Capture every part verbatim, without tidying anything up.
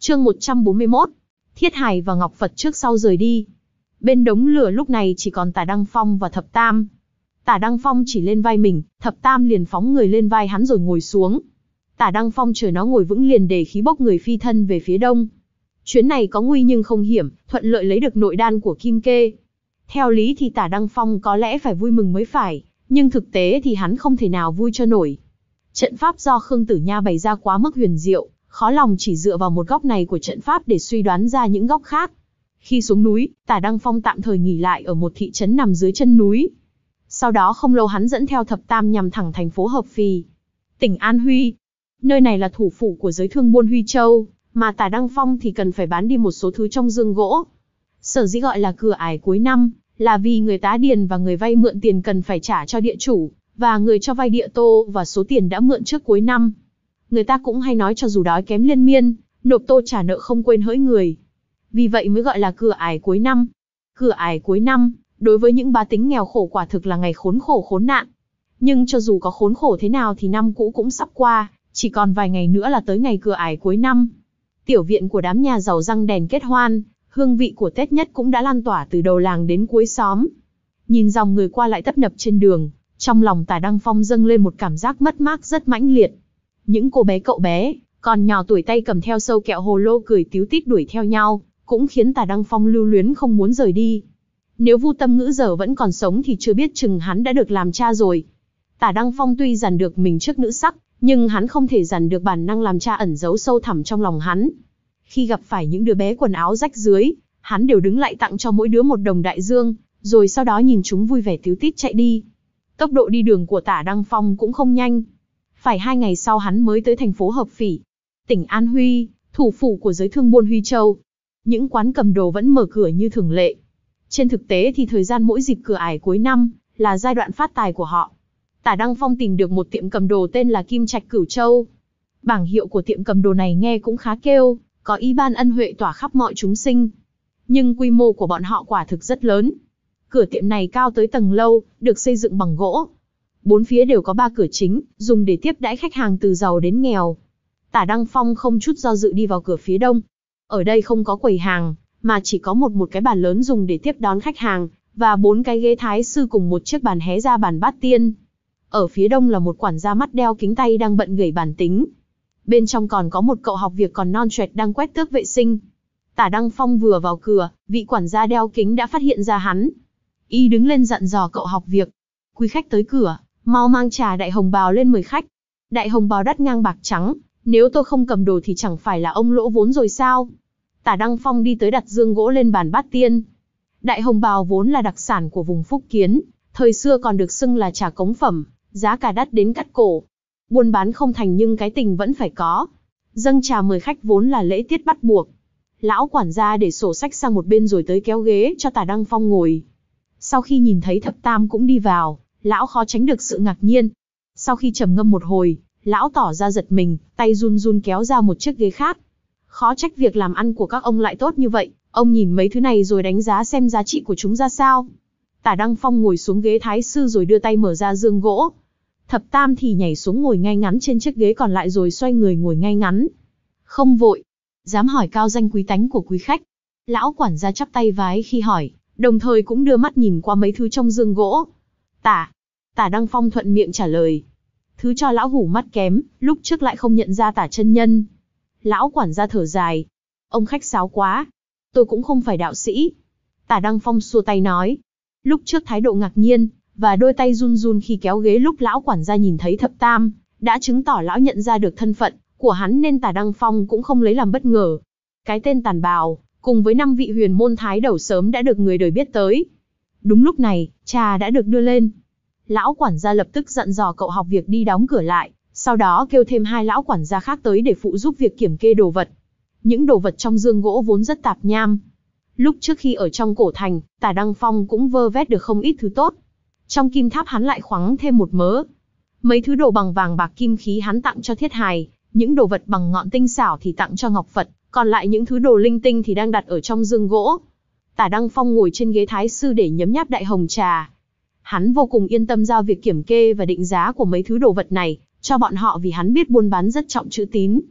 Chương một trăm bốn mươi mốt. Thiết Hài và Ngọc Phật trước sau rời đi. Bên đống lửa lúc này chỉ còn Tả Đăng Phong và Thập Tam. Tả Đăng Phong chỉ lên vai mình, Thập Tam liền phóng người lên vai hắn rồi ngồi xuống. Tả Đăng Phong chờ nó ngồi vững liền để khí bốc người phi thân về phía đông. Chuyến này có nguy nhưng không hiểm, thuận lợi lấy được nội đan của Kim Kê. Theo lý thì Tả Đăng Phong có lẽ phải vui mừng mới phải, nhưng thực tế thì hắn không thể nào vui cho nổi. Trận pháp do Khương Tử Nha bày ra quá mức huyền diệu, khó lòng chỉ dựa vào một góc này của trận pháp để suy đoán ra những góc khác. Khi xuống núi, Tả Đăng Phong tạm thời nghỉ lại ở một thị trấn nằm dưới chân núi. Sau đó không lâu hắn dẫn theo Thập Tam nhằm thẳng thành phố Hợp Phì, tỉnh An Huy. Nơi này là thủ phủ của giới thương buôn Huy Châu, mà Tả Đăng Phong thì cần phải bán đi một số thứ trong dương gỗ. Sở dĩ gọi là cửa ải cuối năm, là vì người tá điền và người vay mượn tiền cần phải trả cho địa chủ, và người cho vay địa tô và số tiền đã mượn trước cuối năm. Người ta cũng hay nói cho dù đói kém liên miên, nộp tô trả nợ không quên hỡi người. Vì vậy mới gọi là cửa ải cuối năm. Cửa ải cuối năm, đối với những bá tính nghèo khổ quả thực là ngày khốn khổ khốn nạn. Nhưng cho dù có khốn khổ thế nào thì năm cũ cũng sắp qua, chỉ còn vài ngày nữa là tới ngày cửa ải cuối năm. Tiểu viện của đám nhà giàu răng đèn kết hoan, hương vị của Tết nhất cũng đã lan tỏa từ đầu làng đến cuối xóm. Nhìn dòng người qua lại tấp nập trên đường, trong lòng Tả Đăng Phong dâng lên một cảm giác mất mát rất mãnh liệt. Những cô bé cậu bé, còn nhỏ tuổi tay cầm theo sâu kẹo hồ lô cười tíu tít đuổi theo nhau, cũng khiến Tả Đăng Phong lưu luyến không muốn rời đi. Nếu Vu Tâm Ngữ giờ vẫn còn sống thì chưa biết chừng hắn đã được làm cha rồi. Tả Đăng Phong tuy dằn được mình trước nữ sắc, nhưng hắn không thể dằn được bản năng làm cha ẩn giấu sâu thẳm trong lòng hắn. Khi gặp phải những đứa bé quần áo rách rưới, hắn đều đứng lại tặng cho mỗi đứa một đồng đại dương, rồi sau đó nhìn chúng vui vẻ tíu tít chạy đi. Tốc độ đi đường của Tả Đăng Phong cũng không nhanh. Phải hai ngày sau hắn mới tới thành phố Hợp Phì, tỉnh An Huy, thủ phủ của giới thương buôn Huy Châu. Những quán cầm đồ vẫn mở cửa như thường lệ. Trên thực tế thì thời gian mỗi dịp cửa ải cuối năm là giai đoạn phát tài của họ. Tả Đăng Phong tìm được một tiệm cầm đồ tên là Kim Trạch Cửu Châu. Bảng hiệu của tiệm cầm đồ này nghe cũng khá kêu, có ý ban ân huệ tỏa khắp mọi chúng sinh. Nhưng quy mô của bọn họ quả thực rất lớn. Cửa tiệm này cao tới tầng lâu, được xây dựng bằng gỗ. Bốn phía đều có ba cửa chính, dùng để tiếp đãi khách hàng từ giàu đến nghèo. Tả Đăng Phong không chút do dự đi vào cửa phía đông. Ở đây không có quầy hàng, mà chỉ có một một cái bàn lớn dùng để tiếp đón khách hàng, và bốn cái ghế thái sư cùng một chiếc bàn hé ra bàn bát tiên. Ở phía đông là một quản gia mắt đeo kính tay đang bận gẩy bàn tính. Bên trong còn có một cậu học việc còn non choẹt đang quét tước vệ sinh. Tả Đăng Phong vừa vào cửa, vị quản gia đeo kính đã phát hiện ra hắn. Y đứng lên dặn dò cậu học việc. Quý khách tới cửa, mau mang trà đại hồng bào lên mời khách. Đại hồng bào đắt ngang bạc trắng, nếu tôi không cầm đồ thì chẳng phải là ông lỗ vốn rồi sao? Tả Đăng Phong đi tới đặt dương gỗ lên bàn bát tiên. Đại hồng bào vốn là đặc sản của vùng Phúc Kiến, thời xưa còn được xưng là trà cống phẩm, giá cả đắt đến cắt cổ. Buôn bán không thành nhưng cái tình vẫn phải có. Dâng trà mời khách vốn là lễ tiết bắt buộc. Lão quản gia để sổ sách sang một bên rồi tới kéo ghế cho Tả Đăng Phong ngồi. Sau khi nhìn thấy Thập Tam cũng đi vào, lão khó tránh được sự ngạc nhiên. Sau khi trầm ngâm một hồi, lão tỏ ra giật mình, tay run run kéo ra một chiếc ghế khác. Khó trách việc làm ăn của các ông lại tốt như vậy, ông nhìn mấy thứ này rồi đánh giá xem giá trị của chúng ra sao. Tả Đăng Phong ngồi xuống ghế thái sư rồi đưa tay mở ra dương gỗ. Thập Tam thì nhảy xuống ngồi ngay ngắn trên chiếc ghế còn lại rồi xoay người ngồi ngay ngắn. Không vội, dám hỏi cao danh quý tánh của quý khách. Lão quản gia chắp tay vái khi hỏi, đồng thời cũng đưa mắt nhìn qua mấy thứ trong dương gỗ. Tả, Tả Đăng Phong thuận miệng trả lời. Thứ cho lão hủ mắt kém, lúc trước lại không nhận ra Tả chân nhân. Lão quản gia thở dài. Ông khách sáo quá. Tôi cũng không phải đạo sĩ. Tả Đăng Phong xua tay nói. Lúc trước thái độ ngạc nhiên, và đôi tay run run khi kéo ghế lúc lão quản gia nhìn thấy Thập Tam, đã chứng tỏ lão nhận ra được thân phận của hắn nên Tả Đăng Phong cũng không lấy làm bất ngờ. Cái tên Tàn Bào, cùng với năm vị huyền môn thái đầu sớm đã được người đời biết tới. Đúng lúc này, trà đã được đưa lên. Lão quản gia lập tức dặn dò cậu học việc đi đóng cửa lại, sau đó kêu thêm hai lão quản gia khác tới để phụ giúp việc kiểm kê đồ vật. Những đồ vật trong dương gỗ vốn rất tạp nham. Lúc trước khi ở trong cổ thành, Tả Đăng Phong cũng vơ vét được không ít thứ tốt. Trong kim tháp hắn lại khoáng thêm một mớ. Mấy thứ đồ bằng vàng bạc kim khí hắn tặng cho Thiết Hài, những đồ vật bằng ngọn tinh xảo thì tặng cho Ngọc Phật, còn lại những thứ đồ linh tinh thì đang đặt ở trong dương gỗ. Tả Đăng Phong ngồi trên ghế thái sư để nhấm nháp đại hồng trà. Hắn vô cùng yên tâm giao việc kiểm kê và định giá của mấy thứ đồ vật này cho bọn họ vì hắn biết buôn bán rất trọng chữ tín.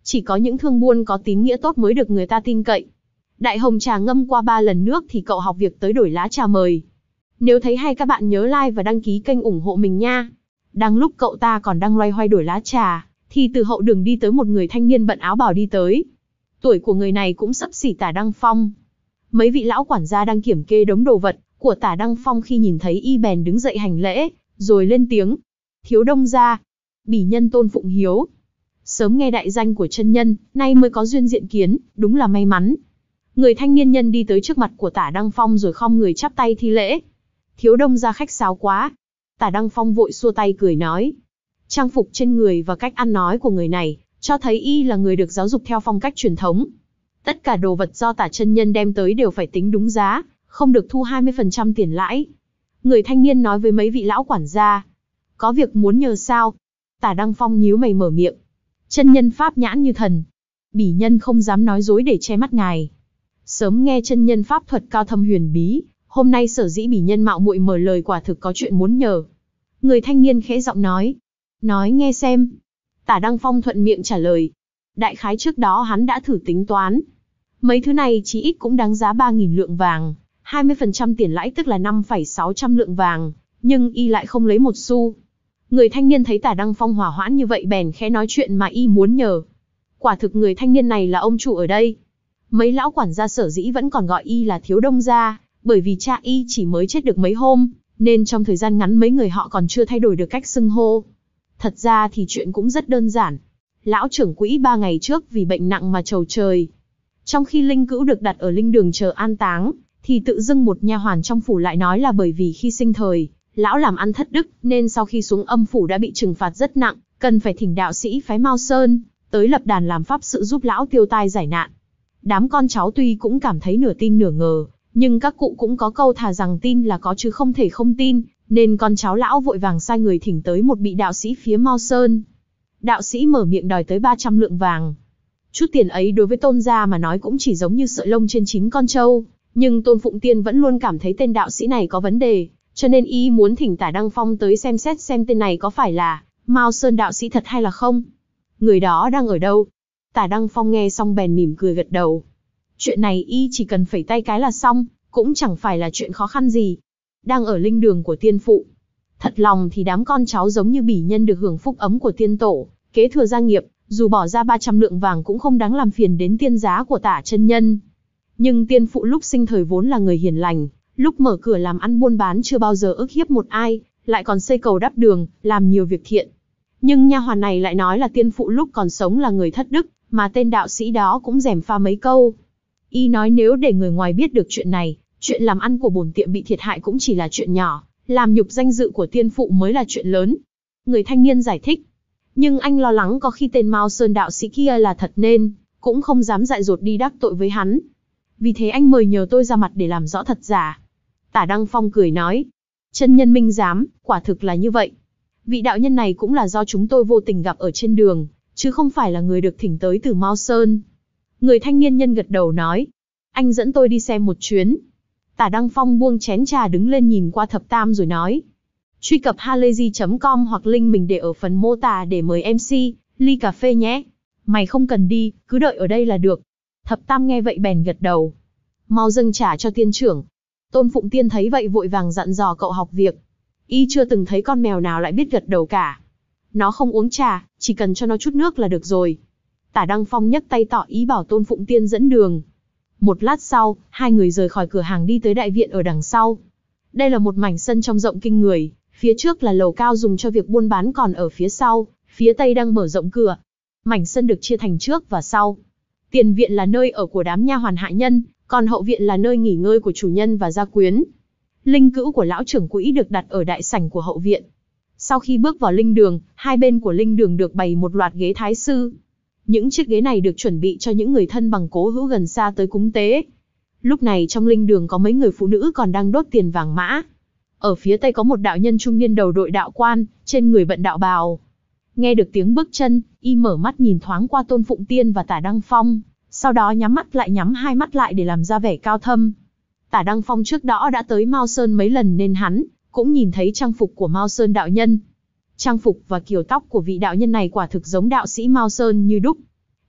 Chỉ có những thương buôn có tín nghĩa tốt mới được người ta tin cậy. Đại hồng trà ngâm qua ba lần nước thì cậu học việc tới đổi lá trà mời. Nếu thấy hay các bạn nhớ like và đăng ký kênh ủng hộ mình nha. Đang lúc cậu ta còn đang loay hoay đổi lá trà, thì từ hậu đường đi tới một người thanh niên bận áo bào đi tới. Tuổi của người này cũng xấp xỉ Tả Đăng Phong. Mấy vị lão quản gia đang kiểm kê đống đồ vật của Tả Đăng Phong khi nhìn thấy y bèn đứng dậy hành lễ, rồi lên tiếng. Thiếu đông gia, bỉ nhân Tôn Phụng Hiếu. Sớm nghe đại danh của chân nhân, nay mới có duyên diện kiến, đúng là may mắn. Người thanh niên nhân đi tới trước mặt của Tả Đăng Phong rồi khom người chắp tay thi lễ. Thiếu đông gia khách sáo quá. Tả Đăng Phong vội xua tay cười nói. Trang phục trên người và cách ăn nói của người này, cho thấy y là người được giáo dục theo phong cách truyền thống. Tất cả đồ vật do Tả chân nhân đem tới đều phải tính đúng giá, không được thu hai mươi phần trăm tiền lãi. Người thanh niên nói với mấy vị lão quản gia. Có việc muốn nhờ sao? Tả Đăng Phong nhíu mày mở miệng. Chân nhân pháp nhãn như thần. Bỉ nhân không dám nói dối để che mắt ngài. Sớm nghe chân nhân pháp thuật cao thâm huyền bí, hôm nay sở dĩ bỉ nhân mạo muội mở lời quả thực có chuyện muốn nhờ. Người thanh niên khẽ giọng nói. Nói nghe xem. Tả Đăng Phong thuận miệng trả lời. Đại khái trước đó hắn đã thử tính toán. Mấy thứ này chí ít cũng đáng giá ba nghìn lượng vàng, hai mươi phần trăm tiền lãi tức là năm phẩy sáu trăm lượng vàng, nhưng y lại không lấy một xu. Người thanh niên thấy Tả Đăng Phong hỏa hoãn như vậy bèn khẽ nói chuyện mà y muốn nhờ. Quả thực người thanh niên này là ông chủ ở đây. Mấy lão quản gia sở dĩ vẫn còn gọi y là thiếu đông gia, bởi vì cha y chỉ mới chết được mấy hôm, nên trong thời gian ngắn mấy người họ còn chưa thay đổi được cách xưng hô. Thật ra thì chuyện cũng rất đơn giản. Lão trưởng quỹ ba ngày trước vì bệnh nặng mà trầu trời. Trong khi linh cữu được đặt ở linh đường chờ an táng, thì tự dưng một nha hoàn trong phủ lại nói là bởi vì khi sinh thời, lão làm ăn thất đức, nên sau khi xuống âm phủ đã bị trừng phạt rất nặng, cần phải thỉnh đạo sĩ phái Mao Sơn tới lập đàn làm pháp sự giúp lão tiêu tai giải nạn. Đám con cháu tuy cũng cảm thấy nửa tin nửa ngờ, nhưng các cụ cũng có câu thà rằng tin là có chứ không thể không tin, nên con cháu lão vội vàng sai người thỉnh tới một vị đạo sĩ phía Mao Sơn. Đạo sĩ mở miệng đòi tới ba trăm lượng vàng. Chút tiền ấy đối với Tôn gia mà nói cũng chỉ giống như sợi lông trên chín con trâu, nhưng Tôn Phụng Tiên vẫn luôn cảm thấy tên đạo sĩ này có vấn đề, cho nên y muốn thỉnh Tả Đăng Phong tới xem xét xem tên này có phải là Mao Sơn đạo sĩ thật hay là không. Người đó đang ở đâu? Tả Đăng Phong nghe xong bèn mỉm cười gật đầu. Chuyện này y chỉ cần phẩy tay cái là xong, cũng chẳng phải là chuyện khó khăn gì. Đang ở linh đường của tiên phụ. Thật lòng thì đám con cháu giống như bỉ nhân được hưởng phúc ấm của tiên tổ, kế thừa gia nghiệp, dù bỏ ra ba trăm lượng vàng cũng không đáng làm phiền đến tiên giá của Tả chân nhân. Nhưng tiên phụ lúc sinh thời vốn là người hiền lành, lúc mở cửa làm ăn buôn bán chưa bao giờ ức hiếp một ai, lại còn xây cầu đắp đường, làm nhiều việc thiện. Nhưng nha hoàn này lại nói là tiên phụ lúc còn sống là người thất đức, mà tên đạo sĩ đó cũng gièm pha mấy câu. Y nói nếu để người ngoài biết được chuyện này, chuyện làm ăn của bổn tiệm bị thiệt hại cũng chỉ là chuyện nhỏ, làm nhục danh dự của tiên phụ mới là chuyện lớn. Người thanh niên giải thích. Nhưng anh lo lắng có khi tên Mao Sơn đạo sĩ kia là thật nên, cũng không dám dại dột đi đắc tội với hắn. Vì thế anh mời nhờ tôi ra mặt để làm rõ thật giả. Tả Đăng Phong cười nói. Chân nhân minh giám, quả thực là như vậy. Vị đạo nhân này cũng là do chúng tôi vô tình gặp ở trên đường, chứ không phải là người được thỉnh tới từ Mao Sơn. Người thanh niên nhân gật đầu nói. Anh dẫn tôi đi xem một chuyến. Tả Đăng Phong buông chén trà đứng lên nhìn qua thập tam rồi nói. Truy cập halayzi chấm com hoặc link mình để ở phần mô tả để mời em xê, ly cà phê nhé. Mày không cần đi, cứ đợi ở đây là được. Thập tam nghe vậy bèn gật đầu. Mau dâng trà cho tiên trưởng. Tôn Phụng Tiên thấy vậy vội vàng dặn dò cậu học việc. Y chưa từng thấy con mèo nào lại biết gật đầu cả. Nó không uống trà, chỉ cần cho nó chút nước là được rồi. Tả Đăng Phong nhấc tay tỏ ý bảo Tôn Phụng Tiên dẫn đường. Một lát sau, hai người rời khỏi cửa hàng đi tới đại viện ở đằng sau. Đây là một mảnh sân trong rộng kinh người, phía trước là lầu cao dùng cho việc buôn bán còn ở phía sau, phía tây đang mở rộng cửa. Mảnh sân được chia thành trước và sau. Tiền viện là nơi ở của đám nha hoàn hạ nhân, còn hậu viện là nơi nghỉ ngơi của chủ nhân và gia quyến. Linh cữu của lão trưởng quỹ được đặt ở đại sảnh của hậu viện. Sau khi bước vào linh đường, hai bên của linh đường được bày một loạt ghế thái sư. Những chiếc ghế này được chuẩn bị cho những người thân bằng cố hữu gần xa tới cúng tế. Lúc này trong linh đường có mấy người phụ nữ còn đang đốt tiền vàng mã. Ở phía tây có một đạo nhân trung niên đầu đội đạo quan, trên người bận đạo bào. Nghe được tiếng bước chân, y mở mắt nhìn thoáng qua Tôn Phụng Tiên và Tả Đăng Phong, sau đó nhắm mắt lại nhắm hai mắt lại để làm ra vẻ cao thâm. Tả Đăng Phong trước đó đã tới Mao Sơn mấy lần nên hắn cũng nhìn thấy trang phục của Mao Sơn đạo nhân. Trang phục và kiểu tóc của vị đạo nhân này quả thực giống đạo sĩ Mao Sơn như đúc.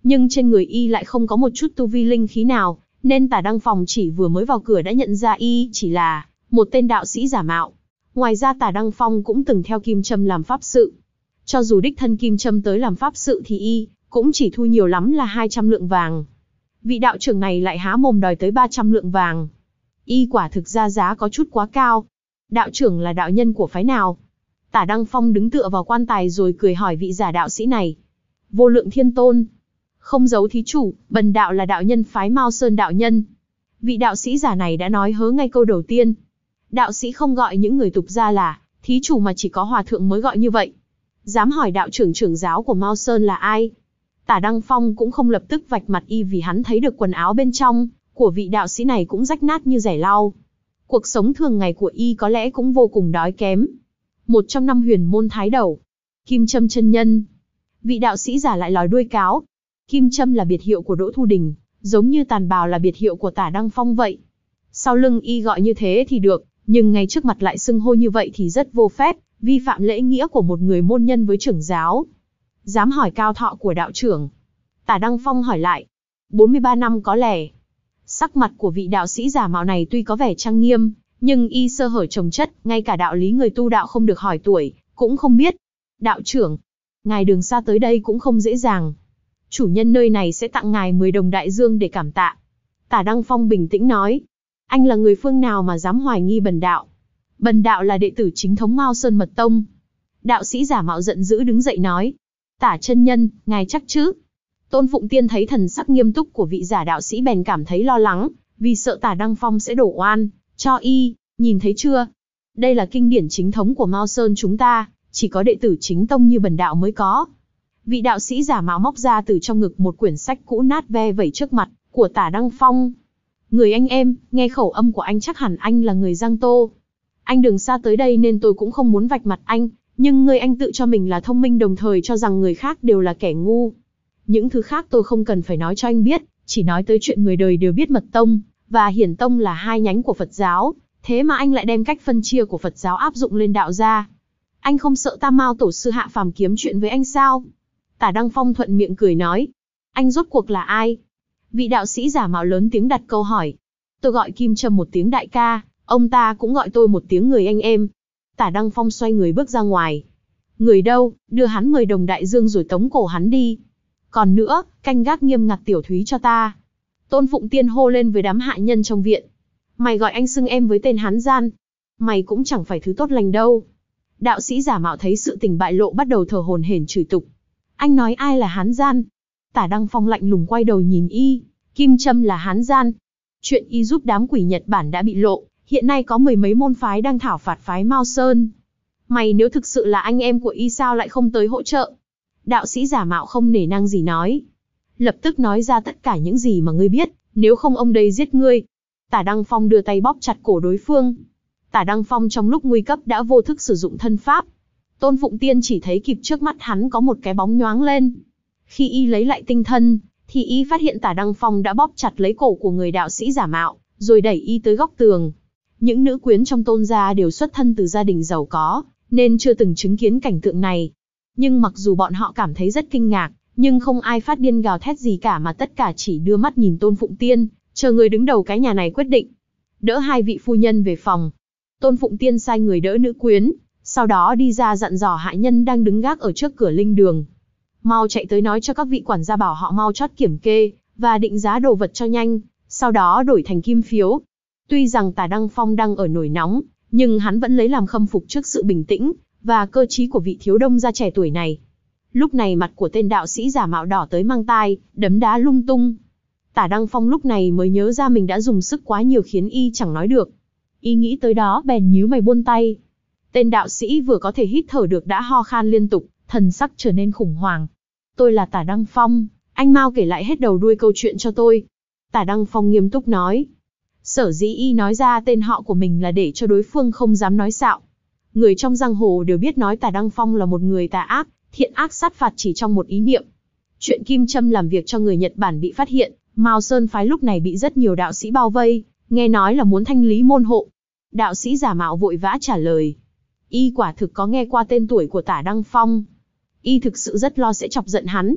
nhưng trên người y lại không có một chút tu vi linh khí nào, nên Tả Đăng Phong chỉ vừa mới vào cửa đã nhận ra y chỉ là một tên đạo sĩ giả mạo. Ngoài ra Tả Đăng Phong cũng từng theo Kim Trâm làm pháp sự. Cho dù đích thân Kim Trâm tới làm pháp sự thì y cũng chỉ thu nhiều lắm là hai trăm lượng vàng. Vị đạo trưởng này lại há mồm đòi tới ba trăm lượng vàng. Y quả thực ra giá có chút quá cao. Đạo trưởng là đạo nhân của phái nào? Tả Đăng Phong đứng tựa vào quan tài rồi cười hỏi vị giả đạo sĩ này. Vô Lượng Thiên Tôn. Không giấu thí chủ, bần đạo là đạo nhân phái Mao Sơn đạo nhân. Vị đạo sĩ giả này đã nói hớ ngay câu đầu tiên. Đạo sĩ không gọi những người tục ra là thí chủ mà chỉ có hòa thượng mới gọi như vậy. Dám hỏi đạo trưởng trưởng giáo của Mao Sơn là ai? Tả Đăng Phong cũng không lập tức vạch mặt y vì hắn thấy được quần áo bên trong của vị đạo sĩ này cũng rách nát như rẻ lau. Cuộc sống thường ngày của y có lẽ cũng vô cùng đói kém. Một trong năm huyền môn thái đầu, Kim Trâm chân nhân. Vị đạo sĩ giả lại lòi đuôi cáo. Kim Trâm là biệt hiệu của Đỗ Thu Đình, giống như Tàn Bào là biệt hiệu của Tả Đăng Phong vậy. Sau lưng y gọi như thế thì được, nhưng ngay trước mặt lại xưng hô như vậy thì rất vô phép, vi phạm lễ nghĩa của một người môn nhân với trưởng giáo. Dám hỏi cao thọ của đạo trưởng? Tả Đăng Phong hỏi lại. bốn mươi ba năm có lẽ. Sắc mặt của vị đạo sĩ giả mạo này tuy có vẻ trang nghiêm, nhưng y sơ hở chồng chất, ngay cả đạo lý người tu đạo không được hỏi tuổi, cũng không biết. Đạo trưởng, ngài đường xa tới đây cũng không dễ dàng. Chủ nhân nơi này sẽ tặng ngài mười đồng đại dương để cảm tạ. Tả Đăng Phong bình tĩnh nói. Anh là người phương nào mà dám hoài nghi bần đạo? Bần đạo là đệ tử chính thống Mao Sơn Mật Tông. Đạo sĩ giả mạo giận dữ đứng dậy nói. Tả chân nhân, ngài chắc chứ? Tôn Phụng Tiên thấy thần sắc nghiêm túc của vị giả đạo sĩ bèn cảm thấy lo lắng, vì sợ Tả Đăng Phong sẽ đổ oan cho y. Nhìn thấy chưa? Đây là kinh điển chính thống của Mao Sơn chúng ta, chỉ có đệ tử chính tông như bần đạo mới có. Vị đạo sĩ giả mạo móc ra từ trong ngực một quyển sách cũ nát ve vẩy trước mặt của Tả Đăng Phong. Người anh em, nghe khẩu âm của anh chắc hẳn anh là người Giang Tô. Anh đường xa tới đây nên tôi cũng không muốn vạch mặt anh, nhưng người anh tự cho mình là thông minh đồng thời cho rằng người khác đều là kẻ ngu. Những thứ khác tôi không cần phải nói cho anh biết, chỉ nói tới chuyện người đời đều biết Mật Tông và Hiển Tông là hai nhánh của Phật giáo, thế mà anh lại đem cách phân chia của Phật giáo áp dụng lên đạo gia. Anh không sợ Tam Mao tổ sư hạ phàm kiếm chuyện với anh sao? Tả Đăng Phong thuận miệng cười nói. Anh rốt cuộc là ai? Vị đạo sĩ giả mạo lớn tiếng đặt câu hỏi. Tôi gọi Kim Trâm một tiếng đại ca, ông ta cũng gọi tôi một tiếng người anh em. Tả Đăng Phong xoay người bước ra ngoài. Người đâu, đưa hắn mười đồng đại dương rồi tống cổ hắn đi. Còn nữa, canh gác nghiêm ngặt Tiểu Thúy cho ta. Tôn Phụng Tiên hô lên với đám hạ nhân trong viện. Mày gọi anh xưng em với tên hán gian. Mày cũng chẳng phải thứ tốt lành đâu. Đạo sĩ giả mạo thấy sự tình bại lộ bắt đầu thở hổn hển chửi tục. Anh nói ai là hán gian? Tả Đăng Phong lạnh lùng quay đầu nhìn y. Kim Trâm là hán gian. Chuyện y giúp đám quỷ Nhật Bản đã bị lộ, hiện nay có mười mấy môn phái đang thảo phạt phái Mao Sơn. Mày nếu thực sự là anh em của y sao lại không tới hỗ trợ? Đạo sĩ giả mạo không nể nang gì nói. Lập tức nói ra tất cả những gì mà ngươi biết, nếu không ông đây giết ngươi. Tả Đăng Phong đưa tay bóp chặt cổ đối phương. Tả Đăng Phong trong lúc nguy cấp đã vô thức sử dụng thân pháp. Tôn Phụng Tiên chỉ thấy kịp trước mắt hắn có một cái bóng nhoáng lên. Khi y lấy lại tinh thần, thì y phát hiện Tả Đăng Phong đã bóp chặt lấy cổ của người đạo sĩ giả mạo, rồi đẩy y tới góc tường. Những nữ quyến trong Tôn gia đều xuất thân từ gia đình giàu có, nên chưa từng chứng kiến cảnh tượng này. Nhưng mặc dù bọn họ cảm thấy rất kinh ngạc, nhưng không ai phát điên gào thét gì cả mà tất cả chỉ đưa mắt nhìn Tôn Phụng Tiên, chờ người đứng đầu cái nhà này quyết định. Đỡ hai vị phu nhân về phòng. Tôn Phụng Tiên sai người đỡ nữ quyến, sau đó đi ra dặn dò hạ nhân đang đứng gác ở trước cửa linh đường. Mau chạy tới nói cho các vị quản gia bảo họ mau chót kiểm kê, và định giá đồ vật cho nhanh, sau đó đổi thành kim phiếu. Tuy rằng Tả Đăng Phong đang ở nổi nóng, nhưng hắn vẫn lấy làm khâm phục trước sự bình tĩnh và cơ trí của vị thiếu đông gia trẻ tuổi này. Lúc này mặt của tên đạo sĩ giả mạo đỏ tới mang tai, đấm đá lung tung. Tả Đăng Phong lúc này mới nhớ ra mình đã dùng sức quá nhiều khiến y chẳng nói được. Y nghĩ tới đó bèn nhíu mày buông tay. Tên đạo sĩ vừa có thể hít thở được đã ho khan liên tục, thần sắc trở nên khủng hoảng. Tôi là Tả Đăng Phong, anh mau kể lại hết đầu đuôi câu chuyện cho tôi. Tả Đăng Phong nghiêm túc nói. Sở dĩ y nói ra tên họ của mình là để cho đối phương không dám nói xạo. Người trong giang hồ đều biết nói Tả Đăng Phong là một người tà ác, thiện ác sát phạt chỉ trong một ý niệm. Chuyện Kim Trâm làm việc cho người Nhật Bản bị phát hiện, Mao Sơn phái lúc này bị rất nhiều đạo sĩ bao vây, nghe nói là muốn thanh lý môn hộ. Đạo sĩ giả mạo vội vã trả lời. Y quả thực có nghe qua tên tuổi của Tả Đăng Phong. Y thực sự rất lo sẽ chọc giận hắn.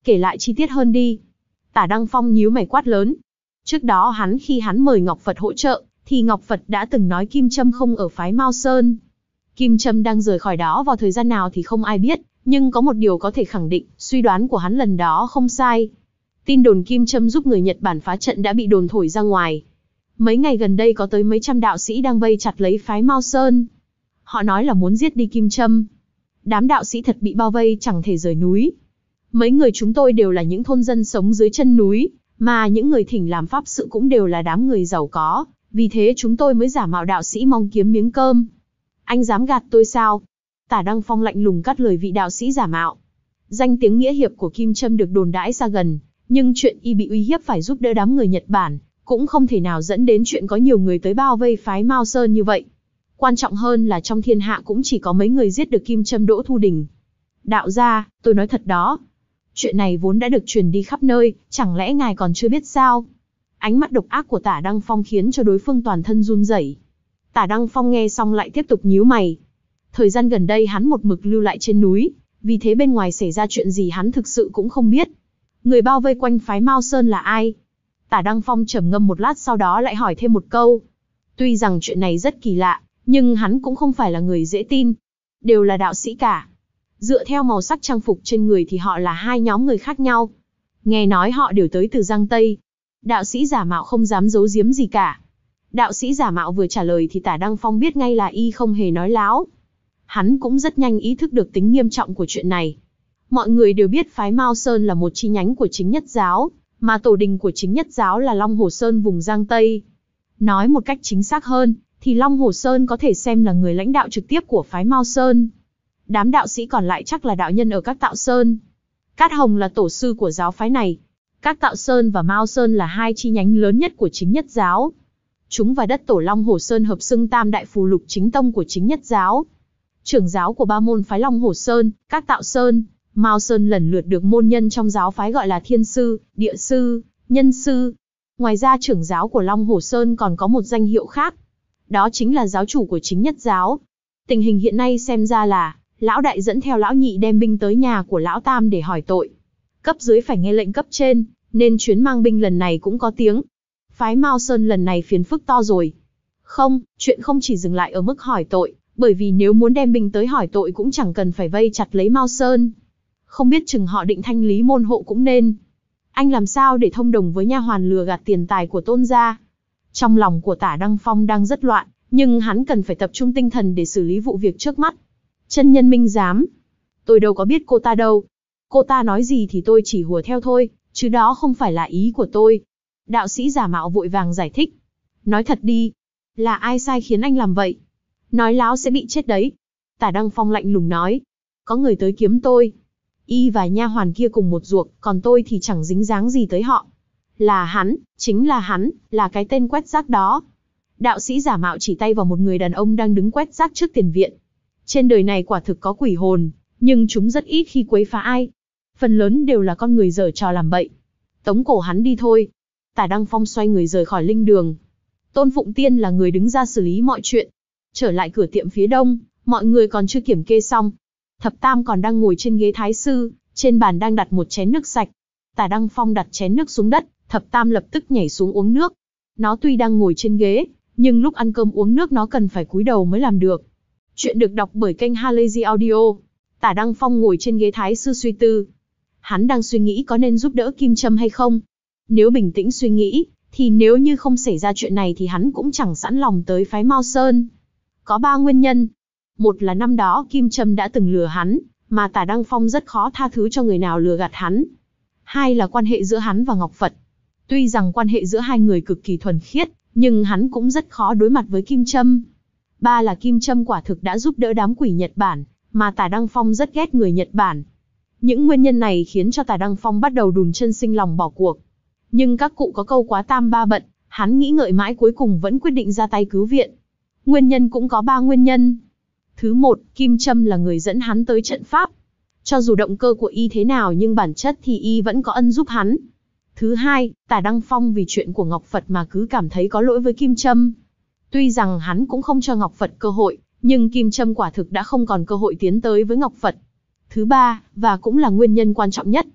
Kể lại chi tiết hơn đi. Tả Đăng Phong nhíu mày quát lớn. Trước đó hắn khi hắn mời Ngọc Phật hỗ trợ, thì Ngọc Phật đã từng nói Kim Trâm không ở phái Mao Sơn. Kim Trâm đang rời khỏi đó vào thời gian nào thì không ai biết, nhưng có một điều có thể khẳng định, suy đoán của hắn lần đó không sai. Tin đồn Kim Trâm giúp người Nhật Bản phá trận đã bị đồn thổi ra ngoài. Mấy ngày gần đây có tới mấy trăm đạo sĩ đang vây chặt lấy phái Mao Sơn. Họ nói là muốn giết đi Kim Trâm. Đám đạo sĩ thật bị bao vây chẳng thể rời núi. Mấy người chúng tôi đều là những thôn dân sống dưới chân núi, mà những người thỉnh làm pháp sự cũng đều là đám người giàu có, vì thế chúng tôi mới giả mạo đạo sĩ mong kiếm miếng cơm. Anh dám gạt tôi sao? Tả Đăng Phong lạnh lùng cắt lời vị đạo sĩ giả mạo. Danh tiếng nghĩa hiệp của Kim Trâm được đồn đãi xa gần, nhưng chuyện y bị uy hiếp phải giúp đỡ đám người Nhật Bản, cũng không thể nào dẫn đến chuyện có nhiều người tới bao vây phái Mao Sơn như vậy. Quan trọng hơn là trong thiên hạ cũng chỉ có mấy người giết được Kim Trâm Đỗ Thu Đình. Đạo gia, tôi nói thật đó. Chuyện này vốn đã được truyền đi khắp nơi, chẳng lẽ ngài còn chưa biết sao? Ánh mắt độc ác của Tả Đăng Phong khiến cho đối phương toàn thân run rẩy. Tả Đăng Phong nghe xong lại tiếp tục nhíu mày. Thời gian gần đây hắn một mực lưu lại trên núi, vì thế bên ngoài xảy ra chuyện gì hắn thực sự cũng không biết. Người bao vây quanh phái Mao Sơn là ai? Tả Đăng Phong trầm ngâm một lát sau đó lại hỏi thêm một câu. Tuy rằng chuyện này rất kỳ lạ, nhưng hắn cũng không phải là người dễ tin. Đều là đạo sĩ cả. Dựa theo màu sắc trang phục trên người thì họ là hai nhóm người khác nhau. Nghe nói họ đều tới từ Giang Tây. Đạo sĩ giả mạo không dám giấu giếm gì cả. Đạo sĩ giả mạo vừa trả lời thì Tả Đăng Phong biết ngay là y không hề nói láo. Hắn cũng rất nhanh ý thức được tính nghiêm trọng của chuyện này. Mọi người đều biết phái Mao Sơn là một chi nhánh của Chính Nhất Giáo, mà tổ đình của Chính Nhất Giáo là Long Hồ Sơn vùng Giang Tây. Nói một cách chính xác hơn, thì Long Hồ Sơn có thể xem là người lãnh đạo trực tiếp của phái Mao Sơn. Đám đạo sĩ còn lại chắc là đạo nhân ở các Tạo Sơn. Cát Hồng là tổ sư của giáo phái này. Các Tạo Sơn và Mao Sơn là hai chi nhánh lớn nhất của Chính Nhất Giáo. Chúng và đất tổ Long Hồ Sơn hợp xưng Tam Đại Phù Lục Chính Tông của Chính Nhất Giáo. Trưởng giáo của ba môn phái Long Hồ Sơn, Các Tạo Sơn, Mao Sơn lần lượt được môn nhân trong giáo phái gọi là Thiên Sư, Địa Sư, Nhân Sư. Ngoài ra trưởng giáo của Long Hồ Sơn còn có một danh hiệu khác. Đó chính là giáo chủ của Chính Nhất Giáo. Tình hình hiện nay xem ra là, lão đại dẫn theo lão nhị đem binh tới nhà của lão tam để hỏi tội. Cấp dưới phải nghe lệnh cấp trên, nên chuyến mang binh lần này cũng có tiếng. Phái Mao Sơn lần này phiền phức to rồi. Không, chuyện không chỉ dừng lại ở mức hỏi tội, bởi vì nếu muốn đem binh tới hỏi tội cũng chẳng cần phải vây chặt lấy Mao Sơn. Không biết chừng họ định thanh lý môn hộ cũng nên. Anh làm sao để thông đồng với nha hoàn lừa gạt tiền tài của Tôn gia? Trong lòng của Tả Đăng Phong đang rất loạn, nhưng hắn cần phải tập trung tinh thần để xử lý vụ việc trước mắt. Chân nhân minh giám. Tôi đâu có biết cô ta đâu. Cô ta nói gì thì tôi chỉ hùa theo thôi, chứ đó không phải là ý của tôi. Đạo sĩ giả mạo vội vàng giải thích. Nói thật đi. Là ai sai khiến anh làm vậy? Nói láo sẽ bị chết đấy. Tả Đăng Phong lạnh lùng nói. Có người tới kiếm tôi. Y và nha hoàn kia cùng một ruột, còn tôi thì chẳng dính dáng gì tới họ. Là hắn, chính là hắn, là cái tên quét rác đó. Đạo sĩ giả mạo chỉ tay vào một người đàn ông đang đứng quét rác trước tiền viện. Trên đời này quả thực có quỷ hồn, nhưng chúng rất ít khi quấy phá ai. Phần lớn đều là con người giở trò làm bậy. Tống cổ hắn đi thôi. Tả Đăng Phong xoay người rời khỏi linh đường. Tôn Phụng Tiên là người đứng ra xử lý mọi chuyện. Trở lại cửa tiệm phía đông, mọi người còn chưa kiểm kê xong. Thập Tam còn đang ngồi trên ghế thái sư, trên bàn đang đặt một chén nước sạch. Tả Đăng Phong đặt chén nước xuống đất, Thập Tam lập tức nhảy xuống uống nước. Nó tuy đang ngồi trên ghế, nhưng lúc ăn cơm uống nước nó cần phải cúi đầu mới làm được. Chuyện được đọc bởi kênh Halazy Audio. Tả Đăng Phong ngồi trên ghế thái sư suy tư. Hắn đang suy nghĩ có nên giúp đỡ Kim Trâm hay không. Nếu bình tĩnh suy nghĩ, thì nếu như không xảy ra chuyện này thì hắn cũng chẳng sẵn lòng tới phái Mao Sơn. Có ba nguyên nhân. Một là năm đó Kim Trâm đã từng lừa hắn, mà Tả Đăng Phong rất khó tha thứ cho người nào lừa gạt hắn. Hai là quan hệ giữa hắn và Ngọc Phật. Tuy rằng quan hệ giữa hai người cực kỳ thuần khiết, nhưng hắn cũng rất khó đối mặt với Kim Trâm. Ba là Kim Trâm quả thực đã giúp đỡ đám quỷ Nhật Bản, mà Tả Đăng Phong rất ghét người Nhật Bản. Những nguyên nhân này khiến cho Tả Đăng Phong bắt đầu đùn chân sinh lòng bỏ cuộc. Nhưng các cụ có câu quá tam ba bận, hắn nghĩ ngợi mãi cuối cùng vẫn quyết định ra tay cứu viện. Nguyên nhân cũng có ba nguyên nhân. Thứ một, Kim Trâm là người dẫn hắn tới trận pháp. Cho dù động cơ của y thế nào nhưng bản chất thì y vẫn có ân giúp hắn. Thứ hai, Tả Đăng Phong vì chuyện của Ngọc Phật mà cứ cảm thấy có lỗi với Kim Trâm. Tuy rằng hắn cũng không cho Ngọc Phật cơ hội, nhưng Kim Trâm quả thực đã không còn cơ hội tiến tới với Ngọc Phật. Thứ ba, và cũng là nguyên nhân quan trọng nhất,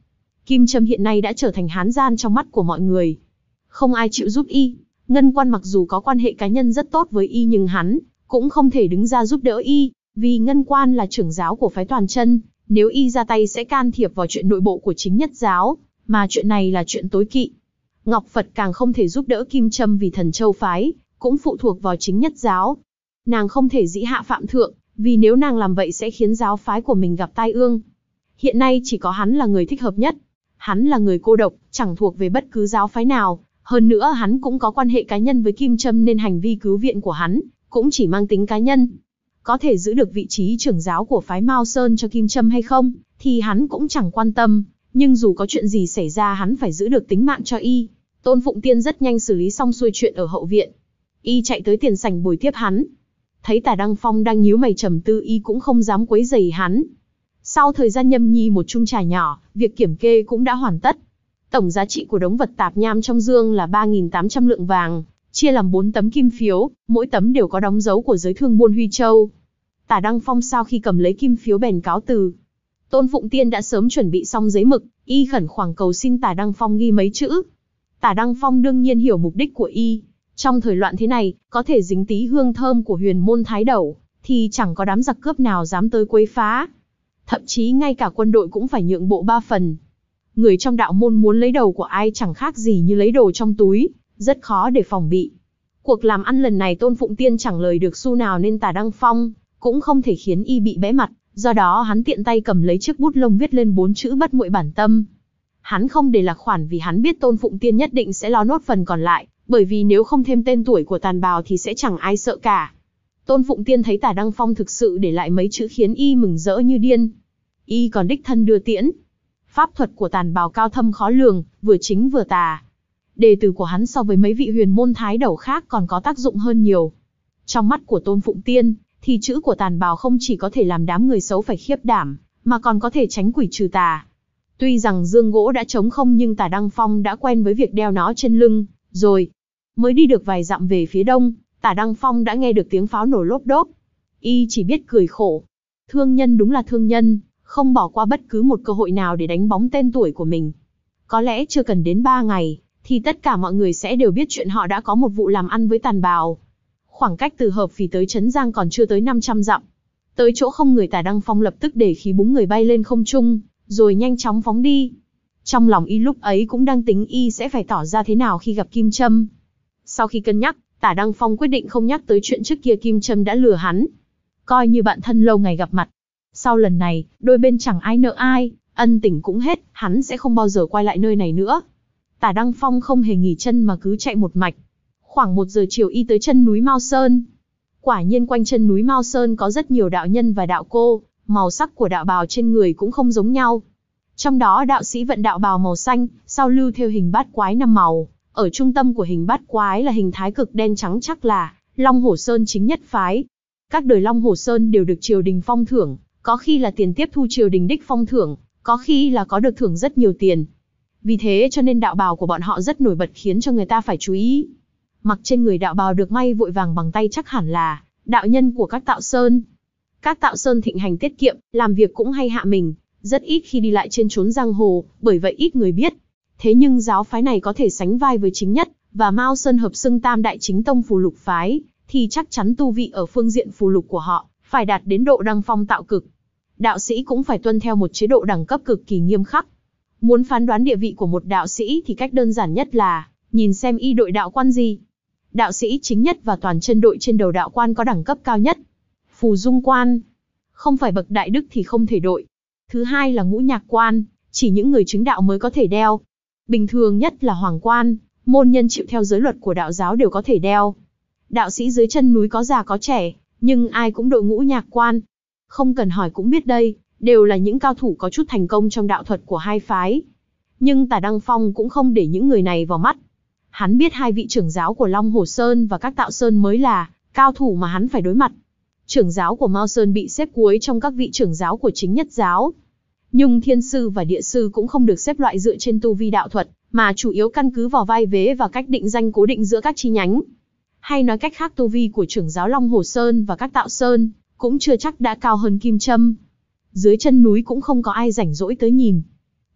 Kim Trâm hiện nay đã trở thành hán gian trong mắt của mọi người. Không ai chịu giúp y. Ngân Quan mặc dù có quan hệ cá nhân rất tốt với y nhưng hắn cũng không thể đứng ra giúp đỡ y, vì Ngân Quan là trưởng giáo của phái Toàn Chân, nếu y ra tay sẽ can thiệp vào chuyện nội bộ của chính nhất giáo, mà chuyện này là chuyện tối kỵ. Ngọc Phật càng không thể giúp đỡ Kim Trâm vì Thần Châu phái cũng phụ thuộc vào chính nhất giáo. Nàng không thể dĩ hạ phạm thượng, vì nếu nàng làm vậy sẽ khiến giáo phái của mình gặp tai ương. Hiện nay chỉ có hắn là người thích hợp nhất. Hắn là người cô độc, chẳng thuộc về bất cứ giáo phái nào, hơn nữa hắn cũng có quan hệ cá nhân với Kim Trâm nên hành vi cứu viện của hắn cũng chỉ mang tính cá nhân. Có thể giữ được vị trí trưởng giáo của phái Mao Sơn cho Kim Trâm hay không, thì hắn cũng chẳng quan tâm, nhưng dù có chuyện gì xảy ra hắn phải giữ được tính mạng cho y. Tôn Phụng Tiên rất nhanh xử lý xong xuôi chuyện ở hậu viện. Y chạy tới tiền sảnh bồi tiếp hắn. Thấy Tả Đăng Phong đang nhíu mày trầm tư y cũng không dám quấy rầy hắn. Sau thời gian nhâm nhi một chung trà nhỏ, việc kiểm kê cũng đã hoàn tất. Tổng giá trị của đống vật tạp nham trong dương là ba nghìn tám trăm lượng vàng, chia làm bốn tấm kim phiếu, mỗi tấm đều có đóng dấu của giới thương buôn Huy Châu. Tả Đăng Phong sau khi cầm lấy kim phiếu bèn cáo từ. Tôn Phụng Tiên đã sớm chuẩn bị xong giấy mực, y khẩn khoản cầu xin Tả Đăng Phong ghi mấy chữ. Tả Đăng Phong đương nhiên hiểu mục đích của y. Trong thời loạn thế này, có thể dính tí hương thơm của huyền môn thái đẩu, thì chẳng có đám giặc cướp nào dám tới quấy phá. Thậm chí ngay cả quân đội cũng phải nhượng bộ ba phần. Người trong đạo môn muốn lấy đầu của ai chẳng khác gì như lấy đồ trong túi, rất khó để phòng bị. Cuộc làm ăn lần này Tôn Phụng Tiên chẳng lời được xu nào nên Tả Đăng Phong cũng không thể khiến y bị bẽ mặt, do đó hắn tiện tay cầm lấy chiếc bút lông viết lên bốn chữ bất muội bản tâm. Hắn không để lạc khoản vì hắn biết Tôn Phụng Tiên nhất định sẽ lo nốt phần còn lại, bởi vì nếu không thêm tên tuổi của Tàn Bào thì sẽ chẳng ai sợ cả. Tôn Phụng Tiên thấy Tả Đăng Phong thực sự để lại mấy chữ khiến y mừng rỡ như điên. Y còn đích thân đưa tiễn. Pháp thuật của Tàn Bào cao thâm khó lường, vừa chính vừa tà. Đề từ của hắn so với mấy vị huyền môn thái đẩu khác còn có tác dụng hơn nhiều. Trong mắt của Tôn Phụng Tiên, thì chữ của Tàn Bào không chỉ có thể làm đám người xấu phải khiếp đảm, mà còn có thể tránh quỷ trừ tà. Tuy rằng dương gỗ đã trống không nhưng Tả Đăng Phong đã quen với việc đeo nó trên lưng, rồi. Mới đi được vài dặm về phía đông, Tả Đăng Phong đã nghe được tiếng pháo nổ lốp đốp. Y chỉ biết cười khổ. Thương nhân đúng là thương nhân, không bỏ qua bất cứ một cơ hội nào để đánh bóng tên tuổi của mình. Có lẽ chưa cần đến ba ngày, thì tất cả mọi người sẽ đều biết chuyện họ đã có một vụ làm ăn với Tàn Bào. Khoảng cách từ Hợp Phì tới Trấn Giang còn chưa tới năm trăm dặm. Tới chỗ không người, Tả Đăng Phong lập tức để khí búng người bay lên không trung, rồi nhanh chóng phóng đi. Trong lòng y lúc ấy cũng đang tính y sẽ phải tỏ ra thế nào khi gặp Kim Trâm. Sau khi cân nhắc, Tả Đăng Phong quyết định không nhắc tới chuyện trước kia Kim Trâm đã lừa hắn. Coi như bạn thân lâu ngày gặp mặt. Sau lần này, đôi bên chẳng ai nợ ai, ân tình cũng hết, hắn sẽ không bao giờ quay lại nơi này nữa. Tả Đăng Phong không hề nghỉ chân mà cứ chạy một mạch. Khoảng một giờ chiều y tới chân núi Mao Sơn. Quả nhiên quanh chân núi Mao Sơn có rất nhiều đạo nhân và đạo cô, màu sắc của đạo bào trên người cũng không giống nhau. Trong đó đạo sĩ vận đạo bào màu xanh, sau lưu theo hình bát quái năm màu. Ở trung tâm của hình bát quái là hình thái cực đen trắng chắc là Long Hổ Sơn chính nhất phái. Các đời Long Hổ Sơn đều được triều đình phong thưởng, có khi là tiền tiếp thu triều đình đích phong thưởng, có khi là có được thưởng rất nhiều tiền. Vì thế cho nên đạo bào của bọn họ rất nổi bật khiến cho người ta phải chú ý. Mặc trên người đạo bào được may vội vàng bằng tay chắc hẳn là đạo nhân của các tạo sơn. Các tạo sơn thịnh hành tiết kiệm, làm việc cũng hay hạ mình, rất ít khi đi lại trên chốn giang hồ, bởi vậy ít người biết. Thế nhưng giáo phái này có thể sánh vai với chính nhất, và Mao Sơn hợp xưng tam đại chính tông phù lục phái, thì chắc chắn tu vị ở phương diện phù lục của họ phải đạt đến độ đăng phong tạo cực. Đạo sĩ cũng phải tuân theo một chế độ đẳng cấp cực kỳ nghiêm khắc. Muốn phán đoán địa vị của một đạo sĩ thì cách đơn giản nhất là nhìn xem y đội đạo quan gì. Đạo sĩ chính nhất và toàn chân đội trên đầu đạo quan có đẳng cấp cao nhất. Phù dung quan, không phải bậc đại đức thì không thể đội. Thứ hai là ngũ nhạc quan, chỉ những người chứng đạo mới có thể đeo. Bình thường nhất là hoàng quan, môn nhân chịu theo giới luật của đạo giáo đều có thể đeo. Đạo sĩ dưới chân núi có già có trẻ, nhưng ai cũng đội ngũ nhạc quan. Không cần hỏi cũng biết đây, đều là những cao thủ có chút thành công trong đạo thuật của hai phái. Nhưng Tả Đăng Phong cũng không để những người này vào mắt. Hắn biết hai vị trưởng giáo của Long Hổ Sơn và các tạo sơn mới là cao thủ mà hắn phải đối mặt. Trưởng giáo của Mao Sơn bị xếp cuối trong các vị trưởng giáo của chính nhất giáo. Nhưng thiên sư và địa sư cũng không được xếp loại dựa trên tu vi đạo thuật, mà chủ yếu căn cứ vào vai vế và cách định danh cố định giữa các chi nhánh. Hay nói cách khác, tu vi của trưởng giáo Long Hổ Sơn và các tạo sơn cũng chưa chắc đã cao hơn Kim Trâm. Dưới chân núi cũng không có ai rảnh rỗi tới nhìn.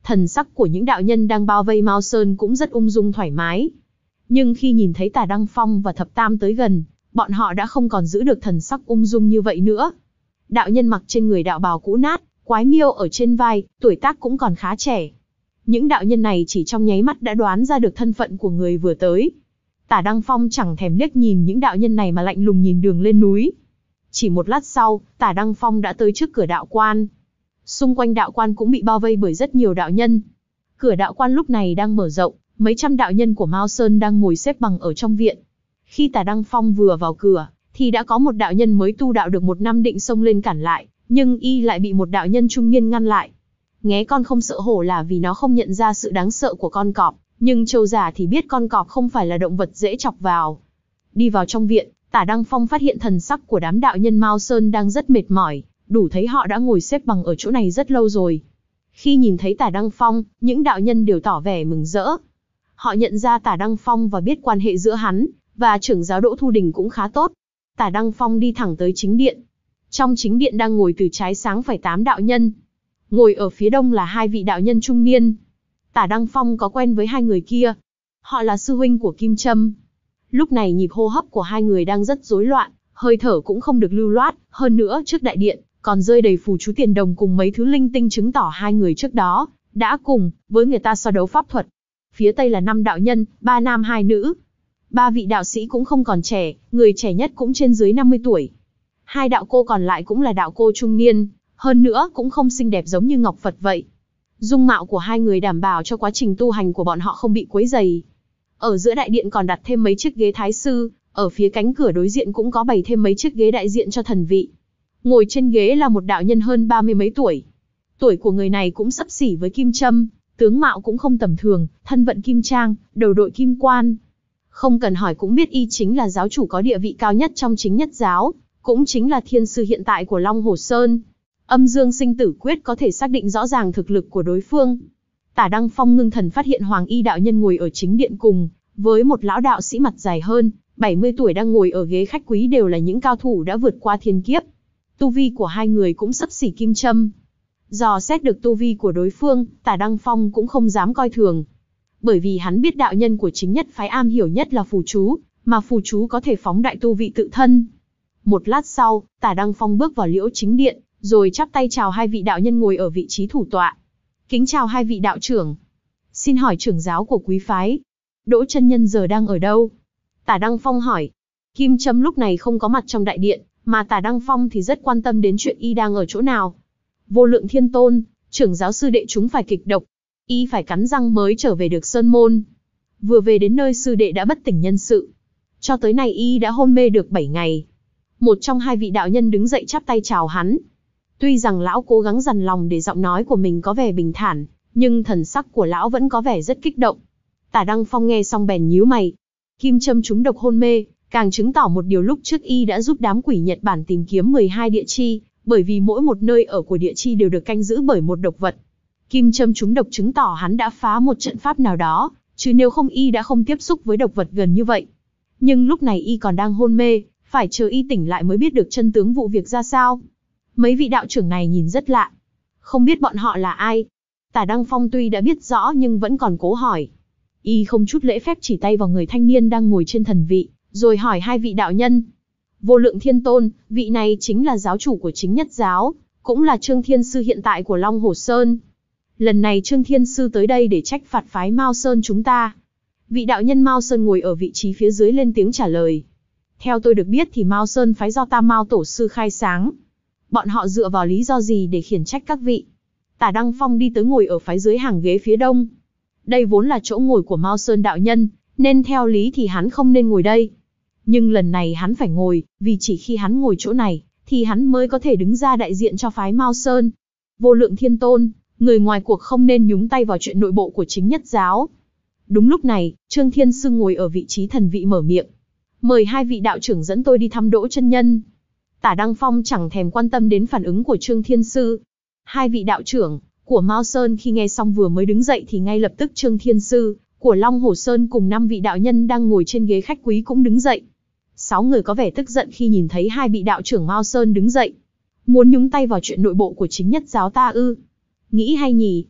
Thần sắc của những đạo nhân đang bao vây Mao Sơn cũng rất ung dung thoải mái. Nhưng khi nhìn thấy Tả Đăng Phong và Thập Tam tới gần, bọn họ đã không còn giữ được thần sắc ung dung như vậy nữa. Đạo nhân mặc trên người đạo bào cũ nát, quái miêu ở trên vai, tuổi tác cũng còn khá trẻ. Những đạo nhân này chỉ trong nháy mắt đã đoán ra được thân phận của người vừa tới. Tả Đăng Phong chẳng thèm liếc nhìn những đạo nhân này mà lạnh lùng nhìn đường lên núi. Chỉ một lát sau, Tả Đăng Phong đã tới trước cửa đạo quan. Xung quanh đạo quan cũng bị bao vây bởi rất nhiều đạo nhân. Cửa đạo quan lúc này đang mở rộng, mấy trăm đạo nhân của Mao Sơn đang ngồi xếp bằng ở trong viện. Khi Tả Đăng Phong vừa vào cửa, thì đã có một đạo nhân mới tu đạo được một năm định xông lên cản lại, nhưng y lại bị một đạo nhân trung niên ngăn lại. Nghé con không sợ hổ là vì nó không nhận ra sự đáng sợ của con cọp, nhưng trâu già thì biết con cọp không phải là động vật dễ chọc vào. Đi vào trong viện, Tả Đăng Phong phát hiện thần sắc của đám đạo nhân Mao Sơn đang rất mệt mỏi, đủ thấy họ đã ngồi xếp bằng ở chỗ này rất lâu rồi. Khi nhìn thấy Tả Đăng Phong, những đạo nhân đều tỏ vẻ mừng rỡ. Họ nhận ra Tả Đăng Phong và biết quan hệ giữa hắn và trưởng giáo Đỗ Thu Đình cũng khá tốt. Tả Đăng Phong đi thẳng tới chính điện. Trong chính điện đang ngồi từ trái sáng phải tám đạo nhân. Ngồi ở phía đông là hai vị đạo nhân trung niên. Tả Đăng Phong có quen với hai người kia. Họ là sư huynh của Kim Trâm. Lúc này nhịp hô hấp của hai người đang rất rối loạn, hơi thở cũng không được lưu loát, hơn nữa trước đại điện còn rơi đầy phù chú tiền đồng cùng mấy thứ linh tinh chứng tỏ hai người trước đó đã cùng với người ta so đấu pháp thuật. Phía tây là năm đạo nhân, ba nam hai nữ. Ba vị đạo sĩ cũng không còn trẻ, người trẻ nhất cũng trên dưới năm mươi tuổi. Hai đạo cô còn lại cũng là đạo cô trung niên, hơn nữa cũng không xinh đẹp giống như Ngọc Phật vậy. Dung mạo của hai người đảm bảo cho quá trình tu hành của bọn họ không bị quấy rầy. Ở giữa đại điện còn đặt thêm mấy chiếc ghế thái sư, ở phía cánh cửa đối diện cũng có bày thêm mấy chiếc ghế đại diện cho thần vị. Ngồi trên ghế là một đạo nhân hơn ba mươi mấy tuổi. Tuổi của người này cũng xấp xỉ với Kim Trâm, tướng mạo cũng không tầm thường, thân vận kim trang, đầu đội kim quan. Không cần hỏi cũng biết y chính là giáo chủ có địa vị cao nhất trong chính nhất giáo, cũng chính là thiên sư hiện tại của Long Hồ Sơn. Âm dương sinh tử quyết có thể xác định rõ ràng thực lực của đối phương. Tả Đăng Phong ngưng thần phát hiện Hoàng Y đạo nhân ngồi ở chính điện cùng với một lão đạo sĩ mặt dài hơn, bảy mươi tuổi đang ngồi ở ghế khách quý đều là những cao thủ đã vượt qua thiên kiếp. Tu vi của hai người cũng xấp xỉ Kim Trâm. Dò xét được tu vi của đối phương, Tả Đăng Phong cũng không dám coi thường. Bởi vì hắn biết đạo nhân của chính nhất phái am hiểu nhất là phù chú, mà phù chú có thể phóng đại tu vị tự thân. Một lát sau, Tả Đăng Phong bước vào liễu chính điện, rồi chắp tay chào hai vị đạo nhân ngồi ở vị trí thủ tọa. Kính chào hai vị đạo trưởng. Xin hỏi trưởng giáo của quý phái, Đỗ chân nhân giờ đang ở đâu? Tả Đăng Phong hỏi. Kim Trâm lúc này không có mặt trong đại điện, mà Tả Đăng Phong thì rất quan tâm đến chuyện y đang ở chỗ nào. Vô Lượng Thiên Tôn, trưởng giáo sư đệ chúng phải kịch độc, y phải cắn răng mới trở về được sơn môn. Vừa về đến nơi sư đệ đã bất tỉnh nhân sự. Cho tới nay y đã hôn mê được bảy ngày. Một trong hai vị đạo nhân đứng dậy chắp tay chào hắn. Tuy rằng lão cố gắng dằn lòng để giọng nói của mình có vẻ bình thản, nhưng thần sắc của lão vẫn có vẻ rất kích động. Tả Đăng Phong nghe xong bèn nhíu mày. Kim Trâm trúng độc hôn mê, càng chứng tỏ một điều lúc trước y đã giúp đám quỷ Nhật Bản tìm kiếm mười hai địa chi, bởi vì mỗi một nơi ở của địa chi đều được canh giữ bởi một độc vật. Kim Trâm trúng độc chứng tỏ hắn đã phá một trận pháp nào đó, chứ nếu không y đã không tiếp xúc với độc vật gần như vậy. Nhưng lúc này y còn đang hôn mê, phải chờ y tỉnh lại mới biết được chân tướng vụ việc ra sao. Mấy vị đạo trưởng này nhìn rất lạ. Không biết bọn họ là ai? Tả Đăng Phong tuy đã biết rõ nhưng vẫn còn cố hỏi. Y không chút lễ phép chỉ tay vào người thanh niên đang ngồi trên thần vị, rồi hỏi hai vị đạo nhân. Vô Lượng Thiên Tôn, vị này chính là giáo chủ của chính nhất giáo, cũng là Trương Thiên Sư hiện tại của Long Hồ Sơn. Lần này Trương Thiên Sư tới đây để trách phạt phái Mao Sơn chúng ta. Vị đạo nhân Mao Sơn ngồi ở vị trí phía dưới lên tiếng trả lời. Theo tôi được biết thì Mao Sơn phái do Tam Mao Tổ Sư khai sáng. Bọn họ dựa vào lý do gì để khiển trách các vị? Tả Đăng Phong đi tới ngồi ở phái dưới hàng ghế phía đông. Đây vốn là chỗ ngồi của Mao Sơn đạo nhân, nên theo lý thì hắn không nên ngồi đây. Nhưng lần này hắn phải ngồi, vì chỉ khi hắn ngồi chỗ này, thì hắn mới có thể đứng ra đại diện cho phái Mao Sơn. Vô Lượng Thiên Tôn, người ngoài cuộc không nên nhúng tay vào chuyện nội bộ của chính nhất giáo. Đúng lúc này, Trương Thiên Sư ngồi ở vị trí thần vị mở miệng. Mời hai vị đạo trưởng dẫn tôi đi thăm Đỗ chân nhân. Tả Đăng Phong chẳng thèm quan tâm đến phản ứng của Trương Thiên Sư. Hai vị đạo trưởng của Mao Sơn khi nghe xong vừa mới đứng dậy thì ngay lập tức Trương Thiên Sư của Long Hồ Sơn cùng năm vị đạo nhân đang ngồi trên ghế khách quý cũng đứng dậy. Sáu người có vẻ tức giận khi nhìn thấy hai vị đạo trưởng Mao Sơn đứng dậy. Muốn nhúng tay vào chuyện nội bộ của chính nhất giáo ta ư? Nghĩ hay nhỉ?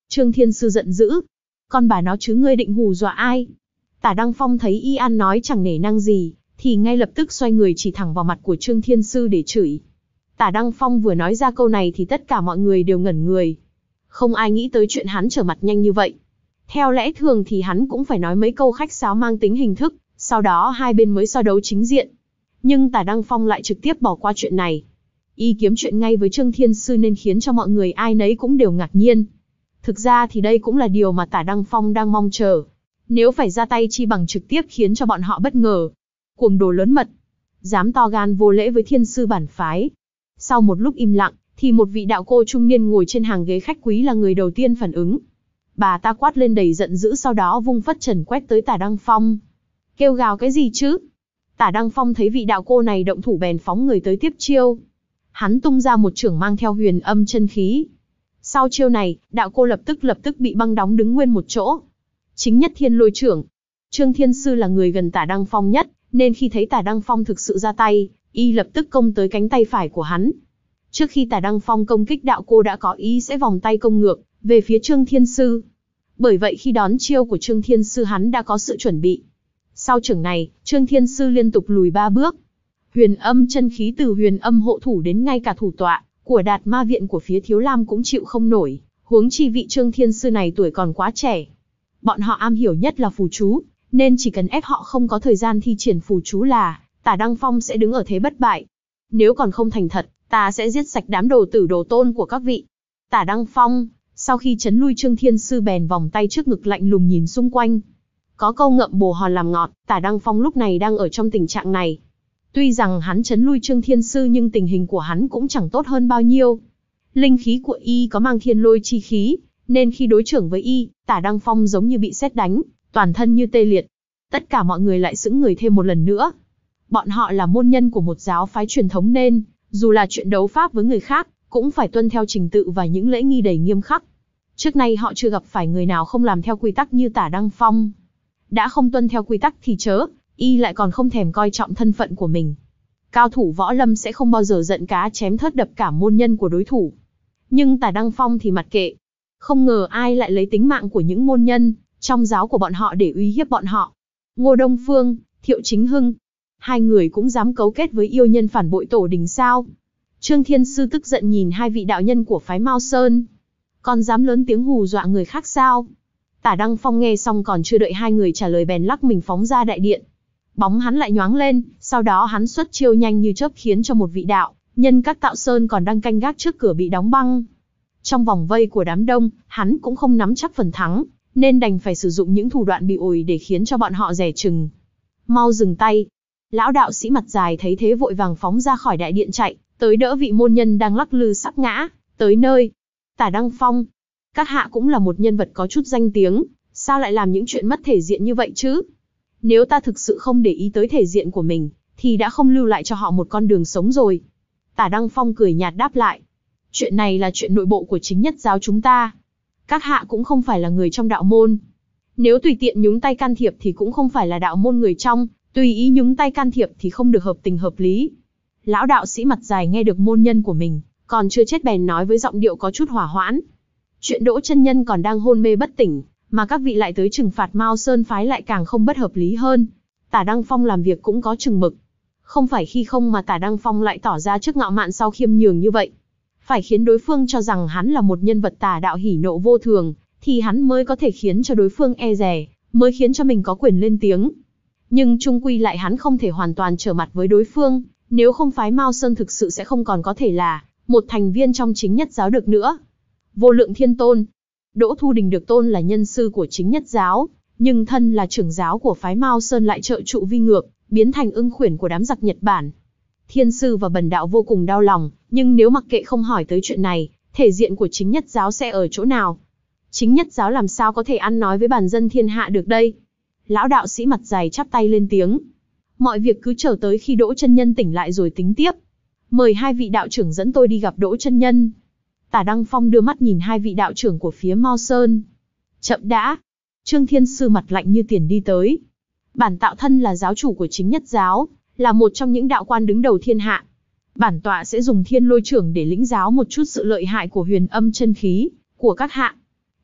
Trương Thiên Sư giận dữ. Con bà nó chứ, ngươi định hù dọa ai? Tả Đăng Phong thấy y ăn nói chẳng nể nang gì, thì ngay lập tức xoay người chỉ thẳng vào mặt của Trương Thiên Sư để chửi. Tả Đăng Phong vừa nói ra câu này thì tất cả mọi người đều ngẩn người. Không ai nghĩ tới chuyện hắn trở mặt nhanh như vậy. Theo lẽ thường thì hắn cũng phải nói mấy câu khách sáo mang tính hình thức, sau đó hai bên mới so đấu chính diện. Nhưng Tả Đăng Phong lại trực tiếp bỏ qua chuyện này. Y kiếm chuyện ngay với Trương Thiên Sư nên khiến cho mọi người ai nấy cũng đều ngạc nhiên. Thực ra thì đây cũng là điều mà Tả Đăng Phong đang mong chờ. Nếu phải ra tay chi bằng trực tiếp khiến cho bọn họ bất ngờ. Cuồng đồ lớn mật, dám to gan vô lễ với Thiên Sư bản phái. Sau một lúc im lặng, thì một vị đạo cô trung niên ngồi trên hàng ghế khách quý là người đầu tiên phản ứng. Bà ta quát lên đầy giận dữ, sau đó vung phất trần quét tới Tả Đăng Phong. Kêu gào cái gì chứ? Tả Đăng Phong thấy vị đạo cô này động thủ bèn phóng người tới tiếp chiêu. Hắn tung ra một chưởng mang theo huyền âm chân khí. Sau chiêu này, đạo cô lập tức lập tức bị băng đóng đứng nguyên một chỗ. Chính nhất thiên lôi chưởng. Trương Thiên Sư là người gần Tả Đăng Phong nhất, nên khi thấy Tả Đăng Phong thực sự ra tay, y lập tức công tới cánh tay phải của hắn. Trước khi Tả Đăng Phong công kích, đạo cô đã có ý sẽ vòng tay công ngược về phía Trương Thiên Sư. Bởi vậy khi đón chiêu của Trương Thiên Sư, hắn đã có sự chuẩn bị. Sau chưởng này, Trương Thiên Sư liên tục lùi ba bước. Huyền âm chân khí từ huyền âm hộ thủ đến ngay cả thủ tọa của Đạt Ma Viện của phía Thiếu Lam cũng chịu không nổi, huống chi vị Trương Thiên Sư này tuổi còn quá trẻ. Bọn họ am hiểu nhất là phù chú, nên chỉ cần ép họ không có thời gian thi triển phù chú là Tả Đăng Phong sẽ đứng ở thế bất bại. Nếu còn không thành thật, ta sẽ giết sạch đám đồ tử đồ tôn của các vị. Tả Đăng Phong, sau khi chấn lui Trương Thiên Sư bèn vòng tay trước ngực lạnh lùng nhìn xung quanh. Có câu ngậm bồ hòn làm ngọt, Tả Đăng Phong lúc này đang ở trong tình trạng này. Tuy rằng hắn chấn lui Trương Thiên Sư nhưng tình hình của hắn cũng chẳng tốt hơn bao nhiêu. Linh khí của y có mang thiên lôi chi khí, nên khi đối chưởng với y, Tả Đăng Phong giống như bị sét đánh, toàn thân như tê liệt. Tất cả mọi người lại sững người thêm một lần nữa. Bọn họ là môn nhân của một giáo phái truyền thống nên, dù là chuyện đấu pháp với người khác, cũng phải tuân theo trình tự và những lễ nghi đầy nghiêm khắc. Trước nay họ chưa gặp phải người nào không làm theo quy tắc như Tả Đăng Phong. Đã không tuân theo quy tắc thì chớ, y lại còn không thèm coi trọng thân phận của mình. Cao thủ võ lâm sẽ không bao giờ giận cá chém thớt đập cả môn nhân của đối thủ. Nhưng Tả Đăng Phong thì mặc kệ. Không ngờ ai lại lấy tính mạng của những môn nhân trong giáo của bọn họ để uy hiếp bọn họ. Ngô Đông Phương, Thiệu Chính Hưng, hai người cũng dám cấu kết với yêu nhân phản bội tổ đình sao? Trương Thiên Sư tức giận nhìn hai vị đạo nhân của phái Mao Sơn. Còn dám lớn tiếng hù dọa người khác sao? Tả Đăng Phong nghe xong còn chưa đợi hai người trả lời bèn lắc mình phóng ra đại điện. Bóng hắn lại nhoáng lên, sau đó hắn xuất chiêu nhanh như chớp khiến cho một vị đạo nhân các Tạo Sơn còn đang canh gác trước cửa bị đóng băng. Trong vòng vây của đám đông, hắn cũng không nắm chắc phần thắng, nên đành phải sử dụng những thủ đoạn bị ổi để khiến cho bọn họ dè chừng. Mau dừng tay! Lão đạo sĩ mặt dài thấy thế vội vàng phóng ra khỏi đại điện chạy, tới đỡ vị môn nhân đang lắc lư sắp ngã, tới nơi. Tả Đăng Phong, các hạ cũng là một nhân vật có chút danh tiếng, sao lại làm những chuyện mất thể diện như vậy chứ? Nếu ta thực sự không để ý tới thể diện của mình, thì đã không lưu lại cho họ một con đường sống rồi. Tả Đăng Phong cười nhạt đáp lại. Chuyện này là chuyện nội bộ của chính nhất giáo chúng ta. Các hạ cũng không phải là người trong đạo môn. Nếu tùy tiện nhúng tay can thiệp thì cũng không phải là đạo môn người trong, tùy ý nhúng tay can thiệp thì không được hợp tình hợp lý. Lão đạo sĩ mặt dài nghe được môn nhân của mình còn chưa chết bèn nói với giọng điệu có chút hỏa hoãn. Chuyện Đỗ chân nhân còn đang hôn mê bất tỉnh, mà các vị lại tới trừng phạt Mao Sơn phái lại càng không bất hợp lý hơn. Tả Đăng Phong làm việc cũng có chừng mực. Không phải khi không mà Tả Đăng Phong lại tỏ ra trước ngạo mạn sau khiêm nhường như vậy. Phải khiến đối phương cho rằng hắn là một nhân vật tà đạo hỉ nộ vô thường, thì hắn mới có thể khiến cho đối phương e dè, mới khiến cho mình có quyền lên tiếng. Nhưng chung quy lại hắn không thể hoàn toàn trở mặt với đối phương, nếu không phái Mao Sơn thực sự sẽ không còn có thể là một thành viên trong chính nhất giáo được nữa. Vô Lượng Thiên Tôn, Đỗ Thu Đình được tôn là nhân sư của chính nhất giáo, nhưng thân là trưởng giáo của phái Mao Sơn lại trợ trụ vi ngược, biến thành ưng khuyển của đám giặc Nhật Bản. Thiên sư và Bần đạo vô cùng đau lòng, nhưng nếu mặc kệ không hỏi tới chuyện này, thể diện của chính nhất giáo sẽ ở chỗ nào? Chính nhất giáo làm sao có thể ăn nói với bản dân thiên hạ được đây? Lão đạo sĩ mặt dày chắp tay lên tiếng. Mọi việc cứ chờ tới khi Đỗ chân nhân tỉnh lại rồi tính tiếp. Mời hai vị đạo trưởng dẫn tôi đi gặp Đỗ chân nhân. Tả Đăng Phong đưa mắt nhìn hai vị đạo trưởng của phía Mao Sơn. Chậm đã. Trương Thiên Sư mặt lạnh như tiền đi tới. Bản tạo thân là giáo chủ của chính nhất giáo, là một trong những đạo quan đứng đầu thiên hạ. Bản tọa sẽ dùng thiên lôi trưởng để lĩnh giáo một chút sự lợi hại của huyền âm chân khí của các hạ.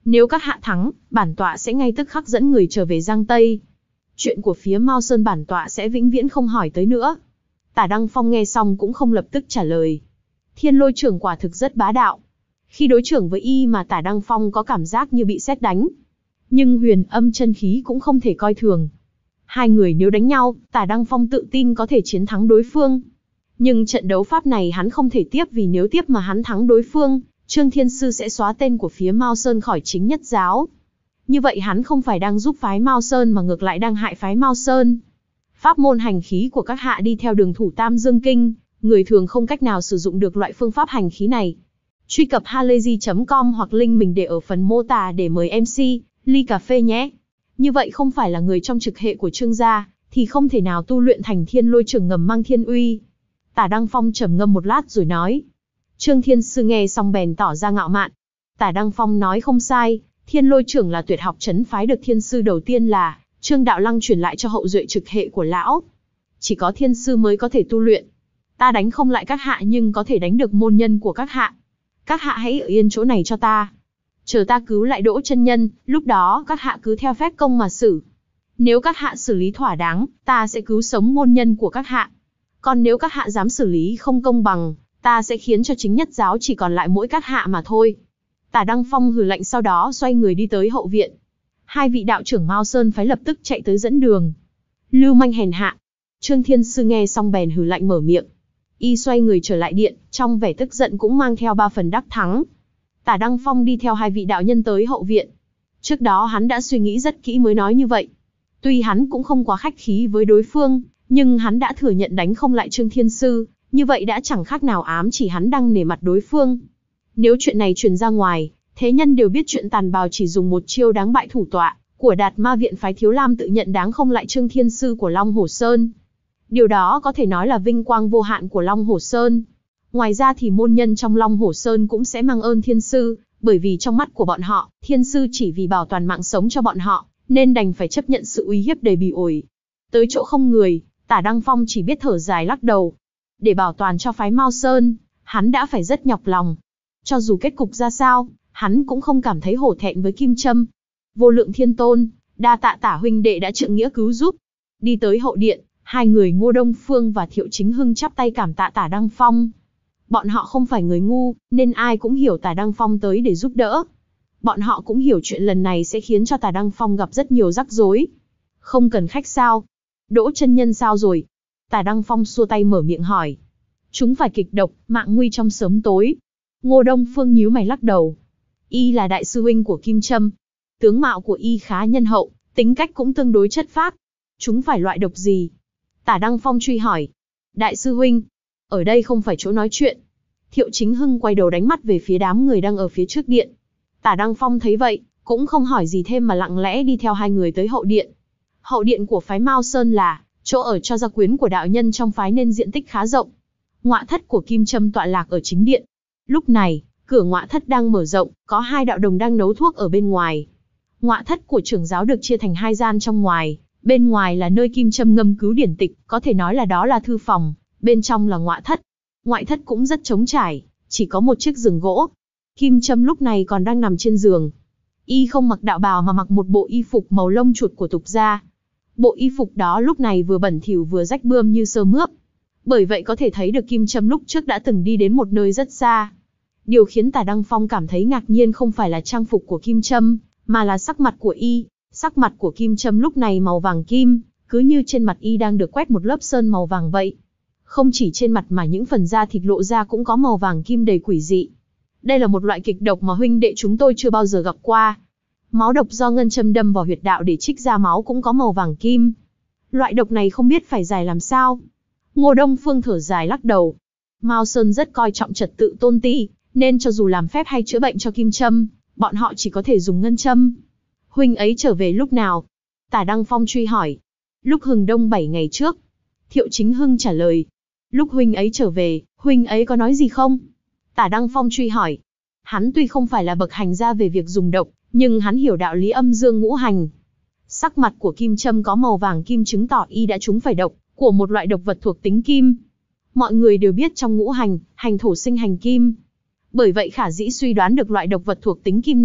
Nếu các hạ thắng, bản tọa sẽ ngay tức khắc dẫn người trở về Giang Tây. Chuyện của phía Mao Sơn bản tọa sẽ vĩnh viễn không hỏi tới nữa. Tả Đăng Phong nghe xong cũng không lập tức trả lời. Thiên Lôi trưởng quả thực rất bá đạo. Khi đối trưởng với y mà Tả Đăng Phong có cảm giác như bị sét đánh. Nhưng huyền âm chân khí cũng không thể coi thường. Hai người nếu đánh nhau, Tả Đăng Phong tự tin có thể chiến thắng đối phương. Nhưng trận đấu pháp này hắn không thể tiếp, vì nếu tiếp mà hắn thắng đối phương, Trương Thiên Sư sẽ xóa tên của phía Mao Sơn khỏi chính nhất giáo. Như vậy hắn không phải đang giúp phái Mao Sơn mà ngược lại đang hại phái Mao Sơn. Pháp môn hành khí của các hạ đi theo đường thủ Tam Dương Kinh, người thường không cách nào sử dụng được loại phương pháp hành khí này. Truy cập halayzi chấm com hoặc link mình để ở phần mô tả để mời em xê, ly cà phê nhé. Như vậy không phải là người trong trực hệ của Trương gia, thì không thể nào tu luyện thành Thiên Lôi trưởng ngầm mang thiên uy. Tả Đăng Phong trầm ngâm một lát rồi nói. Trương Thiên Sư nghe xong bèn tỏ ra ngạo mạn. Tả Đăng Phong nói không sai, Thiên Lôi trưởng là tuyệt học trấn phái được Thiên Sư đầu tiên là Trương Đạo Lăng truyền lại cho hậu duệ trực hệ của lão. Chỉ có Thiên Sư mới có thể tu luyện. Ta đánh không lại các hạ nhưng có thể đánh được môn nhân của các hạ. Các hạ hãy ở yên chỗ này cho ta. Chờ ta cứu lại Đỗ chân nhân, lúc đó các hạ cứ theo phép công mà xử. Nếu các hạ xử lý thỏa đáng, ta sẽ cứu sống môn nhân của các hạ. Còn nếu các hạ dám xử lý không công bằng, ta sẽ khiến cho chính nhất giáo chỉ còn lại mỗi các hạ mà thôi. Tả Đăng Phong hừ lạnh, sau đó xoay người đi tới hậu viện. Hai vị đạo trưởng Mao Sơn phái lập tức chạy tới dẫn đường. Lưu manh hèn hạ. Trương Thiên Sư nghe xong bèn hừ lạnh mở miệng. Y xoay người trở lại điện, trong vẻ tức giận cũng mang theo ba phần đắc thắng. Tả Đăng Phong đi theo hai vị đạo nhân tới hậu viện. Trước đó hắn đã suy nghĩ rất kỹ mới nói như vậy. Tuy hắn cũng không quá khách khí với đối phương, nhưng hắn đã thừa nhận đánh không lại Trương Thiên Sư, như vậy đã chẳng khác nào ám chỉ hắn đang nể mặt đối phương. Nếu chuyện này truyền ra ngoài, thế nhân đều biết chuyện Tàn Bào chỉ dùng một chiêu đáng bại thủ tọa của Đạt Ma viện phái Thiếu Lam tự nhận đáng không lại Trương Thiên Sư của Long Hổ Sơn. Điều đó có thể nói là vinh quang vô hạn của Long Hổ Sơn. Ngoài ra thì môn nhân trong Long Hổ Sơn cũng sẽ mang ơn Thiên Sư, bởi vì trong mắt của bọn họ, Thiên Sư chỉ vì bảo toàn mạng sống cho bọn họ, nên đành phải chấp nhận sự uy hiếp đầy bỉ ổi. Tới chỗ không người, Tả Đăng Phong chỉ biết thở dài lắc đầu. Để bảo toàn cho phái Mao Sơn, hắn đã phải rất nhọc lòng. Cho dù kết cục ra sao, hắn cũng không cảm thấy hổ thẹn với Kim Châm. Vô Lượng Thiên Tôn, đa tạ Tả huynh đệ đã trượng nghĩa cứu giúp. Đi tới hậu điện, hai người Ngô Đông Phương và Thiệu Chính Hưng chắp tay cảm tạ Tả Đăng Phong. Bọn họ không phải người ngu, nên ai cũng hiểu Tả Đăng Phong tới để giúp đỡ. Bọn họ cũng hiểu chuyện lần này sẽ khiến cho Tả Đăng Phong gặp rất nhiều rắc rối. Không cần khách sao? Đỗ chân nhân sao rồi? Tả Đăng Phong xua tay mở miệng hỏi. Chúng phải kịch độc, mạng nguy trong sớm tối. Ngô Đông Phương nhíu mày lắc đầu. Y là đại sư huynh của Kim Châm. Tướng mạo của y khá nhân hậu, tính cách cũng tương đối chất phác. Chúng phải loại độc gì? Tả Đăng Phong truy hỏi. Đại sư huynh, ở đây không phải chỗ nói chuyện. Thiệu Chính Hưng quay đầu đánh mắt về phía đám người đang ở phía trước điện. Tả Đăng Phong thấy vậy, cũng không hỏi gì thêm mà lặng lẽ đi theo hai người tới hậu điện. Hậu điện của phái Mao Sơn là chỗ ở cho gia quyến của đạo nhân trong phái nên diện tích khá rộng. Ngọa thất của Kim Châm tọa lạc ở chính điện. Lúc này, cửa ngọa thất đang mở rộng, có hai đạo đồng đang nấu thuốc ở bên ngoài. Ngọa thất của trưởng giáo được chia thành hai gian trong ngoài, bên ngoài là nơi Kim Châm ngâm cứu điển tịch, có thể nói là đó là thư phòng, bên trong là ngọa thất. Ngoại thất cũng rất trống trải, chỉ có một chiếc giường gỗ. Kim Châm lúc này còn đang nằm trên giường. Y không mặc đạo bào mà mặc một bộ y phục màu lông chuột của tục gia. Bộ y phục đó lúc này vừa bẩn thỉu vừa rách bươm như sơ mướp. Bởi vậy có thể thấy được Kim Châm lúc trước đã từng đi đến một nơi rất xa. Điều khiến Tả Đăng Phong cảm thấy ngạc nhiên không phải là trang phục của Kim Châm, mà là sắc mặt của y. Sắc mặt của Kim Châm lúc này màu vàng kim, cứ như trên mặt y đang được quét một lớp sơn màu vàng vậy. Không chỉ trên mặt mà những phần da thịt lộ ra cũng có màu vàng kim đầy quỷ dị. Đây là một loại kịch độc mà huynh đệ chúng tôi chưa bao giờ gặp qua. Máu độc do ngân châm đâm vào huyệt đạo để trích ra máu cũng có màu vàng kim. Loại độc này không biết phải giải làm sao. Ngô Đông Phương thở dài lắc đầu. Mao Sơn rất coi trọng trật tự tôn ti, nên cho dù làm phép hay chữa bệnh cho Kim Châm, bọn họ chỉ có thể dùng ngân châm. Huynh ấy trở về lúc nào? Tả Đăng Phong truy hỏi. Lúc hừng đông bảy ngày trước. Thiệu Chính Hưng trả lời. Lúc huynh ấy trở về, huynh ấy có nói gì không? Tả Đăng Phong truy hỏi. Hắn tuy không phải là bậc hành gia về việc dùng độc, nhưng hắn hiểu đạo lý âm dương ngũ hành. Sắc mặt của Kim Châm có màu vàng kim chứng tỏ y đã trúng phải độc của một loại độc vật thuộc tính kim. Mọi người đều biết trong ngũ hành, hành thổ sinh hành kim. Bởi vậy khả dĩ suy đoán được loại độc vật thuộc tính kim này,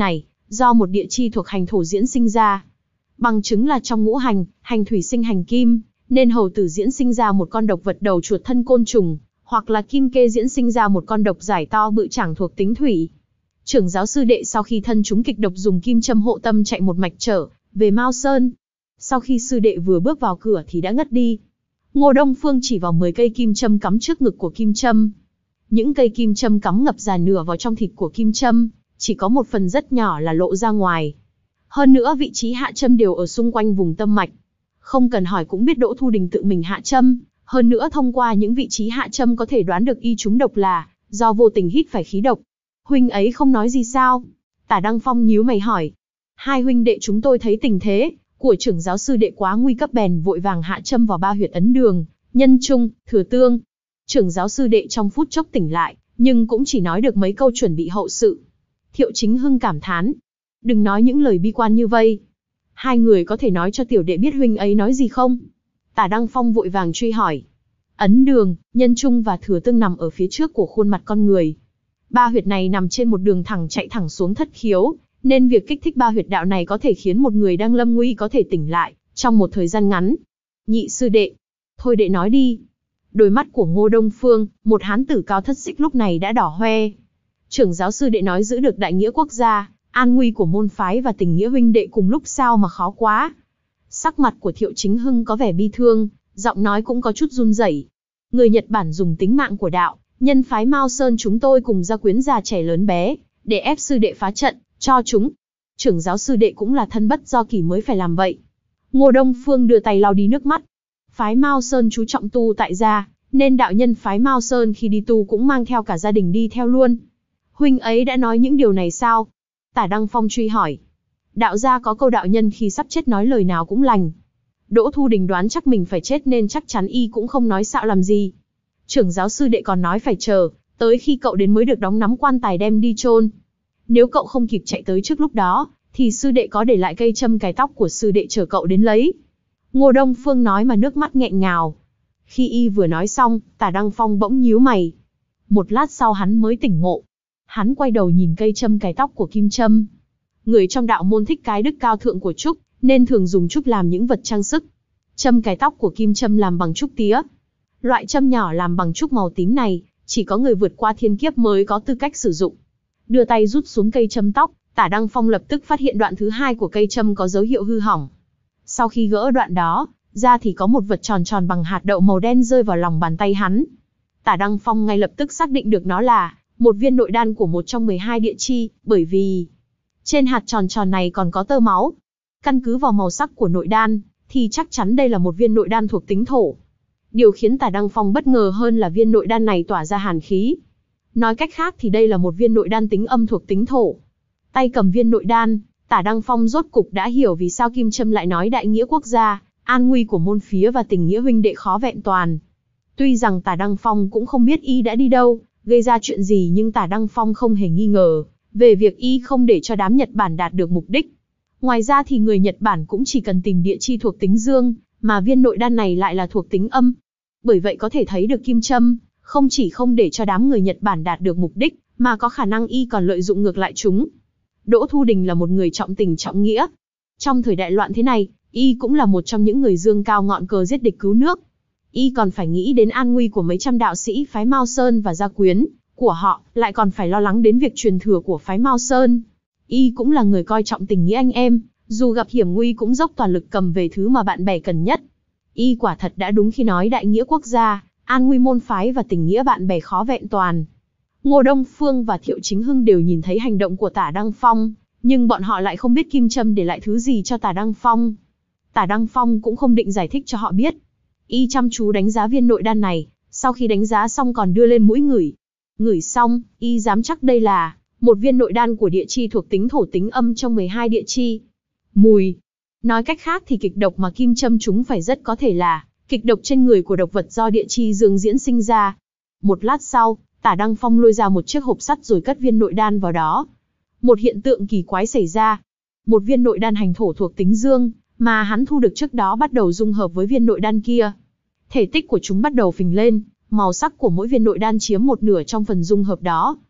do một địa chi thuộc hành thổ diễn sinh ra. Bằng chứng là trong ngũ hành, hành thủy sinh hành kim, nên hầu tử diễn sinh ra một con độc vật đầu chuột thân côn trùng, hoặc là kim kê diễn sinh ra một con độc giải to bự chảng thuộc tính thủy. Trưởng giáo sư đệ sau khi thân chúng kịch độc dùng kim châm hộ tâm chạy một mạch trở về Mao Sơn. Sau khi sư đệ vừa bước vào cửa thì đã ngất đi. Ngô Đông Phương chỉ vào mười cây kim châm cắm trước ngực của kim châm. Những cây kim châm cắm ngập già nửa vào trong thịt của kim châm, chỉ có một phần rất nhỏ là lộ ra ngoài. Hơn nữa vị trí hạ châm đều ở xung quanh vùng tâm mạch. Không cần hỏi cũng biết Đỗ Thu Đình tự mình hạ châm, hơn nữa thông qua những vị trí hạ châm có thể đoán được y trúng độc là do vô tình hít phải khí độc. Huynh ấy không nói gì sao? Tả Đăng Phong nhíu mày hỏi. Hai huynh đệ chúng tôi thấy tình thế của trưởng giáo sư đệ quá nguy cấp bèn vội vàng hạ châm vào ba huyệt ấn đường, nhân trung, thừa tương. Trưởng giáo sư đệ trong phút chốc tỉnh lại, nhưng cũng chỉ nói được mấy câu chuẩn bị hậu sự. Thiệu Chính Hưng cảm thán. Đừng nói những lời bi quan như vây. Hai người có thể nói cho tiểu đệ biết huynh ấy nói gì không? Tả Đăng Phong vội vàng truy hỏi. Ấn đường, nhân trung và thừa tương nằm ở phía trước của khuôn mặt con người. Ba huyệt này nằm trên một đường thẳng chạy thẳng xuống thất khiếu, nên việc kích thích ba huyệt đạo này có thể khiến một người đang lâm nguy có thể tỉnh lại trong một thời gian ngắn. Nhị sư đệ, thôi đệ nói đi. Đôi mắt của Ngô Đông Phương, một hán tử cao thất xích lúc này đã đỏ hoe. Trưởng giáo sư đệ nói giữ được đại nghĩa quốc gia, an nguy của môn phái và tình nghĩa huynh đệ cùng lúc sao mà khó quá. Sắc mặt của Thiệu Chính Hưng có vẻ bi thương, giọng nói cũng có chút run rẩy. Người Nhật Bản dùng tính mạng của đạo nhân phái Mao Sơn chúng tôi cùng gia quyến già trẻ lớn bé, để ép sư đệ phá trận, cho chúng. Trưởng giáo sư đệ cũng là thân bất do kỷ mới phải làm vậy. Ngô Đông Phương đưa tay lau đi nước mắt. Phái Mao Sơn chú trọng tu tại gia, nên đạo nhân phái Mao Sơn khi đi tu cũng mang theo cả gia đình đi theo luôn. Huynh ấy đã nói những điều này sao? Tả Đăng Phong truy hỏi. Đạo gia có câu đạo nhân khi sắp chết nói lời nào cũng lành. Đỗ Thu Đình đoán chắc mình phải chết nên chắc chắn y cũng không nói xạo làm gì. Trưởng giáo sư đệ còn nói phải chờ, tới khi cậu đến mới được đóng nắm quan tài đem đi chôn. Nếu cậu không kịp chạy tới trước lúc đó, thì sư đệ có để lại cây châm cài tóc của sư đệ chờ cậu đến lấy. Ngô Đông Phương nói mà nước mắt nghẹn ngào. Khi y vừa nói xong, Tả Đăng Phong bỗng nhíu mày. Một lát sau hắn mới tỉnh ngộ. Hắn quay đầu nhìn cây châm cài tóc của kim châm. Người trong đạo môn thích cái đức cao thượng của trúc, nên thường dùng trúc làm những vật trang sức. Châm cài tóc của kim châm làm bằng trúc tía. Loại châm nhỏ làm bằng trúc màu tím này, chỉ có người vượt qua thiên kiếp mới có tư cách sử dụng. Đưa tay rút xuống cây châm tóc, Tả Đăng Phong lập tức phát hiện đoạn thứ hai của cây châm có dấu hiệu hư hỏng. Sau khi gỡ đoạn đó, ra thì có một vật tròn tròn bằng hạt đậu màu đen rơi vào lòng bàn tay hắn. Tả Đăng Phong ngay lập tức xác định được nó là một viên nội đan của một trong mười hai địa chi, bởi vì trên hạt tròn tròn này còn có tơ máu. Căn cứ vào màu sắc của nội đan, thì chắc chắn đây là một viên nội đan thuộc tính thổ. Điều khiến Tả Đăng Phong bất ngờ hơn là viên nội đan này tỏa ra hàn khí. Nói cách khác thì đây là một viên nội đan tính âm thuộc tính thổ. Tay cầm viên nội đan, Tả Đăng Phong rốt cục đã hiểu vì sao Kim Trâm lại nói đại nghĩa quốc gia, an nguy của môn phía và tình nghĩa huynh đệ khó vẹn toàn. Tuy rằng Tả Đăng Phong cũng không biết y đã đi đâu, gây ra chuyện gì, nhưng Tả Đăng Phong không hề nghi ngờ về việc y không để cho đám Nhật Bản đạt được mục đích. Ngoài ra thì người Nhật Bản cũng chỉ cần tìm địa chi thuộc tính dương, mà viên nội đan này lại là thuộc tính âm. Bởi vậy có thể thấy được Kim Trâm không chỉ không để cho đám người Nhật Bản đạt được mục đích, mà có khả năng y còn lợi dụng ngược lại chúng. Đỗ Thu Đình là một người trọng tình trọng nghĩa. Trong thời đại loạn thế này, y cũng là một trong những người dương cao ngọn cờ giết địch cứu nước. Y còn phải nghĩ đến an nguy của mấy trăm đạo sĩ phái Mao Sơn và gia quyến của họ, lại còn phải lo lắng đến việc truyền thừa của phái Mao Sơn. Y cũng là người coi trọng tình nghĩa anh em, dù gặp hiểm nguy cũng dốc toàn lực cầm về thứ mà bạn bè cần nhất. Y quả thật đã đúng khi nói đại nghĩa quốc gia, an nguy môn phái và tình nghĩa bạn bè khó vẹn toàn. Ngô Đông Phương và Thiệu Chính Hưng đều nhìn thấy hành động của Tả Đăng Phong, nhưng bọn họ lại không biết Kim Trâm để lại thứ gì cho Tả Đăng Phong. Tả Đăng Phong cũng không định giải thích cho họ biết. Y chăm chú đánh giá viên nội đan này, sau khi đánh giá xong còn đưa lên mũi ngửi. Ngửi xong, y dám chắc đây là một viên nội đan của địa chi thuộc tính thổ tính âm trong mười hai địa chi. Mùi. Nói cách khác thì kịch độc mà Kim Trâm chúng phải rất có thể là kịch độc trên người của độc vật do địa chi dương diễn sinh ra. Một lát sau, Tả Đăng Phong lôi ra một chiếc hộp sắt rồi cất viên nội đan vào đó. Một hiện tượng kỳ quái xảy ra. Một viên nội đan hành thổ thuộc tính dương, mà hắn thu được trước đó bắt đầu dung hợp với viên nội đan kia. Thể tích của chúng bắt đầu phình lên, màu sắc của mỗi viên nội đan chiếm một nửa trong phần dung hợp đó.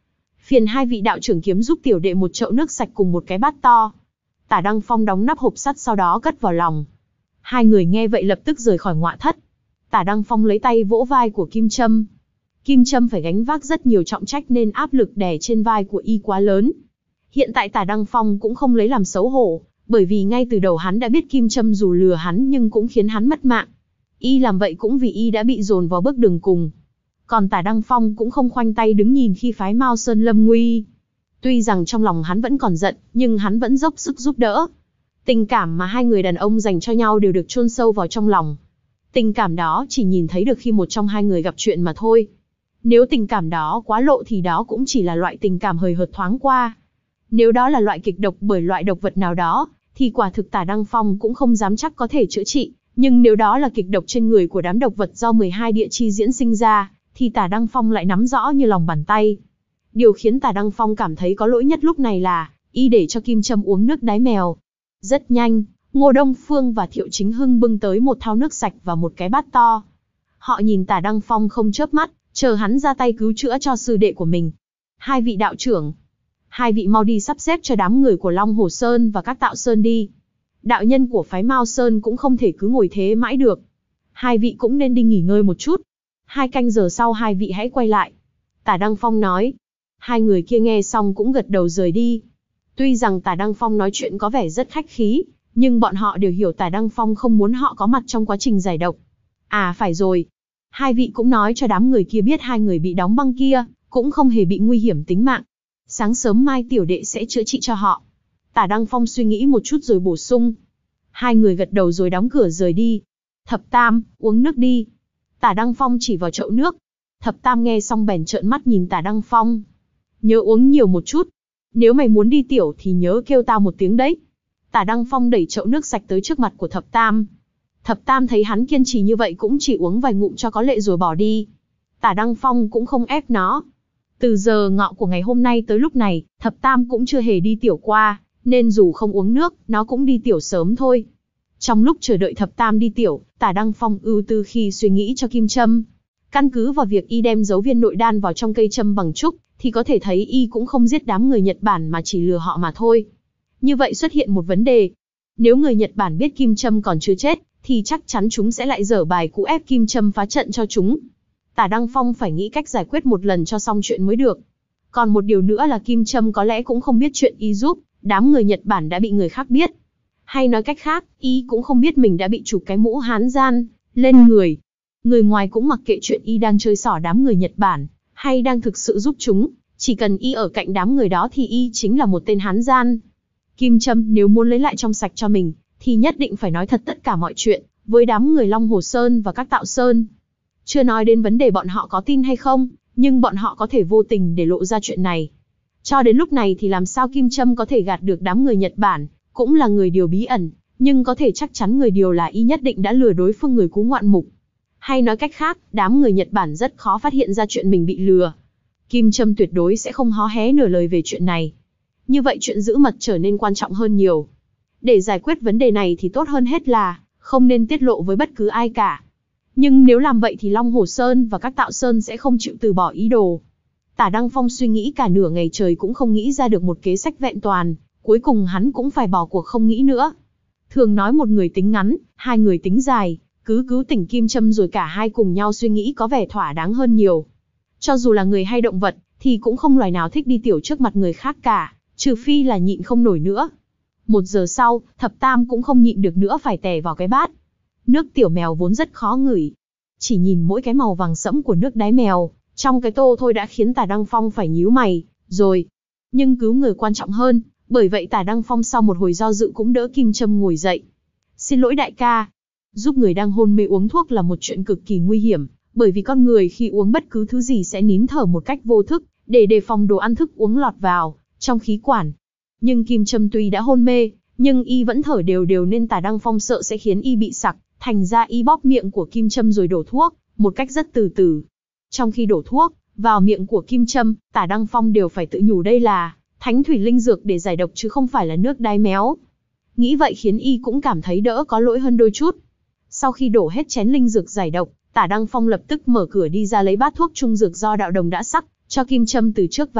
Phiền hai vị đạo trưởng kiếm giúp tiểu đệ một chậu nước sạch cùng một cái bát to. Tả Đăng Phong đóng nắp hộp sắt sau đó cất vào lòng. Hai người nghe vậy lập tức rời khỏi ngọa thất. Tả Đăng Phong lấy tay vỗ vai của Kim Trâm. Kim Trâm phải gánh vác rất nhiều trọng trách nên áp lực đè trên vai của y quá lớn. Hiện tại Tả Đăng Phong cũng không lấy làm xấu hổ, bởi vì ngay từ đầu hắn đã biết Kim Trâm dù lừa hắn nhưng cũng khiến hắn mất mạng. Y làm vậy cũng vì y đã bị dồn vào bước đường cùng. Còn Tả Đăng Phong cũng không khoanh tay đứng nhìn khi phái Mao Sơn lâm nguy. Tuy rằng trong lòng hắn vẫn còn giận, nhưng hắn vẫn dốc sức giúp đỡ. Tình cảm mà hai người đàn ông dành cho nhau đều được chôn sâu vào trong lòng. Tình cảm đó chỉ nhìn thấy được khi một trong hai người gặp chuyện mà thôi. Nếu tình cảm đó quá lộ thì đó cũng chỉ là loại tình cảm hời hợt thoáng qua. Nếu đó là loại kịch độc bởi loại độc vật nào đó, thì quả thực Tả Đăng Phong cũng không dám chắc có thể chữa trị. Nhưng nếu đó là kịch độc trên người của đám độc vật do mười hai địa chi diễn sinh ra, thì Tả Đăng Phong lại nắm rõ như lòng bàn tay. Điều khiến Tả Đăng Phong cảm thấy có lỗi nhất lúc này là, y để cho Kim Trâm uống nước đái mèo. Rất nhanh, Ngô Đông Phương và Thiệu Chính Hưng bưng tới một thau nước sạch và một cái bát to. Họ nhìn Tả Đăng Phong không chớp mắt, chờ hắn ra tay cứu chữa cho sư đệ của mình. Hai vị đạo trưởng, hai vị mau đi sắp xếp cho đám người của Long Hồ Sơn và các Tạo Sơn đi. Đạo nhân của phái Mao Sơn cũng không thể cứ ngồi thế mãi được. Hai vị cũng nên đi nghỉ ngơi một chút. Hai canh giờ sau hai vị hãy quay lại. Tả Đăng Phong nói. Hai người kia nghe xong cũng gật đầu rời đi. Tuy rằng Tả Đăng Phong nói chuyện có vẻ rất khách khí, nhưng bọn họ đều hiểu Tả Đăng Phong không muốn họ có mặt trong quá trình giải độc. À phải rồi. Hai vị cũng nói cho đám người kia biết hai người bị đóng băng kia, cũng không hề bị nguy hiểm tính mạng. Sáng sớm mai tiểu đệ sẽ chữa trị cho họ. Tả Đăng Phong suy nghĩ một chút rồi bổ sung. Hai người gật đầu rồi đóng cửa rời đi. Thập Tam, uống nước đi. Tả Đăng Phong chỉ vào chậu nước. Thập Tam nghe xong bèn trợn mắt nhìn Tả Đăng Phong. Nhớ uống nhiều một chút. Nếu mày muốn đi tiểu thì nhớ kêu tao một tiếng đấy. Tả Đăng Phong đẩy chậu nước sạch tới trước mặt của Thập Tam. Thập Tam thấy hắn kiên trì như vậy cũng chỉ uống vài ngụm cho có lệ rồi bỏ đi. Tả Đăng Phong cũng không ép nó. Từ giờ ngọ của ngày hôm nay tới lúc này, Thập Tam cũng chưa hề đi tiểu qua, nên dù không uống nước, nó cũng đi tiểu sớm thôi. Trong lúc chờ đợi Thập Tam đi tiểu, Tả Đăng Phong ưu tư khi suy nghĩ cho Kim Trâm. Căn cứ vào việc y đem dấu viên nội đan vào trong cây châm bằng trúc, thì có thể thấy y cũng không giết đám người Nhật Bản mà chỉ lừa họ mà thôi. Như vậy xuất hiện một vấn đề. Nếu người Nhật Bản biết Kim Trâm còn chưa chết, thì chắc chắn chúng sẽ lại dở bài cũ ép Kim Trâm phá trận cho chúng. Tả Đăng Phong phải nghĩ cách giải quyết một lần cho xong chuyện mới được. Còn một điều nữa là Kim Trâm có lẽ cũng không biết chuyện y giúp, đám người Nhật Bản đã bị người khác biết. Hay nói cách khác, y cũng không biết mình đã bị chụp cái mũ hán gian lên người. Người ngoài cũng mặc kệ chuyện y đang chơi xỏ đám người Nhật Bản, hay đang thực sự giúp chúng, chỉ cần y ở cạnh đám người đó thì y chính là một tên hán gian. Kim Trâm nếu muốn lấy lại trong sạch cho mình, thì nhất định phải nói thật tất cả mọi chuyện với đám người Long Hồ Sơn và các Tạo Sơn. Chưa nói đến vấn đề bọn họ có tin hay không, nhưng bọn họ có thể vô tình để lộ ra chuyện này. Cho đến lúc này thì làm sao Kim Trâm có thể gạt được đám người Nhật Bản, cũng là người điều bí ẩn, nhưng có thể chắc chắn người điều là y nhất định đã lừa đối phương người Cú Ngoạn Mục. Hay nói cách khác, đám người Nhật Bản rất khó phát hiện ra chuyện mình bị lừa. Kim Trâm tuyệt đối sẽ không hó hé nửa lời về chuyện này. Như vậy chuyện giữ mật trở nên quan trọng hơn nhiều. Để giải quyết vấn đề này thì tốt hơn hết là không nên tiết lộ với bất cứ ai cả. Nhưng nếu làm vậy thì Long Hồ Sơn và các Tạo Sơn sẽ không chịu từ bỏ ý đồ. Tả Đăng Phong suy nghĩ cả nửa ngày trời cũng không nghĩ ra được một kế sách vẹn toàn, cuối cùng hắn cũng phải bỏ cuộc không nghĩ nữa. Thường nói một người tính ngắn, hai người tính dài, cứ cứu tỉnh Kim Trâm rồi cả hai cùng nhau suy nghĩ có vẻ thỏa đáng hơn nhiều. Cho dù là người hay động vật, thì cũng không loài nào thích đi tiểu trước mặt người khác cả, trừ phi là nhịn không nổi nữa. Một giờ sau, Thập Tam cũng không nhịn được nữa phải tè vào cái bát. Nước tiểu mèo vốn rất khó ngửi. Chỉ nhìn mỗi cái màu vàng sẫm của nước đái mèo, trong cái tô thôi đã khiến Tả Đăng Phong phải nhíu mày, rồi. Nhưng cứu người quan trọng hơn, bởi vậy Tả Đăng Phong sau một hồi do dự cũng đỡ Kim Trâm ngồi dậy. Xin lỗi đại ca. Giúp người đang hôn mê uống thuốc là một chuyện cực kỳ nguy hiểm, bởi vì con người khi uống bất cứ thứ gì sẽ nín thở một cách vô thức, để đề phòng đồ ăn thức uống lọt vào trong khí quản. Nhưng Kim Trâm tuy đã hôn mê, nhưng y vẫn thở đều đều nên Tả Đăng Phong sợ sẽ khiến y bị sặc, thành ra y bóp miệng của Kim Trâm rồi đổ thuốc, một cách rất từ từ. Trong khi đổ thuốc vào miệng của Kim Trâm, Tả Đăng Phong đều phải tự nhủ đây là thánh thủy linh dược để giải độc chứ không phải là nước đái méo. Nghĩ vậy khiến y cũng cảm thấy đỡ có lỗi hơn đôi chút. Sau khi đổ hết chén linh dược giải độc, Tả Đăng Phong lập tức mở cửa đi ra lấy bát thuốc trung dược do đạo đồng đã sắc cho Kim Trâm từ trước vào,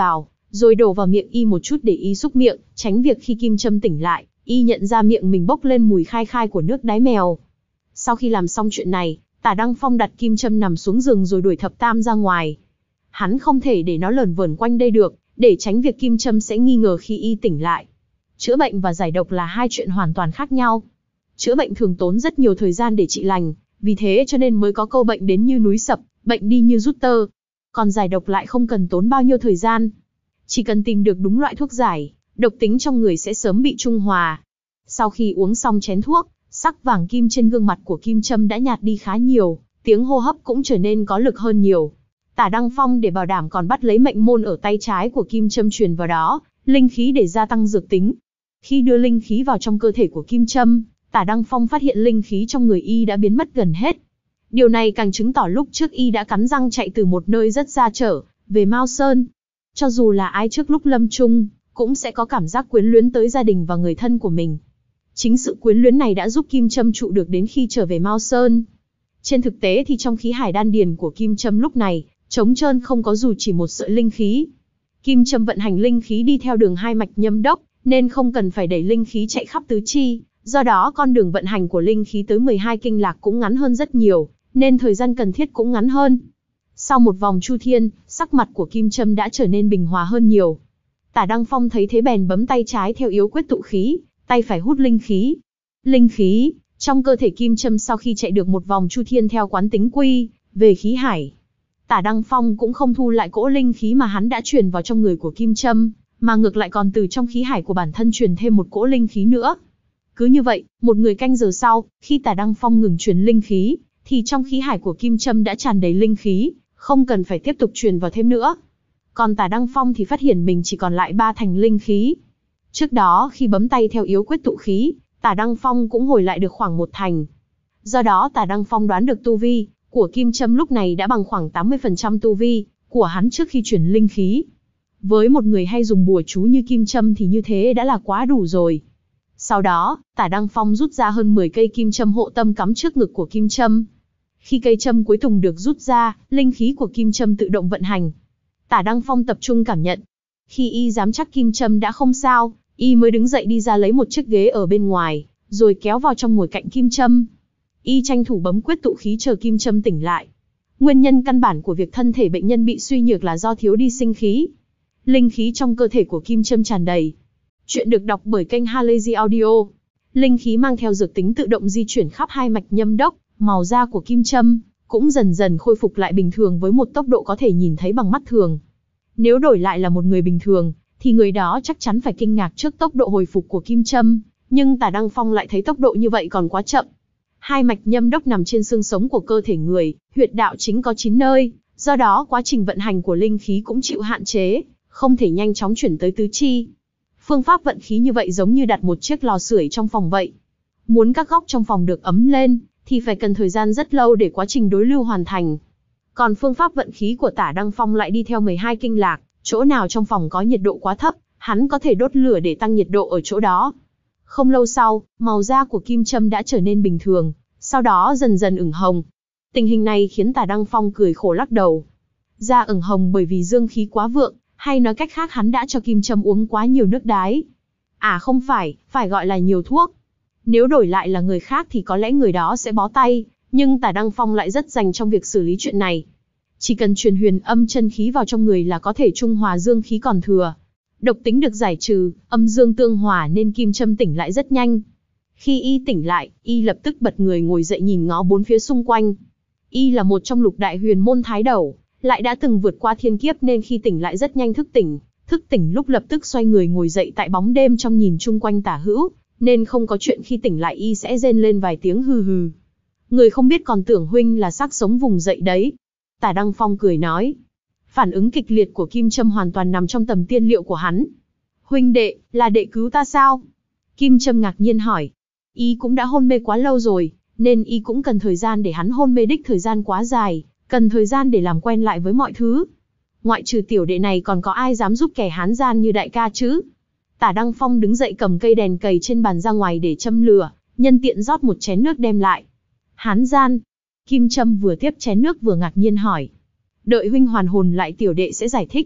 rồi đổ vào miệng y một chút để y xúc miệng, tránh việc khi kim châm tỉnh lại, y nhận ra miệng mình bốc lên mùi khai khai của nước đái mèo. Sau khi làm xong chuyện này, Tả Đăng Phong đặt kim châm nằm xuống giường rồi đuổi Thập Tam ra ngoài. Hắn không thể để nó lởn vởn quanh đây được, để tránh việc kim châm sẽ nghi ngờ khi y tỉnh lại. Chữa bệnh và giải độc là hai chuyện hoàn toàn khác nhau. Chữa bệnh thường tốn rất nhiều thời gian để trị lành, vì thế cho nên mới có câu bệnh đến như núi sập, bệnh đi như rút tơ. Còn giải độc lại không cần tốn bao nhiêu thời gian. Chỉ cần tìm được đúng loại thuốc giải, độc tính trong người sẽ sớm bị trung hòa. Sau khi uống xong chén thuốc, sắc vàng kim trên gương mặt của kim châm đã nhạt đi khá nhiều, tiếng hô hấp cũng trở nên có lực hơn nhiều. Tả Đăng Phong để bảo đảm còn bắt lấy mệnh môn ở tay trái của kim châm truyền vào đó, linh khí để gia tăng dược tính. Khi đưa linh khí vào trong cơ thể của kim châm, Tả Đăng Phong phát hiện linh khí trong người y đã biến mất gần hết. Điều này càng chứng tỏ lúc trước y đã cắn răng chạy từ một nơi rất xa trở về Mao Sơn. Cho dù là ai trước lúc lâm chung, cũng sẽ có cảm giác quyến luyến tới gia đình và người thân của mình. Chính sự quyến luyến này đã giúp kim châm trụ được đến khi trở về Mao Sơn. Trên thực tế thì trong khí hải đan điền của kim châm lúc này, trống trơn không có dù chỉ một sợi linh khí. Kim châm vận hành linh khí đi theo đường hai mạch nhâm đốc, nên không cần phải đẩy linh khí chạy khắp tứ chi, do đó con đường vận hành của linh khí tới mười hai kinh lạc cũng ngắn hơn rất nhiều, nên thời gian cần thiết cũng ngắn hơn. Sau một vòng chu thiên, sắc mặt của kim châm đã trở nên bình hòa hơn nhiều. Tả Đăng Phong thấy thế bèn bấm tay trái theo yếu quyết tụ khí, tay phải hút linh khí. Linh khí trong cơ thể kim châm sau khi chạy được một vòng chu thiên theo quán tính quy về khí hải, Tả Đăng Phong cũng không thu lại cỗ linh khí mà hắn đã truyền vào trong người của kim châm, mà ngược lại còn từ trong khí hải của bản thân truyền thêm một cỗ linh khí nữa. Cứ như vậy, một người canh giờ sau, khi Tả Đăng Phong ngừng truyền linh khí, thì trong khí hải của kim châm đã tràn đầy linh khí, không cần phải tiếp tục truyền vào thêm nữa. Còn Tả Đăng Phong thì phát hiện mình chỉ còn lại ba thành linh khí. Trước đó khi bấm tay theo yếu quyết tụ khí, Tả Đăng Phong cũng hồi lại được khoảng một thành. Do đó Tả Đăng Phong đoán được tu vi của kim châm lúc này đã bằng khoảng tám mươi phần trăm tu vi của hắn trước khi truyền linh khí. Với một người hay dùng bùa chú như kim châm thì như thế đã là quá đủ rồi. Sau đó, Tả Đăng Phong rút ra hơn mười cây kim châm hộ tâm cắm trước ngực của kim châm. Khi cây châm cuối cùng được rút ra, linh khí của kim châm tự động vận hành. Tả Đăng Phong tập trung cảm nhận. Khi y dám chắc kim châm đã không sao, y mới đứng dậy đi ra lấy một chiếc ghế ở bên ngoài, rồi kéo vào trong ngồi cạnh kim châm. Y tranh thủ bấm quyết tụ khí chờ kim châm tỉnh lại. Nguyên nhân căn bản của việc thân thể bệnh nhân bị suy nhược là do thiếu đi sinh khí. Linh khí trong cơ thể của kim châm tràn đầy. Chuyện được đọc bởi kênh Halazy Audio. Linh khí mang theo dược tính tự động di chuyển khắp hai mạch nhâm đốc, màu da của kim châm cũng dần dần khôi phục lại bình thường với một tốc độ có thể nhìn thấy bằng mắt thường. Nếu đổi lại là một người bình thường, thì người đó chắc chắn phải kinh ngạc trước tốc độ hồi phục của kim châm, nhưng Tả Đăng Phong lại thấy tốc độ như vậy còn quá chậm. Hai mạch nhâm đốc nằm trên xương sống của cơ thể người, huyệt đạo chính có chín nơi, do đó quá trình vận hành của linh khí cũng chịu hạn chế, không thể nhanh chóng chuyển tới tứ chi. Phương pháp vận khí như vậy giống như đặt một chiếc lò sưởi trong phòng vậy. Muốn các góc trong phòng được ấm lên, thì phải cần thời gian rất lâu để quá trình đối lưu hoàn thành. Còn phương pháp vận khí của Tả Đăng Phong lại đi theo mười hai kinh lạc, chỗ nào trong phòng có nhiệt độ quá thấp, hắn có thể đốt lửa để tăng nhiệt độ ở chỗ đó. Không lâu sau, màu da của kim châm đã trở nên bình thường, sau đó dần dần ửng hồng. Tình hình này khiến Tả Đăng Phong cười khổ lắc đầu. Da ửng hồng bởi vì dương khí quá vượng, hay nói cách khác hắn đã cho kim châm uống quá nhiều nước đái. À không phải, phải gọi là nhiều thuốc. Nếu đổi lại là người khác thì có lẽ người đó sẽ bó tay, nhưng Tả Đăng Phong lại rất dành trong việc xử lý chuyện này. Chỉ cần truyền huyền âm chân khí vào trong người là có thể trung hòa dương khí còn thừa. Độc tính được giải trừ, âm dương tương hòa nên kim châm tỉnh lại rất nhanh. Khi y tỉnh lại, y lập tức bật người ngồi dậy nhìn ngó bốn phía xung quanh. Y là một trong lục đại huyền môn thái đầu, lại đã từng vượt qua thiên kiếp nên khi tỉnh lại rất nhanh thức tỉnh. Thức tỉnh lúc lập tức xoay người ngồi dậy tại bóng đêm trong nhìn chung quanh tả hữu, nên không có chuyện khi tỉnh lại y sẽ rên lên vài tiếng hừ hừ. Người không biết còn tưởng huynh là xác sống vùng dậy đấy. Tả Đăng Phong cười nói. Phản ứng kịch liệt của kim châm hoàn toàn nằm trong tầm tiên liệu của hắn. Huynh đệ, là đệ cứu ta sao? Kim châm ngạc nhiên hỏi. Y cũng đã hôn mê quá lâu rồi, nên y cũng cần thời gian để hắn hôn mê đích thời gian quá dài, cần thời gian để làm quen lại với mọi thứ. Ngoại trừ tiểu đệ này còn có ai dám giúp kẻ hán gian như đại ca chứ? Tả Đăng Phong đứng dậy cầm cây đèn cầy trên bàn ra ngoài để châm lửa, nhân tiện rót một chén nước đem lại. Hán gian? Kim châm vừa tiếp chén nước vừa ngạc nhiên hỏi. Đợi huynh hoàn hồn lại tiểu đệ sẽ giải thích.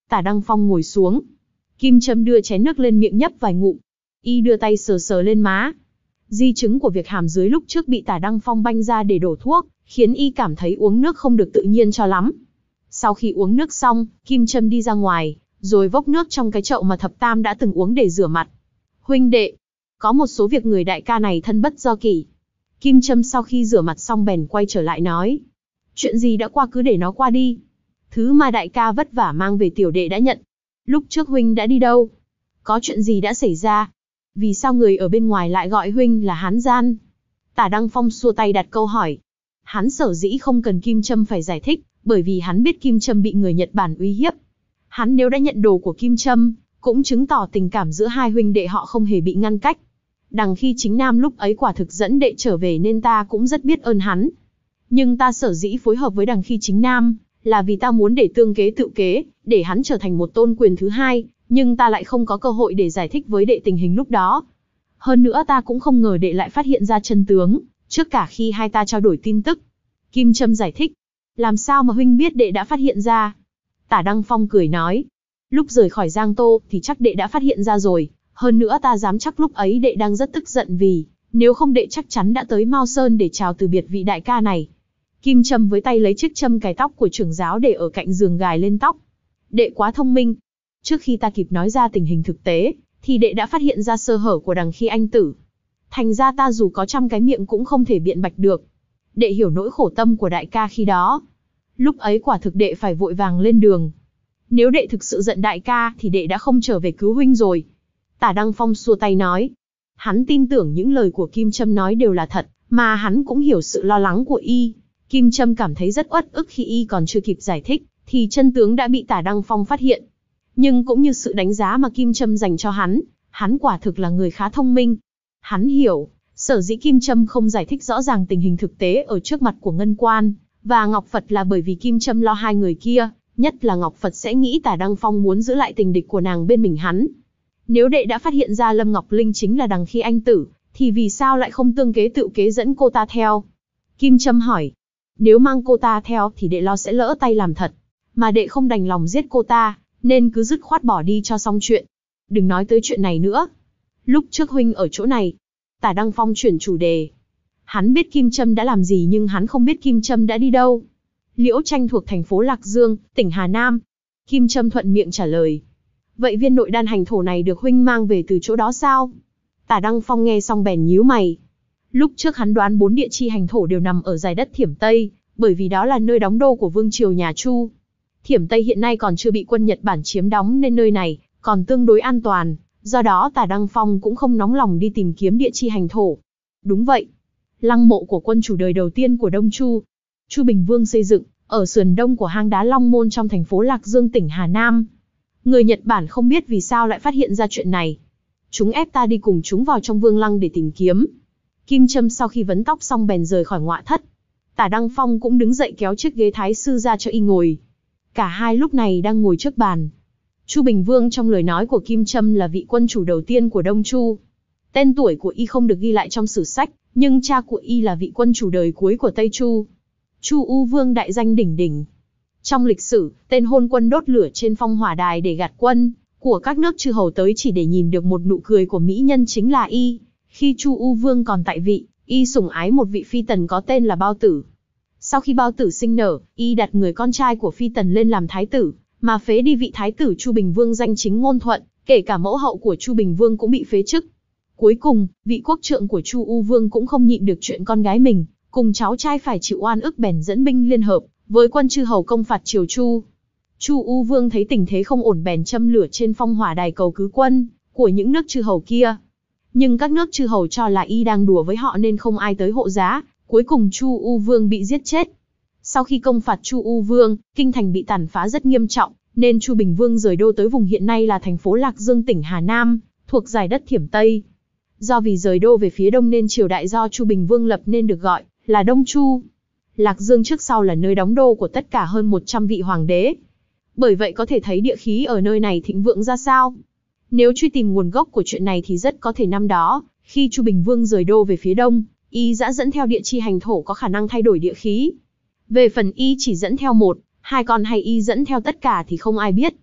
Tả Đăng Phong ngồi xuống. Kim Châm đưa chén nước lên miệng nhấp vài ngụm. Y đưa tay sờ sờ lên má. Di chứng của việc hàm dưới lúc trước bị Tả Đăng Phong banh ra để đổ thuốc, khiến Y cảm thấy uống nước không được tự nhiên cho lắm. Sau khi uống nước xong, Kim Châm đi ra ngoài, rồi vốc nước trong cái chậu mà Thập Tam đã từng uống để rửa mặt. Huynh đệ, có một số việc người đại ca này thân bất do kỷ. Kim Châm sau khi rửa mặt xong bèn quay trở lại nói. Chuyện gì đã qua cứ để nó qua đi. Thứ mà đại ca vất vả mang về tiểu đệ đã nhận. Lúc trước huynh đã đi đâu? Có chuyện gì đã xảy ra? Vì sao người ở bên ngoài lại gọi huynh là hán gian? Tả Đăng Phong xua tay đặt câu hỏi. Hắn sở dĩ không cần Kim Châm phải giải thích, bởi vì hắn biết Kim Châm bị người Nhật Bản uy hiếp. Hắn nếu đã nhận đồ của Kim Châm, cũng chứng tỏ tình cảm giữa hai huynh đệ họ không hề bị ngăn cách. Đằng khi chính nam lúc ấy quả thực dẫn đệ trở về nên ta cũng rất biết ơn hắn. Nhưng ta sở dĩ phối hợp với đằng khi chính nam, là vì ta muốn để tương kế tự kế, để hắn trở thành một tôn quyền thứ hai, nhưng ta lại không có cơ hội để giải thích với đệ tình hình lúc đó. Hơn nữa ta cũng không ngờ đệ lại phát hiện ra chân tướng, trước cả khi hai ta trao đổi tin tức. Kim Châm giải thích. Làm sao mà huynh biết đệ đã phát hiện ra? Tả Đăng Phong cười nói. Lúc rời khỏi Giang Tô thì chắc đệ đã phát hiện ra rồi. Hơn nữa ta dám chắc lúc ấy đệ đang rất tức giận vì, nếu không đệ chắc chắn đã tới Mao Sơn để chào từ biệt vị đại ca này. Kim Châm với tay lấy chiếc châm cài tóc của trưởng giáo để ở cạnh giường gài lên tóc. Đệ quá thông minh. Trước khi ta kịp nói ra tình hình thực tế, thì đệ đã phát hiện ra sơ hở của đằng khi anh tử. Thành ra ta dù có trăm cái miệng cũng không thể biện bạch được. Đệ hiểu nỗi khổ tâm của đại ca khi đó. Lúc ấy quả thực đệ phải vội vàng lên đường. Nếu đệ thực sự giận đại ca thì đệ đã không trở về cứu huynh rồi. Tả Đăng Phong xua tay nói. Hắn tin tưởng những lời của Kim Châm nói đều là thật, mà hắn cũng hiểu sự lo lắng của Y. Kim Châm cảm thấy rất uất ức khi Y còn chưa kịp giải thích, thì chân tướng đã bị Tả Đăng Phong phát hiện. Nhưng cũng như sự đánh giá mà Kim Châm dành cho hắn, hắn quả thực là người khá thông minh. Hắn hiểu, sở dĩ Kim Châm không giải thích rõ ràng tình hình thực tế ở trước mặt của Ngân Quan và Ngọc Phật là bởi vì Kim Châm lo hai người kia, nhất là Ngọc Phật sẽ nghĩ Tả Đăng Phong muốn giữ lại tình địch của nàng bên mình hắn. Nếu đệ đã phát hiện ra Lâm Ngọc Linh chính là đằng khi anh tử, thì vì sao lại không tương kế tự kế dẫn cô ta theo? Kim Châm hỏi. Nếu mang cô ta theo thì đệ lo sẽ lỡ tay làm thật, mà đệ không đành lòng giết cô ta, nên cứ dứt khoát bỏ đi cho xong chuyện. Đừng nói tới chuyện này nữa. Lúc trước huynh ở chỗ này. Tả Đăng Phong chuyển chủ đề. Hắn biết Kim Châm đã làm gì nhưng hắn không biết Kim Châm đã đi đâu. Liễu Tranh thuộc thành phố Lạc Dương, tỉnh Hà Nam. Kim Châm thuận miệng trả lời. Vậy viên nội đan hành thổ này được huynh mang về từ chỗ đó sao? Tả Đăng Phong nghe xong bèn nhíu mày. Lúc trước hắn đoán bốn địa chi hành thổ đều nằm ở dải đất Thiểm Tây, bởi vì đó là nơi đóng đô của vương triều nhà Chu. Thiểm Tây hiện nay còn chưa bị quân Nhật Bản chiếm đóng nên nơi này còn tương đối an toàn, do đó Tả Đăng Phong cũng không nóng lòng đi tìm kiếm địa chi hành thổ. Đúng vậy, lăng mộ của quân chủ đời đầu tiên của Đông Chu, Chu Bình Vương xây dựng ở sườn đông của hang đá Long Môn trong thành phố Lạc Dương tỉnh Hà Nam. Người Nhật Bản không biết vì sao lại phát hiện ra chuyện này. Chúng ép ta đi cùng chúng vào trong vương lăng để tìm kiếm. Kim Châm sau khi vấn tóc xong bèn rời khỏi ngọa thất. Tả Đăng Phong cũng đứng dậy kéo chiếc ghế thái sư ra cho Y ngồi. Cả hai lúc này đang ngồi trước bàn. Chu Bình Vương trong lời nói của Kim Châm là vị quân chủ đầu tiên của Đông Chu. Tên tuổi của Y không được ghi lại trong sử sách, nhưng cha của Y là vị quân chủ đời cuối của Tây Chu. Chu U Vương đại danh đỉnh đỉnh. Trong lịch sử, tên hôn quân đốt lửa trên phong hỏa đài để gạt quân của các nước chư hầu tới chỉ để nhìn được một nụ cười của mỹ nhân chính là Y. Khi Chu U Vương còn tại vị, Y sủng ái một vị phi tần có tên là Bao Tử. Sau khi Bao Tử sinh nở, Y đặt người con trai của phi tần lên làm thái tử, mà phế đi vị thái tử Chu Bình Vương danh chính ngôn thuận, kể cả mẫu hậu của Chu Bình Vương cũng bị phế chức. Cuối cùng, vị quốc trượng của Chu U Vương cũng không nhịn được chuyện con gái mình cùng cháu trai phải chịu oan ức bèn dẫn binh liên hợp với quân chư hầu công phạt triều Chu. Chu U Vương thấy tình thế không ổn bèn châm lửa trên phong hỏa đài cầu cứu quân của những nước chư hầu kia. Nhưng các nước chư hầu cho là Y đang đùa với họ nên không ai tới hộ giá, cuối cùng Chu U Vương bị giết chết. Sau khi công phạt Chu U Vương, kinh thành bị tàn phá rất nghiêm trọng, nên Chu Bình Vương rời đô tới vùng hiện nay là thành phố Lạc Dương tỉnh Hà Nam, thuộc dải đất Thiểm Tây. Do vì rời đô về phía đông nên triều đại do Chu Bình Vương lập nên được gọi là Đông Chu. Lạc Dương trước sau là nơi đóng đô của tất cả hơn một trăm vị hoàng đế. Bởi vậy có thể thấy địa khí ở nơi này thịnh vượng ra sao. Nếu truy tìm nguồn gốc của chuyện này thì rất có thể năm đó, khi Chu Bình Vương rời đô về phía đông, Y đã dẫn theo địa chi hành thổ có khả năng thay đổi địa khí. Về phần Y chỉ dẫn theo một, hai con hay Y dẫn theo tất cả thì không ai biết.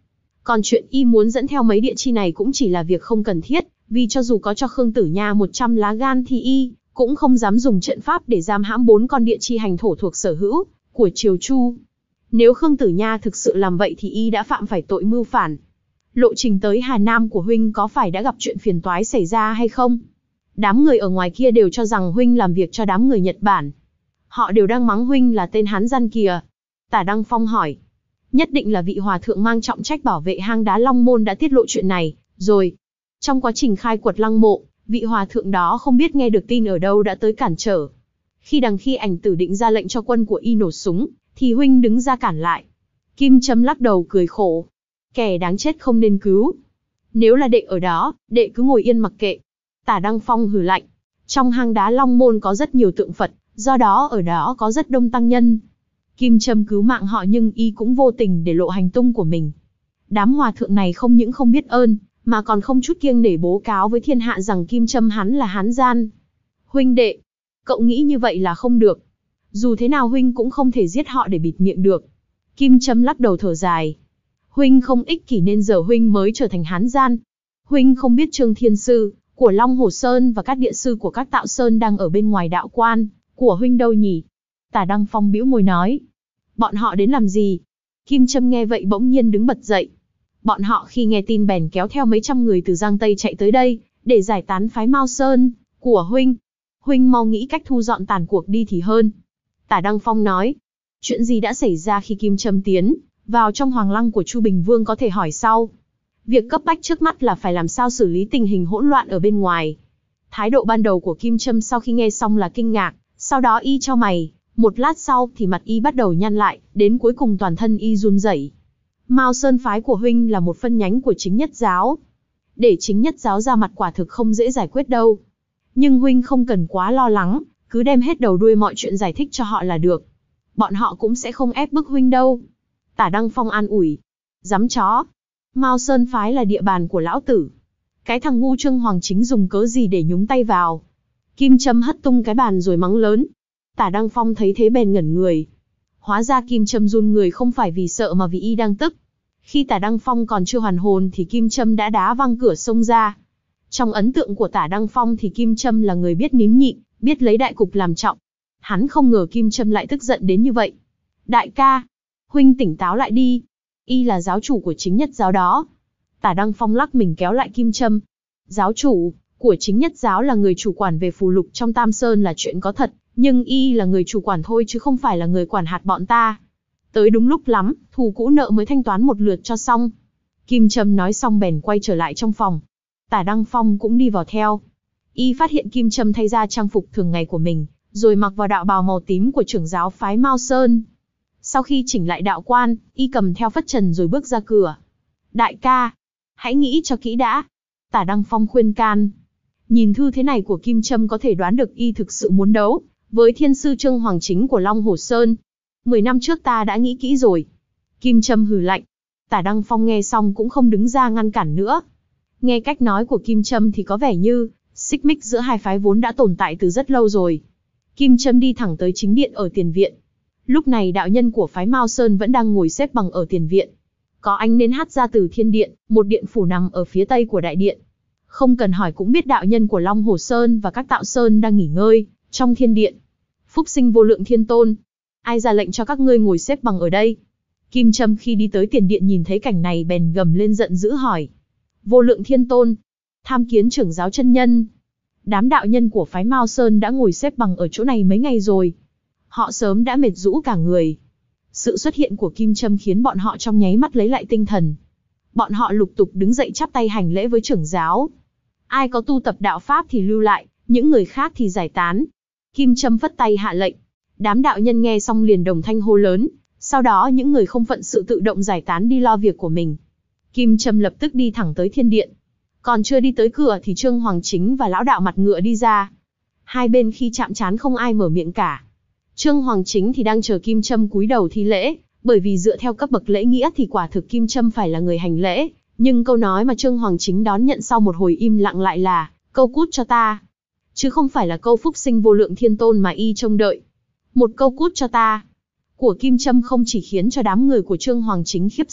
Còn chuyện y muốn dẫn theo mấy địa chi này cũng chỉ là việc không cần thiết, vì cho dù có cho Khương Tử Nha một trăm lá gan thì y cũng không dám dùng trận pháp để giam hãm bốn con địa chi hành thổ thuộc sở hữu của Triều Chu. Nếu Khương Tử Nha thực sự làm vậy thì y đã phạm phải tội mưu phản. Lộ trình tới Hà Nam của huynh có phải đã gặp chuyện phiền toái xảy ra hay không? Đám người ở ngoài kia đều cho rằng huynh làm việc cho đám người Nhật Bản. Họ đều đang mắng huynh là tên hán gian kìa. Tả Đăng Phong hỏi. Nhất định là vị hòa thượng mang trọng trách bảo vệ hang đá Long Môn đã tiết lộ chuyện này, rồi. Trong quá trình khai quật lăng mộ, vị hòa thượng đó không biết nghe được tin ở đâu đã tới cản trở. Khi đằng khi ảnh tử định ra lệnh cho quân của y nổ súng, thì huynh đứng ra cản lại. Kim Châm lắc đầu cười khổ. Kẻ đáng chết không nên cứu. Nếu là đệ ở đó, đệ cứ ngồi yên mặc kệ. Tả Đăng Phong hừ lạnh. Trong hang đá Long Môn có rất nhiều tượng Phật, do đó ở đó có rất đông tăng nhân. Kim Châm cứu mạng họ nhưng y cũng vô tình để lộ hành tung của mình. Đám hòa thượng này không những không biết ơn, mà còn không chút kiêng nể bố cáo với thiên hạ rằng Kim Châm hắn là hán gian. Huynh đệ, cậu nghĩ như vậy là không được. Dù thế nào huynh cũng không thể giết họ để bịt miệng được. Kim Châm lắc đầu thở dài. Huynh không ích kỷ nên giờ huynh mới trở thành hán gian. Huynh không biết Trương Thiên Sư của Long Hồ Sơn và các địa sư của các Tạo Sơn đang ở bên ngoài đạo quan của huynh đâu nhỉ? Tả Đăng Phong bĩu môi nói. Bọn họ đến làm gì? Kim Châm nghe vậy bỗng nhiên đứng bật dậy. Bọn họ khi nghe tin bèn kéo theo mấy trăm người từ Giang Tây chạy tới đây, để giải tán phái Mao Sơn của huynh. Huynh mau nghĩ cách thu dọn tàn cuộc đi thì hơn. Tả Đăng Phong nói. Chuyện gì đã xảy ra khi Kim Châm tiến vào trong hoàng lăng của Chu Bình Vương có thể hỏi sau. Việc cấp bách trước mắt là phải làm sao xử lý tình hình hỗn loạn ở bên ngoài. Thái độ ban đầu của Kim Châm sau khi nghe xong là kinh ngạc, sau đó y chau mày, một lát sau thì mặt y bắt đầu nhăn lại, đến cuối cùng toàn thân y run rẩy. Mao Sơn phái của huynh là một phân nhánh của Chính Nhất giáo. Để Chính Nhất giáo ra mặt quả thực không dễ giải quyết đâu. Nhưng huynh không cần quá lo lắng, cứ đem hết đầu đuôi mọi chuyện giải thích cho họ là được. Bọn họ cũng sẽ không ép bức huynh đâu. Tả Đăng Phong an ủi. Dám chó. Mao Sơn phái là địa bàn của lão tử. Cái thằng ngu Trương Hoàng Chính dùng cớ gì để nhúng tay vào. Kim Châm hất tung cái bàn rồi mắng lớn. Tả Đăng Phong thấy thế bèn ngẩn người. Hóa ra Kim Châm run người không phải vì sợ mà vì y đang tức. Khi Tả Đăng Phong còn chưa hoàn hồn thì Kim Châm đã đá văng cửa xông ra. Trong ấn tượng của Tả Đăng Phong thì Kim Châm là người biết nín nhịn, biết lấy đại cục làm trọng. Hắn không ngờ Kim Châm lại tức giận đến như vậy. Đại ca, huynh tỉnh táo lại đi. Y là giáo chủ của Chính Nhất giáo đó. Tả Đăng Phong lắc mình kéo lại Kim Châm. Giáo chủ của Chính Nhất giáo là người chủ quản về phù lục trong Tam Sơn là chuyện có thật, nhưng y là người chủ quản thôi chứ không phải là người quản hạt bọn ta. Tới đúng lúc lắm, thù cũ nợ mới thanh toán một lượt cho xong. Kim Châm nói xong bèn quay trở lại trong phòng. Tả Đăng Phong cũng đi vào theo. Y phát hiện Kim Châm thay ra trang phục thường ngày của mình, rồi mặc vào đạo bào màu tím của trưởng giáo phái Mao Sơn. Sau khi chỉnh lại đạo quan, y cầm theo phất trần rồi bước ra cửa. Đại ca, hãy nghĩ cho kỹ đã. Tả Đăng Phong khuyên can. Nhìn thư thế này của Kim Châm có thể đoán được y thực sự muốn đấu với thiên sư Trương Hoàng Chính của Long Hồ Sơn. Mười năm trước ta đã nghĩ kỹ rồi. Kim Châm hừ lạnh. Tả Đăng Phong nghe xong cũng không đứng ra ngăn cản nữa. Nghe cách nói của Kim Châm thì có vẻ như xích mích giữa hai phái vốn đã tồn tại từ rất lâu rồi. Kim Châm đi thẳng tới chính điện ở tiền viện. Lúc này đạo nhân của phái Mao Sơn vẫn đang ngồi xếp bằng ở tiền viện. Có ánh nến hắt ra từ thiên điện, một điện phủ nằm ở phía tây của đại điện. Không cần hỏi cũng biết đạo nhân của Long Hồ Sơn và các Tạo Sơn đang nghỉ ngơi trong thiên điện. Phúc sinh vô lượng thiên tôn, ai ra lệnh cho các ngươi ngồi xếp bằng ở đây? Kim Châm khi đi tới tiền điện nhìn thấy cảnh này bèn gầm lên giận dữ hỏi. Vô lượng thiên tôn, tham kiến trưởng giáo chân nhân. Đám đạo nhân của phái Mao Sơn đã ngồi xếp bằng ở chỗ này mấy ngày rồi. Họ sớm đã mệt rũ cả người. Sự xuất hiện của Kim Châm khiến bọn họ trong nháy mắt lấy lại tinh thần. Bọn họ lục tục đứng dậy chắp tay hành lễ với trưởng giáo. Ai có tu tập đạo pháp thì lưu lại, những người khác thì giải tán. Kim Châm phất tay hạ lệnh. Đám đạo nhân nghe xong liền đồng thanh hô lớn. Sau đó những người không phận sự tự động giải tán đi lo việc của mình. Kim Châm lập tức đi thẳng tới thiên điện. Còn chưa đi tới cửa thì Trương Hoàng Chính và lão đạo mặt ngựa đi ra. Hai bên khi chạm trán không ai mở miệng cả. Trương Hoàng Chính thì đang chờ Kim Châm cúi đầu thi lễ, bởi vì dựa theo cấp bậc lễ nghĩa thì quả thực Kim Châm phải là người hành lễ, nhưng câu nói mà Trương Hoàng Chính đón nhận sau một hồi im lặng lại là, câu cút cho ta. Chứ không phải là câu phúc sinh vô lượng thiên tôn mà y trông đợi. Một câu cút cho ta. Của Kim Châm không chỉ khiến cho đám người của Trương Hoàng Chính khiếp sợ,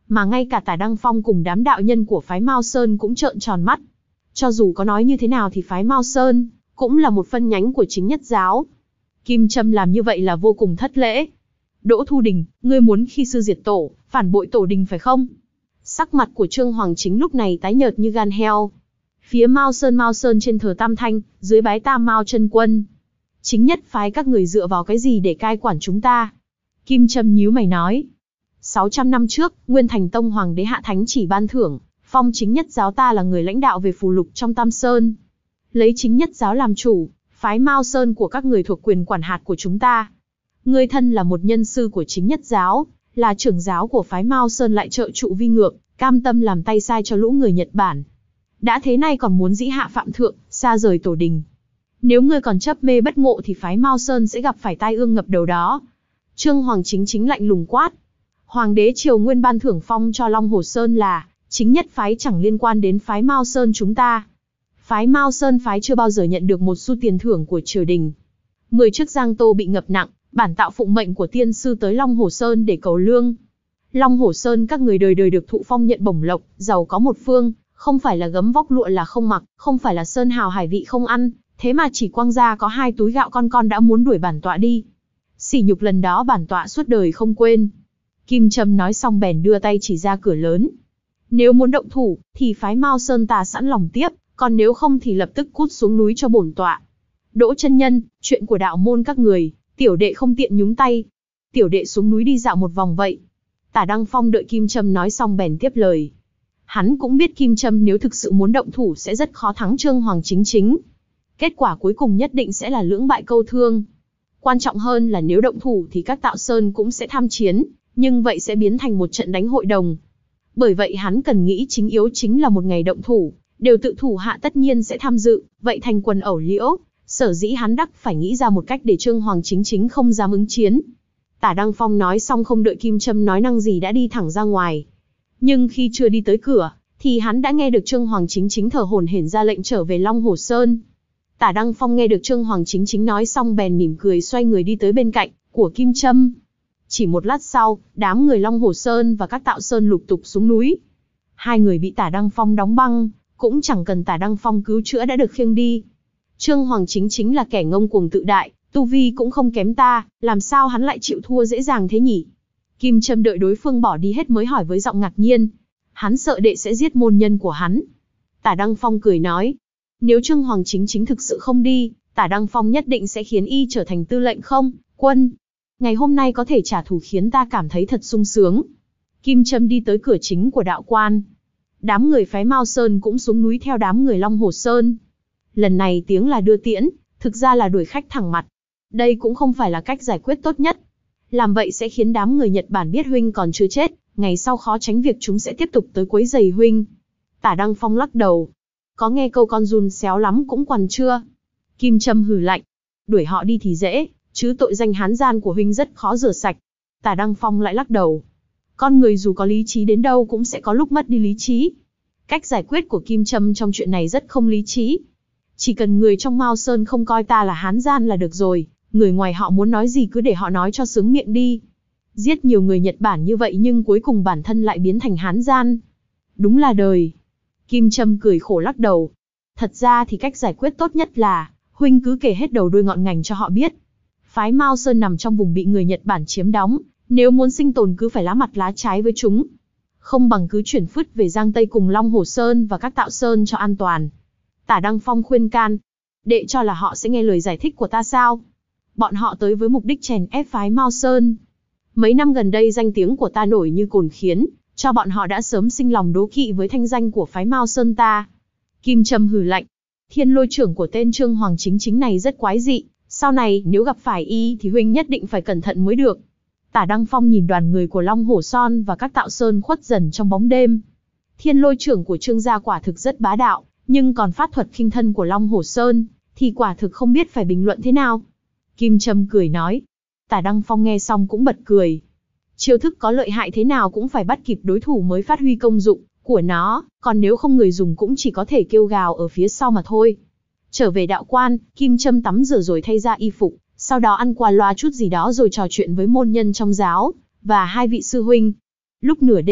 Mà ngay cả Tả Đăng Phong cùng đám đạo nhân của phái Mao Sơn cũng trợn tròn mắt. Cho dù có nói như thế nào thì phái Mao Sơn cũng là một phân nhánh của Chính Nhất giáo. Kim Trâm làm như vậy là vô cùng thất lễ. Đỗ Thu Đình, ngươi muốn khi sư diệt tổ, phản bội tổ đình phải không? Sắc mặt của Trương Hoàng Chính lúc này tái nhợt như gan heo. Phía Mao Sơn Mao Sơn trên thờ Tam Thanh, dưới bái Tam Mao chân quân. Chính Nhất phái các người dựa vào cái gì để cai quản chúng ta? Kim Trâm nhíu mày nói. sáu trăm năm trước, Nguyên Thành Tông Hoàng đế hạ thánh chỉ ban thưởng, phong Chính Nhất giáo ta là người lãnh đạo về phù lục trong Tam Sơn. Lấy Chính Nhất giáo làm chủ, phái Mao Sơn của các người thuộc quyền quản hạt của chúng ta. Ngươi thân là một nhân sư của Chính Nhất giáo, là trưởng giáo của phái Mao Sơn lại trợ trụ vi ngược, cam tâm làm tay sai cho lũ người Nhật Bản. Đã thế này còn muốn dĩ hạ phạm thượng, xa rời tổ đình. Nếu ngươi còn chấp mê bất ngộ thì phái Mao Sơn sẽ gặp phải tai ương ngập đầu đó. Trương Hoàng Chính chính lạnh lùng quát. Hoàng đế Triều Nguyên ban thưởng phong cho Long Hồ Sơn là Chính Nhất phái, chẳng liên quan đến phái Mao Sơn chúng ta. Phái Mao Sơn phái chưa bao giờ nhận được một xu tiền thưởng của triều đình. Mười chiếc giang tô bị ngập nặng, bản tạo phụng mệnh của tiên sư tới Long Hồ Sơn để cầu lương. Long Hồ Sơn các người đời đời được thụ phong nhận bổng lộc, giàu có một phương, không phải là gấm vóc lụa là không mặc, không phải là sơn hào hải vị không ăn, thế mà chỉ quăng ra có hai túi gạo con con đã muốn đuổi bản tọa đi. Sỉ nhục lần đó bản tọa suốt đời không quên. Kim Trâm nói xong bèn đưa tay chỉ ra cửa lớn. Nếu muốn động thủ, thì phái Mao Sơn ta sẵn lòng tiếp, còn nếu không thì lập tức cút xuống núi cho bổn tọa. Đỗ chân nhân, chuyện của đạo môn các người, tiểu đệ không tiện nhúng tay. Tiểu đệ xuống núi đi dạo một vòng vậy. Tả Đăng Phong đợi Kim Trâm nói xong bèn tiếp lời. Hắn cũng biết Kim Trâm nếu thực sự muốn động thủ sẽ rất khó thắng Trương Hoàng Chính chính. Kết quả cuối cùng nhất định sẽ là lưỡng bại câu thương. Quan trọng hơn là nếu động thủ thì các tạo sơn cũng sẽ tham chiến, nhưng vậy sẽ biến thành một trận đánh hội đồng. Bởi vậy hắn cần nghĩ chính yếu chính là một ngày động thủ, đều tự thủ hạ tất nhiên sẽ tham dự, vậy thành quần ẩu liễu, sở dĩ hắn đắc phải nghĩ ra một cách để Trương Hoàng Chính chính không dám ứng chiến. Tả Đăng Phong nói xong không đợi Kim Trâm nói năng gì đã đi thẳng ra ngoài. Nhưng khi chưa đi tới cửa, thì hắn đã nghe được Trương Hoàng Chính chính thở hổn hển ra lệnh trở về Long Hồ Sơn. Tả Đăng Phong nghe được Trương Hoàng Chính chính nói xong bèn mỉm cười xoay người đi tới bên cạnh của Kim Trâm. Chỉ một lát sau, đám người Long Hồ Sơn và các tạo sơn lục tục xuống núi. Hai người bị Tả Đăng Phong đóng băng, cũng chẳng cần Tả Đăng Phong cứu chữa đã được khiêng đi. Trương Hoàng Chính chính là kẻ ngông cuồng tự đại, tu vi cũng không kém ta, làm sao hắn lại chịu thua dễ dàng thế nhỉ? Kim Trâm đợi đối phương bỏ đi hết mới hỏi với giọng ngạc nhiên. Hắn sợ đệ sẽ giết môn nhân của hắn. Tả Đăng Phong cười nói. Nếu Trương Hoàng Chính chính thực sự không đi, Tả Đăng Phong nhất định sẽ khiến y trở thành tư lệnh không, quân. Ngày hôm nay có thể trả thù khiến ta cảm thấy thật sung sướng. Kim Trâm đi tới cửa chính của đạo quan. Đám người phái Mao Sơn cũng xuống núi theo đám người Long Hồ Sơn. Lần này tiếng là đưa tiễn, thực ra là đuổi khách thẳng mặt. Đây cũng không phải là cách giải quyết tốt nhất. Làm vậy sẽ khiến đám người Nhật Bản biết huynh còn chưa chết, ngày sau khó tránh việc chúng sẽ tiếp tục tới quấy rầy huynh. Tả Đăng Phong lắc đầu. Có nghe câu con giun xéo lắm cũng còn chưa. Kim Trâm hừ lạnh. Đuổi họ đi thì dễ, chứ tội danh hán gian của huynh rất khó rửa sạch. Tả Đăng Phong lại lắc đầu. Con người dù có lý trí đến đâu cũng sẽ có lúc mất đi lý trí. Cách giải quyết của Kim Trâm trong chuyện này rất không lý trí. Chỉ cần người trong Mao Sơn không coi ta là hán gian là được rồi, người ngoài họ muốn nói gì cứ để họ nói cho sướng miệng đi. Giết nhiều người Nhật Bản như vậy nhưng cuối cùng bản thân lại biến thành hán gian. Đúng là đời. Kim Trâm cười khổ lắc đầu. Thật ra thì cách giải quyết tốt nhất là, huynh cứ kể hết đầu đuôi ngọn ngành cho họ biết. Phái Mao Sơn nằm trong vùng bị người Nhật Bản chiếm đóng, nếu muốn sinh tồn cứ phải lá mặt lá trái với chúng. Không bằng cứ chuyển phứt về Giang Tây cùng Long Hồ Sơn và các tạo sơn cho an toàn. Tả Đăng Phong khuyên can. Đệ cho là họ sẽ nghe lời giải thích của ta sao? Bọn họ tới với mục đích chèn ép phái Mao Sơn. Mấy năm gần đây danh tiếng của ta nổi như cồn khiến, cho bọn họ đã sớm sinh lòng đố kỵ với thanh danh của phái Mao Sơn ta. Kim Trâm hừ lạnh. Thiên lôi trưởng của tên Trương Hoàng Chính chính này rất quái dị, sau này nếu gặp phải y thì huynh nhất định phải cẩn thận mới được. Tả Đăng Phong nhìn đoàn người của Long Hổ Son và các tạo sơn khuất dần trong bóng đêm. Thiên lôi trưởng của Trương gia quả thực rất bá đạo, nhưng còn pháp thuật khinh thân của Long Hổ Sơn thì quả thực không biết phải bình luận thế nào. Kim Trâm cười nói. Tả Đăng Phong nghe xong cũng bật cười. Chiêu thức có lợi hại thế nào cũng phải bắt kịp đối thủ mới phát huy công dụng của nó, còn nếu không người dùng cũng chỉ có thể kêu gào ở phía sau mà thôi. Trở về đạo quan, Kim Trâm tắm rửa rồi thay ra y phục, sau đó ăn qua loa chút gì đó rồi trò chuyện với môn nhân trong giáo, và hai vị sư huynh. Lúc nửa đêm,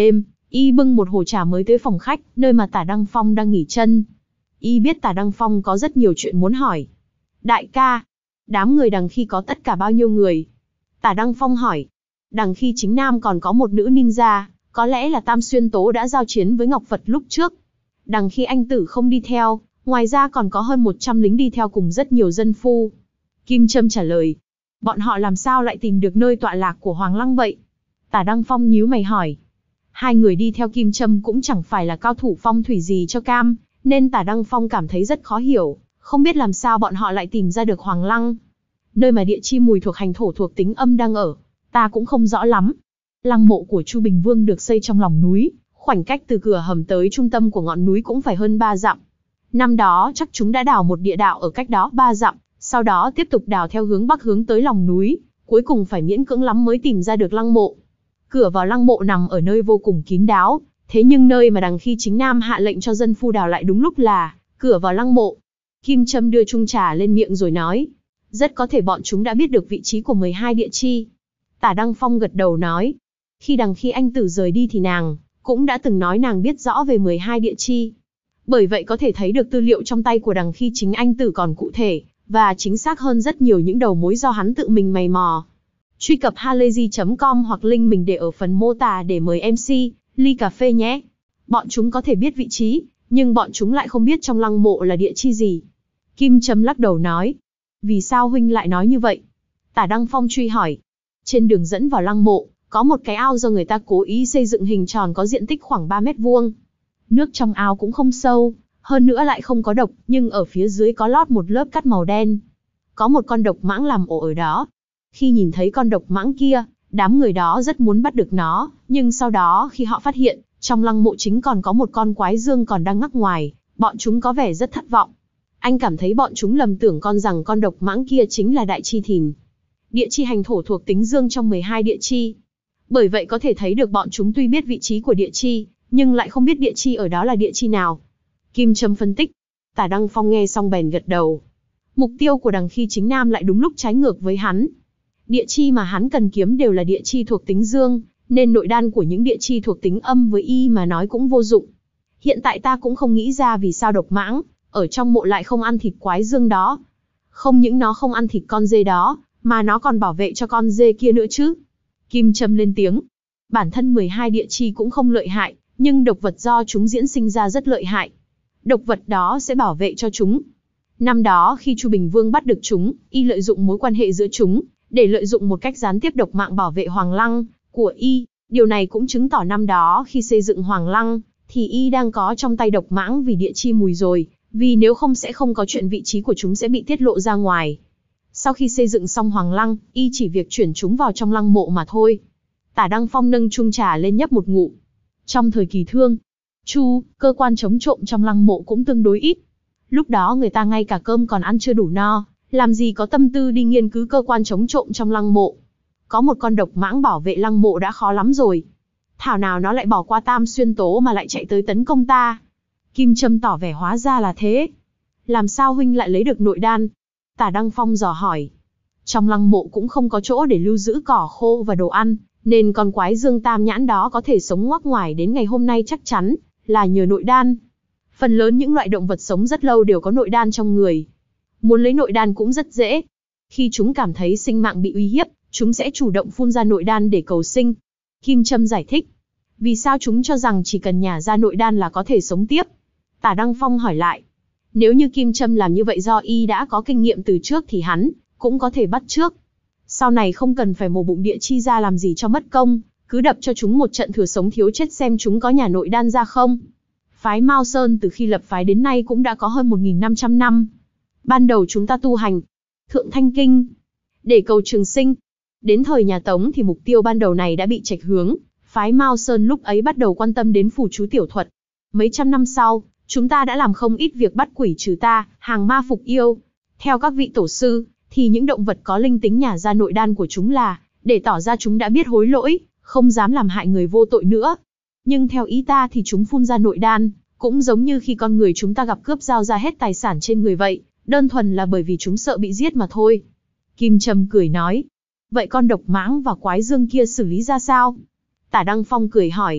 Y bưng một hồ trà mới tới phòng khách, nơi mà Tả Đăng Phong đang nghỉ chân. Y biết Tả Đăng Phong có rất nhiều chuyện muốn hỏi. Đại ca, đám người đằng khi có tất cả bao nhiêu người? Tả Đăng Phong hỏi. Đằng khi chính nam còn có một nữ ninja, có lẽ là Tam Xuyên Tố đã giao chiến với Ngọc Phật lúc trước. Đằng khi anh tử không đi theo, ngoài ra còn có hơn một trăm lính đi theo cùng rất nhiều dân phu. Kim Trâm trả lời. Bọn họ làm sao lại tìm được nơi tọa lạc của Hoàng Lăng vậy? Tả Đăng Phong nhíu mày hỏi. Hai người đi theo Kim Trâm cũng chẳng phải là cao thủ phong thủy gì cho cam, nên Tả Đăng Phong cảm thấy rất khó hiểu, không biết làm sao bọn họ lại tìm ra được Hoàng Lăng. Nơi mà địa chi mùi thuộc hành thổ thuộc tính âm đang ở, ta cũng không rõ lắm. Lăng mộ của Chu Bình Vương được xây trong lòng núi, khoảnh cách từ cửa hầm tới trung tâm của ngọn núi cũng phải hơn ba dặm. Năm đó chắc chúng đã đào một địa đạo ở cách đó ba dặm, sau đó tiếp tục đào theo hướng bắc hướng tới lòng núi, cuối cùng phải miễn cưỡng lắm mới tìm ra được lăng mộ. Cửa vào lăng mộ nằm ở nơi vô cùng kín đáo, thế nhưng nơi mà đằng khi chính nam hạ lệnh cho dân phu đào lại đúng lúc là cửa vào lăng mộ. Kim Trâm đưa chung trà lên miệng rồi nói, rất có thể bọn chúng đã biết được vị trí của mười hai địa chi. Tả Đăng Phong gật đầu nói, khi đằng khi anh tử rời đi thì nàng cũng đã từng nói nàng biết rõ về mười hai địa chi. Bởi vậy có thể thấy được tư liệu trong tay của đằng khi chính anh tử còn cụ thể và chính xác hơn rất nhiều những đầu mối do hắn tự mình mày mò. Truy cập halayzi chấm com hoặc link mình để ở phần mô tả để mời em xê ly cà phê nhé. Bọn chúng có thể biết vị trí, nhưng bọn chúng lại không biết trong lăng mộ là địa chi gì. Kim Trâm lắc đầu nói. Vì sao huynh lại nói như vậy? Tả Đăng Phong truy hỏi. Trên đường dẫn vào lăng mộ, có một cái ao do người ta cố ý xây dựng hình tròn có diện tích khoảng ba mét vuông. Nước trong ao cũng không sâu, hơn nữa lại không có độc, nhưng ở phía dưới có lót một lớp cát màu đen. Có một con độc mãng làm ổ ở đó. Khi nhìn thấy con độc mãng kia, đám người đó rất muốn bắt được nó, nhưng sau đó khi họ phát hiện, trong lăng mộ chính còn có một con quái dương còn đang ngắc ngoài, bọn chúng có vẻ rất thất vọng. Anh cảm thấy bọn chúng lầm tưởng con rằng con độc mãng kia chính là đại chi thìn. Địa chi hành thổ thuộc tính dương trong mười hai địa chi. Bởi vậy có thể thấy được bọn chúng tuy biết vị trí của địa chi, nhưng lại không biết địa chi ở đó là địa chi nào. Kim Trâm phân tích. Tả Đăng Phong nghe xong bèn gật đầu. Mục tiêu của đằng khi chính nam lại đúng lúc trái ngược với hắn. Địa chi mà hắn cần kiếm đều là địa chi thuộc tính dương, nên nội đan của những địa chi thuộc tính âm với y mà nói cũng vô dụng. Hiện tại ta cũng không nghĩ ra vì sao độc mãng ở trong mộ lại không ăn thịt quái dương đó. Không những nó không ăn thịt con dê đó, mà nó còn bảo vệ cho con dê kia nữa chứ. Kim Trâm lên tiếng. Bản thân mười hai địa chi cũng không lợi hại, nhưng độc vật do chúng diễn sinh ra rất lợi hại. Độc vật đó sẽ bảo vệ cho chúng. Năm đó khi Chu Bình Vương bắt được chúng, y lợi dụng mối quan hệ giữa chúng, để lợi dụng một cách gián tiếp độc mạng bảo vệ Hoàng Lăng của y. Điều này cũng chứng tỏ năm đó khi xây dựng Hoàng Lăng, thì y đang có trong tay độc mãng vì địa chi mùi rồi, vì nếu không sẽ không có chuyện vị trí của chúng sẽ bị tiết lộ ra ngoài. Sau khi xây dựng xong Hoàng Lăng, y chỉ việc chuyển chúng vào trong lăng mộ mà thôi. Tả Đăng Phong nâng chung trà lên nhấp một ngụm. Trong thời kỳ Thương Chu, cơ quan chống trộm trong lăng mộ cũng tương đối ít. Lúc đó người ta ngay cả cơm còn ăn chưa đủ no, làm gì có tâm tư đi nghiên cứu cơ quan chống trộm trong lăng mộ. Có một con độc mãng bảo vệ lăng mộ đã khó lắm rồi. Thảo nào nó lại bỏ qua Tam Xuyên Tố mà lại chạy tới tấn công ta. Kim Trâm tỏ vẻ hóa ra là thế. Làm sao huynh lại lấy được nội đan? Tả Đăng Phong dò hỏi. Trong lăng mộ cũng không có chỗ để lưu giữ cỏ khô và đồ ăn, nên con quái dương tam nhãn đó có thể sống ngoác ngoài đến ngày hôm nay chắc chắn là nhờ nội đan. Phần lớn những loại động vật sống rất lâu đều có nội đan trong người. Muốn lấy nội đan cũng rất dễ. Khi chúng cảm thấy sinh mạng bị uy hiếp, chúng sẽ chủ động phun ra nội đan để cầu sinh. Kim Trâm giải thích. Vì sao chúng cho rằng chỉ cần nhả ra nội đan là có thể sống tiếp? Tả Đăng Phong hỏi lại. Nếu như Kim Trâm làm như vậy do y đã có kinh nghiệm từ trước thì hắn cũng có thể bắt trước. Sau này không cần phải mổ bụng địa chi ra làm gì cho mất công, cứ đập cho chúng một trận thừa sống thiếu chết xem chúng có nhả nội đan ra không. Phái Mao Sơn từ khi lập phái đến nay cũng đã có hơn một nghìn năm trăm năm. Ban đầu chúng ta tu hành Thượng Thanh Kinh để cầu trường sinh. Đến thời nhà Tống thì mục tiêu ban đầu này đã bị chệch hướng, phái Mao Sơn lúc ấy bắt đầu quan tâm đến phù chú tiểu thuật. Mấy trăm năm sau, chúng ta đã làm không ít việc bắt quỷ trừ ta, hàng ma phục yêu. Theo các vị tổ sư, thì những động vật có linh tính nhả ra nội đan của chúng là để tỏ ra chúng đã biết hối lỗi, không dám làm hại người vô tội nữa. Nhưng theo ý ta thì chúng phun ra nội đan, cũng giống như khi con người chúng ta gặp cướp giao ra hết tài sản trên người vậy, đơn thuần là bởi vì chúng sợ bị giết mà thôi. Kim Trâm cười nói. Vậy con độc mãng và quái dương kia xử lý ra sao? Tả Đăng Phong cười hỏi.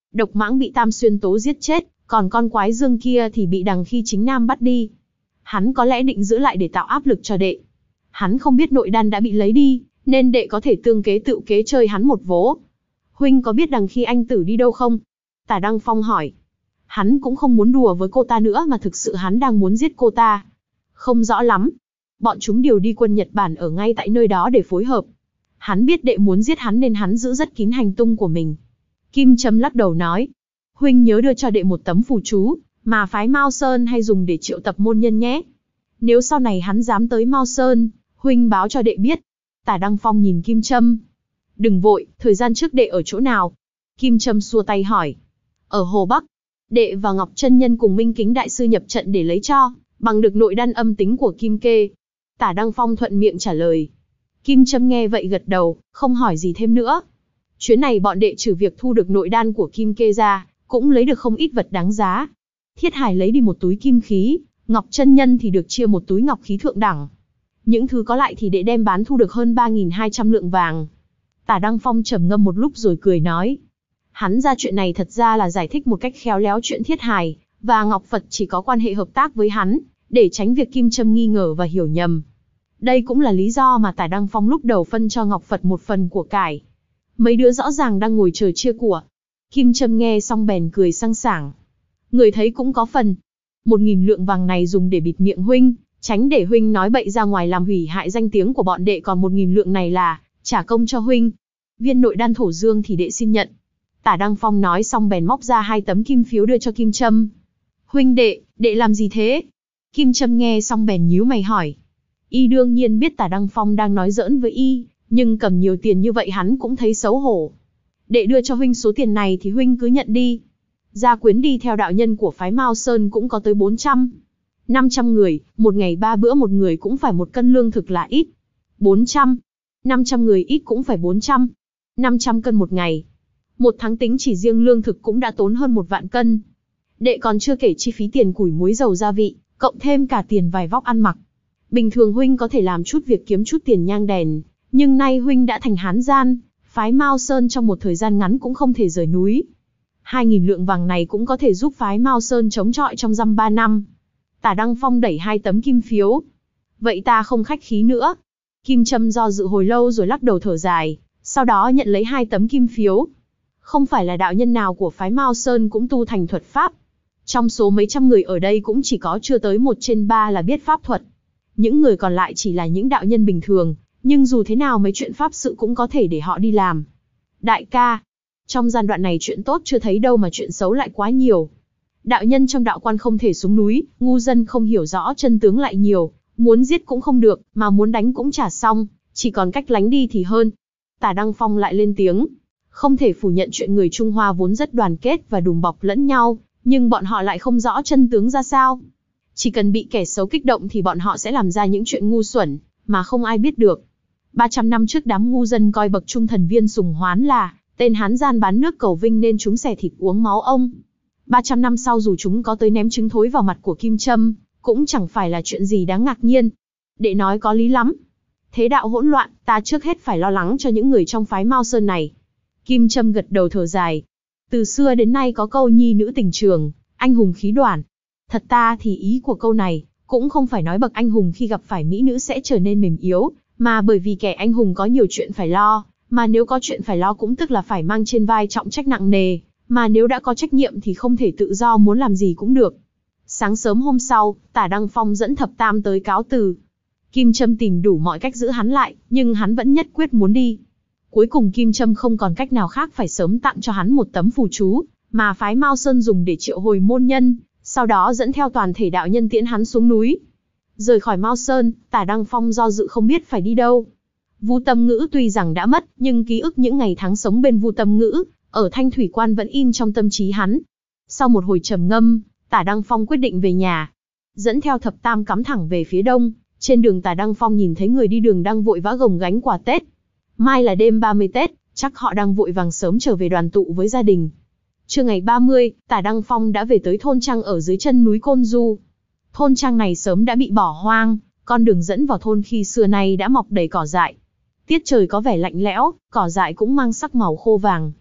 Độc Mãng bị Tam Xuyên Tố giết chết, còn con quái dương kia thì bị Đằng Khi Chính Nam bắt đi. Hắn có lẽ định giữ lại để tạo áp lực cho đệ. Hắn không biết nội đan đã bị lấy đi, nên đệ có thể tương kế tự kế chơi hắn một vố. Huynh có biết Đằng Khi anh tử đi đâu không? Tả Đăng Phong hỏi. Hắn cũng không muốn đùa với cô ta nữa mà thực sự hắn đang muốn giết cô ta. Không rõ lắm. Bọn chúng điều đi quân Nhật Bản ở ngay tại nơi đó để phối hợp. Hắn biết đệ muốn giết hắn nên hắn giữ rất kín hành tung của mình. Kim Trâm lắc đầu nói. Huynh nhớ đưa cho đệ một tấm phù chú, mà phái Mao Sơn hay dùng để triệu tập môn nhân nhé. Nếu sau này hắn dám tới Mao Sơn, huynh báo cho đệ biết. Tả Đăng Phong nhìn Kim Trâm. Đừng vội, thời gian trước đệ ở chỗ nào? Kim Trâm xua tay hỏi. Ở Hồ Bắc. Đệ và Ngọc Chân Nhân cùng Minh Kính Đại Sư nhập trận để lấy cho, bằng được nội đan âm tính của Kim Kê. Tả Đăng Phong thuận miệng trả lời. Kim Trâm nghe vậy gật đầu, không hỏi gì thêm nữa. Chuyến này bọn đệ trừ việc thu được nội đan của Kim Kê ra, cũng lấy được không ít vật đáng giá. Thiết Hải lấy đi một túi kim khí, Ngọc Chân Nhân thì được chia một túi ngọc khí thượng đẳng. Những thứ có lại thì đệ đem bán thu được hơn ba nghìn hai trăm lượng vàng. Tả Đăng Phong trầm ngâm một lúc rồi cười nói. Hắn ra chuyện này thật ra là giải thích một cách khéo léo chuyện Thiết Hải và Ngọc Phật chỉ có quan hệ hợp tác với hắn, để tránh việc Kim Trâm nghi ngờ và hiểu nhầm. Đây cũng là lý do mà Tả Đăng Phong lúc đầu phân cho Ngọc Phật một phần của cải. Mấy đứa rõ ràng đang ngồi chờ chia của. Kim Trâm nghe xong bèn cười sang sảng. Người thấy cũng có phần. Một nghìn lượng vàng này dùng để bịt miệng huynh, tránh để huynh nói bậy ra ngoài làm hủy hại danh tiếng của bọn đệ, còn một nghìn lượng này là trả công cho huynh. Viên nội đan thổ dương thì đệ xin nhận. Tả Đăng Phong nói xong bèn móc ra hai tấm kim phiếu đưa cho Kim Trâm. Huynh đệ, đệ làm gì thế? Kim Trâm nghe xong bèn nhíu mày hỏi. Y đương nhiên biết Tả Đăng Phong đang nói giỡn với y, nhưng cầm nhiều tiền như vậy hắn cũng thấy xấu hổ. Đệ đưa cho huynh số tiền này thì huynh cứ nhận đi. Gia quyến đi theo đạo nhân của phái Mao Sơn cũng có tới bốn trăm, năm trăm người, một ngày ba bữa một người cũng phải một cân lương thực là ít. bốn trăm, năm trăm người ít cũng phải bốn trăm, năm trăm cân một ngày. Một tháng tính chỉ riêng lương thực cũng đã tốn hơn một vạn cân. Đệ còn chưa kể chi phí tiền củi muối dầu gia vị, cộng thêm cả tiền vải vóc ăn mặc. Bình thường huynh có thể làm chút việc kiếm chút tiền nhang đèn, nhưng nay huynh đã thành hán gian, phái Mao Sơn trong một thời gian ngắn cũng không thể rời núi. Hai nghìn lượng vàng này cũng có thể giúp phái Mao Sơn chống chọi trong dăm ba năm. Tả Đăng Phong đẩy hai tấm kim phiếu. Vậy ta không khách khí nữa. Kim Trâm do dự hồi lâu rồi lắc đầu thở dài, sau đó nhận lấy hai tấm kim phiếu. Không phải là đạo nhân nào của phái Mao Sơn cũng tu thành thuật pháp. Trong số mấy trăm người ở đây cũng chỉ có chưa tới một trên ba là biết pháp thuật. Những người còn lại chỉ là những đạo nhân bình thường, nhưng dù thế nào mấy chuyện pháp sự cũng có thể để họ đi làm. Đại ca, trong giai đoạn này chuyện tốt chưa thấy đâu mà chuyện xấu lại quá nhiều. Đạo nhân trong đạo quan không thể xuống núi, ngu dân không hiểu rõ chân tướng lại nhiều, muốn giết cũng không được, mà muốn đánh cũng chả xong, chỉ còn cách lánh đi thì hơn. Tả Đăng Phong lại lên tiếng. Không thể phủ nhận chuyện người Trung Hoa vốn rất đoàn kết và đùm bọc lẫn nhau, nhưng bọn họ lại không rõ chân tướng ra sao. Chỉ cần bị kẻ xấu kích động thì bọn họ sẽ làm ra những chuyện ngu xuẩn, mà không ai biết được. ba trăm năm trước đám ngu dân coi bậc trung thần Viên Sùng Hoán là tên hán gian bán nước cầu vinh nên chúng xẻ thịt uống máu ông. ba trăm năm sau dù chúng có tới ném trứng thối vào mặt của Kim Trâm, cũng chẳng phải là chuyện gì đáng ngạc nhiên. Đệ nói có lý lắm. Thế đạo hỗn loạn, ta trước hết phải lo lắng cho những người trong phái Mao Sơn này. Kim Trâm gật đầu thở dài. Từ xưa đến nay có câu nhi nữ tình trường, anh hùng khí đoàn. Thật ta thì ý của câu này, cũng không phải nói bậc anh hùng khi gặp phải mỹ nữ sẽ trở nên mềm yếu, mà bởi vì kẻ anh hùng có nhiều chuyện phải lo, mà nếu có chuyện phải lo cũng tức là phải mang trên vai trọng trách nặng nề, mà nếu đã có trách nhiệm thì không thể tự do muốn làm gì cũng được. Sáng sớm hôm sau, Tả Đăng Phong dẫn Thập Tam tới cáo từ. Kim Trâm tìm đủ mọi cách giữ hắn lại, nhưng hắn vẫn nhất quyết muốn đi. Cuối cùng Kim Trâm không còn cách nào khác phải sớm tặng cho hắn một tấm phù chú, mà phái Mao Sơn dùng để triệu hồi môn nhân, sau đó dẫn theo toàn thể đạo nhân tiễn hắn xuống núi. Rời khỏi Mao Sơn, Tả Đăng Phong do dự không biết phải đi đâu. Vu Tâm Ngữ tuy rằng đã mất, nhưng ký ức những ngày tháng sống bên Vu Tâm Ngữ, ở Thanh Thủy Quan vẫn in trong tâm trí hắn. Sau một hồi trầm ngâm, Tả Đăng Phong quyết định về nhà. Dẫn theo Thập Tam cắm thẳng về phía đông, trên đường Tả Đăng Phong nhìn thấy người đi đường đang vội vã gồng gánh quà Tết. Mai là đêm ba mươi Tết, chắc họ đang vội vàng sớm trở về đoàn tụ với gia đình. Trưa ngày ba mươi, Tả Đăng Phong đã về tới thôn trang ở dưới chân núi Côn Du. Thôn trang này sớm đã bị bỏ hoang, con đường dẫn vào thôn khi xưa nay đã mọc đầy cỏ dại. Tiết trời có vẻ lạnh lẽo, cỏ dại cũng mang sắc màu khô vàng.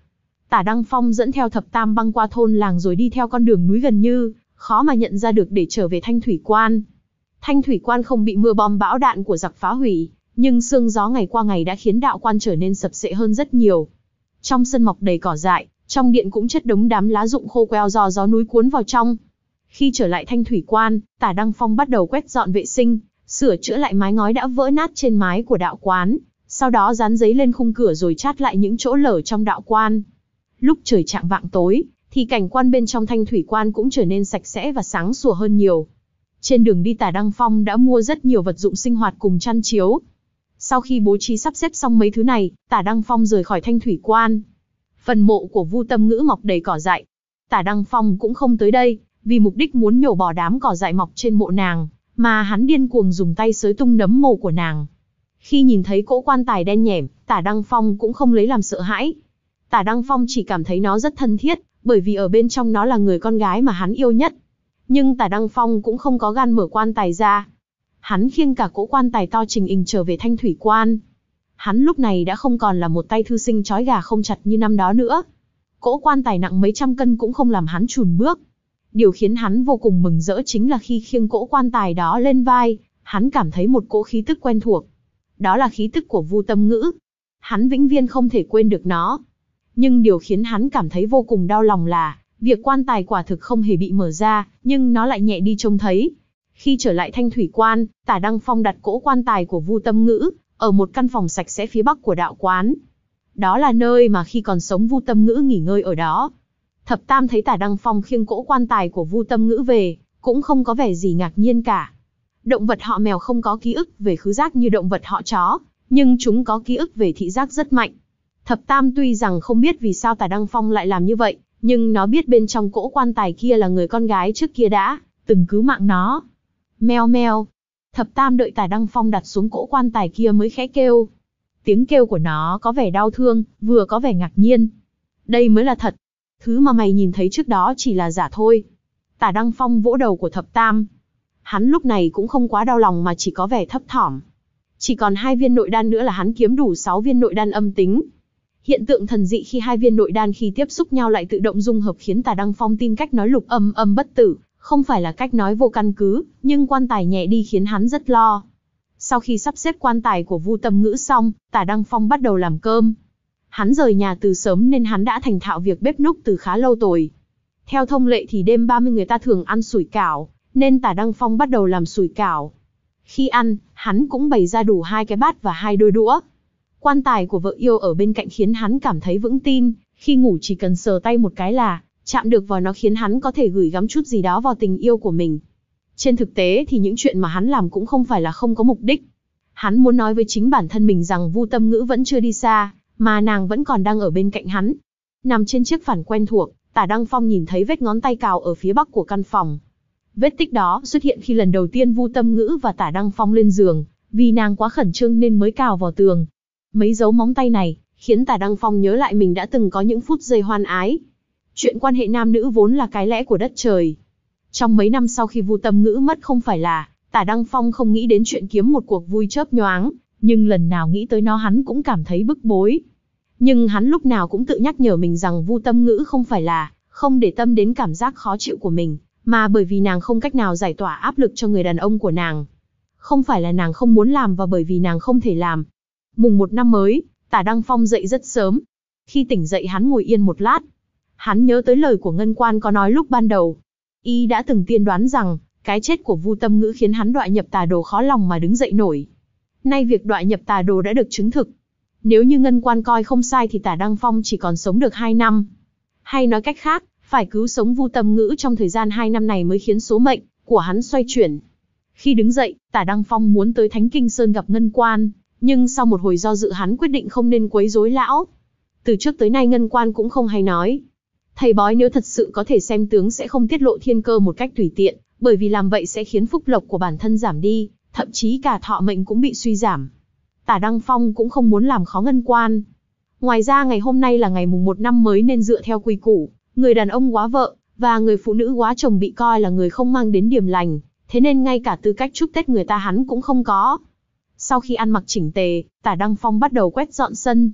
Tả Đăng Phong dẫn theo Thập Tam băng qua thôn làng rồi đi theo con đường núi gần như khó mà nhận ra được để trở về Thanh Thủy Quan. Thanh Thủy Quan không bị mưa bom bão đạn của giặc phá hủy, nhưng sương gió ngày qua ngày đã khiến đạo quan trở nên sập sệ hơn rất nhiều. Trong sân mọc đầy cỏ dại, trong điện cũng chất đống đám lá rụng khô queo do gió núi cuốn vào trong. Khi trở lại Thanh Thủy Quan, Tả Đăng Phong bắt đầu quét dọn vệ sinh, sửa chữa lại mái ngói đã vỡ nát trên mái của đạo quán, sau đó dán giấy lên khung cửa rồi chát lại những chỗ lở trong đạo quan. Lúc trời chạng vạng tối, thì cảnh quan bên trong Thanh Thủy Quan cũng trở nên sạch sẽ và sáng sủa hơn nhiều. Trên đường đi Tả Đăng Phong đã mua rất nhiều vật dụng sinh hoạt cùng chăn chiếu. Sau khi bố trí sắp xếp xong mấy thứ này, Tả Đăng Phong rời khỏi Thanh Thủy Quan. Phần mộ của Vu Tâm Ngữ mọc đầy cỏ dại. Tả Đăng Phong cũng không tới đây, vì mục đích muốn nhổ bỏ đám cỏ dại mọc trên mộ nàng, mà hắn điên cuồng dùng tay xới tung nấm mồ của nàng. Khi nhìn thấy cỗ quan tài đen nhẻm, Tả Đăng Phong cũng không lấy làm sợ hãi. Tả Đăng Phong chỉ cảm thấy nó rất thân thiết, bởi vì ở bên trong nó là người con gái mà hắn yêu nhất. Nhưng Tả Đăng Phong cũng không có gan mở quan tài ra. Hắn khiêng cả cỗ quan tài to trình hình trở về Thanh Thủy Quan. Hắn lúc này đã không còn là một tay thư sinh trói gà không chặt như năm đó nữa. Cỗ quan tài nặng mấy trăm cân cũng không làm hắn chùn bước. Điều khiến hắn vô cùng mừng rỡ chính là khi khiêng cỗ quan tài đó lên vai, hắn cảm thấy một cỗ khí tức quen thuộc. Đó là khí tức của Vu Tâm Ngữ. Hắn vĩnh viễn không thể quên được nó. Nhưng điều khiến hắn cảm thấy vô cùng đau lòng là, việc quan tài quả thực không hề bị mở ra, nhưng nó lại nhẹ đi trông thấy. Khi trở lại Thanh Thủy Quan, Tả Đăng Phong đặt cỗ quan tài của Vu Tâm Ngữ ở một căn phòng sạch sẽ phía bắc của đạo quán. Đó là nơi mà khi còn sống Vu Tâm Ngữ nghỉ ngơi ở đó. Thập Tam thấy Tả Đăng Phong khiêng cỗ quan tài của Vu Tâm Ngữ về, cũng không có vẻ gì ngạc nhiên cả. Động vật họ mèo không có ký ức về khứu giác như động vật họ chó, nhưng chúng có ký ức về thị giác rất mạnh. Thập Tam tuy rằng không biết vì sao Tả Đăng Phong lại làm như vậy, nhưng nó biết bên trong cỗ quan tài kia là người con gái trước kia đã từng cứu mạng nó. Meo meo. Thập Tam đợi Tả Đăng Phong đặt xuống cỗ quan tài kia mới khẽ kêu. Tiếng kêu của nó có vẻ đau thương, vừa có vẻ ngạc nhiên. Đây mới là thật. Thứ mà mày nhìn thấy trước đó chỉ là giả thôi. Tả Đăng Phong vỗ đầu của Thập Tam. Hắn lúc này cũng không quá đau lòng mà chỉ có vẻ thấp thỏm. Chỉ còn hai viên nội đan nữa là hắn kiếm đủ sáu viên nội đan âm tính. Hiện tượng thần dị khi hai viên nội đan khi tiếp xúc nhau lại tự động dung hợp khiến Tả Đăng Phong tin cách nói lục âm âm bất tử, không phải là cách nói vô căn cứ, nhưng quan tài nhẹ đi khiến hắn rất lo. Sau khi sắp xếp quan tài của Vu Tâm Ngữ xong, Tả Đăng Phong bắt đầu làm cơm. Hắn rời nhà từ sớm nên hắn đã thành thạo việc bếp núc từ khá lâu rồi. Theo thông lệ thì đêm ba mươi người ta thường ăn sủi cảo, nên Tả Đăng Phong bắt đầu làm sủi cảo. Khi ăn, hắn cũng bày ra đủ hai cái bát và hai đôi đũa. Quan tài của vợ yêu ở bên cạnh khiến hắn cảm thấy vững tin, khi ngủ chỉ cần sờ tay một cái là chạm được vào nó khiến hắn có thể gửi gắm chút gì đó vào tình yêu của mình. Trên thực tế thì những chuyện mà hắn làm cũng không phải là không có mục đích. Hắn muốn nói với chính bản thân mình rằng Vu Tâm Ngữ vẫn chưa đi xa, mà nàng vẫn còn đang ở bên cạnh hắn. Nằm trên chiếc phản quen thuộc, Tả Đăng Phong nhìn thấy vết ngón tay cào ở phía bắc của căn phòng. Vết tích đó xuất hiện khi lần đầu tiên Vu Tâm Ngữ và Tả Đăng Phong lên giường, vì nàng quá khẩn trương nên mới cào vào tường. Mấy dấu móng tay này khiến Tả Đăng Phong nhớ lại mình đã từng có những phút giây hoan ái. Chuyện quan hệ nam nữ vốn là cái lẽ của đất trời. Trong mấy năm sau khi Vu Tâm Ngữ mất không phải là Tả Đăng Phong không nghĩ đến chuyện kiếm một cuộc vui chớp nhoáng, nhưng lần nào nghĩ tới nó hắn cũng cảm thấy bức bối. Nhưng hắn lúc nào cũng tự nhắc nhở mình rằng Vu Tâm Ngữ không phải là không để tâm đến cảm giác khó chịu của mình, mà bởi vì nàng không cách nào giải tỏa áp lực cho người đàn ông của nàng. Không phải là nàng không muốn làm và bởi vì nàng không thể làm. Mùng một năm mới, Tả Đăng Phong dậy rất sớm. Khi tỉnh dậy hắn ngồi yên một lát. Hắn nhớ tới lời của Ngân Quan có nói lúc ban đầu. Y đã từng tiên đoán rằng, cái chết của Vu Tâm Ngữ khiến hắn đọa nhập tà đồ khó lòng mà đứng dậy nổi. Nay việc đọa nhập tà đồ đã được chứng thực. Nếu như Ngân Quan coi không sai thì Tả Đăng Phong chỉ còn sống được hai năm. Hay nói cách khác, phải cứu sống Vu Tâm Ngữ trong thời gian hai năm này mới khiến số mệnh của hắn xoay chuyển. Khi đứng dậy, Tả Đăng Phong muốn tới Thánh Kinh Sơn gặp Ngân Quan, nhưng sau một hồi do dự hắn quyết định không nên quấy rối lão. Từ trước tới nay Ngân Quan cũng không hay nói. Thầy bói nếu thật sự có thể xem tướng sẽ không tiết lộ thiên cơ một cách tùy tiện, bởi vì làm vậy sẽ khiến phúc lộc của bản thân giảm đi, thậm chí cả thọ mệnh cũng bị suy giảm. Tả Đăng Phong cũng không muốn làm khó Ngân Quan. Ngoài ra ngày hôm nay là ngày mùng một năm mới nên dựa theo quy củ, người đàn ông góa vợ, và người phụ nữ góa chồng bị coi là người không mang đến điểm lành, thế nên ngay cả tư cách chúc Tết người ta hắn cũng không có. Sau khi ăn mặc chỉnh tề, Tả Đăng Phong bắt đầu quét dọn sân.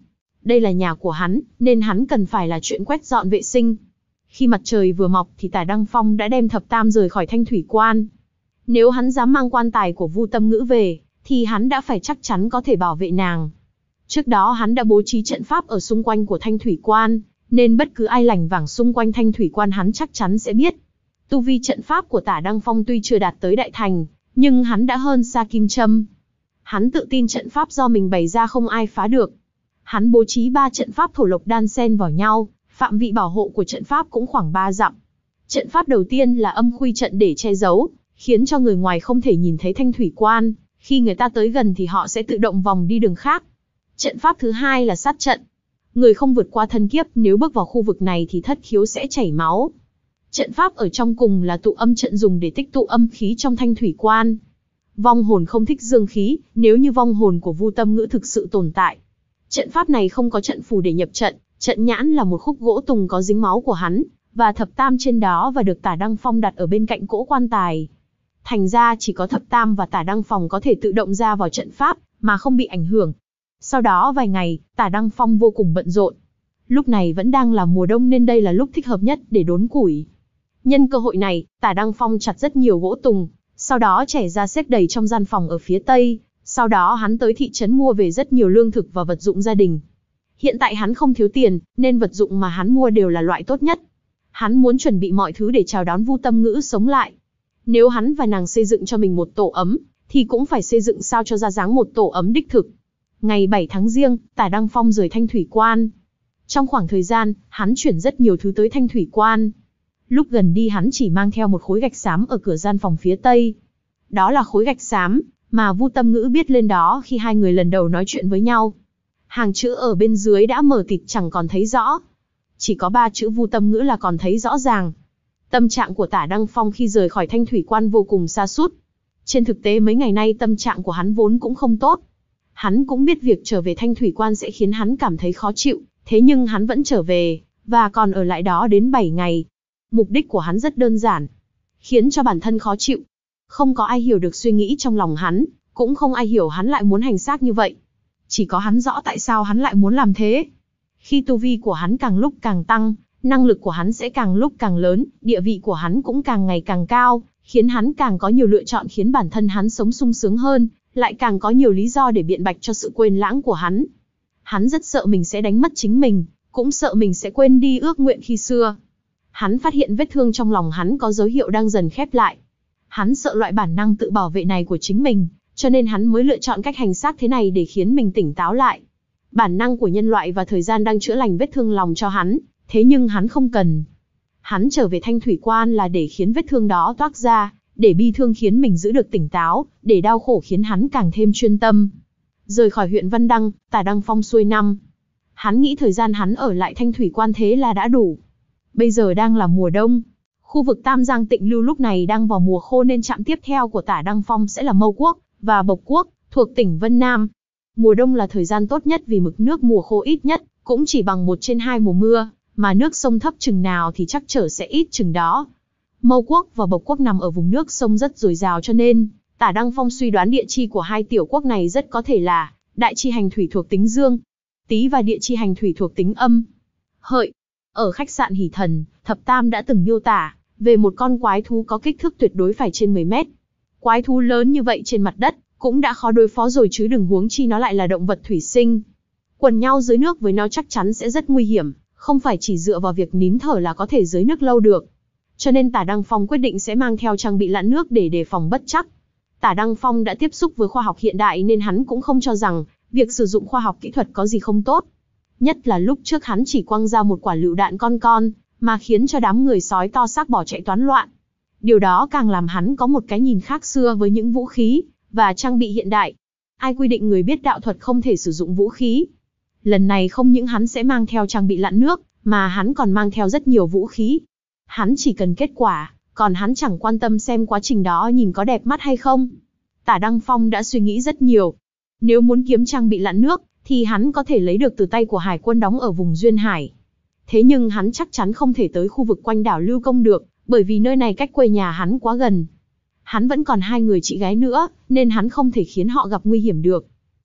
Đây là nhà của hắn, nên hắn cần phải là chuyện quét dọn vệ sinh. Khi mặt trời vừa mọc thì Tả Đăng Phong đã đem Thập Tam rời khỏi Thanh Thủy Quan. Nếu hắn dám mang quan tài của Vu Tâm Ngữ về, thì hắn đã phải chắc chắn có thể bảo vệ nàng. Trước đó hắn đã bố trí trận pháp ở xung quanh của Thanh Thủy Quan, nên bất cứ ai lảnh vảng xung quanh Thanh Thủy Quan hắn chắc chắn sẽ biết. Tu vi trận pháp của Tả Đăng Phong tuy chưa đạt tới đại thành, nhưng hắn đã hơn xa Kim Châm. Hắn tự tin trận pháp do mình bày ra không ai phá được. Hắn bố trí ba trận pháp thổ lộc đan xen vào nhau, phạm vị bảo hộ của trận pháp cũng khoảng ba dặm. Trận pháp đầu tiên là âm khuy trận để che giấu, khiến cho người ngoài không thể nhìn thấy Thanh Thủy Quan, khi người ta tới gần thì họ sẽ tự động vòng đi đường khác. Trận pháp thứ hai là sát trận. Người không vượt qua thân kiếp nếu bước vào khu vực này thì thất khiếu sẽ chảy máu. Trận pháp ở trong cùng là tụ âm trận dùng để tích tụ âm khí trong Thanh Thủy Quan. Vong hồn không thích dương khí, nếu như vong hồn của Vu Tâm Ngữ thực sự tồn tại. Trận pháp này không có trận phù để nhập trận, trận nhãn là một khúc gỗ tùng có dính máu của hắn, và thập tam trên đó và được Tả Đăng Phong đặt ở bên cạnh cỗ quan tài. Thành ra chỉ có thập tam và Tả Đăng Phong có thể tự động ra vào trận pháp, mà không bị ảnh hưởng. Sau đó vài ngày, Tả Đăng Phong vô cùng bận rộn. Lúc này vẫn đang là mùa đông nên đây là lúc thích hợp nhất để đốn củi. Nhân cơ hội này, Tả Đăng Phong chặt rất nhiều gỗ tùng, sau đó chẻ ra xếp đầy trong gian phòng ở phía tây. Sau đó hắn tới thị trấn mua về rất nhiều lương thực và vật dụng gia đình. Hiện tại hắn không thiếu tiền, nên vật dụng mà hắn mua đều là loại tốt nhất. Hắn muốn chuẩn bị mọi thứ để chào đón Vu Tâm Ngữ sống lại. Nếu hắn và nàng xây dựng cho mình một tổ ấm, thì cũng phải xây dựng sao cho ra dáng một tổ ấm đích thực. Ngày bảy tháng Giêng, Tả Đăng Phong rời Thanh Thủy Quan. Trong khoảng thời gian, hắn chuyển rất nhiều thứ tới Thanh Thủy Quan. Lúc gần đi hắn chỉ mang theo một khối gạch xám ở cửa gian phòng phía tây. Đó là khối gạch xám mà Vu Tâm Ngữ biết lên đó khi hai người lần đầu nói chuyện với nhau. Hàng chữ ở bên dưới đã mờ tịt chẳng còn thấy rõ. Chỉ có ba chữ Vu Tâm Ngữ là còn thấy rõ ràng. Tâm trạng của Tả Đăng Phong khi rời khỏi Thanh Thủy Quan vô cùng sa sút. Trên thực tế mấy ngày nay tâm trạng của hắn vốn cũng không tốt. Hắn cũng biết việc trở về Thanh Thủy Quan sẽ khiến hắn cảm thấy khó chịu, thế nhưng hắn vẫn trở về, và còn ở lại đó đến bảy ngày. Mục đích của hắn rất đơn giản, khiến cho bản thân khó chịu. Không có ai hiểu được suy nghĩ trong lòng hắn, cũng không ai hiểu hắn lại muốn hành xác như vậy. Chỉ có hắn rõ tại sao hắn lại muốn làm thế. Khi tu vi của hắn càng lúc càng tăng, năng lực của hắn sẽ càng lúc càng lớn, địa vị của hắn cũng càng ngày càng cao, khiến hắn càng có nhiều lựa chọn khiến bản thân hắn sống sung sướng hơn, lại càng có nhiều lý do để biện bạch cho sự quên lãng của hắn. Hắn rất sợ mình sẽ đánh mất chính mình, cũng sợ mình sẽ quên đi ước nguyện khi xưa. Hắn phát hiện vết thương trong lòng hắn có dấu hiệu đang dần khép lại. Hắn sợ loại bản năng tự bảo vệ này của chính mình, cho nên hắn mới lựa chọn cách hành xác thế này để khiến mình tỉnh táo lại. Bản năng của nhân loại và thời gian đang chữa lành vết thương lòng cho hắn, thế nhưng hắn không cần. Hắn trở về Thanh Thủy Quan là để khiến vết thương đó toác ra, để bi thương khiến mình giữ được tỉnh táo, để đau khổ khiến hắn càng thêm chuyên tâm. Rời khỏi huyện Văn Đăng, Tả Đăng Phong xuôi năm. Hắn nghĩ thời gian hắn ở lại Thanh Thủy Quan thế là đã đủ. Bây giờ đang là mùa đông. Khu vực Tam Giang Tịnh Lưu lúc này đang vào mùa khô nên trạm tiếp theo của Tả Đăng Phong sẽ là Mâu Quốc và Bộc Quốc, thuộc tỉnh Vân Nam. Mùa đông là thời gian tốt nhất vì mực nước mùa khô ít nhất, cũng chỉ bằng một trên hai mùa mưa, mà nước sông thấp chừng nào thì chắc trở sẽ ít chừng đó. Mâu Quốc và Bộc Quốc nằm ở vùng nước sông rất dồi dào cho nên, Tả Đăng Phong suy đoán địa chi của hai tiểu quốc này rất có thể là đại chi hành thủy thuộc tính dương, Tý và địa chi hành thủy thuộc tính âm. Hợi. Ở khách sạn Hỷ Thần, Thập Tam đã từng miêu tả về một con quái thú có kích thước tuyệt đối phải trên mười mét. Quái thú lớn như vậy trên mặt đất cũng đã khó đối phó rồi chứ đừng huống chi nó lại là động vật thủy sinh. Quần nhau dưới nước với nó chắc chắn sẽ rất nguy hiểm, không phải chỉ dựa vào việc nín thở là có thể dưới nước lâu được. Cho nên Tả Đăng Phong quyết định sẽ mang theo trang bị lặn nước để đề phòng bất trắc. Tả Đăng Phong đã tiếp xúc với khoa học hiện đại nên hắn cũng không cho rằng việc sử dụng khoa học kỹ thuật có gì không tốt. Nhất là lúc trước hắn chỉ quăng ra một quả lựu đạn con con, mà khiến cho đám người sói to xác bỏ chạy toán loạn. Điều đó càng làm hắn có một cái nhìn khác xưa với những vũ khí và trang bị hiện đại. Ai quy định người biết đạo thuật không thể sử dụng vũ khí? Lần này không những hắn sẽ mang theo trang bị lặn nước, mà hắn còn mang theo rất nhiều vũ khí. Hắn chỉ cần kết quả, còn hắn chẳng quan tâm xem quá trình đó nhìn có đẹp mắt hay không. Tả Đăng Phong đã suy nghĩ rất nhiều. Nếu muốn kiếm trang bị lặn nước, thì hắn có thể lấy được từ tay của hải quân đóng ở vùng Duyên Hải. Thế nhưng hắn chắc chắn không thể tới khu vực quanh đảo Lưu Công được, bởi vì nơi này cách quê nhà hắn quá gần. Hắn vẫn còn hai người chị gái nữa, nên hắn không thể khiến họ gặp nguy hiểm được.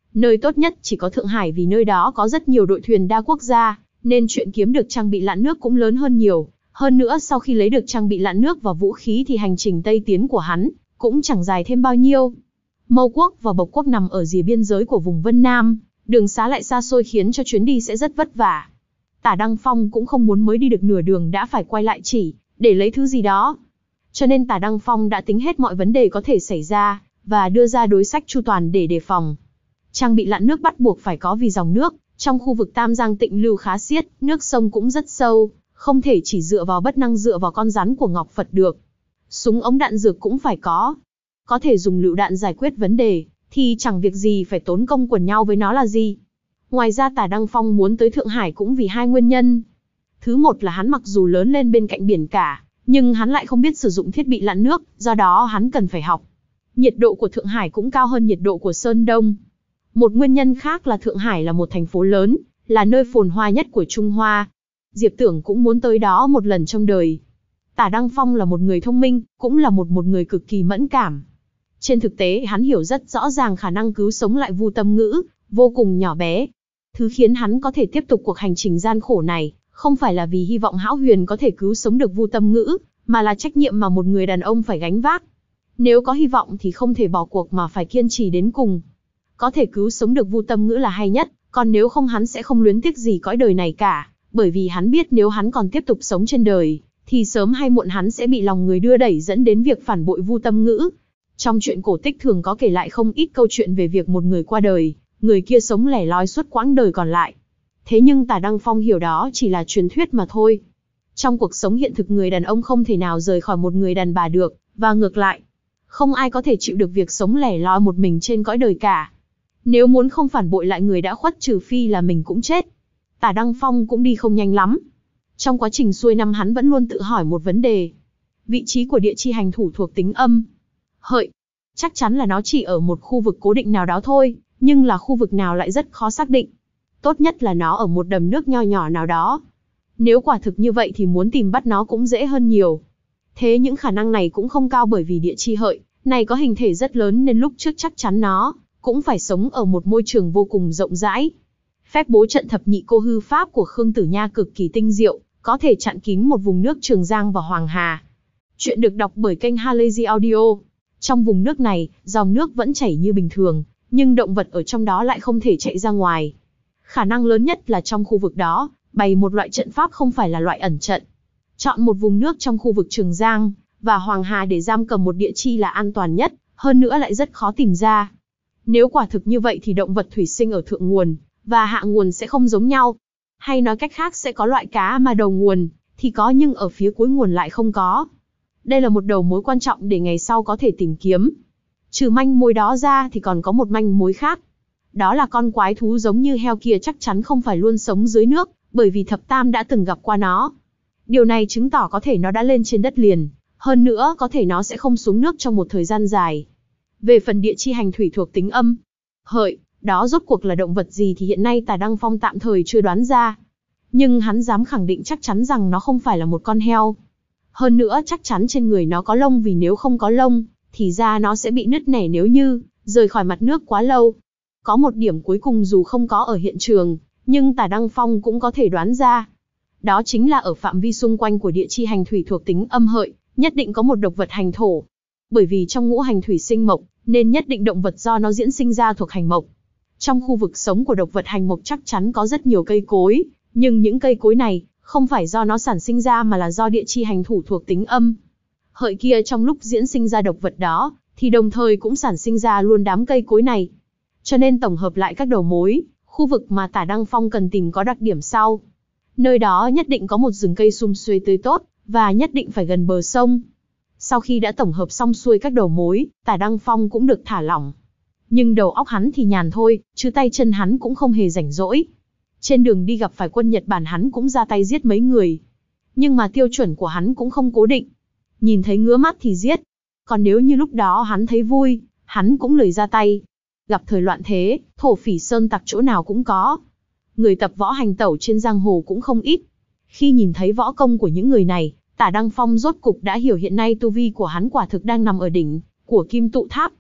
Nơi tốt nhất chỉ có Thượng Hải vì nơi đó có rất nhiều đội thuyền đa quốc gia, nên chuyện kiếm được trang bị lặn nước cũng lớn hơn nhiều. Hơn nữa sau khi lấy được trang bị lặn nước và vũ khí thì hành trình Tây tiến của hắn cũng chẳng dài thêm bao nhiêu. Mâu quốc và Bộc quốc nằm ở rìa biên giới của vùng Vân Nam, đường xá lại xa xôi khiến cho chuyến đi sẽ rất vất vả. Tả Đăng Phong cũng không muốn mới đi được nửa đường đã phải quay lại chỉ để lấy thứ gì đó. Cho nên Tả Đăng Phong đã tính hết mọi vấn đề có thể xảy ra, và đưa ra đối sách chu toàn để đề phòng. Trang bị lặn nước bắt buộc phải có vì dòng nước trong khu vực Tam Giang tịnh lưu khá xiết, nước sông cũng rất sâu, không thể chỉ dựa vào bất năng dựa vào con rắn của Ngọc Phật được. Súng ống đạn dược cũng phải có. Có thể dùng lựu đạn giải quyết vấn đề, thì chẳng việc gì phải tốn công quần nhau với nó là gì. Ngoài ra Tả Đăng Phong muốn tới Thượng Hải cũng vì hai nguyên nhân. Thứ một là hắn mặc dù lớn lên bên cạnh biển cả, nhưng hắn lại không biết sử dụng thiết bị lặn nước, do đó hắn cần phải học. Nhiệt độ của Thượng Hải cũng cao hơn nhiệt độ của Sơn Đông. Một nguyên nhân khác là Thượng Hải là một thành phố lớn, là nơi phồn hoa nhất của Trung Hoa. Diệp Tưởng cũng muốn tới đó một lần trong đời. Tả Đăng Phong là một người thông minh, cũng là một một người cực kỳ mẫn cảm. Trên thực tế hắn hiểu rất rõ ràng khả năng cứu sống lại Vu Tâm Ngữ, vô cùng nhỏ bé. Thứ khiến hắn có thể tiếp tục cuộc hành trình gian khổ này, không phải là vì hy vọng hão huyền có thể cứu sống được Vu Tâm Ngữ, mà là trách nhiệm mà một người đàn ông phải gánh vác. Nếu có hy vọng thì không thể bỏ cuộc mà phải kiên trì đến cùng. Có thể cứu sống được Vu Tâm Ngữ là hay nhất, còn nếu không hắn sẽ không luyến tiếc gì cõi đời này cả, bởi vì hắn biết nếu hắn còn tiếp tục sống trên đời, thì sớm hay muộn hắn sẽ bị lòng người đưa đẩy dẫn đến việc phản bội Vu Tâm Ngữ. Trong truyện cổ tích thường có kể lại không ít câu chuyện về việc một người qua đời, người kia sống lẻ loi suốt quãng đời còn lại. Thế nhưng Tả Đăng Phong hiểu đó chỉ là truyền thuyết mà thôi. Trong cuộc sống hiện thực người đàn ông không thể nào rời khỏi một người đàn bà được, và ngược lại. Không ai có thể chịu được việc sống lẻ loi một mình trên cõi đời cả. Nếu muốn không phản bội lại người đã khuất trừ phi là mình cũng chết. Tả Đăng Phong cũng đi không nhanh lắm. Trong quá trình xuôi năm hắn vẫn luôn tự hỏi một vấn đề. Vị trí của địa chi hành thủ thuộc tính âm hợi. Chắc chắn là nó chỉ ở một khu vực cố định nào đó thôi, nhưng là khu vực nào lại rất khó xác định. Tốt nhất là nó ở một đầm nước nho nhỏ nào đó. Nếu quả thực như vậy thì muốn tìm bắt nó cũng dễ hơn nhiều. Thế những khả năng này cũng không cao bởi vì địa chi hợi này có hình thể rất lớn nên lúc trước chắc chắn nó cũng phải sống ở một môi trường vô cùng rộng rãi. Phép bố trận thập nhị cô hư pháp của Khương Tử Nha cực kỳ tinh diệu, có thể chặn kín một vùng nước Trường Giang và Hoàng Hà. Chuyện được đọc bởi kênh Halazy Audio. Trong vùng nước này, dòng nước vẫn chảy như bình thường, nhưng động vật ở trong đó lại không thể chạy ra ngoài. Khả năng lớn nhất là trong khu vực đó, bày một loại trận pháp không phải là loại ẩn trận. Chọn một vùng nước trong khu vực Trường Giang và Hoàng Hà để giam cầm một địa chi là an toàn nhất, hơn nữa lại rất khó tìm ra. Nếu quả thực như vậy thì động vật thủy sinh ở thượng nguồn và hạ nguồn sẽ không giống nhau. Hay nói cách khác sẽ có loại cá mà đầu nguồn thì có nhưng ở phía cuối nguồn lại không có. Đây là một đầu mối quan trọng để ngày sau có thể tìm kiếm. Trừ manh mối đó ra thì còn có một manh mối khác. Đó là con quái thú giống như heo kia chắc chắn không phải luôn sống dưới nước, bởi vì Thập Tam đã từng gặp qua nó. Điều này chứng tỏ có thể nó đã lên trên đất liền, hơn nữa có thể nó sẽ không xuống nước trong một thời gian dài. Về phần địa chi hành thủy thuộc tính âm hợi, đó rốt cuộc là động vật gì thì hiện nay Tả Đăng Phong tạm thời chưa đoán ra. Nhưng hắn dám khẳng định chắc chắn rằng nó không phải là một con heo. Hơn nữa chắc chắn trên người nó có lông vì nếu không có lông, thì da nó sẽ bị nứt nẻ nếu như rời khỏi mặt nước quá lâu. Có một điểm cuối cùng dù không có ở hiện trường, nhưng Tả Đăng Phong cũng có thể đoán ra. Đó chính là ở phạm vi xung quanh của địa chi hành thủy thuộc tính âm hợi, nhất định có một độc vật hành thổ. Bởi vì trong ngũ hành thủy sinh mộc, nên nhất định động vật do nó diễn sinh ra thuộc hành mộc. Trong khu vực sống của độc vật hành mộc chắc chắn có rất nhiều cây cối, nhưng những cây cối này không phải do nó sản sinh ra mà là do địa chi hành thủ thuộc tính âm hợi kia trong lúc diễn sinh ra độc vật đó, thì đồng thời cũng sản sinh ra luôn đám cây cối này. Cho nên tổng hợp lại các đầu mối, khu vực mà Tả Đăng Phong cần tìm có đặc điểm sau. Nơi đó nhất định có một rừng cây sum xuê tươi tốt, và nhất định phải gần bờ sông. Sau khi đã tổng hợp xong xuôi các đầu mối, Tả Đăng Phong cũng được thả lỏng. Nhưng đầu óc hắn thì nhàn thôi, chứ tay chân hắn cũng không hề rảnh rỗi. Trên đường đi gặp phải quân Nhật Bản hắn cũng ra tay giết mấy người. Nhưng mà tiêu chuẩn của hắn cũng không cố định. Nhìn thấy ngứa mắt thì giết. Còn nếu như lúc đó hắn thấy vui, hắn cũng lười ra tay. Gặp thời loạn thế, thổ phỉ sơn tặc chỗ nào cũng có. Người tập võ hành tẩu trên giang hồ cũng không ít. Khi nhìn thấy võ công của những người này, Tả Đăng Phong rốt cục đã hiểu hiện nay tu vi của hắn quả thực đang nằm ở đỉnh của Kim Tụ Tháp.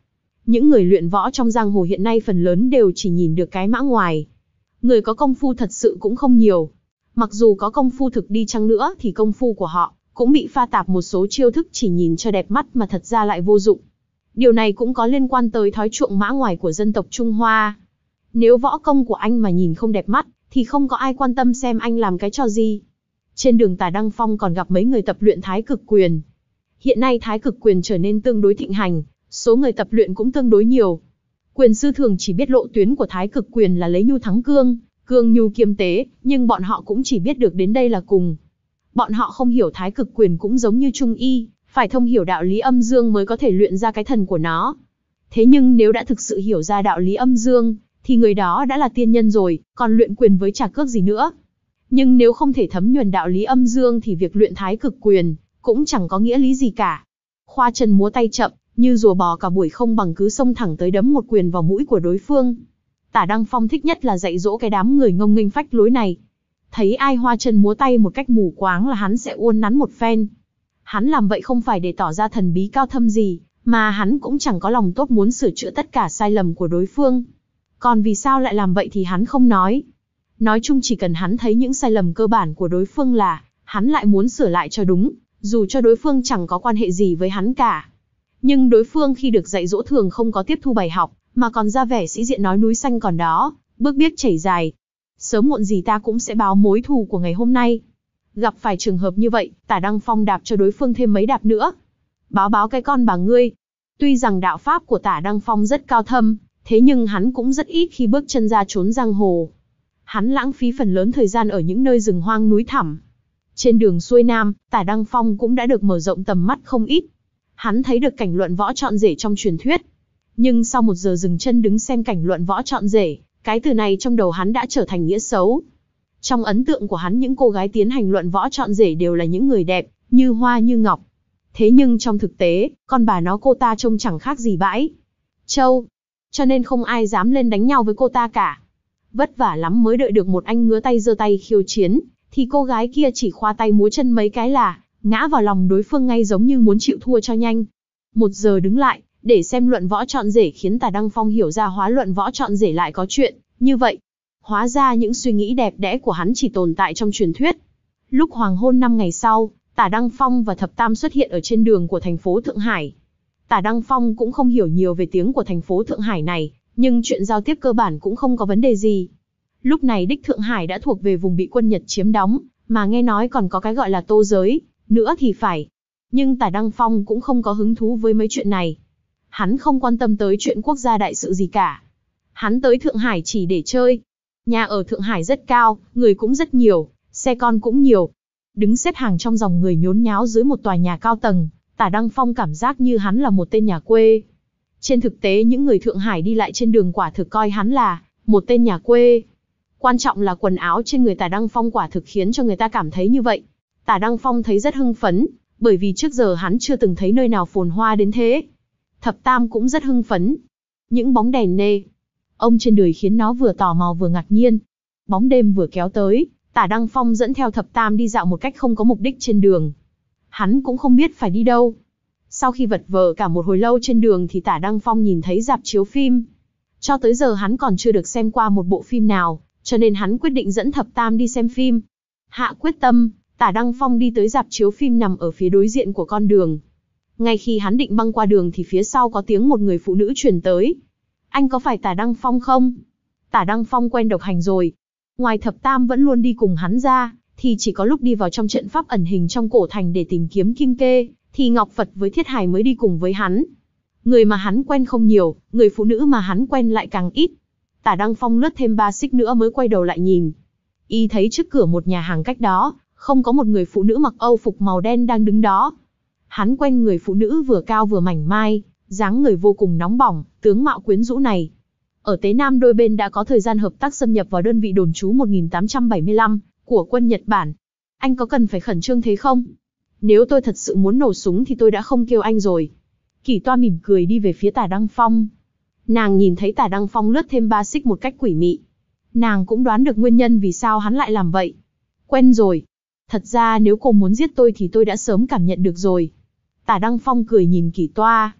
Những người luyện võ trong giang hồ hiện nay phần lớn đều chỉ nhìn được cái mã ngoài. Người có công phu thật sự cũng không nhiều. Mặc dù có công phu thực đi chăng nữa thì công phu của họ cũng bị pha tạp một số chiêu thức chỉ nhìn cho đẹp mắt mà thật ra lại vô dụng. Điều này cũng có liên quan tới thói chuộng mã ngoài của dân tộc Trung Hoa. Nếu võ công của anh mà nhìn không đẹp mắt, thì không có ai quan tâm xem anh làm cái trò gì. Trên đường Tả Đăng Phong còn gặp mấy người tập luyện Thái Cực Quyền. Hiện nay Thái Cực Quyền trở nên tương đối thịnh hành, số người tập luyện cũng tương đối nhiều. Quyền sư thường chỉ biết lộ tuyến của Thái Cực Quyền là lấy nhu thắng cương, cương nhu kiêm tế, nhưng bọn họ cũng chỉ biết được đến đây là cùng. Bọn họ không hiểu Thái Cực Quyền cũng giống như Trung Y, phải thông hiểu đạo lý âm dương mới có thể luyện ra cái thần của nó. Thế nhưng nếu đã thực sự hiểu ra đạo lý âm dương, thì người đó đã là tiên nhân rồi, còn luyện quyền với trà cước gì nữa. Nhưng nếu không thể thấm nhuần đạo lý âm dương thì việc luyện Thái Cực Quyền cũng chẳng có nghĩa lý gì cả. Khoa chân múa tay chậm, như rùa bò cả buổi không bằng cứ xông thẳng tới đấm một quyền vào mũi của đối phương. Tả Đăng Phong thích nhất là dạy dỗ cái đám người ngông nghênh phách lối này. Thấy ai hoa chân múa tay một cách mù quáng là hắn sẽ uốn nắn một phen. Hắn làm vậy không phải để tỏ ra thần bí cao thâm gì, mà hắn cũng chẳng có lòng tốt muốn sửa chữa tất cả sai lầm của đối phương. Còn vì sao lại làm vậy thì hắn không nói. Nói chung chỉ cần hắn thấy những sai lầm cơ bản của đối phương là, hắn lại muốn sửa lại cho đúng, dù cho đối phương chẳng có quan hệ gì với hắn cả. Nhưng đối phương khi được dạy dỗ thường không có tiếp thu bài học, mà còn ra vẻ sĩ diện nói núi xanh còn đó, bước biếc chảy dài. Sớm muộn gì ta cũng sẽ báo mối thù của ngày hôm nay. Gặp phải trường hợp như vậy, Tả Đăng Phong đạp cho đối phương thêm mấy đạp nữa. Báo báo cái con bà ngươi. Tuy rằng đạo pháp của Tả Đăng Phong rất cao thâm, thế nhưng hắn cũng rất ít khi bước chân ra trốn giang hồ. Hắn lãng phí phần lớn thời gian ở những nơi rừng hoang núi thẳm. Trên đường xuôi nam, Tả Đăng Phong cũng đã được mở rộng tầm mắt không ít. Hắn thấy được cảnh luận võ trọn rể trong truyền thuyết. Nhưng sau một giờ dừng chân đứng xem cảnh luận võ trọn rể, cái từ này trong đầu hắn đã trở thành nghĩa xấu. Trong ấn tượng của hắn những cô gái tiến hành luận võ trọn rể đều là những người đẹp, như hoa như ngọc. Thế nhưng trong thực tế, con bà nó cô ta trông chẳng khác gì bãi trâu. Cho nên không ai dám lên đánh nhau với cô ta cả. Vất vả lắm mới đợi được một anh ngứa tay giơ tay khiêu chiến, thì cô gái kia chỉ khoa tay múa chân mấy cái là ngã vào lòng đối phương ngay giống như muốn chịu thua cho nhanh. Một giờ đứng lại, để xem luận võ trọn rể khiến Tả Đăng Phong hiểu ra hóa luận võ trọn rể lại có chuyện như vậy. Hóa ra những suy nghĩ đẹp đẽ của hắn chỉ tồn tại trong truyền thuyết. Lúc hoàng hôn năm ngày sau, Tả Đăng Phong và Thập Tam xuất hiện ở trên đường của thành phố Thượng Hải. Tả Đăng Phong cũng không hiểu nhiều về tiếng của thành phố Thượng Hải này, nhưng chuyện giao tiếp cơ bản cũng không có vấn đề gì. Lúc này đích Thượng Hải đã thuộc về vùng bị quân Nhật chiếm đóng, mà nghe nói còn có cái gọi là Tô Giới, nữa thì phải. Nhưng Tả Đăng Phong cũng không có hứng thú với mấy chuyện này. Hắn không quan tâm tới chuyện quốc gia đại sự gì cả. Hắn tới Thượng Hải chỉ để chơi. Nhà ở Thượng Hải rất cao, người cũng rất nhiều, xe con cũng nhiều. Đứng xếp hàng trong dòng người nhốn nháo dưới một tòa nhà cao tầng, Tả Đăng Phong cảm giác như hắn là một tên nhà quê. Trên thực tế những người Thượng Hải đi lại trên đường quả thực coi hắn là một tên nhà quê. Quan trọng là quần áo trên người Tả Đăng Phong quả thực khiến cho người ta cảm thấy như vậy. Tả Đăng Phong thấy rất hưng phấn, bởi vì trước giờ hắn chưa từng thấy nơi nào phồn hoa đến thế. Thập Tam cũng rất hưng phấn. Những bóng đèn nê ông trên đời khiến nó vừa tò mò vừa ngạc nhiên. Bóng đêm vừa kéo tới, Tả Đăng Phong dẫn theo Thập Tam đi dạo một cách không có mục đích trên đường. Hắn cũng không biết phải đi đâu. Sau khi vật vờ cả một hồi lâu trên đường thì Tả Đăng Phong nhìn thấy rạp chiếu phim. Cho tới giờ hắn còn chưa được xem qua một bộ phim nào, cho nên hắn quyết định dẫn Thập Tam đi xem phim. Hạ quyết tâm, Tả Đăng Phong đi tới rạp chiếu phim nằm ở phía đối diện của con đường. Ngay khi hắn định băng qua đường thì phía sau có tiếng một người phụ nữ truyền tới. Anh có phải Tả Đăng Phong không? Tả Đăng Phong quen độc hành rồi. Ngoài Thập Tam vẫn luôn đi cùng hắn ra, thì chỉ có lúc đi vào trong trận pháp ẩn hình trong cổ thành để tìm kiếm kim kê, thì Ngọc Phật với Thiết Hải mới đi cùng với hắn. Người mà hắn quen không nhiều, người phụ nữ mà hắn quen lại càng ít. Tả Đăng Phong lướt thêm ba xích nữa mới quay đầu lại nhìn. Y thấy trước cửa một nhà hàng cách đó, không có một người phụ nữ mặc âu phục màu đen đang đứng đó. Hắn quen người phụ nữ vừa cao vừa mảnh mai, dáng người vô cùng nóng bỏng, tướng mạo quyến rũ này. Ở Tế Nam đôi bên đã có thời gian hợp tác xâm nhập vào đơn vị đồn trú một nghìn tám trăm bảy mươi lăm của quân Nhật Bản. Anh có cần phải khẩn trương thế không? Nếu tôi thật sự muốn nổ súng thì tôi đã không kêu anh rồi. Kỷ Toa mỉm cười đi về phía Tả Đăng Phong. Nàng nhìn thấy Tả Đăng Phong lướt thêm ba xích một cách quỷ mị. Nàng cũng đoán được nguyên nhân vì sao hắn lại làm vậy. Quen rồi. Thật ra nếu cô muốn giết tôi thì tôi đã sớm cảm nhận được rồi. Tả Đăng Phong cười nhìn Kỷ Toa.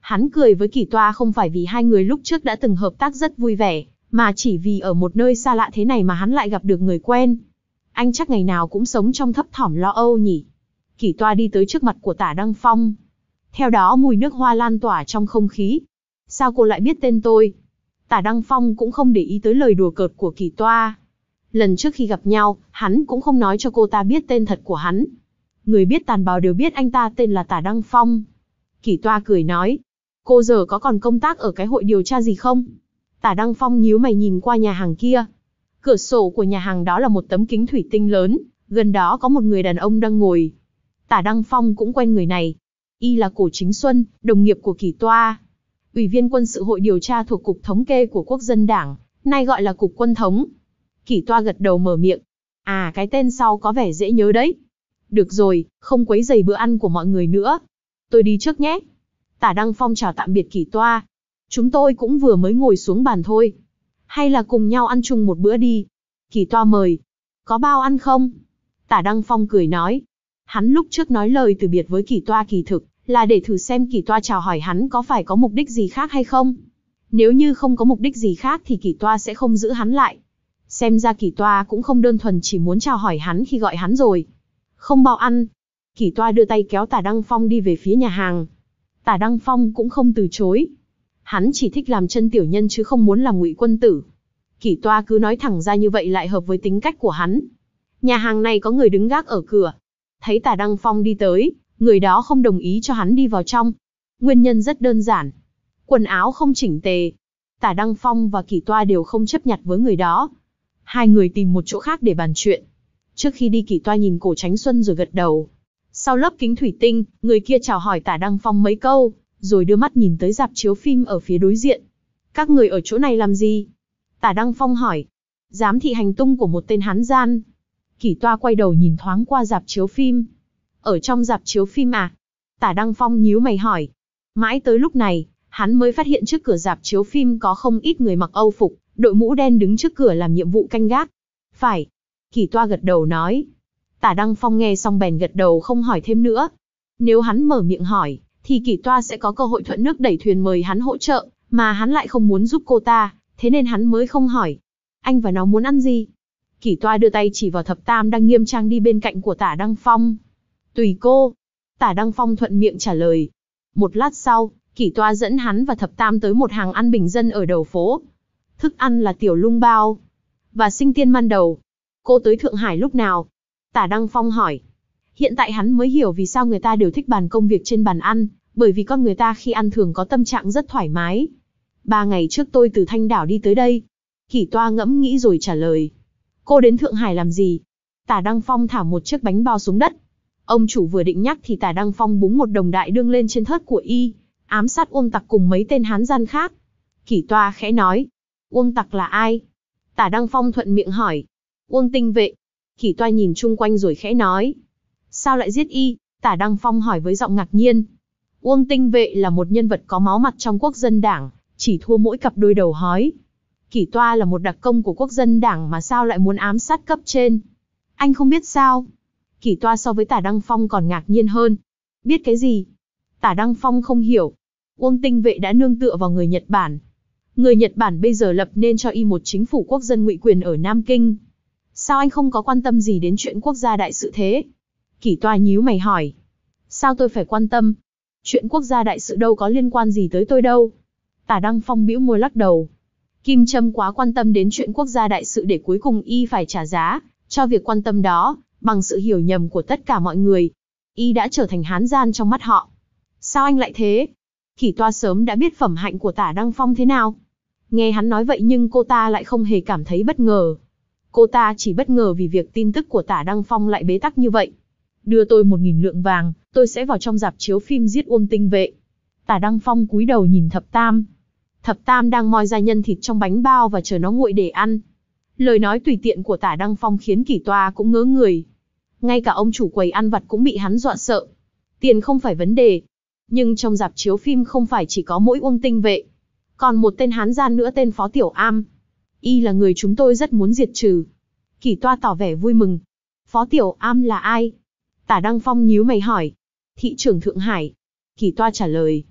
Hắn cười với Kỷ Toa không phải vì hai người lúc trước đã từng hợp tác rất vui vẻ, mà chỉ vì ở một nơi xa lạ thế này mà hắn lại gặp được người quen. Anh chắc ngày nào cũng sống trong thấp thỏm lo âu nhỉ. Kỷ Toa đi tới trước mặt của Tả Đăng Phong. Theo đó mùi nước hoa lan tỏa trong không khí. Sao cô lại biết tên tôi? Tả Đăng Phong cũng không để ý tới lời đùa cợt của Kỷ Toa. Lần trước khi gặp nhau, hắn cũng không nói cho cô ta biết tên thật của hắn. Người biết tàn bào đều biết anh ta tên là Tả Đăng Phong. Kỷ Toa cười nói, cô giờ có còn công tác ở cái hội điều tra gì không? Tả Đăng Phong nhíu mày nhìn qua nhà hàng kia. Cửa sổ của nhà hàng đó là một tấm kính thủy tinh lớn, gần đó có một người đàn ông đang ngồi. Tả Đăng Phong cũng quen người này. Y là Cổ Chính Xuân, đồng nghiệp của Kỷ Toa. Ủy viên quân sự hội điều tra thuộc Cục Thống kê của Quốc dân Đảng, nay gọi là Cục Quân thống. Kỷ Toa gật đầu mở miệng. À, cái tên sau có vẻ dễ nhớ đấy. Được rồi, không quấy rầy bữa ăn của mọi người nữa. Tôi đi trước nhé. Tả Đăng Phong chào tạm biệt Kỷ Toa. Chúng tôi cũng vừa mới ngồi xuống bàn thôi. Hay là cùng nhau ăn chung một bữa đi. Kỷ Toa mời. Có bao ăn không? Tả Đăng Phong cười nói. Hắn lúc trước nói lời từ biệt với Kỷ Toa kỳ thực là để thử xem Kỷ Toa chào hỏi hắn có phải có mục đích gì khác hay không. Nếu như không có mục đích gì khác thì Kỷ Toa sẽ không giữ hắn lại. Xem ra Kỷ Toa cũng không đơn thuần chỉ muốn chào hỏi hắn khi gọi hắn rồi. Không bao ăn. Kỷ Toa đưa tay kéo Tả Đăng Phong đi về phía nhà hàng. Tả Đăng Phong cũng không từ chối. Hắn chỉ thích làm chân tiểu nhân chứ không muốn làm ngụy quân tử. Kỷ Toa cứ nói thẳng ra như vậy lại hợp với tính cách của hắn. Nhà hàng này có người đứng gác ở cửa. Thấy Tả Đăng Phong đi tới, người đó không đồng ý cho hắn đi vào trong. Nguyên nhân rất đơn giản. Quần áo không chỉnh tề. Tả Đăng Phong và Kỷ Toa đều không chấp nhặt với người đó. Hai người tìm một chỗ khác để bàn chuyện. Trước khi đi Kỷ Toa nhìn Cổ Chánh Xuân rồi gật đầu. Sau lớp kính thủy tinh, người kia chào hỏi Tả Đăng Phong mấy câu, rồi đưa mắt nhìn tới rạp chiếu phim ở phía đối diện. Các người ở chỗ này làm gì? Tả Đăng Phong hỏi. Giám thị hành tung của một tên hán gian. Kỷ Toa quay đầu nhìn thoáng qua rạp chiếu phim. Ở trong rạp chiếu phim à? Tả Đăng Phong nhíu mày hỏi. Mãi tới lúc này, hắn mới phát hiện trước cửa rạp chiếu phim có không ít người mặc Âu phục, đội mũ đen đứng trước cửa làm nhiệm vụ canh gác. Phải. Kỷ Toa gật đầu nói. Tả Đăng Phong nghe xong bèn gật đầu không hỏi thêm nữa. Nếu hắn mở miệng hỏi, thì Kỷ Toa sẽ có cơ hội thuận nước đẩy thuyền mời hắn hỗ trợ, mà hắn lại không muốn giúp cô ta, thế nên hắn mới không hỏi. Anh và nó muốn ăn gì? Kỷ Toa đưa tay chỉ vào Thập Tam đang nghiêm trang đi bên cạnh của Tả Đăng Phong. Tùy cô. Tả Đăng Phong thuận miệng trả lời. Một lát sau, Kỷ Toa dẫn hắn và Thập Tam tới một hàng ăn bình dân ở đầu phố. Thức ăn là tiểu lung bao và sinh tiên man đầu. Cô tới Thượng Hải lúc nào? Tả Đăng Phong hỏi. Hiện tại hắn mới hiểu vì sao người ta đều thích bàn công việc trên bàn ăn, bởi vì con người ta khi ăn thường có tâm trạng rất thoải mái. Ba ngày trước tôi từ Thanh Đảo đi tới đây. Kỷ Toa ngẫm nghĩ rồi trả lời. Cô đến Thượng Hải làm gì? Tả Đăng Phong thả một chiếc bánh bao xuống đất. Ông chủ vừa định nhắc thì Tả Đăng Phong búng một đồng đại đương lên trên thớt của y, ám sát Uông Tặc cùng mấy tên hán gian khác. Kỷ Toa khẽ nói. Uông Tặc là ai? Tả Đăng Phong thuận miệng hỏi. Uông Tinh Vệ. Kỷ Toa nhìn chung quanh rồi khẽ nói. Sao lại giết y? Tả Đăng Phong hỏi với giọng ngạc nhiên. Uông Tinh Vệ là một nhân vật có máu mặt trong Quốc dân Đảng, chỉ thua mỗi cặp đôi đầu hói. Kỷ Toa là một đặc công của Quốc dân Đảng mà sao lại muốn ám sát cấp trên? Anh không biết sao? Kỷ Toa so với Tả Đăng Phong còn ngạc nhiên hơn. Biết cái gì? Tả Đăng Phong không hiểu. Uông Tinh Vệ đã nương tựa vào người Nhật Bản. Người Nhật Bản bây giờ lập nên cho y một chính phủ quốc dân ngụy quyền ở Nam Kinh. Sao anh không có quan tâm gì đến chuyện quốc gia đại sự thế? Kỷ Toa nhíu mày hỏi. Sao tôi phải quan tâm? Chuyện quốc gia đại sự đâu có liên quan gì tới tôi đâu. Tả Đăng Phong bĩu môi lắc đầu. Kim Trâm quá quan tâm đến chuyện quốc gia đại sự để cuối cùng y phải trả giá cho việc quan tâm đó, bằng sự hiểu nhầm của tất cả mọi người. Y đã trở thành hán gian trong mắt họ. Sao anh lại thế? Kỷ Toa sớm đã biết phẩm hạnh của Tả Đăng Phong thế nào. Nghe hắn nói vậy nhưng cô ta lại không hề cảm thấy bất ngờ. Cô ta chỉ bất ngờ vì việc tin tức của Tả Đăng Phong lại bế tắc như vậy. Đưa tôi một nghìn lượng vàng, tôi sẽ vào trong rạp chiếu phim giết Uông Tinh Vệ. Tả Đăng Phong cúi đầu nhìn Thập Tam. Thập Tam đang moi ra nhân thịt trong bánh bao và chờ nó nguội để ăn. Lời nói tùy tiện của Tả Đăng Phong khiến Kỷ Toa cũng ngớ người. Ngay cả ông chủ quầy ăn vặt cũng bị hắn dọa sợ. Tiền không phải vấn đề. Nhưng trong rạp chiếu phim không phải chỉ có mỗi Uông Tinh Vệ. Còn một tên hán gian nữa tên Phó Tiểu Am. Y là người chúng tôi rất muốn diệt trừ. Kỷ Toa tỏ vẻ vui mừng. Phó Tiểu Am là ai? Tả Đăng Phong nhíu mày hỏi. Thị trưởng Thượng Hải. Kỷ Toa trả lời.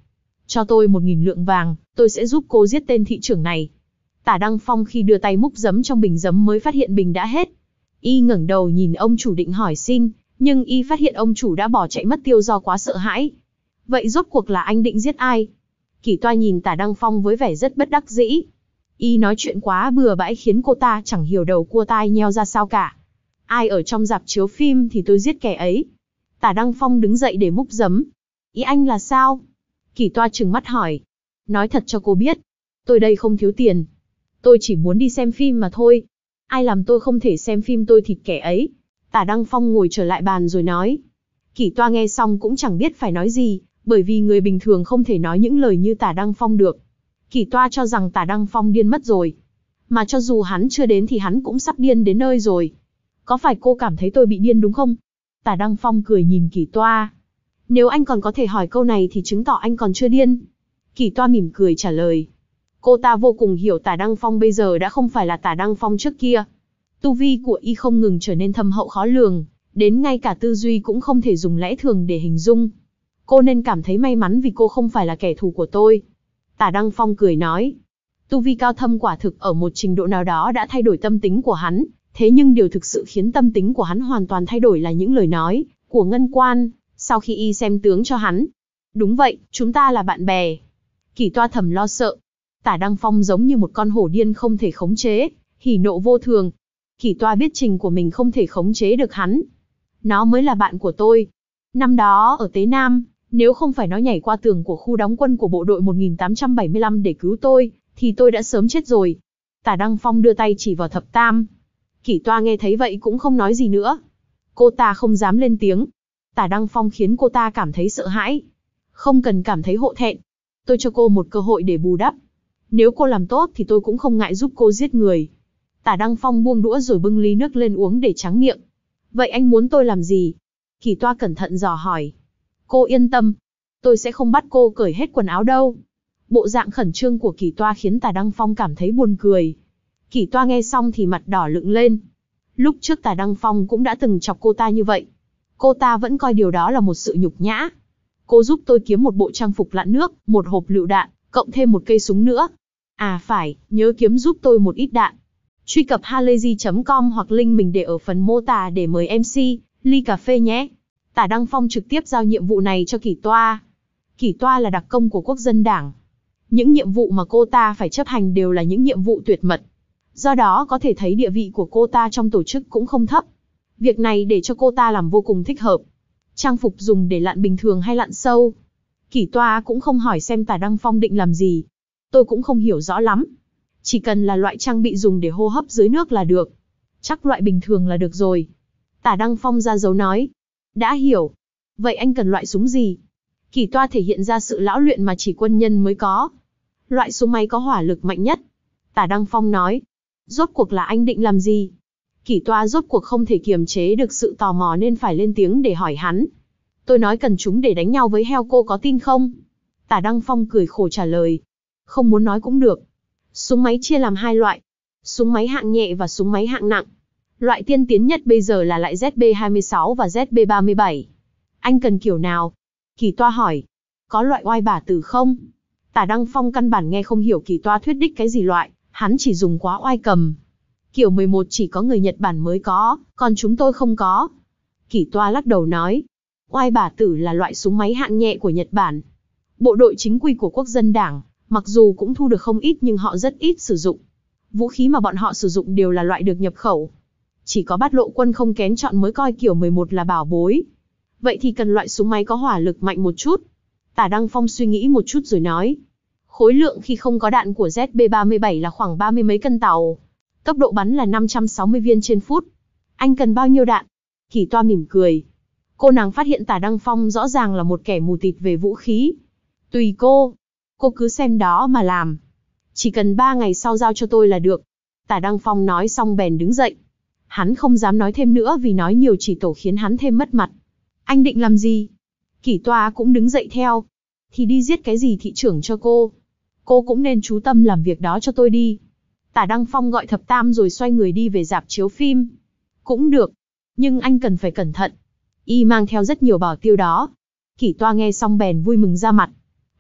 Cho tôi một nghìn lượng vàng, tôi sẽ giúp cô giết tên thị trưởng này. Tả Đăng Phong khi đưa tay múc giấm trong bình giấm mới phát hiện bình đã hết. Y ngẩng đầu nhìn ông chủ định hỏi xin, nhưng y phát hiện ông chủ đã bỏ chạy mất tiêu do quá sợ hãi. Vậy rốt cuộc là anh định giết ai? Kỷ Toa nhìn Tả Đăng Phong với vẻ rất bất đắc dĩ. Y nói chuyện quá bừa bãi khiến cô ta chẳng hiểu đầu cua tai nheo ra sao cả. Ai ở trong rạp chiếu phim thì tôi giết kẻ ấy. Tả Đăng Phong đứng dậy để múc giấm. Ý anh là sao? Kỷ Toa trừng mắt hỏi. Nói thật cho cô biết, tôi đây không thiếu tiền. Tôi chỉ muốn đi xem phim mà thôi. Ai làm tôi không thể xem phim tôi thịt kẻ ấy. Tả Đăng Phong ngồi trở lại bàn rồi nói. Kỷ Toa nghe xong cũng chẳng biết phải nói gì, bởi vì người bình thường không thể nói những lời như Tả Đăng Phong được. Kỷ Toa cho rằng Tả Đăng Phong điên mất rồi. Mà cho dù hắn chưa đến thì hắn cũng sắp điên đến nơi rồi. Có phải cô cảm thấy tôi bị điên đúng không? Tả Đăng Phong cười nhìn Kỷ Toa. Nếu anh còn có thể hỏi câu này thì chứng tỏ anh còn chưa điên. Kỷ Toa mỉm cười trả lời. Cô ta vô cùng hiểu Tả Đăng Phong bây giờ đã không phải là Tả Đăng Phong trước kia. Tu vi của y không ngừng trở nên thâm hậu khó lường, đến ngay cả tư duy cũng không thể dùng lẽ thường để hình dung. Cô nên cảm thấy may mắn vì cô không phải là kẻ thù của tôi. Tả Đăng Phong cười nói. Tu vi cao thâm quả thực ở một trình độ nào đó đã thay đổi tâm tính của hắn, thế nhưng điều thực sự khiến tâm tính của hắn hoàn toàn thay đổi là những lời nói của Ngân Quan, sau khi y xem tướng cho hắn. Đúng vậy, chúng ta là bạn bè. Kỷ Toa thầm lo sợ. Tả Đăng Phong giống như một con hổ điên không thể khống chế, hỉ nộ vô thường. Kỷ Toa biết trình của mình không thể khống chế được hắn. Nó mới là bạn của tôi. Năm đó ở Tế Nam, nếu không phải nó nhảy qua tường của khu đóng quân của bộ đội một nghìn tám trăm bảy mươi lăm để cứu tôi, thì tôi đã sớm chết rồi. Tả Đăng Phong đưa tay chỉ vào Thập Tam. Kỷ Toa nghe thấy vậy cũng không nói gì nữa. Cô ta không dám lên tiếng. Tả Đăng Phong khiến cô ta cảm thấy sợ hãi. Không cần cảm thấy hổ thẹn. Tôi cho cô một cơ hội để bù đắp. Nếu cô làm tốt thì tôi cũng không ngại giúp cô giết người. Tả Đăng Phong buông đũa rồi bưng ly nước lên uống để tráng miệng. Vậy anh muốn tôi làm gì? Kỷ Toa cẩn thận dò hỏi. Cô yên tâm. Tôi sẽ không bắt cô cởi hết quần áo đâu. Bộ dạng khẩn trương của Kỷ Toa khiến Tả Đăng Phong cảm thấy buồn cười. Kỷ Toa nghe xong thì mặt đỏ lựng lên. Lúc trước Tả Đăng Phong cũng đã từng chọc cô ta như vậy. Cô ta vẫn coi điều đó là một sự nhục nhã. Cô giúp tôi kiếm một bộ trang phục lặn nước, một hộp lựu đạn, cộng thêm một cây súng nữa. À phải, nhớ kiếm giúp tôi một ít đạn. Truy cập halayzi chấm com hoặc link mình để ở phần mô tả để mời em xê, ly cà phê nhé. Tả Đăng Phong trực tiếp giao nhiệm vụ này cho Kỷ Toa. Kỷ Toa là đặc công của Quốc dân Đảng. Những nhiệm vụ mà cô ta phải chấp hành đều là những nhiệm vụ tuyệt mật. Do đó có thể thấy địa vị của cô ta trong tổ chức cũng không thấp. Việc này để cho cô ta làm vô cùng thích hợp. Trang phục dùng để lặn bình thường hay lặn sâu? Kỷ Toa cũng không hỏi xem Tả Đăng Phong định làm gì. Tôi cũng không hiểu rõ lắm. Chỉ cần là loại trang bị dùng để hô hấp dưới nước là được. Chắc loại bình thường là được rồi. Tả Đăng Phong ra dấu nói. Đã hiểu. Vậy anh cần loại súng gì? Kỷ Toa thể hiện ra sự lão luyện mà chỉ quân nhân mới có. Loại súng máy có hỏa lực mạnh nhất. Tả Đăng Phong nói. Rốt cuộc là anh định làm gì? Kỷ Toa rốt cuộc không thể kiềm chế được sự tò mò nên phải lên tiếng để hỏi hắn. Tôi nói cần chúng để đánh nhau với heo, cô có tin không? Tả Đăng Phong cười khổ trả lời. Không muốn nói cũng được. Súng máy chia làm hai loại. Súng máy hạng nhẹ và súng máy hạng nặng. Loại tiên tiến nhất bây giờ là loại Z B hai mươi sáu và Z B ba mươi bảy. Anh cần kiểu nào? Kỷ Toa hỏi. Có loại oai bả tử không? Tả Đăng Phong căn bản nghe không hiểu Kỷ Toa thuyết đích cái gì loại, hắn chỉ dùng quá oai cầm. Kiểu mười một chỉ có người Nhật Bản mới có, còn chúng tôi không có. Kỷ Toa lắc đầu nói. Oai bả tử là loại súng máy hạng nhẹ của Nhật Bản. Bộ đội chính quy của Quốc dân Đảng, mặc dù cũng thu được không ít nhưng họ rất ít sử dụng. Vũ khí mà bọn họ sử dụng đều là loại được nhập khẩu. Chỉ có Bát Lộ Quân không kén chọn mới coi kiểu mười một là bảo bối. Vậy thì cần loại súng máy có hỏa lực mạnh một chút. Tả Đăng Phong suy nghĩ một chút rồi nói. Khối lượng khi không có đạn của Z B ba mươi bảy là khoảng ba mươi mấy cân tàu. Tốc độ bắn là năm trăm sáu mươi viên trên phút. Anh cần bao nhiêu đạn? Kỷ Toa mỉm cười. Cô nàng phát hiện Tả Đăng Phong rõ ràng là một kẻ mù tịt về vũ khí. Tùy cô. Cô cứ xem đó mà làm. Chỉ cần ba ngày sau giao cho tôi là được. Tả Đăng Phong nói xong bèn đứng dậy. Hắn không dám nói thêm nữa vì nói nhiều chỉ tổ khiến hắn thêm mất mặt. Anh định làm gì? Kỷ Toa cũng đứng dậy theo. Thì đi giết cái gì thị trưởng cho cô. Cô cũng nên chú tâm làm việc đó cho tôi đi. Tả Đăng Phong gọi Thập Tam rồi xoay người đi về rạp chiếu phim. Cũng được. Nhưng anh cần phải cẩn thận. Y mang theo rất nhiều bảo tiêu đó. Kỷ Toa nghe xong bèn vui mừng ra mặt.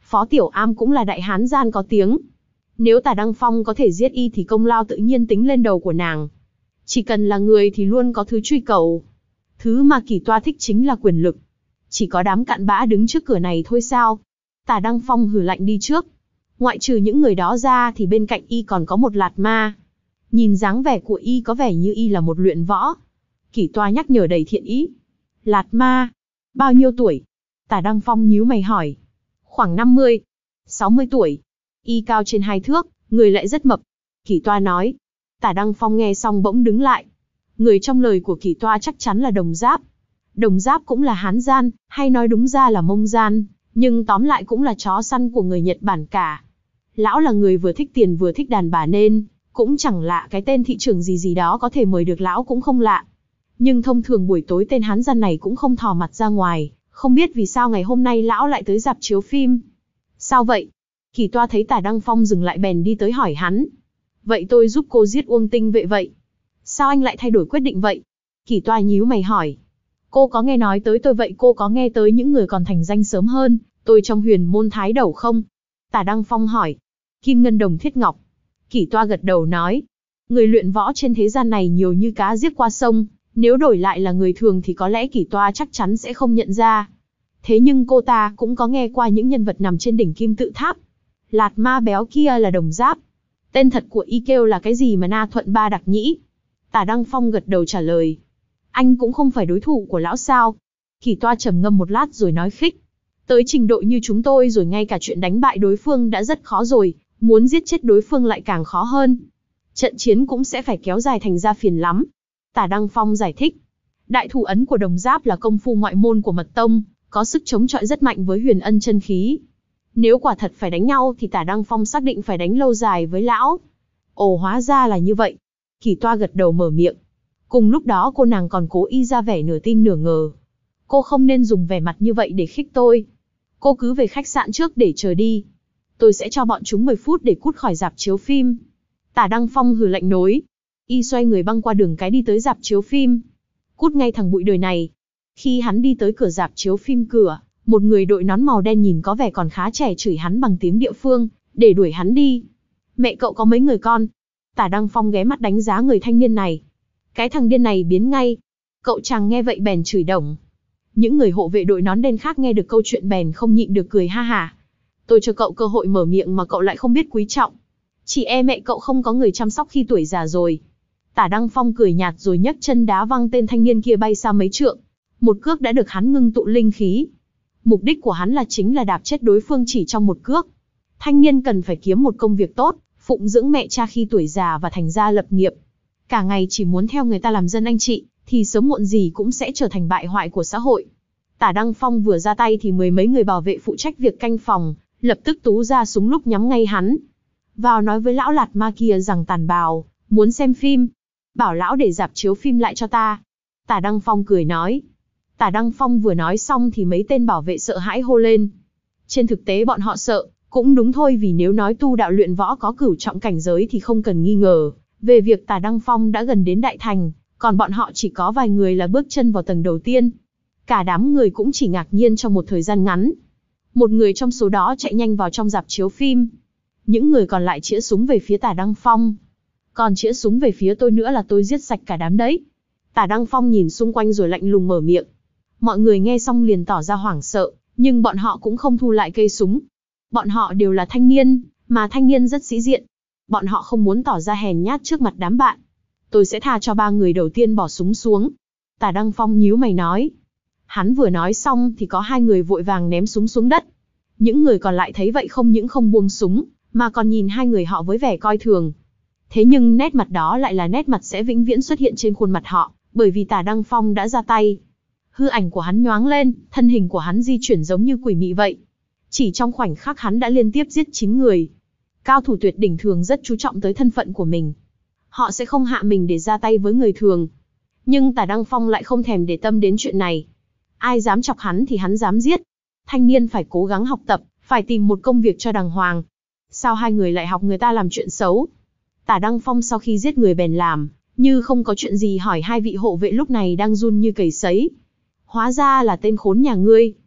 Phó Tiểu Am cũng là đại hán gian có tiếng. Nếu Tả Đăng Phong có thể giết y thì công lao tự nhiên tính lên đầu của nàng. Chỉ cần là người thì luôn có thứ truy cầu. Thứ mà Kỷ Toa thích chính là quyền lực. Chỉ có đám cặn bã đứng trước cửa này thôi sao? Tả Đăng Phong hừ lạnh đi trước. Ngoại trừ những người đó ra thì bên cạnh y còn có một Lạt Ma. Nhìn dáng vẻ của y có vẻ như y là một luyện võ. Kỷ Toa nhắc nhở đầy thiện ý. Lạt Ma? Bao nhiêu tuổi? Tả Đăng Phong nhíu mày hỏi. Khoảng năm mươi, sáu mươi tuổi. Y cao trên hai thước, người lại rất mập. Kỷ Toa nói. Tả Đăng Phong nghe xong bỗng đứng lại. Người trong lời của Kỷ Toa chắc chắn là Đồng Giáp. Đồng Giáp cũng là Hán gian, hay nói đúng ra là Mông gian, nhưng tóm lại cũng là chó săn của người Nhật Bản cả. Lão là người vừa thích tiền vừa thích đàn bà nên, cũng chẳng lạ cái tên thị trưởng gì gì đó có thể mời được lão cũng không lạ. Nhưng thông thường buổi tối tên Hán gian này cũng không thò mặt ra ngoài, không biết vì sao ngày hôm nay lão lại tới rạp chiếu phim. Sao vậy? Kỷ Toa thấy Tả Đăng Phong dừng lại bèn đi tới hỏi hắn. Vậy tôi giúp cô giết Uông Tinh Vệ vậy. Sao anh lại thay đổi quyết định vậy? Kỷ Toa nhíu mày hỏi. Cô có nghe nói tới tôi vậy cô có nghe tới những người còn thành danh sớm hơn, tôi trong huyền môn thái đầu không? Tả Đăng Phong hỏi. Kim Ngân Đồng Thiết Ngọc. Kỷ Toa gật đầu nói. Người luyện võ trên thế gian này nhiều như cá giết qua sông, nếu đổi lại là người thường thì có lẽ Kỷ Toa chắc chắn sẽ không nhận ra. Thế nhưng cô ta cũng có nghe qua những nhân vật nằm trên đỉnh kim tự tháp. Lạt Ma béo kia là Đồng Giáp. Tên thật của y kêu là cái gì mà Na Thuận Ba Đặc Nhĩ? Tả Đăng Phong gật đầu trả lời. Anh cũng không phải đối thủ của lão sao? Kỷ Toa trầm ngâm một lát rồi nói khích. Tới trình độ như chúng tôi rồi ngay cả chuyện đánh bại đối phương đã rất khó rồi, muốn giết chết đối phương lại càng khó hơn. Trận chiến cũng sẽ phải kéo dài thành ra phiền lắm. Tả Đăng Phong giải thích. Đại thủ ấn của Đồng Giáp là công phu ngoại môn của Mật Tông, có sức chống chọi rất mạnh với huyền ân chân khí. Nếu quả thật phải đánh nhau thì Tả Đăng Phong xác định phải đánh lâu dài với lão. Ồ hóa ra là như vậy. Kỷ Toa gật đầu mở miệng. Cùng lúc đó cô nàng còn cố ý ra vẻ nửa tin nửa ngờ. Cô không nên dùng vẻ mặt như vậy để khích tôi. Cô cứ về khách sạn trước để chờ đi. Tôi sẽ cho bọn chúng mười phút để cút khỏi rạp chiếu phim. Tả Đăng Phong hừ lạnh nối. Y xoay người băng qua đường cái đi tới rạp chiếu phim. Cút ngay thằng bụi đời này. Khi hắn đi tới cửa rạp chiếu phim cửa, một người đội nón màu đen nhìn có vẻ còn khá trẻ chửi hắn bằng tiếng địa phương, để đuổi hắn đi. Mẹ cậu có mấy người con? Tả Đăng Phong ghé mắt đánh giá người thanh niên này. Cái thằng điên này biến ngay. Cậu chàng nghe vậy bèn chửi đồng. Những người hộ vệ đội nón đen khác nghe được câu chuyện bèn không nhịn được cười ha hả. Tôi cho cậu cơ hội mở miệng mà cậu lại không biết quý trọng. Chỉ e mẹ cậu không có người chăm sóc khi tuổi già rồi. Tả Đăng Phong cười nhạt rồi nhấc chân đá văng tên thanh niên kia bay xa mấy trượng. Một cước đã được hắn ngưng tụ linh khí. Mục đích của hắn là chính là đạp chết đối phương chỉ trong một cước. Thanh niên cần phải kiếm một công việc tốt, phụng dưỡng mẹ cha khi tuổi già và thành gia lập nghiệp. Cả ngày chỉ muốn theo người ta làm dân anh chị, thì sớm muộn gì cũng sẽ trở thành bại hoại của xã hội. Tả Đăng Phong vừa ra tay thì mười mấy người bảo vệ phụ trách việc canh phòng, lập tức tú ra súng lúc nhắm ngay hắn. Vào nói với lão Lạt Ma kia rằng tàn bào, muốn xem phim. Bảo lão để rạp chiếu phim lại cho ta. Tả Đăng Phong cười nói. Tả Đăng Phong vừa nói xong thì mấy tên bảo vệ sợ hãi hô lên. Trên thực tế bọn họ sợ, cũng đúng thôi vì nếu nói tu đạo luyện võ có cửu trọng cảnh giới thì không cần nghi ngờ. Về việc Tả Đăng Phong đã gần đến đại thành, còn bọn họ chỉ có vài người là bước chân vào tầng đầu tiên. Cả đám người cũng chỉ ngạc nhiên trong một thời gian ngắn. Một người trong số đó chạy nhanh vào trong rạp chiếu phim. Những người còn lại chĩa súng về phía Tả Đăng Phong. Còn chĩa súng về phía tôi nữa là tôi giết sạch cả đám đấy. Tả Đăng Phong nhìn xung quanh rồi lạnh lùng mở miệng. Mọi người nghe xong liền tỏ ra hoảng sợ, nhưng bọn họ cũng không thu lại cây súng. Bọn họ đều là thanh niên, mà thanh niên rất sĩ diện. Bọn họ không muốn tỏ ra hèn nhát trước mặt đám bạn. Tôi sẽ tha cho ba người đầu tiên bỏ súng xuống. Tả Đăng Phong nhíu mày nói. Hắn vừa nói xong thì có hai người vội vàng ném súng xuống đất. Những người còn lại thấy vậy không những không buông súng, mà còn nhìn hai người họ với vẻ coi thường. Thế nhưng nét mặt đó lại là nét mặt sẽ vĩnh viễn xuất hiện trên khuôn mặt họ, bởi vì Tả Đăng Phong đã ra tay. Hư ảnh của hắn nhoáng lên, thân hình của hắn di chuyển giống như quỷ mị vậy. Chỉ trong khoảnh khắc hắn đã liên tiếp giết chín người. Cao thủ tuyệt đỉnh thường rất chú trọng tới thân phận của mình. Họ sẽ không hạ mình để ra tay với người thường. Nhưng Tả Đăng Phong lại không thèm để tâm đến chuyện này. Ai dám chọc hắn thì hắn dám giết. Thanh niên phải cố gắng học tập, phải tìm một công việc cho đàng hoàng. Sao hai người lại học người ta làm chuyện xấu? Tả Đăng Phong sau khi giết người bèn làm, như không có chuyện gì hỏi hai vị hộ vệ lúc này đang run như cầy sấy. Hóa ra là tên khốn nhà ngươi.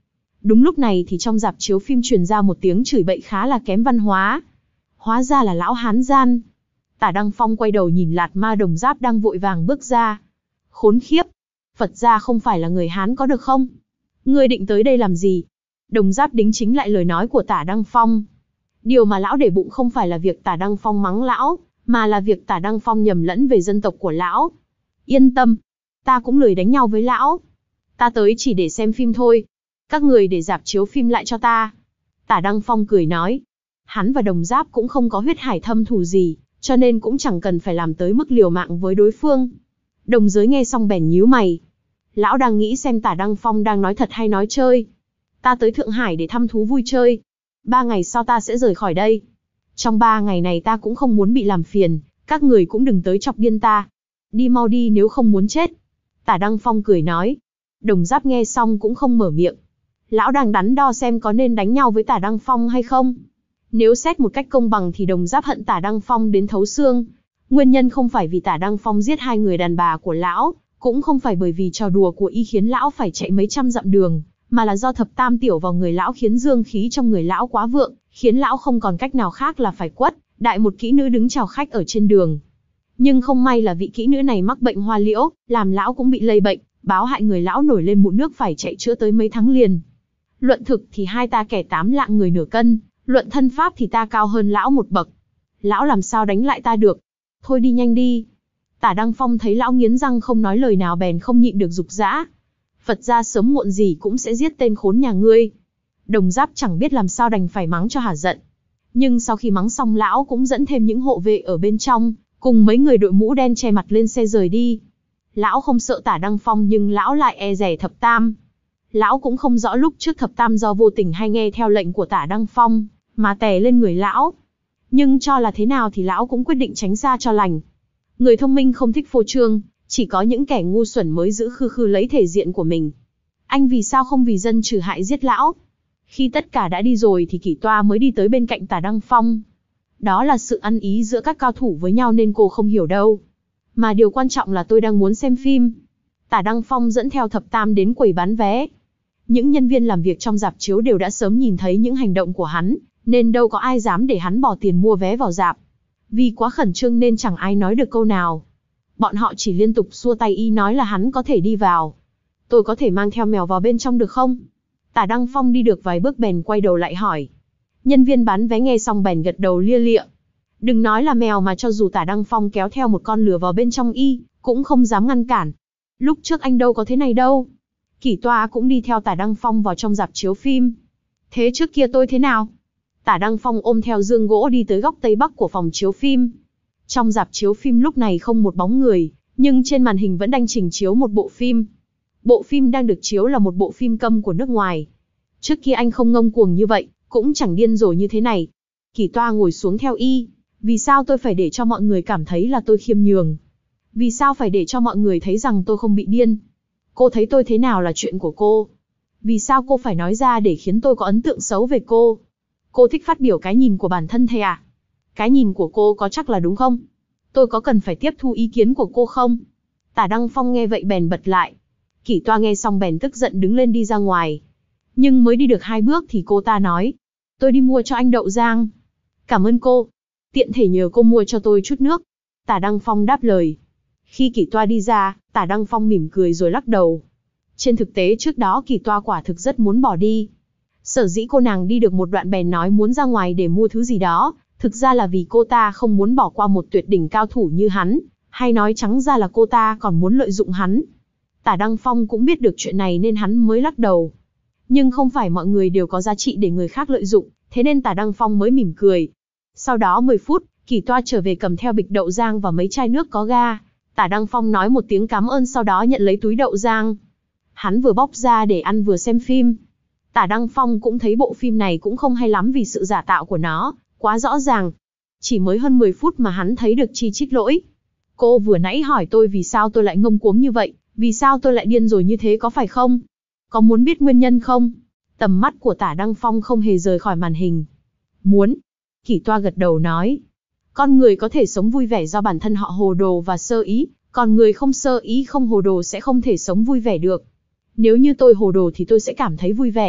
Đúng lúc này thì trong rạp chiếu phim truyền ra một tiếng chửi bậy khá là kém văn hóa. Hóa ra là lão hán gian. Tả Đăng Phong quay đầu nhìn Lạt Ma Đồng Giáp đang vội vàng bước ra. Khốn khiếp! Phật gia không phải là người Hán có được không? Ngươi định tới đây làm gì? Đồng Giáp đính chính lại lời nói của Tả Đăng Phong. Điều mà lão để bụng không phải là việc Tả Đăng Phong mắng lão, mà là việc Tả Đăng Phong nhầm lẫn về dân tộc của lão. Yên tâm, ta cũng lười đánh nhau với lão. Ta tới chỉ để xem phim thôi. Các người để rạp chiếu phim lại cho ta. Tả Đăng Phong cười nói. Hắn và Đồng Giáp cũng không có huyết hải thâm thù gì, cho nên cũng chẳng cần phải làm tới mức liều mạng với đối phương. Đồng Giới nghe xong bèn nhíu mày. Lão đang nghĩ xem Tả Đăng Phong đang nói thật hay nói chơi. Ta tới Thượng Hải để thăm thú vui chơi. Ba ngày sau ta sẽ rời khỏi đây. Trong ba ngày này ta cũng không muốn bị làm phiền, các người cũng đừng tới chọc điên ta. Đi mau đi nếu không muốn chết. Tả Đăng Phong cười nói. Đồng Giáp nghe xong cũng không mở miệng. Lão đang đắn đo xem có nên đánh nhau với Tả Đăng Phong hay không. Nếu xét một cách công bằng thì Đồng Giáp hận Tả Đăng Phong đến thấu xương. Nguyên nhân không phải vì Tả Đăng Phong giết hai người đàn bà của lão, cũng không phải bởi vì trò đùa của y khiến lão phải chạy mấy trăm dặm đường, mà là do thập tam tiểu vào người lão khiến dương khí trong người lão quá vượng, khiến lão không còn cách nào khác là phải quất đại một kỹ nữ đứng chào khách ở trên đường. Nhưng không may là vị kỹ nữ này mắc bệnh hoa liễu, làm lão cũng bị lây bệnh, báo hại người lão nổi lên mụn nước phải chạy chữa tới mấy tháng liền. Luận thực thì hai ta kẻ tám lạng người nửa cân, luận thân pháp thì ta cao hơn lão một bậc. Lão làm sao đánh lại ta được? Thôi đi nhanh đi. Tả Đăng Phong thấy lão nghiến răng không nói lời nào bèn không nhịn được giục giã. Phật gia sớm muộn gì cũng sẽ giết tên khốn nhà ngươi. Đồng Giáp chẳng biết làm sao đành phải mắng cho hả giận. Nhưng sau khi mắng xong lão cũng dẫn thêm những hộ vệ ở bên trong, cùng mấy người đội mũ đen che mặt lên xe rời đi. Lão không sợ Tả Đăng Phong nhưng lão lại e dè Thập Tam. Lão cũng không rõ lúc trước Thập Tam do vô tình hay nghe theo lệnh của Tả Đăng Phong, mà tè lên người lão. Nhưng cho là thế nào thì lão cũng quyết định tránh xa cho lành. Người thông minh không thích phô trương, chỉ có những kẻ ngu xuẩn mới giữ khư khư lấy thể diện của mình. Anh vì sao không vì dân trừ hại giết lão? Khi tất cả đã đi rồi thì Kỷ Toa mới đi tới bên cạnh Tả Đăng Phong. Đó là sự ăn ý giữa các cao thủ với nhau nên cô không hiểu đâu. Mà điều quan trọng là tôi đang muốn xem phim. Tả Đăng Phong dẫn theo Thập Tam đến quầy bán vé. Những nhân viên làm việc trong rạp chiếu đều đã sớm nhìn thấy những hành động của hắn, nên đâu có ai dám để hắn bỏ tiền mua vé vào rạp. Vì quá khẩn trương nên chẳng ai nói được câu nào. Bọn họ chỉ liên tục xua tay y nói là hắn có thể đi vào. Tôi có thể mang theo mèo vào bên trong được không? Tả Đăng Phong đi được vài bước bèn quay đầu lại hỏi. Nhân viên bán vé nghe xong bèn gật đầu lia lịa. Đừng nói là mèo mà cho dù Tả Đăng Phong kéo theo một con lừa vào bên trong y, cũng không dám ngăn cản. Lúc trước anh đâu có thế này đâu. Kỷ Toa cũng đi theo Tả Đăng Phong vào trong rạp chiếu phim. Thế trước kia tôi thế nào? Tả Đăng Phong ôm theo dương gỗ đi tới góc tây bắc của phòng chiếu phim. Trong rạp chiếu phim lúc này không một bóng người, nhưng trên màn hình vẫn đang trình chiếu một bộ phim. Bộ phim đang được chiếu là một bộ phim câm của nước ngoài. Trước kia anh không ngông cuồng như vậy, cũng chẳng điên rồ như thế này. Kỷ Toa ngồi xuống theo y. Vì sao tôi phải để cho mọi người cảm thấy là tôi khiêm nhường? Vì sao phải để cho mọi người thấy rằng tôi không bị điên? Cô thấy tôi thế nào là chuyện của cô. Vì sao cô phải nói ra để khiến tôi có ấn tượng xấu về cô? Cô thích phát biểu cái nhìn của bản thân thế à? Cái nhìn của cô có chắc là đúng không? Tôi có cần phải tiếp thu ý kiến của cô không? Tả Đăng Phong nghe vậy bèn bật lại. Kỷ Toa nghe xong bèn tức giận đứng lên đi ra ngoài. Nhưng mới đi được hai bước thì cô ta nói. Tôi đi mua cho anh đậu rang. Cảm ơn cô. Tiện thể nhờ cô mua cho tôi chút nước. Tả Đăng Phong đáp lời. Khi Kỷ Toa đi ra, Tả Đăng Phong mỉm cười rồi lắc đầu. Trên thực tế trước đó Kỷ Toa quả thực rất muốn bỏ đi. Sở dĩ cô nàng đi được một đoạn bèn nói muốn ra ngoài để mua thứ gì đó, thực ra là vì cô ta không muốn bỏ qua một tuyệt đỉnh cao thủ như hắn, hay nói trắng ra là cô ta còn muốn lợi dụng hắn. Tả Đăng Phong cũng biết được chuyện này nên hắn mới lắc đầu. Nhưng không phải mọi người đều có giá trị để người khác lợi dụng, thế nên Tả Đăng Phong mới mỉm cười. Sau đó mười phút, Kỷ Toa trở về cầm theo bịch đậu rang và mấy chai nước có ga. Tả Đăng Phong nói một tiếng cảm ơn sau đó nhận lấy túi đậu rang. Hắn vừa bóc ra để ăn vừa xem phim. Tả Đăng Phong cũng thấy bộ phim này cũng không hay lắm vì sự giả tạo của nó, quá rõ ràng. Chỉ mới hơn mười phút mà hắn thấy được chi chít lỗi. Cô vừa nãy hỏi tôi vì sao tôi lại ngông cuống như vậy, vì sao tôi lại điên rồi như thế có phải không? Có muốn biết nguyên nhân không? Tầm mắt của Tả Đăng Phong không hề rời khỏi màn hình. Muốn. Kỷ Toa gật đầu nói. Con người có thể sống vui vẻ do bản thân họ hồ đồ và sơ ý, còn người không sơ ý không hồ đồ sẽ không thể sống vui vẻ được. Nếu như tôi hồ đồ thì tôi sẽ cảm thấy vui vẻ,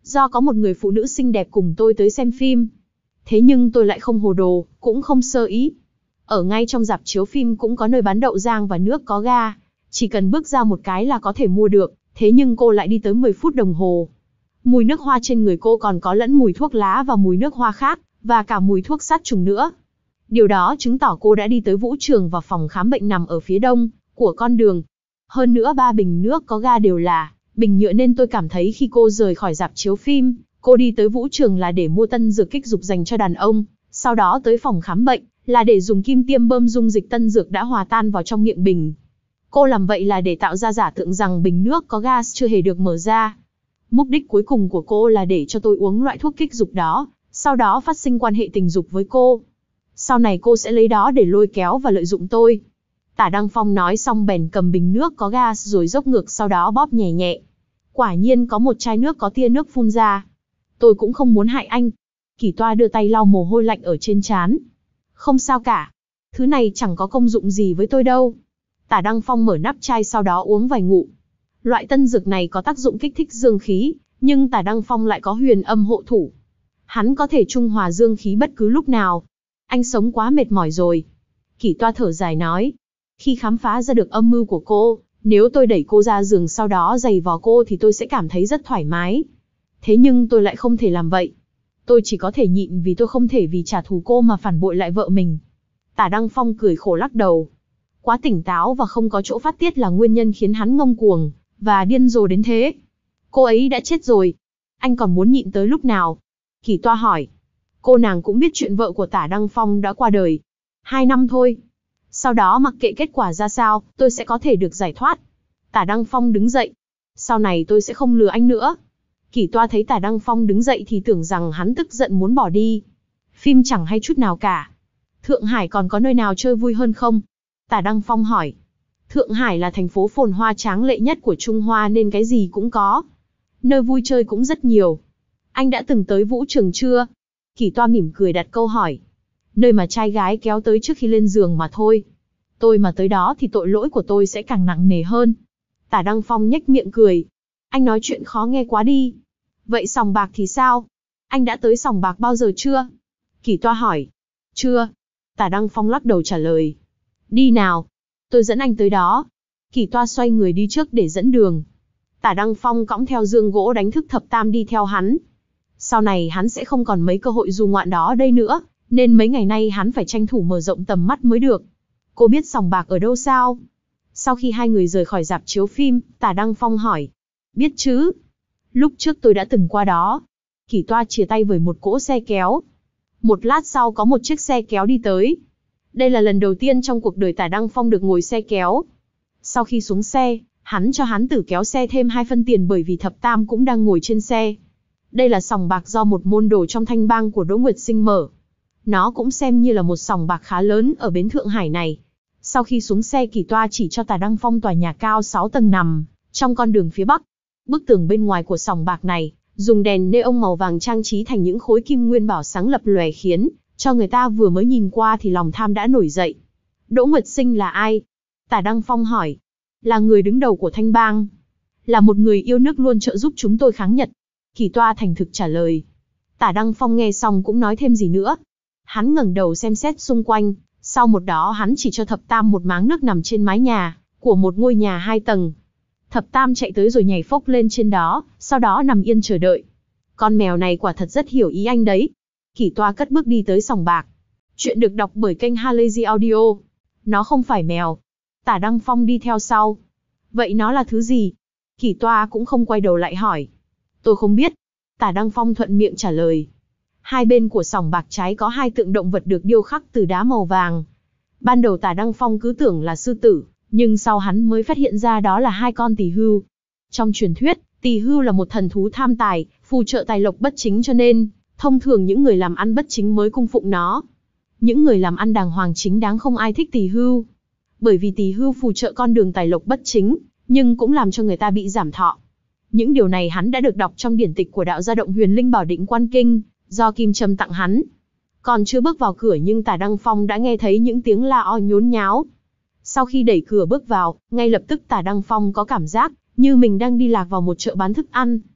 do có một người phụ nữ xinh đẹp cùng tôi tới xem phim. Thế nhưng tôi lại không hồ đồ, cũng không sơ ý. Ở ngay trong rạp chiếu phim cũng có nơi bán đậu rang và nước có ga. Chỉ cần bước ra một cái là có thể mua được, thế nhưng cô lại đi tới mười phút đồng hồ. Mùi nước hoa trên người cô còn có lẫn mùi thuốc lá và mùi nước hoa khác, và cả mùi thuốc sát trùng nữa. Điều đó chứng tỏ cô đã đi tới vũ trường và phòng khám bệnh nằm ở phía đông của con đường. Hơn nữa ba bình nước có ga đều là bình nhựa nên tôi cảm thấy khi cô rời khỏi rạp chiếu phim, cô đi tới vũ trường là để mua tân dược kích dục dành cho đàn ông, sau đó tới phòng khám bệnh là để dùng kim tiêm bơm dung dịch tân dược đã hòa tan vào trong miệng bình. Cô làm vậy là để tạo ra giả tượng rằng bình nước có gas chưa hề được mở ra. Mục đích cuối cùng của cô là để cho tôi uống loại thuốc kích dục đó, sau đó phát sinh quan hệ tình dục với cô. Sau này cô sẽ lấy đó để lôi kéo và lợi dụng tôi. Tả Đăng Phong nói xong bèn cầm bình nước có gas rồi dốc ngược sau đó bóp nhẹ nhẹ. Quả nhiên có một chai nước có tia nước phun ra. Tôi cũng không muốn hại anh. Kỷ Toa đưa tay lau mồ hôi lạnh ở trên trán. Không sao cả. Thứ này chẳng có công dụng gì với tôi đâu. Tả Đăng Phong mở nắp chai sau đó uống vài ngụm. Loại tân dược này có tác dụng kích thích dương khí, nhưng Tả Đăng Phong lại có huyền âm hộ thủ. Hắn có thể trung hòa dương khí bất cứ lúc nào. Anh sống quá mệt mỏi rồi. Kỷ Toa thở dài nói. Khi khám phá ra được âm mưu của cô, nếu tôi đẩy cô ra giường sau đó giày vò cô thì tôi sẽ cảm thấy rất thoải mái. Thế nhưng tôi lại không thể làm vậy. Tôi chỉ có thể nhịn vì tôi không thể vì trả thù cô mà phản bội lại vợ mình. Tả Đăng Phong cười khổ lắc đầu. Quá tỉnh táo và không có chỗ phát tiết là nguyên nhân khiến hắn ngông cuồng và điên rồ đến thế. Cô ấy đã chết rồi. Anh còn muốn nhịn tới lúc nào? Kỷ Toa hỏi. Cô nàng cũng biết chuyện vợ của Tả Đăng Phong đã qua đời. Hai năm thôi. Sau đó mặc kệ kết quả ra sao, tôi sẽ có thể được giải thoát. Tả Đăng Phong đứng dậy. Sau này tôi sẽ không lừa anh nữa. Kỷ Toa thấy Tả Đăng Phong đứng dậy thì tưởng rằng hắn tức giận muốn bỏ đi. Phim chẳng hay chút nào cả. Thượng Hải còn có nơi nào chơi vui hơn không? Tả Đăng Phong hỏi. Thượng Hải là thành phố phồn hoa tráng lệ nhất của Trung Hoa nên cái gì cũng có. Nơi vui chơi cũng rất nhiều. Anh đã từng tới vũ trường chưa? Kỷ Toa mỉm cười đặt câu hỏi. Nơi mà trai gái kéo tới trước khi lên giường mà thôi. Tôi mà tới đó thì tội lỗi của tôi sẽ càng nặng nề hơn. Tả Đăng Phong nhếch miệng cười. Anh nói chuyện khó nghe quá đi. Vậy sòng bạc thì sao? Anh đã tới sòng bạc bao giờ chưa? Kỷ Toa hỏi. Chưa. Tả Đăng Phong lắc đầu trả lời. Đi nào. Tôi dẫn anh tới đó. Kỷ Toa xoay người đi trước để dẫn đường. Tả Đăng Phong cõng theo dương gỗ đánh thức Thập Tam đi theo hắn. Sau này hắn sẽ không còn mấy cơ hội du ngoạn đó đây nữa, nên mấy ngày nay hắn phải tranh thủ mở rộng tầm mắt mới được. Cô biết sòng bạc ở đâu sao? Sau khi hai người rời khỏi rạp chiếu phim, Tả Đăng Phong hỏi. Biết chứ. Lúc trước tôi đã từng qua đó. Kỷ Toa chìa tay với một cỗ xe kéo. Một lát sau có một chiếc xe kéo đi tới. Đây là lần đầu tiên trong cuộc đời Tả Đăng Phong được ngồi xe kéo. Sau khi xuống xe, hắn cho hán tử kéo xe thêm hai phân tiền bởi vì Thập Tam cũng đang ngồi trên xe. Đây là sòng bạc do một môn đồ trong thanh bang của Đỗ Nguyệt Sinh mở. Nó cũng xem như là một sòng bạc khá lớn ở bến Thượng Hải này. Sau khi xuống xe, Kỷ Toa chỉ cho Tả Đăng Phong tòa nhà cao sáu tầng nằm trong con đường phía bắc. Bức tường bên ngoài của sòng bạc này dùng đèn neon màu vàng trang trí thành những khối kim nguyên bảo sáng lập lòe khiến cho người ta vừa mới nhìn qua thì lòng tham đã nổi dậy. Đỗ Nguyệt Sinh là ai? Tả Đăng Phong hỏi. Là người đứng đầu của thanh bang. Là một người yêu nước luôn trợ giúp chúng tôi kháng Nhật. Kỷ Toa thành thực trả lời. Tả Đăng Phong nghe xong cũng nói thêm gì nữa. Hắn ngẩng đầu xem xét xung quanh, sau một đó hắn chỉ cho Thập Tam một máng nước nằm trên mái nhà của một ngôi nhà hai tầng. Thập Tam chạy tới rồi nhảy phốc lên trên đó, sau đó nằm yên chờ đợi. Con mèo này quả thật rất hiểu ý anh đấy. Kỷ Toa cất bước đi tới sòng bạc. Chuyện được đọc bởi kênh Halazy Audio. Nó không phải mèo. Tả Đăng Phong đi theo sau. Vậy nó là thứ gì? Kỷ Toa cũng không quay đầu lại hỏi. Tôi không biết. Tả Đăng Phong thuận miệng trả lời. Hai bên của sòng bạc trái có hai tượng động vật được điêu khắc từ đá màu vàng. Ban đầu Tả Đăng Phong cứ tưởng là sư tử, nhưng sau hắn mới phát hiện ra đó là hai con tỳ hưu. Trong truyền thuyết, tỳ hưu là một thần thú tham tài, phù trợ tài lộc bất chính cho nên, thông thường những người làm ăn bất chính mới cung phụng nó. Những người làm ăn đàng hoàng chính đáng không ai thích tỳ hưu. Bởi vì tỳ hưu phù trợ con đường tài lộc bất chính, nhưng cũng làm cho người ta bị giảm thọ. Những điều này hắn đã được đọc trong điển tịch của đạo gia Động Huyền Linh Bảo Định Quan Kinh, do Kim Trâm tặng hắn. Còn chưa bước vào cửa nhưng Tả Đăng Phong đã nghe thấy những tiếng la o nhốn nháo. Sau khi đẩy cửa bước vào, ngay lập tức Tả Đăng Phong có cảm giác như mình đang đi lạc vào một chợ bán thức ăn.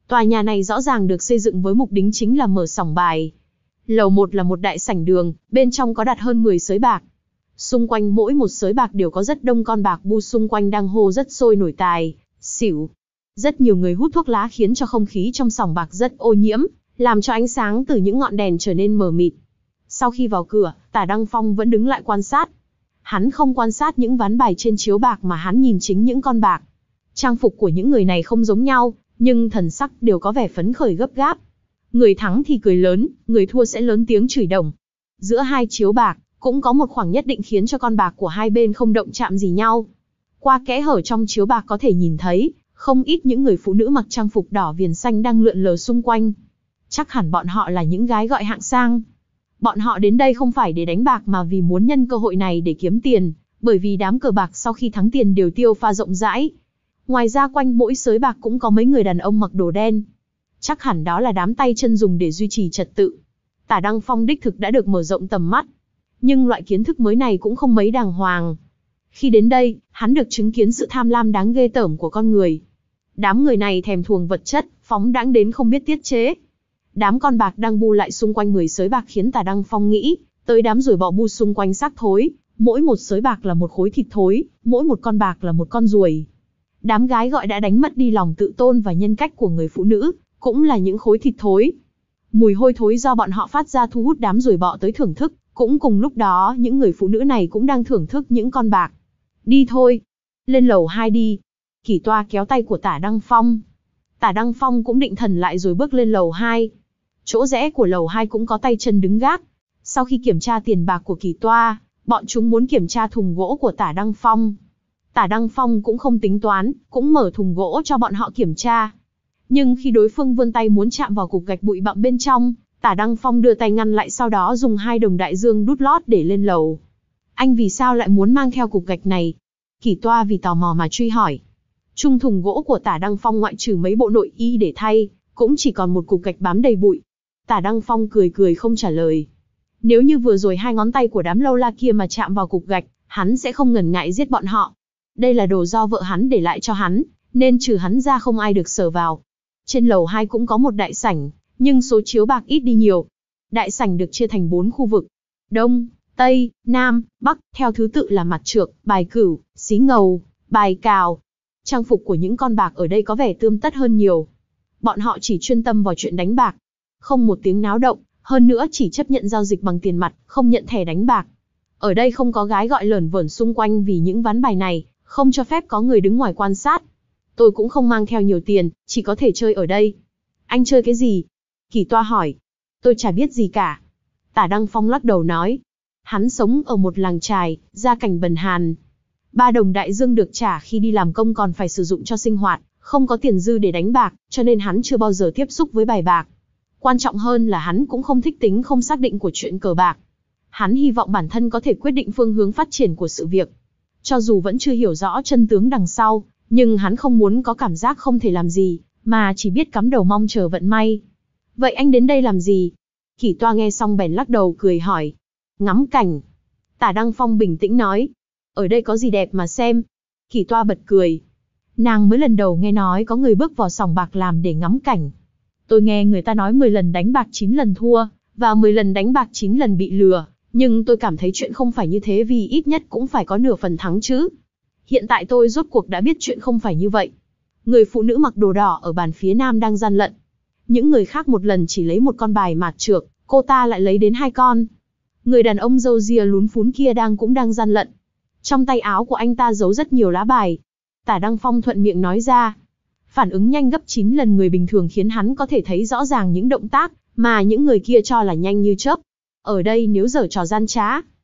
Tòa nhà này rõ ràng được xây dựng với mục đích chính là mở sòng bài. Lầu một là một đại sảnh đường, bên trong có đặt hơn mười sới bạc. Xung quanh mỗi một sới bạc đều có rất đông con bạc bu xung quanh đang hô rất sôi nổi tài, xỉu. Rất nhiều người hút thuốc lá khiến cho không khí trong sòng bạc rất ô nhiễm, làm cho ánh sáng từ những ngọn đèn trở nên mờ mịt. Sau khi vào cửa, Tả Đăng Phong vẫn đứng lại quan sát. Hắn không quan sát những ván bài trên chiếu bạc mà hắn nhìn chính những con bạc. Trang phục của những người này không giống nhau, nhưng thần sắc đều có vẻ phấn khởi gấp gáp. Người thắng thì cười lớn, người thua sẽ lớn tiếng chửi đồng. Giữa hai chiếu bạc, cũng có một khoảng nhất định khiến cho con bạc của hai bên không động chạm gì nhau. Qua kẽ hở trong chiếu bạc có thể nhìn thấy, không ít những người phụ nữ mặc trang phục đỏ viền xanh đang lượn lờ xung quanh. Chắc hẳn bọn họ là những gái gọi hạng sang. Bọn họ đến đây không phải để đánh bạc mà vì muốn nhân cơ hội này để kiếm tiền, bởi vì đám cờ bạc sau khi thắng tiền đều tiêu pha rộng rãi. Ngoài ra quanh mỗi sới bạc cũng có mấy người đàn ông mặc đồ đen. Chắc hẳn đó là đám tay chân dùng để duy trì trật tự. Tả Đăng Phong đích thực đã được mở rộng tầm mắt. Nhưng loại kiến thức mới này cũng không mấy đàng hoàng. Khi đến đây, hắn được chứng kiến sự tham lam đáng ghê tởm của con người. Đám người này thèm thuồng vật chất, phóng đãng đến không biết tiết chế. Đám con bạc đang bu lại xung quanh mười sới bạc khiến Tả Đăng Phong nghĩ tới đám ruồi bọ bu xung quanh xác thối. Mỗi một sới bạc là một khối thịt thối, mỗi một con bạc là một con ruồi. Đám gái gọi đã đánh mất đi lòng tự tôn và nhân cách của người phụ nữ, cũng là những khối thịt thối. Mùi hôi thối do bọn họ phát ra thu hút đám ruồi bọ tới thưởng thức, cũng cùng lúc đó những người phụ nữ này cũng đang thưởng thức những con bạc. Đi thôi, lên lầu hai đi. Kỷ Toa kéo tay của Tả Đăng Phong. Tả Đăng Phong cũng định thần lại rồi bước lên lầu hai. Chỗ rẽ của lầu hai cũng có tay chân đứng gác. Sau khi kiểm tra tiền bạc của Kỷ Toa, bọn chúng muốn kiểm tra thùng gỗ của Tả Đăng Phong. Tả Đăng Phong cũng không tính toán, cũng mở thùng gỗ cho bọn họ kiểm tra. Nhưng khi đối phương vươn tay muốn chạm vào cục gạch bụi bặm bên trong, Tả Đăng Phong đưa tay ngăn lại, sau đó dùng hai đồng đại dương đút lót để lên lầu. Anh vì sao lại muốn mang theo cục gạch này? Kỷ Toa vì tò mò mà truy hỏi. Chung thùng gỗ của Tả Đăng Phong ngoại trừ mấy bộ nội y để thay, cũng chỉ còn một cục gạch bám đầy bụi. Tả Đăng Phong cười cười không trả lời. Nếu như vừa rồi hai ngón tay của đám lâu la kia mà chạm vào cục gạch, hắn sẽ không ngần ngại giết bọn họ. Đây là đồ do vợ hắn để lại cho hắn, nên trừ hắn ra không ai được sờ vào. Trên lầu hai cũng có một đại sảnh, nhưng số chiếu bạc ít đi nhiều. Đại sảnh được chia thành bốn khu vực: Đông, Tây, Nam, Bắc, theo thứ tự là mặt trược, bài cửu, xí ngầu, bài cào. Trang phục của những con bạc ở đây có vẻ tươm tất hơn nhiều. Bọn họ chỉ chuyên tâm vào chuyện đánh bạc, không một tiếng náo động, hơn nữa chỉ chấp nhận giao dịch bằng tiền mặt, không nhận thẻ đánh bạc. Ở đây không có gái gọi lởn vởn xung quanh vì những ván bài này không cho phép có người đứng ngoài quan sát. Tôi cũng không mang theo nhiều tiền, chỉ có thể chơi ở đây. Anh chơi cái gì? Kỷ Toa hỏi. Tôi chả biết gì cả. Tả Đăng Phong lắc đầu nói. Hắn sống ở một làng chài, gia cảnh bần hàn. Ba đồng đại dương được trả khi đi làm công còn phải sử dụng cho sinh hoạt, không có tiền dư để đánh bạc, cho nên hắn chưa bao giờ tiếp xúc với bài bạc. Quan trọng hơn là hắn cũng không thích tính không xác định của chuyện cờ bạc. Hắn hy vọng bản thân có thể quyết định phương hướng phát triển của sự việc. Cho dù vẫn chưa hiểu rõ chân tướng đằng sau, nhưng hắn không muốn có cảm giác không thể làm gì, mà chỉ biết cắm đầu mong chờ vận may. Vậy anh đến đây làm gì? Kỷ Toa nghe xong bèn lắc đầu cười hỏi. Ngắm cảnh. Tả Đăng Phong bình tĩnh nói. Ở đây có gì đẹp mà xem? Kỷ Toa bật cười. Nàng mới lần đầu nghe nói có người bước vào sòng bạc làm để ngắm cảnh. Tôi nghe người ta nói mười lần đánh bạc chín lần thua, và mười lần đánh bạc chín lần bị lừa. Nhưng tôi cảm thấy chuyện không phải như thế, vì ít nhất cũng phải có nửa phần thắng chứ. Hiện tại tôi rốt cuộc đã biết chuyện không phải như vậy. Người phụ nữ mặc đồ đỏ ở bàn phía nam đang gian lận. Những người khác một lần chỉ lấy một con bài mạt trược, cô ta lại lấy đến hai con. Người đàn ông râu ria lún phún kia đang cũng đang gian lận. Trong tay áo của anh ta giấu rất nhiều lá bài. Tả Đăng Phong thuận miệng nói ra. Phản ứng nhanh gấp chín lần người bình thường khiến hắn có thể thấy rõ ràng những động tác mà những người kia cho là nhanh như chớp. Ở đây nếu giở trò gian trá,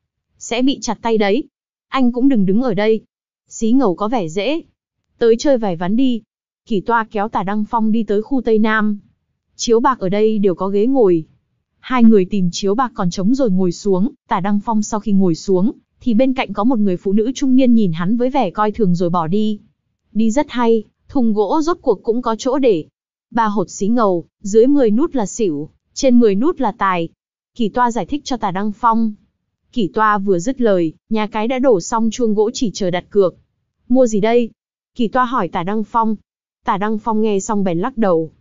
sẽ bị chặt tay đấy. Anh cũng đừng đứng ở đây. Xí ngầu có vẻ dễ. Tới chơi vài ván đi. Kỷ Toa kéo Tả Đăng Phong đi tới khu Tây Nam. Chiếu bạc ở đây đều có ghế ngồi. Hai người tìm chiếu bạc còn trống rồi ngồi xuống. Tả Đăng Phong sau khi ngồi xuống, thì bên cạnh có một người phụ nữ trung niên nhìn hắn với vẻ coi thường rồi bỏ đi. Đi rất hay, thùng gỗ rốt cuộc cũng có chỗ để. Ba hột xí ngầu, dưới mười nút là xỉu, trên mười nút là tài. Kỷ Toa giải thích cho Tả Đăng Phong. Kỷ Toa vừa dứt lời, nhà cái đã đổ xong chuông gỗ chỉ chờ đặt cược. Mua gì đây? Kỷ Toa hỏi Tả Đăng Phong. Tả Đăng Phong nghe xong bèn lắc đầu.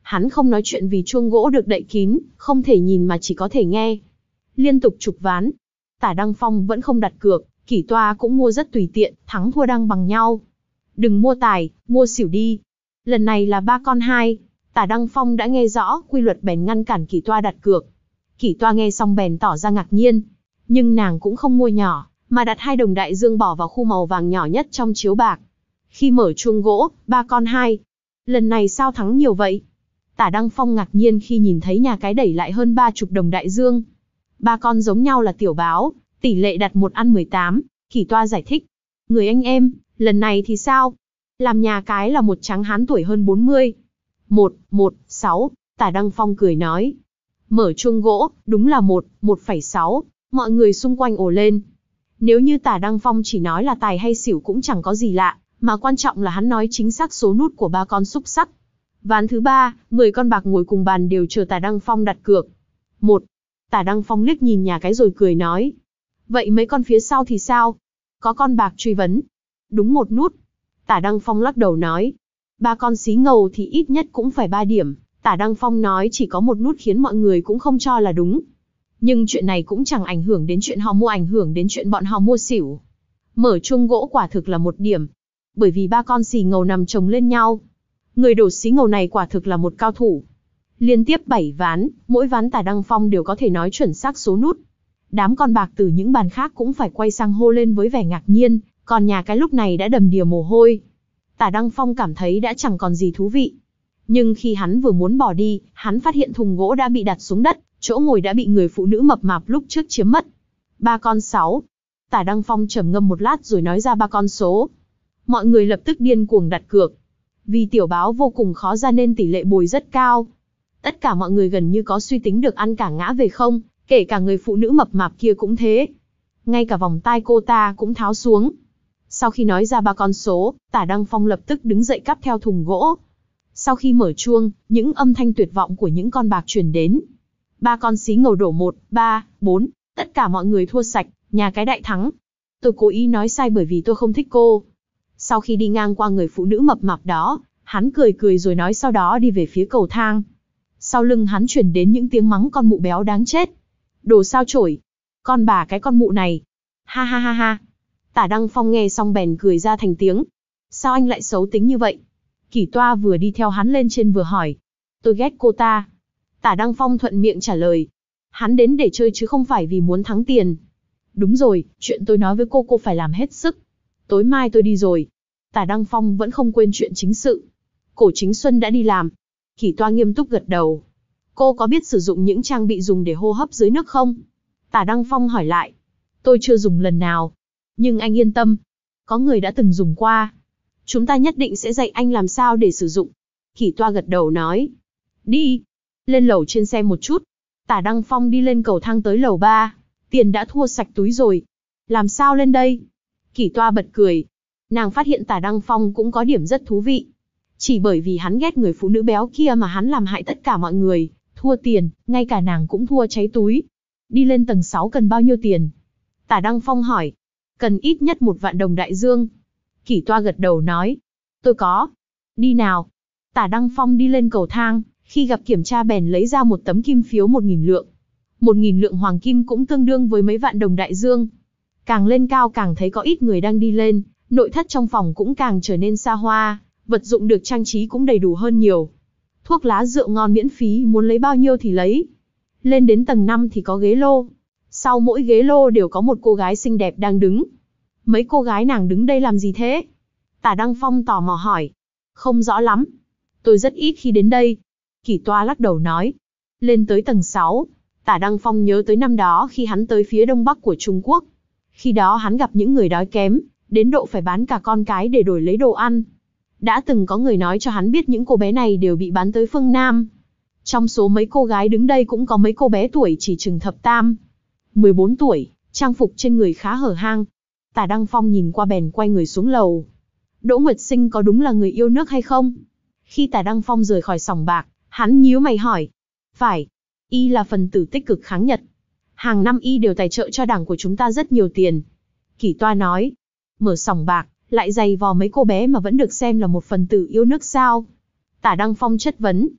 Hắn không nói chuyện vì chuông gỗ được đậy kín, không thể nhìn mà chỉ có thể nghe. Liên tục chục ván. Tả Đăng Phong vẫn không đặt cược, Kỷ Toa cũng mua rất tùy tiện, thắng thua đang bằng nhau. Đừng mua tài, mua xỉu đi. Lần này là ba con hai. Tả Đăng Phong đã nghe rõ quy luật bèn ngăn cản Kỷ Toa đặt cược. Kỷ Toa nghe xong bèn tỏ ra ngạc nhiên. Nhưng nàng cũng không mua nhỏ, mà đặt hai đồng đại dương bỏ vào khu màu vàng nhỏ nhất trong chiếu bạc. Khi mở chuông gỗ, ba con hai. Lần này sao thắng nhiều vậy? Tả Đăng Phong ngạc nhiên khi nhìn thấy nhà cái đẩy lại hơn ba chục đồng đại dương. Ba con giống nhau là tiểu báo, tỷ lệ đặt một ăn mười tám. Kỷ Toa giải thích. Người anh em, lần này thì sao? Làm nhà cái là một tráng hán tuổi hơn bốn mươi. Một, một, sáu, Tả Đăng Phong cười nói. Mở chuông gỗ, đúng là một, một phẩy sáu. Mọi người xung quanh ồ lên. Nếu như Tả Đăng Phong chỉ nói là tài hay xỉu cũng chẳng có gì lạ, mà quan trọng là hắn nói chính xác số nút của ba con xúc sắc. Ván thứ ba, mười con bạc ngồi cùng bàn đều chờ Tả Đăng Phong đặt cược. Một. Tả Đăng Phong liếc nhìn nhà cái rồi cười nói. Vậy mấy con phía sau thì sao? Có con bạc truy vấn. Đúng một nút. Tả Đăng Phong lắc đầu nói. Ba con xí ngầu thì ít nhất cũng phải ba điểm. Tả Đăng Phong nói chỉ có một nút khiến mọi người cũng không cho là đúng. Nhưng chuyện này cũng chẳng ảnh hưởng đến chuyện họ mua, ảnh hưởng đến chuyện bọn họ mua xỉu. Mở chuông gỗ quả thực là một điểm. Bởi vì ba con xì ngầu nằm chồng lên nhau. Người đổ xí ngầu này quả thực là một cao thủ. Liên tiếp bảy ván, mỗi ván Tả Đăng Phong đều có thể nói chuẩn xác số nút. Đám con bạc từ những bàn khác cũng phải quay sang hô lên với vẻ ngạc nhiên, còn nhà cái lúc này đã đầm đìa mồ hôi. Tả Đăng Phong cảm thấy đã chẳng còn gì thú vị. Nhưng khi hắn vừa muốn bỏ đi, hắn phát hiện thùng gỗ đã bị đặt xuống đất, chỗ ngồi đã bị người phụ nữ mập mạp lúc trước chiếm mất. Ba con sáu. Tả Đăng Phong trầm ngâm một lát rồi nói ra ba con số. Mọi người lập tức điên cuồng đặt cược. Vì tiểu báo vô cùng khó ra nên tỷ lệ bồi rất cao. Tất cả mọi người gần như có suy tính được ăn cả ngã về không, kể cả người phụ nữ mập mạp kia cũng thế. Ngay cả vòng tai cô ta cũng tháo xuống. Sau khi nói ra ba con số, Tả Đăng Phong lập tức đứng dậy cắp theo thùng gỗ. Sau khi mở chuông, những âm thanh tuyệt vọng của những con bạc truyền đến. Ba con xí ngầu đổ một, ba, bốn, tất cả mọi người thua sạch, nhà cái đại thắng. Tôi cố ý nói sai bởi vì tôi không thích cô. Sau khi đi ngang qua người phụ nữ mập mạp đó, hắn cười cười rồi nói sau đó đi về phía cầu thang. Sau lưng hắn truyền đến những tiếng mắng con mụ béo đáng chết. Đồ sao chổi. Con bà cái con mụ này. Ha ha ha ha. Tả Đăng Phong nghe xong bèn cười ra thành tiếng. Sao anh lại xấu tính như vậy? Kỷ Toa vừa đi theo hắn lên trên vừa hỏi. Tôi ghét cô ta. Tả Đăng Phong thuận miệng trả lời. Hắn đến để chơi chứ không phải vì muốn thắng tiền. Đúng rồi, chuyện tôi nói với cô cô phải làm hết sức. Tối mai tôi đi rồi. Tả Đăng Phong vẫn không quên chuyện chính sự. Cổ Chính Xuân đã đi làm. Kỷ Toa nghiêm túc gật đầu. Cô có biết sử dụng những trang bị dùng để hô hấp dưới nước không? Tả Đăng Phong hỏi lại. Tôi chưa dùng lần nào. Nhưng anh yên tâm. Có người đã từng dùng qua. Chúng ta nhất định sẽ dạy anh làm sao để sử dụng. Kỷ Toa gật đầu nói. Đi. Lên lầu trên xe một chút. Tả Đăng Phong đi lên cầu thang tới lầu ba. Tiền đã thua sạch túi rồi. Làm sao lên đây? Kỷ Toa bật cười. Nàng phát hiện Tả Đăng Phong cũng có điểm rất thú vị. Chỉ bởi vì hắn ghét người phụ nữ béo kia mà hắn làm hại tất cả mọi người. Thua tiền, ngay cả nàng cũng thua cháy túi. Đi lên tầng sáu cần bao nhiêu tiền? Tả Đăng Phong hỏi. Cần ít nhất một vạn đồng đại dương. Kỷ Toa gật đầu nói. Tôi có. Đi nào. Tả Đăng Phong đi lên cầu thang. Khi gặp kiểm tra bèn lấy ra một tấm kim phiếu một nghìn lượng. Một nghìn lượng hoàng kim cũng tương đương với mấy vạn đồng đại dương. Càng lên cao càng thấy có ít người đang đi lên. Nội thất trong phòng cũng càng trở nên xa hoa. Vật dụng được trang trí cũng đầy đủ hơn nhiều. Thuốc lá rượu ngon miễn phí, muốn lấy bao nhiêu thì lấy. Lên đến tầng năm thì có ghế lô. Sau mỗi ghế lô đều có một cô gái xinh đẹp đang đứng. Mấy cô gái nàng đứng đây làm gì thế? Tả Đăng Phong tò mò hỏi. Không rõ lắm. Tôi rất ít khi đến đây. Kỷ Toa lắc đầu nói. Lên tới tầng sáu. Tả Đăng Phong nhớ tới năm đó khi hắn tới phía đông bắc của Trung Quốc. Khi đó hắn gặp những người đói kém, đến độ phải bán cả con cái để đổi lấy đồ ăn. Đã từng có người nói cho hắn biết những cô bé này đều bị bán tới phương Nam. Trong số mấy cô gái đứng đây cũng có mấy cô bé tuổi chỉ chừng thập tam. mười bốn tuổi, trang phục trên người khá hở hang. Tả Đăng Phong nhìn qua bèn quay người xuống lầu. Đỗ Nguyệt Sinh có đúng là người yêu nước hay không? Khi Tả Đăng Phong rời khỏi sòng bạc, hắn nhíu mày hỏi. Phải, y là phần tử tích cực kháng Nhật. Hàng năm y đều tài trợ cho đảng của chúng ta rất nhiều tiền. Kỷ Toa nói. Mở sòng bạc, lại giày vò mấy cô bé mà vẫn được xem là một phần tử yêu nước sao? Tả Đăng Phong chất vấn.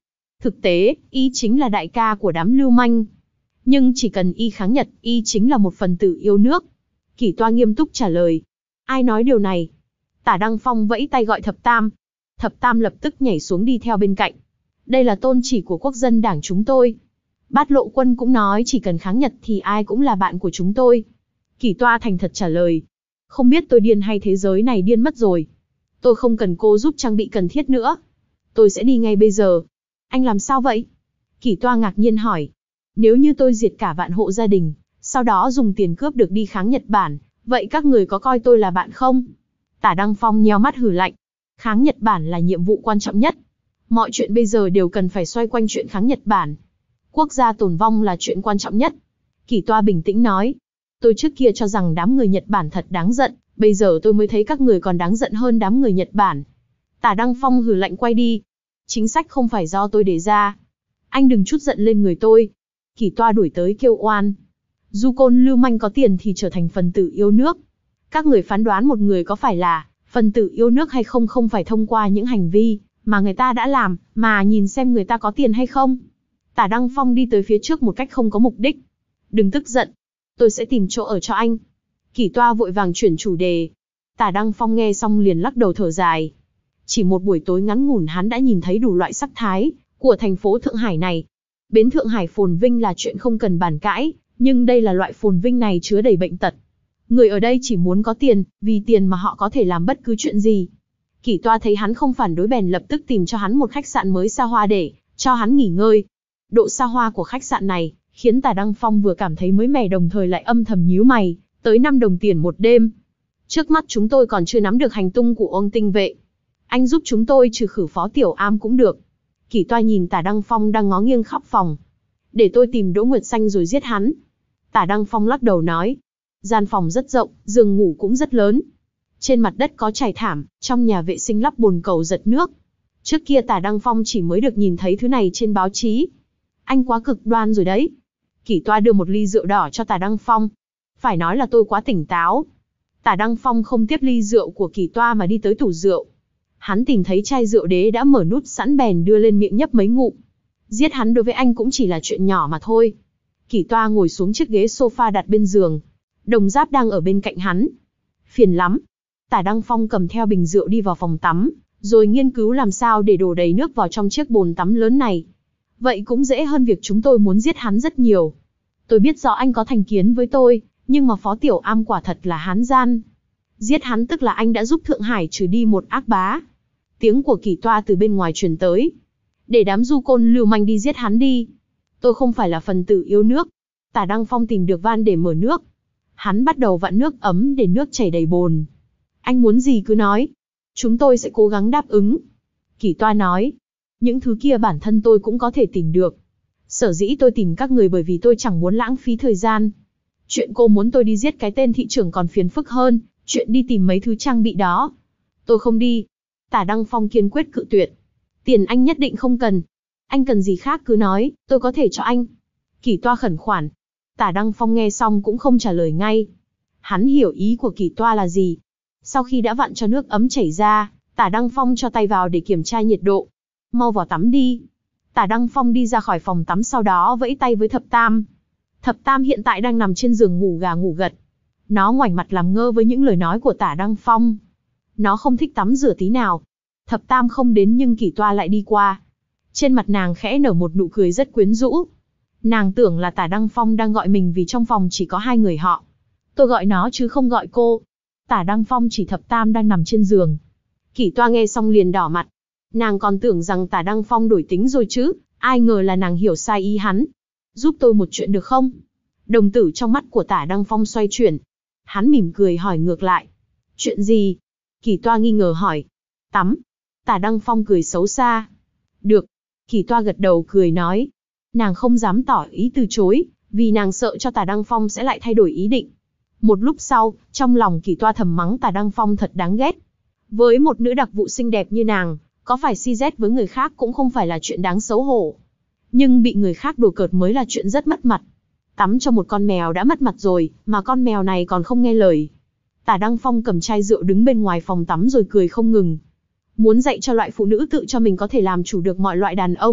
Thực tế, y chính là đại ca của đám lưu manh. Nhưng chỉ cần y kháng Nhật, y chính là một phần tử yêu nước. Kỷ Toa nghiêm túc trả lời. Ai nói điều này? Tả Đăng Phong vẫy tay gọi Thập Tam. Thập Tam lập tức nhảy xuống đi theo bên cạnh. Đây là tôn chỉ của quốc dân đảng chúng tôi. Bát Lộ Quân cũng nói chỉ cần kháng Nhật thì ai cũng là bạn của chúng tôi. Kỷ Toa thành thật trả lời. Không biết tôi điên hay thế giới này điên mất rồi. Tôi không cần cô giúp trang bị cần thiết nữa. Tôi sẽ đi ngay bây giờ. Anh làm sao vậy? Kỷ Toa ngạc nhiên hỏi. Nếu như tôi diệt cả vạn hộ gia đình, sau đó dùng tiền cướp được đi kháng Nhật Bản, vậy các người có coi tôi là bạn không? Tả Đăng Phong nheo mắt hừ lạnh. Kháng Nhật Bản là nhiệm vụ quan trọng nhất. Mọi chuyện bây giờ đều cần phải xoay quanh chuyện kháng Nhật Bản. Quốc gia tồn vong là chuyện quan trọng nhất. Kỷ Toa bình tĩnh nói. Tôi trước kia cho rằng đám người Nhật Bản thật đáng giận, bây giờ tôi mới thấy các người còn đáng giận hơn đám người Nhật Bản. Tả Đăng Phong hừ lạnh quay đi. Chính sách không phải do tôi đề ra. Anh đừng chút giận lên người tôi. Kỷ Toa đuổi tới kêu oan. Du côn lưu manh có tiền thì trở thành phần tử yêu nước. Các người phán đoán một người có phải là phần tử yêu nước hay không không phải thông qua những hành vi mà người ta đã làm, mà nhìn xem người ta có tiền hay không. Tả Đăng Phong đi tới phía trước một cách không có mục đích. Đừng tức giận. Tôi sẽ tìm chỗ ở cho anh. Kỷ Toa vội vàng chuyển chủ đề. Tả Đăng Phong nghe xong liền lắc đầu thở dài. Chỉ một buổi tối ngắn ngủn hắn đã nhìn thấy đủ loại sắc thái của thành phố Thượng Hải này. Bến Thượng Hải phồn vinh là chuyện không cần bàn cãi, nhưng đây là loại phồn vinh này chứa đầy bệnh tật. Người ở đây chỉ muốn có tiền, vì tiền mà họ có thể làm bất cứ chuyện gì. Kỷ Toa thấy hắn không phản đối bèn lập tức tìm cho hắn một khách sạn mới xa hoa để cho hắn nghỉ ngơi. Độ xa hoa của khách sạn này khiến Tả Đăng Phong vừa cảm thấy mới mẻ đồng thời lại âm thầm nhíu mày, tới năm đồng tiền một đêm. Trước mắt chúng tôi còn chưa nắm được hành tung của ông tinh vệ. Anh giúp chúng tôi trừ khử Phó Tiểu Am cũng được. Kỷ Toa nhìn Tả Đăng Phong đang ngó nghiêng khắp phòng. Để tôi tìm Đỗ Nguyệt Xanh rồi giết hắn. Tả Đăng Phong lắc đầu nói. Gian phòng rất rộng, giường ngủ cũng rất lớn. Trên mặt đất có trải thảm, trong nhà vệ sinh lắp bồn cầu giật nước. Trước kia Tả Đăng Phong chỉ mới được nhìn thấy thứ này trên báo chí. Anh quá cực đoan rồi đấy. Kỷ Toa đưa một ly rượu đỏ cho Tả Đăng Phong. Phải nói là tôi quá tỉnh táo. Tả Đăng Phong không tiếp ly rượu của Kỷ Toa mà đi tới tủ rượu. Hắn tìm thấy chai rượu đế đã mở nút sẵn bèn đưa lên miệng nhấp mấy ngụm. Giết hắn đối với anh cũng chỉ là chuyện nhỏ mà thôi. Kỷ Toa ngồi xuống chiếc ghế sofa đặt bên giường. Đồng Giáp đang ở bên cạnh hắn. Phiền lắm. Tả Đăng Phong cầm theo bình rượu đi vào phòng tắm, rồi nghiên cứu làm sao để đổ đầy nước vào trong chiếc bồn tắm lớn này. Vậy cũng dễ hơn việc chúng tôi muốn giết hắn rất nhiều. Tôi biết rõ anh có thành kiến với tôi, nhưng mà Phó Tiểu Am quả thật là hán gian. Giết hắn tức là anh đã giúp Thượng Hải trừ đi một ác bá. Tiếng của Kỷ Toa từ bên ngoài truyền tới. Để đám du côn lưu manh đi giết hắn đi. Tôi không phải là phần tử yêu nước. Tả Đăng Phong tìm được van để mở nước. Hắn bắt đầu vặn nước ấm để nước chảy đầy bồn. Anh muốn gì cứ nói. Chúng tôi sẽ cố gắng đáp ứng. Kỷ Toa nói. Những thứ kia bản thân tôi cũng có thể tìm được. Sở dĩ tôi tìm các người bởi vì tôi chẳng muốn lãng phí thời gian. Chuyện cô muốn tôi đi giết cái tên thị trưởng còn phiền phức hơn, chuyện đi tìm mấy thứ trang bị đó. Tôi không đi. Tả Đăng Phong kiên quyết cự tuyệt. Tiền anh nhất định không cần. Anh cần gì khác cứ nói, tôi có thể cho anh. Kỷ Toa khẩn khoản. Tả Đăng Phong nghe xong cũng không trả lời ngay. Hắn hiểu ý của Kỷ Toa là gì. Sau khi đã vặn cho nước ấm chảy ra, Tả Đăng Phong cho tay vào để kiểm tra nhiệt độ. Mau vào tắm đi. Tả Đăng Phong đi ra khỏi phòng tắm sau đó vẫy tay với Thập Tam. Thập Tam hiện tại đang nằm trên giường ngủ gà ngủ gật. Nó ngoảnh mặt làm ngơ với những lời nói của Tả Đăng Phong. Nó không thích tắm rửa tí nào. Thập Tam không đến nhưng Kỷ Toa lại đi qua. Trên mặt nàng khẽ nở một nụ cười rất quyến rũ. Nàng tưởng là Tả Đăng Phong đang gọi mình vì trong phòng chỉ có hai người họ. Tôi gọi nó chứ không gọi cô. Tả Đăng Phong chỉ Thập Tam đang nằm trên giường. Kỷ Toa nghe xong liền đỏ mặt. Nàng còn tưởng rằng Tả Đăng Phong đổi tính rồi chứ, ai ngờ là nàng hiểu sai ý hắn. Giúp tôi một chuyện được không? Đồng tử trong mắt của Tả Đăng Phong xoay chuyển. Hắn mỉm cười hỏi ngược lại. Chuyện gì? Kỷ Toa nghi ngờ hỏi. Tắm. Tả Đăng Phong cười xấu xa. Được. Kỷ Toa gật đầu cười nói. Nàng không dám tỏ ý từ chối, vì nàng sợ cho Tả Đăng Phong sẽ lại thay đổi ý định. Một lúc sau, trong lòng Kỷ Toa thầm mắng Tả Đăng Phong thật đáng ghét. Với một nữ đặc vụ xinh đẹp như nàng, có phải si dét với người khác cũng không phải là chuyện đáng xấu hổ. Nhưng bị người khác đùa cợt mới là chuyện rất mất mặt. Tắm cho một con mèo đã mất mặt rồi, mà con mèo này còn không nghe lời. Tả Đăng Phong cầm chai rượu đứng bên ngoài phòng tắm rồi cười không ngừng. Muốn dạy cho loại phụ nữ tự cho mình có thể làm chủ được mọi loại đàn ông,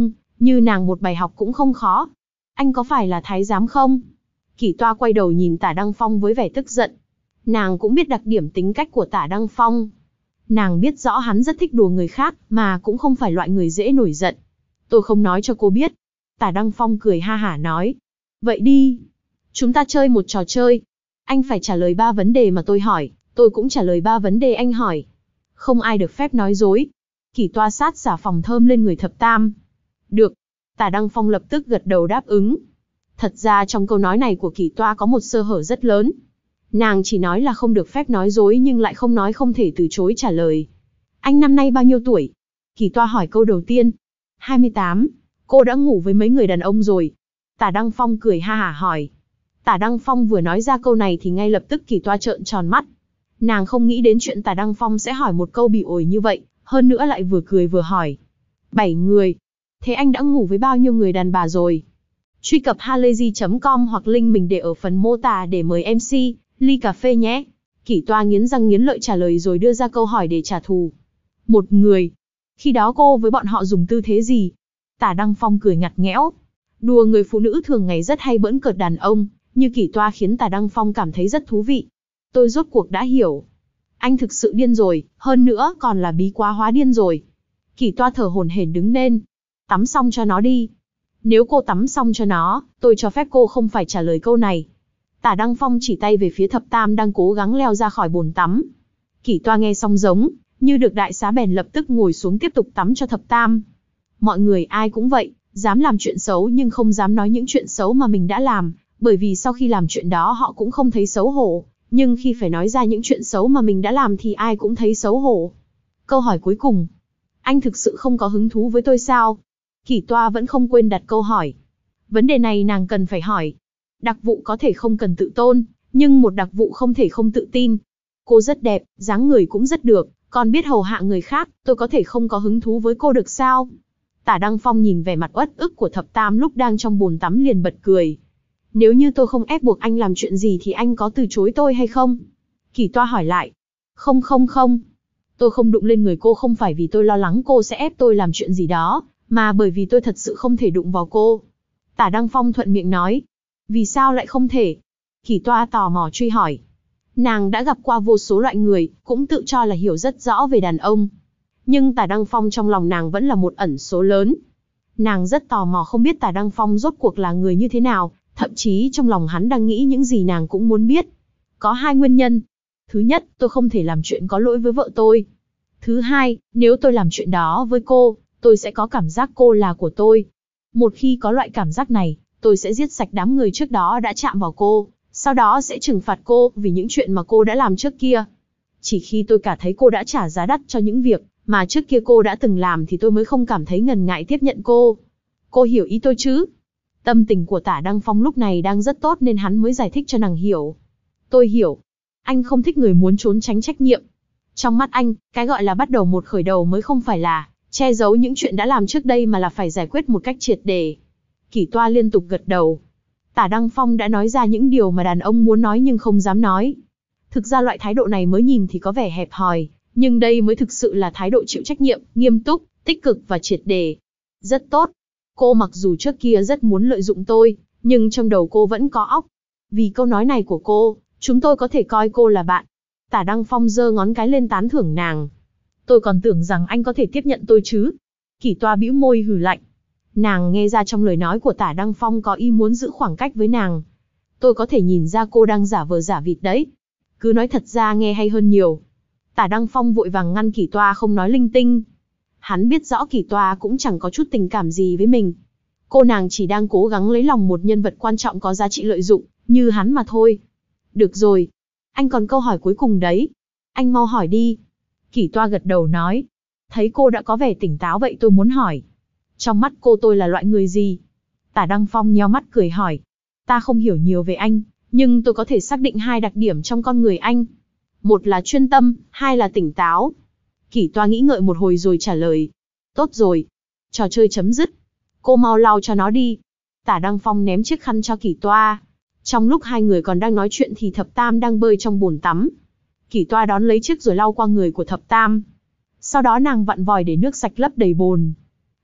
như nàng một bài học cũng không khó. Anh có phải là thái giám không? Kỷ Toa quay đầu nhìn Tả Đăng Phong với vẻ tức giận. Nàng cũng biết đặc điểm tính cách của Tả Đăng Phong. Nàng biết rõ hắn rất thích đùa người khác, mà cũng không phải loại người dễ nổi giận. Tôi không nói cho cô biết. Tả Đăng Phong cười ha hả nói. Vậy đi. Chúng ta chơi một trò chơi. Anh phải trả lời ba vấn đề mà tôi hỏi, tôi cũng trả lời ba vấn đề anh hỏi. Không ai được phép nói dối. Kỷ Toa sát xả phòng thơm lên người Thập Tam. Được. Tả Đăng Phong lập tức gật đầu đáp ứng. Thật ra trong câu nói này của Kỷ Toa có một sơ hở rất lớn. Nàng chỉ nói là không được phép nói dối nhưng lại không nói không thể từ chối trả lời. Anh năm nay bao nhiêu tuổi? Kỷ Toa hỏi câu đầu tiên. hai mươi tám. Cô đã ngủ với mấy người đàn ông rồi? Tả Đăng Phong cười ha hả hỏi. Tả Đăng Phong vừa nói ra câu này thì ngay lập tức Kỷ Toa trợn tròn mắt. Nàng không nghĩ đến chuyện Tả Đăng Phong sẽ hỏi một câu bị ổi như vậy, hơn nữa lại vừa cười vừa hỏi. Bảy người. Thế anh đã ngủ với bao nhiêu người đàn bà rồi? Truy cập halayzi chấm com hoặc link mình để ở phần mô tả để mời em xê, ly cà phê nhé. Kỷ Toa nghiến răng nghiến lợi trả lời rồi đưa ra câu hỏi để trả thù. Một người. Khi đó cô với bọn họ dùng tư thế gì? Tả Đăng Phong cười ngặt nghẽo. Đùa người phụ nữ thường ngày rất hay bỡn cợt đàn ông, như Kỷ Toa khiến Tả Đăng Phong cảm thấy rất thú vị. Tôi rốt cuộc đã hiểu. Anh thực sự điên rồi, hơn nữa còn là bí quá hóa điên rồi. Kỷ Toa thở hổn hển đứng lên. Tắm xong cho nó đi. Nếu cô tắm xong cho nó, tôi cho phép cô không phải trả lời câu này. Tả Đăng Phong chỉ tay về phía Thập Tam đang cố gắng leo ra khỏi bồn tắm. Kỷ Toa nghe xong giống như được đại xá bèn lập tức ngồi xuống tiếp tục tắm cho Thập Tam. Mọi người ai cũng vậy, dám làm chuyện xấu nhưng không dám nói những chuyện xấu mà mình đã làm, bởi vì sau khi làm chuyện đó họ cũng không thấy xấu hổ, nhưng khi phải nói ra những chuyện xấu mà mình đã làm thì ai cũng thấy xấu hổ. Câu hỏi cuối cùng. Anh thực sự không có hứng thú với tôi sao? Kỷ Toa vẫn không quên đặt câu hỏi. Vấn đề này nàng cần phải hỏi. Đặc vụ có thể không cần tự tôn, nhưng một đặc vụ không thể không tự tin. Cô rất đẹp, dáng người cũng rất được, còn biết hầu hạ người khác, tôi có thể không có hứng thú với cô được sao? Tả Đăng Phong nhìn vẻ mặt uất ức của Thập Tam lúc đang trong bồn tắm liền bật cười. Nếu như tôi không ép buộc anh làm chuyện gì thì anh có từ chối tôi hay không? Kỷ Toa hỏi lại. Không không không. Tôi không đụng lên người cô không phải vì tôi lo lắng cô sẽ ép tôi làm chuyện gì đó, mà bởi vì tôi thật sự không thể đụng vào cô. Tả Đăng Phong thuận miệng nói. Vì sao lại không thể? Kỷ Toa tò mò truy hỏi. Nàng đã gặp qua vô số loại người, cũng tự cho là hiểu rất rõ về đàn ông. Nhưng Tả Đăng Phong trong lòng nàng vẫn là một ẩn số lớn. Nàng rất tò mò không biết Tả Đăng Phong rốt cuộc là người như thế nào, thậm chí trong lòng hắn đang nghĩ những gì nàng cũng muốn biết. Có hai nguyên nhân. Thứ nhất, tôi không thể làm chuyện có lỗi với vợ tôi. Thứ hai, nếu tôi làm chuyện đó với cô, tôi sẽ có cảm giác cô là của tôi. Một khi có loại cảm giác này, tôi sẽ giết sạch đám người trước đó đã chạm vào cô, sau đó sẽ trừng phạt cô vì những chuyện mà cô đã làm trước kia. Chỉ khi tôi cảm thấy cô đã trả giá đắt cho những việc mà trước kia cô đã từng làm thì tôi mới không cảm thấy ngần ngại tiếp nhận cô. Cô hiểu ý tôi chứ? Tâm tình của Tả Đăng Phong lúc này đang rất tốt nên hắn mới giải thích cho nàng hiểu. Tôi hiểu. Anh không thích người muốn trốn tránh trách nhiệm. Trong mắt anh, cái gọi là bắt đầu một khởi đầu mới không phải là che giấu những chuyện đã làm trước đây mà là phải giải quyết một cách triệt để. Kỷ Toa liên tục gật đầu. Tả Đăng Phong đã nói ra những điều mà đàn ông muốn nói nhưng không dám nói. Thực ra loại thái độ này mới nhìn thì có vẻ hẹp hòi, nhưng đây mới thực sự là thái độ chịu trách nhiệm, nghiêm túc, tích cực và triệt để. Rất tốt. Cô mặc dù trước kia rất muốn lợi dụng tôi, nhưng trong đầu cô vẫn có óc. Vì câu nói này của cô, chúng tôi có thể coi cô là bạn. Tả Đăng Phong giơ ngón cái lên tán thưởng nàng. Tôi còn tưởng rằng anh có thể tiếp nhận tôi chứ. Kỷ Toa bĩu môi hừ lạnh. Nàng nghe ra trong lời nói của Tả Đăng Phong có ý muốn giữ khoảng cách với nàng. Tôi có thể nhìn ra cô đang giả vờ giả vịt đấy. Cứ nói thật ra nghe hay hơn nhiều. Tả Đăng Phong vội vàng ngăn Kỷ Toa không nói linh tinh. Hắn biết rõ Kỷ Toa cũng chẳng có chút tình cảm gì với mình. Cô nàng chỉ đang cố gắng lấy lòng một nhân vật quan trọng có giá trị lợi dụng, như hắn mà thôi. Được rồi. Anh còn câu hỏi cuối cùng đấy. Anh mau hỏi đi. Kỷ Toa gật đầu nói. Thấy cô đã có vẻ tỉnh táo vậy tôi muốn hỏi. Trong mắt cô tôi là loại người gì? Tả Đăng Phong nheo mắt cười hỏi. Ta không hiểu nhiều về anh, nhưng tôi có thể xác định hai đặc điểm trong con người anh. Một là chuyên tâm, hai là tỉnh táo. Kỷ Toa nghĩ ngợi một hồi rồi trả lời. Tốt rồi. Trò chơi chấm dứt. Cô mau lau cho nó đi. Tả Đăng Phong ném chiếc khăn cho Kỷ Toa. Trong lúc hai người còn đang nói chuyện thì Thập Tam đang bơi trong bồn tắm. Kỷ Toa đón lấy chiếc rồi lau qua người của Thập Tam. Sau đó nàng vặn vòi để nước sạch lấp đầy bồn.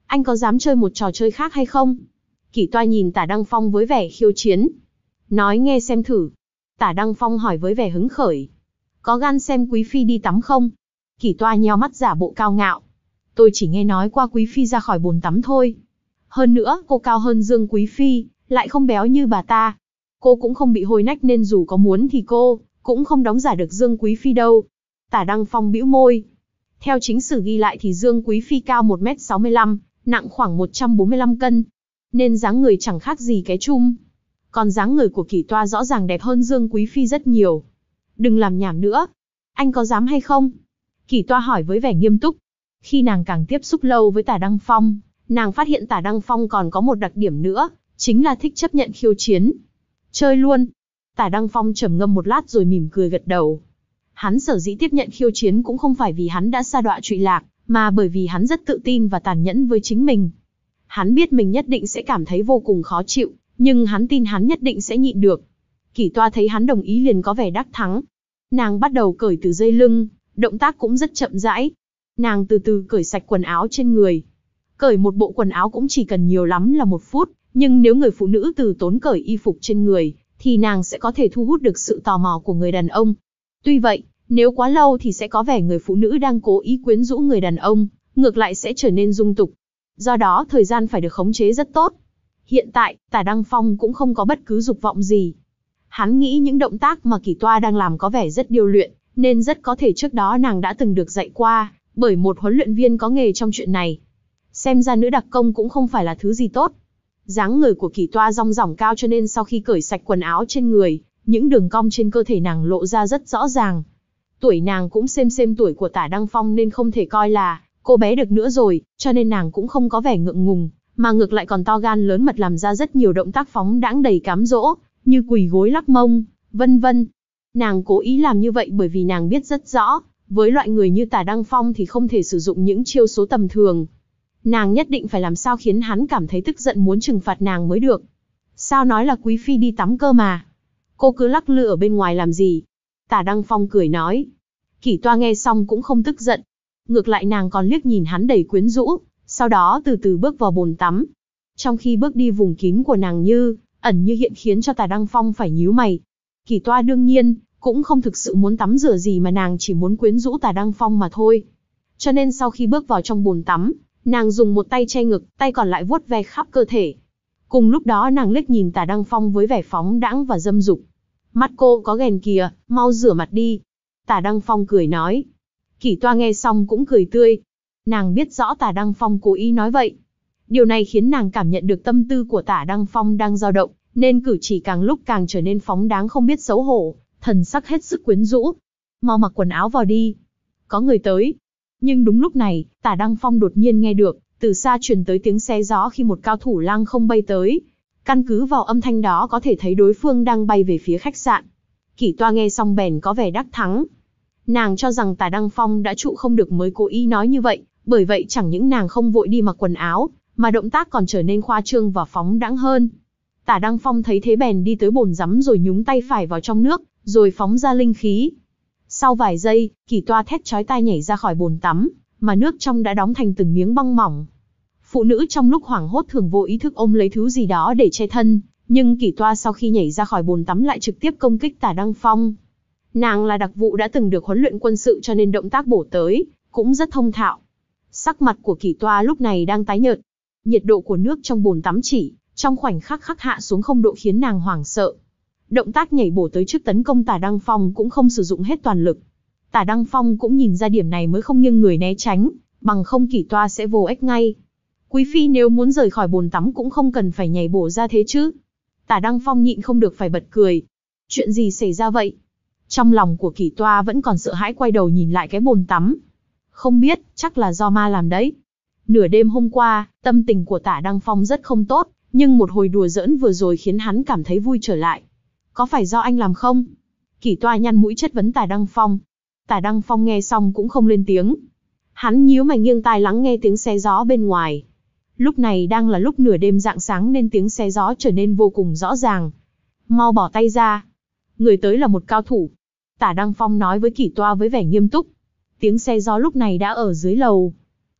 anh có dám chơi một trò chơi khác hay không? Kỷ Toa nhìn Tả Đăng Phong với vẻ khiêu chiến. Nói nghe xem thử. Tả Đăng Phong hỏi với vẻ hứng khởi. Có gan xem quý phi đi tắm không? Kỷ Toa nheo mắt giả bộ cao ngạo. Tôi chỉ nghe nói qua quý phi ra khỏi bồn tắm thôi. Hơn nữa, cô cao hơn Dương quý phi, lại không béo như bà ta. Cô cũng không bị hôi nách nên dù có muốn thì cô cũng không đóng giả được Dương quý phi đâu. Tả Đăng Phong bĩu môi. Theo chính sử ghi lại thì Dương quý phi cao một mét sáu mươi lăm, nặng khoảng một trăm bốn mươi lăm cân, nên dáng người chẳng khác gì cái chum. Còn dáng người của Kỷ Toa rõ ràng đẹp hơn Dương quý phi rất nhiều. Đừng làm nhảm nữa. Anh có dám hay không? Kỷ Toa hỏi với vẻ nghiêm túc. Khi nàng càng tiếp xúc lâu với Tả Đăng Phong, nàng phát hiện Tả Đăng Phong còn có một đặc điểm nữa, chính là thích chấp nhận khiêu chiến. Chơi luôn. Tả Đăng Phong trầm ngâm một lát rồi mỉm cười gật đầu. Hắn sở dĩ tiếp nhận khiêu chiến cũng không phải vì hắn đã sa đọa trụy lạc, mà bởi vì hắn rất tự tin và tàn nhẫn với chính mình. Hắn biết mình nhất định sẽ cảm thấy vô cùng khó chịu, nhưng hắn tin hắn nhất định sẽ nhịn được. Kỷ Toa thấy hắn đồng ý liền có vẻ đắc thắng. Nàng bắt đầu cởi từ dây lưng, động tác cũng rất chậm rãi. Nàng từ từ cởi sạch quần áo trên người. Cởi một bộ quần áo cũng chỉ cần nhiều lắm là một phút, nhưng nếu người phụ nữ từ tốn cởi y phục trên người, thì nàng sẽ có thể thu hút được sự tò mò của người đàn ông. Tuy vậy, nếu quá lâu thì sẽ có vẻ người phụ nữ đang cố ý quyến rũ người đàn ông, ngược lại sẽ trở nên dung tục. Do đó thời gian phải được khống chế rất tốt. Hiện tại, Tả Đăng Phong cũng không có bất cứ dục vọng gì. Hắn nghĩ những động tác mà Kỷ Toa đang làm có vẻ rất điêu luyện, nên rất có thể trước đó nàng đã từng được dạy qua, bởi một huấn luyện viên có nghề trong chuyện này. Xem ra nữ đặc công cũng không phải là thứ gì tốt. Dáng người của Kỷ Toa rong ròng cao cho nên sau khi cởi sạch quần áo trên người, những đường cong trên cơ thể nàng lộ ra rất rõ ràng. Tuổi nàng cũng xem xem tuổi của Tả Đăng Phong nên không thể coi là cô bé được nữa rồi, cho nên nàng cũng không có vẻ ngượng ngùng, mà ngược lại còn to gan lớn mật làm ra rất nhiều động tác phóng đãng đầy cám dỗ, như quỳ gối lắc mông, vân vân. Nàng cố ý làm như vậy bởi vì nàng biết rất rõ, với loại người như Tả Đăng Phong thì không thể sử dụng những chiêu số tầm thường. Nàng nhất định phải làm sao khiến hắn cảm thấy tức giận muốn trừng phạt nàng mới được. Sao nói là quý phi đi tắm cơ mà? Cô cứ lắc lư ở bên ngoài làm gì? Tả Đăng Phong cười nói. Kỷ Toa nghe xong cũng không tức giận. Ngược lại nàng còn liếc nhìn hắn đầy quyến rũ, sau đó từ từ bước vào bồn tắm. Trong khi bước đi vùng kín của nàng như ẩn như hiện khiến cho Tả Đăng Phong phải nhíu mày. Kỷ Toa đương nhiên cũng không thực sự muốn tắm rửa gì mà nàng chỉ muốn quyến rũ Tả Đăng Phong mà thôi. Cho nên sau khi bước vào trong bồn tắm, nàng dùng một tay che ngực, tay còn lại vuốt ve khắp cơ thể. Cùng lúc đó nàng liếc nhìn Tả Đăng Phong với vẻ phóng đãng và dâm dục. Mắt cô có ghèn kìa, mau rửa mặt đi. Tả Đăng Phong cười nói. Kỷ Toa nghe xong cũng cười tươi. Nàng biết rõ Tả Đăng Phong cố ý nói vậy. Điều này khiến nàng cảm nhận được tâm tư của Tả Đăng Phong đang dao động, nên cử chỉ càng lúc càng trở nên phóng đáng không biết xấu hổ, thần sắc hết sức quyến rũ. Mau mặc quần áo vào đi. Có người tới. Nhưng đúng lúc này, Tả Đăng Phong đột nhiên nghe được, từ xa truyền tới tiếng xé gió khi một cao thủ lăng không bay tới. Căn cứ vào âm thanh đó có thể thấy đối phương đang bay về phía khách sạn. Kỷ Toa nghe xong bèn có vẻ đắc thắng. Nàng cho rằng Tả Đăng Phong đã trụ không được mới cố ý nói như vậy, bởi vậy chẳng những nàng không vội đi mặc quần áo, mà động tác còn trở nên khoa trương và phóng đãng hơn. Tả Đăng Phong thấy thế bèn đi tới bồn rắm rồi nhúng tay phải vào trong nước, rồi phóng ra linh khí. Sau vài giây, Kỷ Toa thét chói tai nhảy ra khỏi bồn tắm, mà nước trong đã đóng thành từng miếng băng mỏng. Phụ nữ trong lúc hoảng hốt thường vô ý thức ôm lấy thứ gì đó để che thân, nhưng Kỷ Toa sau khi nhảy ra khỏi bồn tắm lại trực tiếp công kích Tả Đăng Phong. Nàng là đặc vụ đã từng được huấn luyện quân sự cho nên động tác bổ tới cũng rất thông thạo. Sắc mặt của Kỷ Toa lúc này đang tái nhợt. Nhiệt độ của nước trong bồn tắm chỉ trong khoảnh khắc khắc hạ xuống không độ khiến nàng hoảng sợ. Động tác nhảy bổ tới trước tấn công Tả Đăng Phong cũng không sử dụng hết toàn lực. Tả Đăng Phong cũng nhìn ra điểm này mới không nghiêng người né tránh, bằng không Kỷ Toa sẽ vô ích ngay. Quý phi nếu muốn rời khỏi bồn tắm cũng không cần phải nhảy bổ ra thế chứ. Tả Đăng Phong nhịn không được phải bật cười. Chuyện gì xảy ra vậy? Trong lòng của Kỷ Toa vẫn còn sợ hãi quay đầu nhìn lại cái bồn tắm. Không biết, chắc là do ma làm đấy. Nửa đêm hôm qua, tâm tình của Tả Đăng Phong rất không tốt, nhưng một hồi đùa giỡn vừa rồi khiến hắn cảm thấy vui trở lại. Có phải do anh làm không? Kỷ Toa nhăn mũi chất vấn Tả Đăng Phong. Tả Đăng Phong nghe xong cũng không lên tiếng. Hắn nhíu mày nghiêng tai lắng nghe tiếng xé gió bên ngoài. Lúc này đang là lúc nửa đêm rạng sáng nên tiếng xé gió trở nên vô cùng rõ ràng. Mau bỏ tay ra. Người tới là một cao thủ. Tả Đăng Phong nói với Kỷ Toa với vẻ nghiêm túc. Tiếng xé gió lúc này đã ở dưới lầu.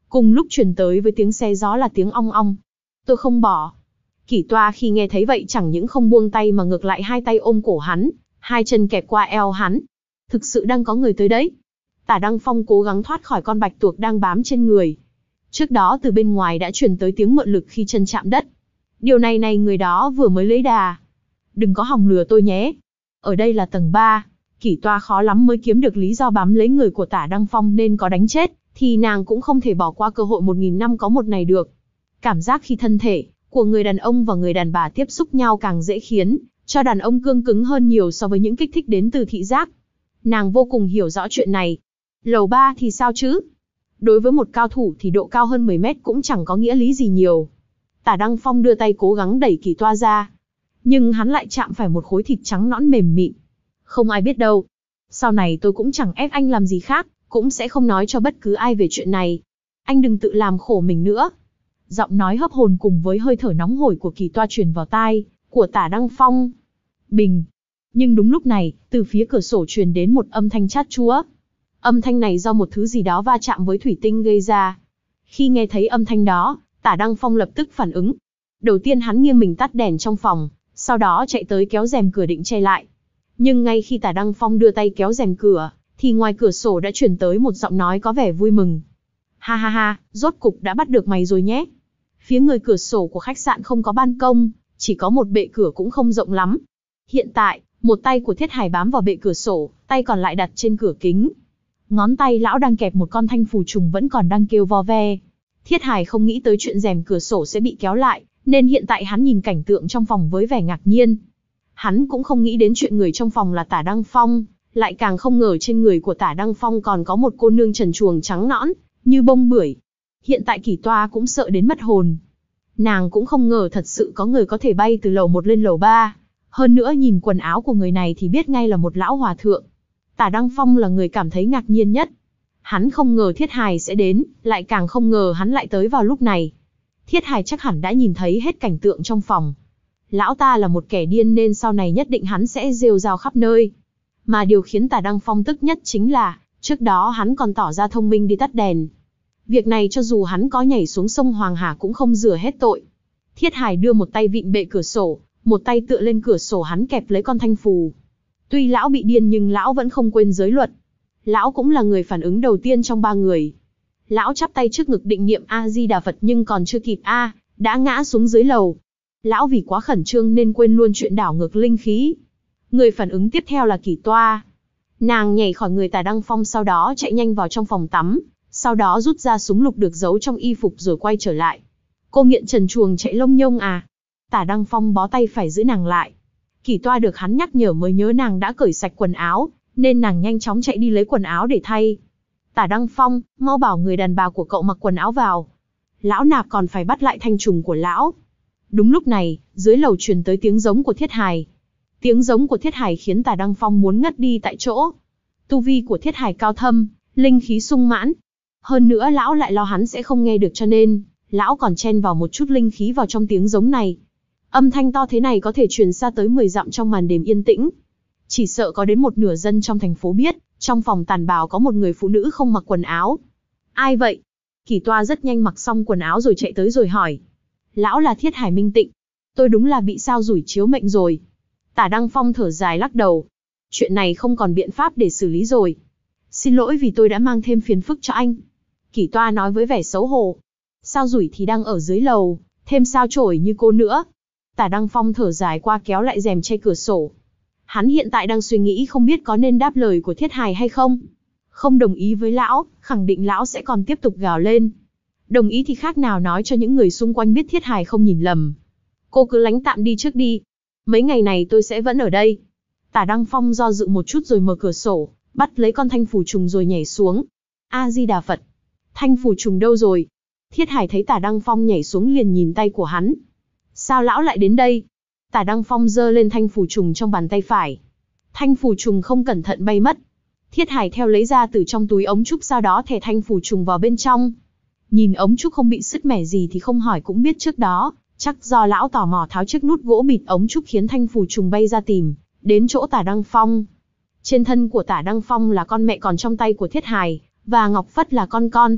Cùng lúc truyền tới với tiếng xe gió là tiếng ong ong. Tôi không bỏ. Kỷ Toa khi nghe thấy vậy chẳng những không buông tay mà ngược lại hai tay ôm cổ hắn, hai chân kẹp qua eo hắn. Thực sự đang có người tới đấy. Tả Đăng Phong cố gắng thoát khỏi con bạch tuộc đang bám trên người. Trước đó từ bên ngoài đã truyền tới tiếng mượn lực khi chân chạm đất. Điều này này người đó vừa mới lấy đà. Đừng có hòng lừa tôi nhé. Ở đây là tầng ba. Kỷ Toa khó lắm mới kiếm được lý do bám lấy người của Tả Đăng Phong nên có đánh chết, thì nàng cũng không thể bỏ qua cơ hội một nghìn năm có một này được. Cảm giác khi thân thể của người đàn ông và người đàn bà tiếp xúc nhau càng dễ khiến cho đàn ông cương cứng hơn nhiều so với những kích thích đến từ thị giác. Nàng vô cùng hiểu rõ chuyện này. Lầu ba thì sao chứ? Đối với một cao thủ thì độ cao hơn mười mét cũng chẳng có nghĩa lý gì nhiều. Tả Đăng Phong đưa tay cố gắng đẩy Kỷ Toa ra. Nhưng hắn lại chạm phải một khối thịt trắng nõn mềm mịn. Không ai biết đâu. Sau này tôi cũng chẳng ép anh làm gì khác, cũng sẽ không nói cho bất cứ ai về chuyện này. Anh đừng tự làm khổ mình nữa. Giọng nói hấp hồn cùng với hơi thở nóng hổi của Kỷ Toa truyền vào tai của Tả Đăng Phong. Bình. Nhưng đúng lúc này, từ phía cửa sổ truyền đến một âm thanh chát chúa. Âm thanh này do một thứ gì đó va chạm với thủy tinh gây ra. Khi nghe thấy âm thanh đó, Tả Đăng Phong lập tức phản ứng. Đầu tiên hắn nghiêng mình tắt đèn trong phòng, sau đó chạy tới kéo rèm cửa định che lại. Nhưng ngay khi Tả Đăng Phong đưa tay kéo rèm cửa, thì ngoài cửa sổ đã truyền tới một giọng nói có vẻ vui mừng. Ha ha ha, rốt cục đã bắt được mày rồi nhé. Phía người cửa sổ của khách sạn không có ban công, chỉ có một bệ cửa cũng không rộng lắm. Hiện tại, một tay của Thiết Hải bám vào bệ cửa sổ, tay còn lại đặt trên cửa kính. Ngón tay lão đang kẹp một con thanh phù trùng vẫn còn đang kêu vo ve. Thiết Hải không nghĩ tới chuyện rèm cửa sổ sẽ bị kéo lại, nên hiện tại hắn nhìn cảnh tượng trong phòng với vẻ ngạc nhiên. Hắn cũng không nghĩ đến chuyện người trong phòng là Tả Đăng Phong, lại càng không ngờ trên người của Tả Đăng Phong còn có một cô nương trần truồng trắng nõn, như bông bưởi. Hiện tại Kỷ Toa cũng sợ đến mất hồn. Nàng cũng không ngờ thật sự có người có thể bay từ lầu một lên lầu ba. Hơn nữa nhìn quần áo của người này thì biết ngay là một lão hòa thượng. Tả Đăng Phong là người cảm thấy ngạc nhiên nhất. Hắn không ngờ Thiết Hải sẽ đến, lại càng không ngờ hắn lại tới vào lúc này. Thiết Hải chắc hẳn đã nhìn thấy hết cảnh tượng trong phòng. Lão ta là một kẻ điên nên sau này nhất định hắn sẽ rêu rao khắp nơi. Mà điều khiến Tả Đăng Phong tức nhất chính là, trước đó hắn còn tỏ ra thông minh đi tắt đèn. Việc này cho dù hắn có nhảy xuống sông Hoàng Hà cũng không rửa hết tội. Thiết Hải đưa một tay vịn bệ cửa sổ, một tay tựa lên cửa sổ hắn kẹp lấy con thanh phù. Tuy lão bị điên nhưng lão vẫn không quên giới luật. Lão cũng là người phản ứng đầu tiên trong ba người. Lão chắp tay trước ngực định niệm A-di-đà Phật nhưng còn chưa kịp A, đã ngã xuống dưới lầu. Lão vì quá khẩn trương nên quên luôn chuyện đảo ngược linh khí. Người phản ứng tiếp theo là Kỷ Toa. Nàng nhảy khỏi người Tả Đăng Phong sau đó chạy nhanh vào trong phòng tắm, sau đó rút ra súng lục được giấu trong y phục rồi quay trở lại. Cô nghiện trần truồng chạy lông nhông à? Tả Đăng Phong bó tay phải giữ nàng lại. Kỷ Toa được hắn nhắc nhở mới nhớ nàng đã cởi sạch quần áo, nên nàng nhanh chóng chạy đi lấy quần áo để thay. Tả Đăng Phong, mau bảo người đàn bà của cậu mặc quần áo vào. Lão nạp còn phải bắt lại thanh trùng của lão. Đúng lúc này, dưới lầu truyền tới tiếng giống của Thiết Hải. Tiếng giống của Thiết Hải khiến Tả Đăng Phong muốn ngất đi tại chỗ. Tu vi của Thiết Hải cao thâm, linh khí sung mãn. Hơn nữa lão lại lo hắn sẽ không nghe được cho nên, lão còn chen vào một chút linh khí vào trong tiếng giống này. Âm thanh to thế này có thể truyền xa tới mười dặm trong màn đêm yên tĩnh. Chỉ sợ có đến một nửa dân trong thành phố biết, trong phòng tàn bào có một người phụ nữ không mặc quần áo. Ai vậy? Kỷ Toa rất nhanh mặc xong quần áo rồi chạy tới rồi hỏi. Lão là Thiết Hải Minh Tịnh. Tôi đúng là bị sao rủi chiếu mệnh rồi. Tả Đăng Phong thở dài lắc đầu. Chuyện này không còn biện pháp để xử lý rồi. Xin lỗi vì tôi đã mang thêm phiền phức cho anh. Kỷ Toa nói với vẻ xấu hổ. Sao rủi thì đang ở dưới lầu, thêm sao chổi như cô nữa. Tả Đăng Phong thở dài qua kéo lại rèm che cửa sổ. Hắn hiện tại đang suy nghĩ không biết có nên đáp lời của Thiết Hải hay không. Không đồng ý với lão, khẳng định lão sẽ còn tiếp tục gào lên. Đồng ý thì khác nào nói cho những người xung quanh biết Thiết Hải không nhìn lầm. Cô cứ lánh tạm đi trước đi. Mấy ngày này tôi sẽ vẫn ở đây. Tả Đăng Phong do dự một chút rồi mở cửa sổ, bắt lấy con thanh phù trùng rồi nhảy xuống. A-di-đà Phật. Thanh phù trùng đâu rồi? Thiết Hải thấy Tả Đăng Phong nhảy xuống liền nhìn tay của hắn. Sao lão lại đến đây? Tả Đăng Phong giơ lên thanh phù trùng trong bàn tay phải. Thanh phù trùng không cẩn thận bay mất. Thiết Hải theo lấy ra từ trong túi ống trúc sau đó thè thanh phù trùng vào bên trong. Nhìn ống trúc không bị sứt mẻ gì thì không hỏi cũng biết trước đó, chắc do lão tò mò tháo chiếc nút gỗ bịt ống trúc khiến thanh phù trùng bay ra tìm, đến chỗ Tả Đăng Phong. Trên thân của Tả Đăng Phong là con mẹ còn trong tay của Thiết Hải, và Ngọc Phất là con con.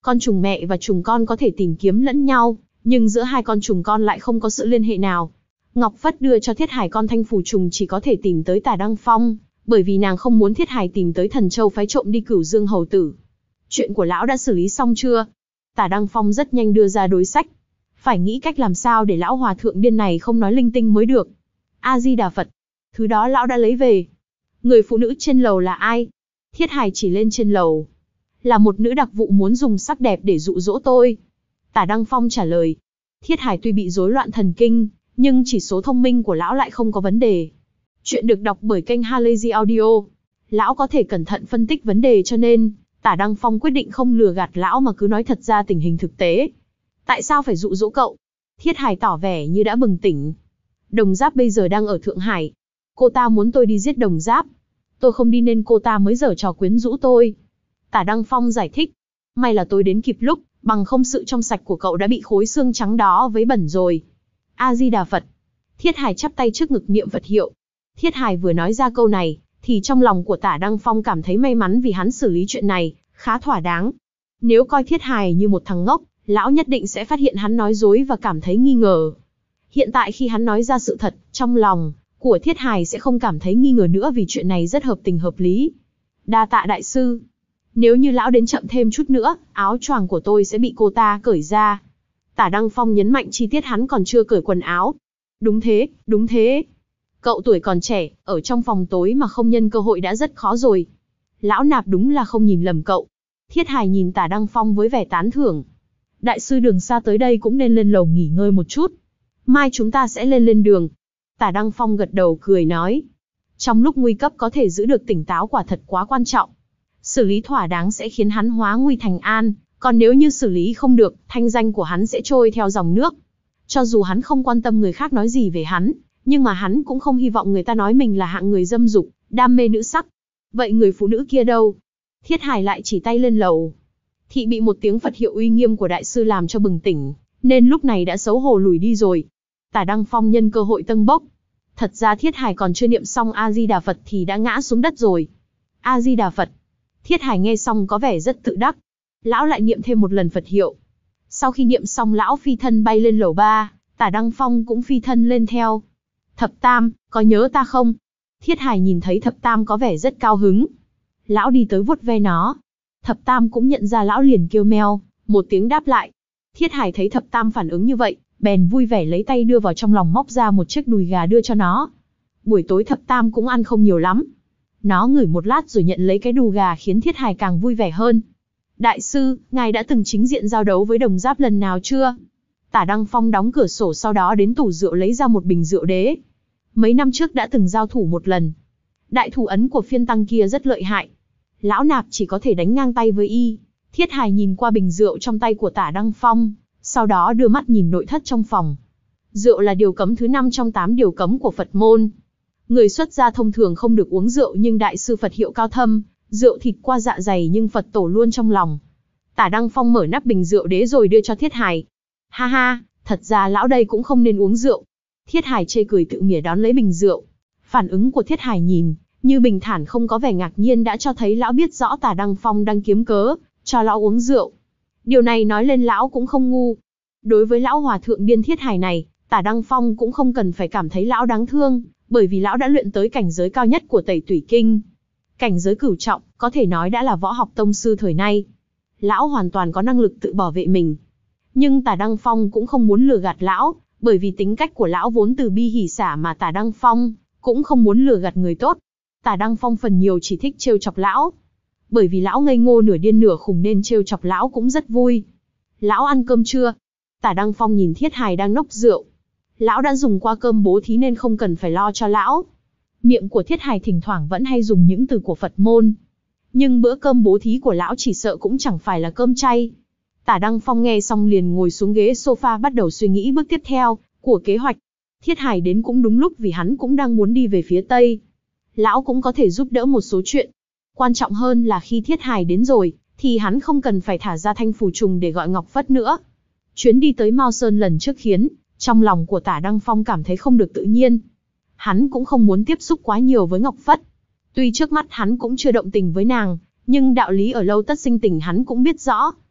Con trùng mẹ và trùng con có thể tìm kiếm lẫn nhau, nhưng giữa hai con trùng con lại không có sự liên hệ nào. Ngọc Phất đưa cho Thiết Hải con thanh phù trùng chỉ có thể tìm tới Tả Đăng Phong, bởi vì nàng không muốn Thiết Hải tìm tới Thần Châu phái trộm đi Cửu Dương hầu tử. Chuyện của lão đã xử lý xong chưa? Tả Đăng Phong rất nhanh đưa ra đối sách. Phải nghĩ cách làm sao để lão hòa thượng điên này không nói linh tinh mới được. A Di Đà Phật. Thứ đó lão đã lấy về. Người phụ nữ trên lầu là ai? Thiết Hải chỉ lên trên lầu. Là một nữ đặc vụ muốn dùng sắc đẹp để dụ dỗ tôi. Tả Đăng Phong trả lời. Thiết Hải tuy bị rối loạn thần kinh, nhưng chỉ số thông minh của lão lại không có vấn đề. Chuyện được đọc bởi kênh Halazy Audio. Lão có thể cẩn thận phân tích vấn đề cho nên, Tả Đăng Phong quyết định không lừa gạt lão mà cứ nói thật ra tình hình thực tế. Tại sao phải dụ dỗ cậu? Thiết Hải tỏ vẻ như đã bừng tỉnh. Đồng Giáp bây giờ đang ở Thượng Hải. Cô ta muốn tôi đi giết Đồng Giáp. Tôi không đi nên cô ta mới giở trò quyến rũ tôi. Tả Đăng Phong giải thích. May là tôi đến kịp lúc, bằng không sự trong sạch của cậu đã bị khối xương trắng đó vấy bẩn rồi. A Di Đà Phật. Thiết Hải chắp tay trước ngực niệm Phật hiệu. Thiết Hải vừa nói ra câu này, thì trong lòng của Tả Đăng Phong cảm thấy may mắn vì hắn xử lý chuyện này, khá thỏa đáng. Nếu coi Thiết Hải như một thằng ngốc, lão nhất định sẽ phát hiện hắn nói dối và cảm thấy nghi ngờ. Hiện tại khi hắn nói ra sự thật, trong lòng của Thiết Hải sẽ không cảm thấy nghi ngờ nữa vì chuyện này rất hợp tình hợp lý. Đa tạ đại sư. Nếu như lão đến chậm thêm chút nữa, áo choàng của tôi sẽ bị cô ta cởi ra. Tả Đăng Phong nhấn mạnh chi tiết hắn còn chưa cởi quần áo. Đúng thế, đúng thế. Cậu tuổi còn trẻ, ở trong phòng tối mà không nhân cơ hội đã rất khó rồi. Lão Nạp đúng là không nhìn lầm cậu. Thiết Hải nhìn Tả Đăng Phong với vẻ tán thưởng. Đại sư đường xa tới đây cũng nên lên lầu nghỉ ngơi một chút. Mai chúng ta sẽ lên lên đường. Tả Đăng Phong gật đầu cười nói. Trong lúc nguy cấp có thể giữ được tỉnh táo quả thật quá quan trọng. Xử lý thỏa đáng sẽ khiến hắn hóa nguy thành an, còn nếu như xử lý không được, thanh danh của hắn sẽ trôi theo dòng nước. Cho dù hắn không quan tâm người khác nói gì về hắn, nhưng mà hắn cũng không hy vọng người ta nói mình là hạng người dâm dục, đam mê nữ sắc. Vậy người phụ nữ kia đâu? Thiết Hải lại chỉ tay lên lầu. Thị bị một tiếng Phật hiệu uy nghiêm của đại sư làm cho bừng tỉnh, nên lúc này đã xấu hổ lùi đi rồi. Tả Đăng Phong nhân cơ hội tâng bốc. Thật ra Thiết Hải còn chưa niệm xong A Di Đà Phật thì đã ngã xuống đất rồi. A Di Đà Phật. Thiết Hải nghe xong có vẻ rất tự đắc. Lão lại niệm thêm một lần Phật hiệu. Sau khi niệm xong lão phi thân bay lên lầu ba, Tả Đăng Phong cũng phi thân lên theo. Thập Tam, có nhớ ta không? Thiết Hải nhìn thấy Thập Tam có vẻ rất cao hứng. Lão đi tới vuốt ve nó. Thập Tam cũng nhận ra lão liền kêu meo, một tiếng đáp lại. Thiết Hải thấy Thập Tam phản ứng như vậy, bèn vui vẻ lấy tay đưa vào trong lòng móc ra một chiếc đùi gà đưa cho nó. Buổi tối Thập Tam cũng ăn không nhiều lắm. Nó ngửi một lát rồi nhận lấy cái đùi gà khiến Thiết Hải càng vui vẻ hơn. Đại sư, ngài đã từng chính diện giao đấu với Đồng Giáp lần nào chưa? Tả Đăng Phong đóng cửa sổ sau đó đến tủ rượu lấy ra một bình rượu đế. Mấy năm trước đã từng giao thủ một lần. Đại thủ ấn của phiên tăng kia rất lợi hại. Lão Nạp chỉ có thể đánh ngang tay với y. Thiết Hải nhìn qua bình rượu trong tay của Tả Đăng Phong, sau đó đưa mắt nhìn nội thất trong phòng. Rượu là điều cấm thứ năm trong tám điều cấm của Phật môn. Người xuất gia thông thường không được uống rượu nhưng đại sư Phật hiệu cao thâm, rượu thịt qua dạ dày nhưng Phật tổ luôn trong lòng. Tả Đăng Phong mở nắp bình rượu đế rồi đưa cho Thiết Hải. Ha ha, thật ra lão đây cũng không nên uống rượu. Thiết Hải chê cười tự mỉa đón lấy bình rượu. Phản ứng của Thiết Hải nhìn như bình thản không có vẻ ngạc nhiên đã cho thấy lão biết rõ Tả Đăng Phong đang kiếm cớ cho lão uống rượu. Điều này nói lên lão cũng không ngu. Đối với lão hòa thượng điên Thiết Hải này, Tả Đăng Phong cũng không cần phải cảm thấy lão đáng thương, bởi vì lão đã luyện tới cảnh giới cao nhất của Tẩy Tủy Kinh. Cảnh giới cửu trọng, có thể nói đã là võ học tông sư thời nay. Lão hoàn toàn có năng lực tự bảo vệ mình. Nhưng Tả Đăng Phong cũng không muốn lừa gạt lão, bởi vì tính cách của lão vốn từ bi hỉ xả mà Tả Đăng Phong cũng không muốn lừa gạt người tốt. Tả Đăng Phong phần nhiều chỉ thích trêu chọc lão. Bởi vì lão ngây ngô nửa điên nửa khùng nên trêu chọc lão cũng rất vui. Lão ăn cơm chưa? Tả Đăng Phong nhìn Thiết Hải đang nốc rượu. Lão đã dùng qua cơm bố thí nên không cần phải lo cho lão. Miệng của Thiết Hải thỉnh thoảng vẫn hay dùng những từ của Phật môn. Nhưng bữa cơm bố thí của lão chỉ sợ cũng chẳng phải là cơm chay. Tả Đăng Phong nghe xong liền ngồi xuống ghế sofa bắt đầu suy nghĩ bước tiếp theo của kế hoạch. Thiết Hải đến cũng đúng lúc vì hắn cũng đang muốn đi về phía Tây. Lão cũng có thể giúp đỡ một số chuyện. Quan trọng hơn là khi Thiết Hải đến rồi, thì hắn không cần phải thả ra thanh phù trùng để gọi Ngọc Phất nữa. Chuyến đi tới Mao Sơn lần trước khiến trong lòng của Tả Đăng Phong cảm thấy không được tự nhiên. Hắn cũng không muốn tiếp xúc quá nhiều với Ngọc Phất. Tuy trước mắt hắn cũng chưa động tình với nàng, nhưng đạo lý ở lâu tất sinh tình hắn cũng biết rõ.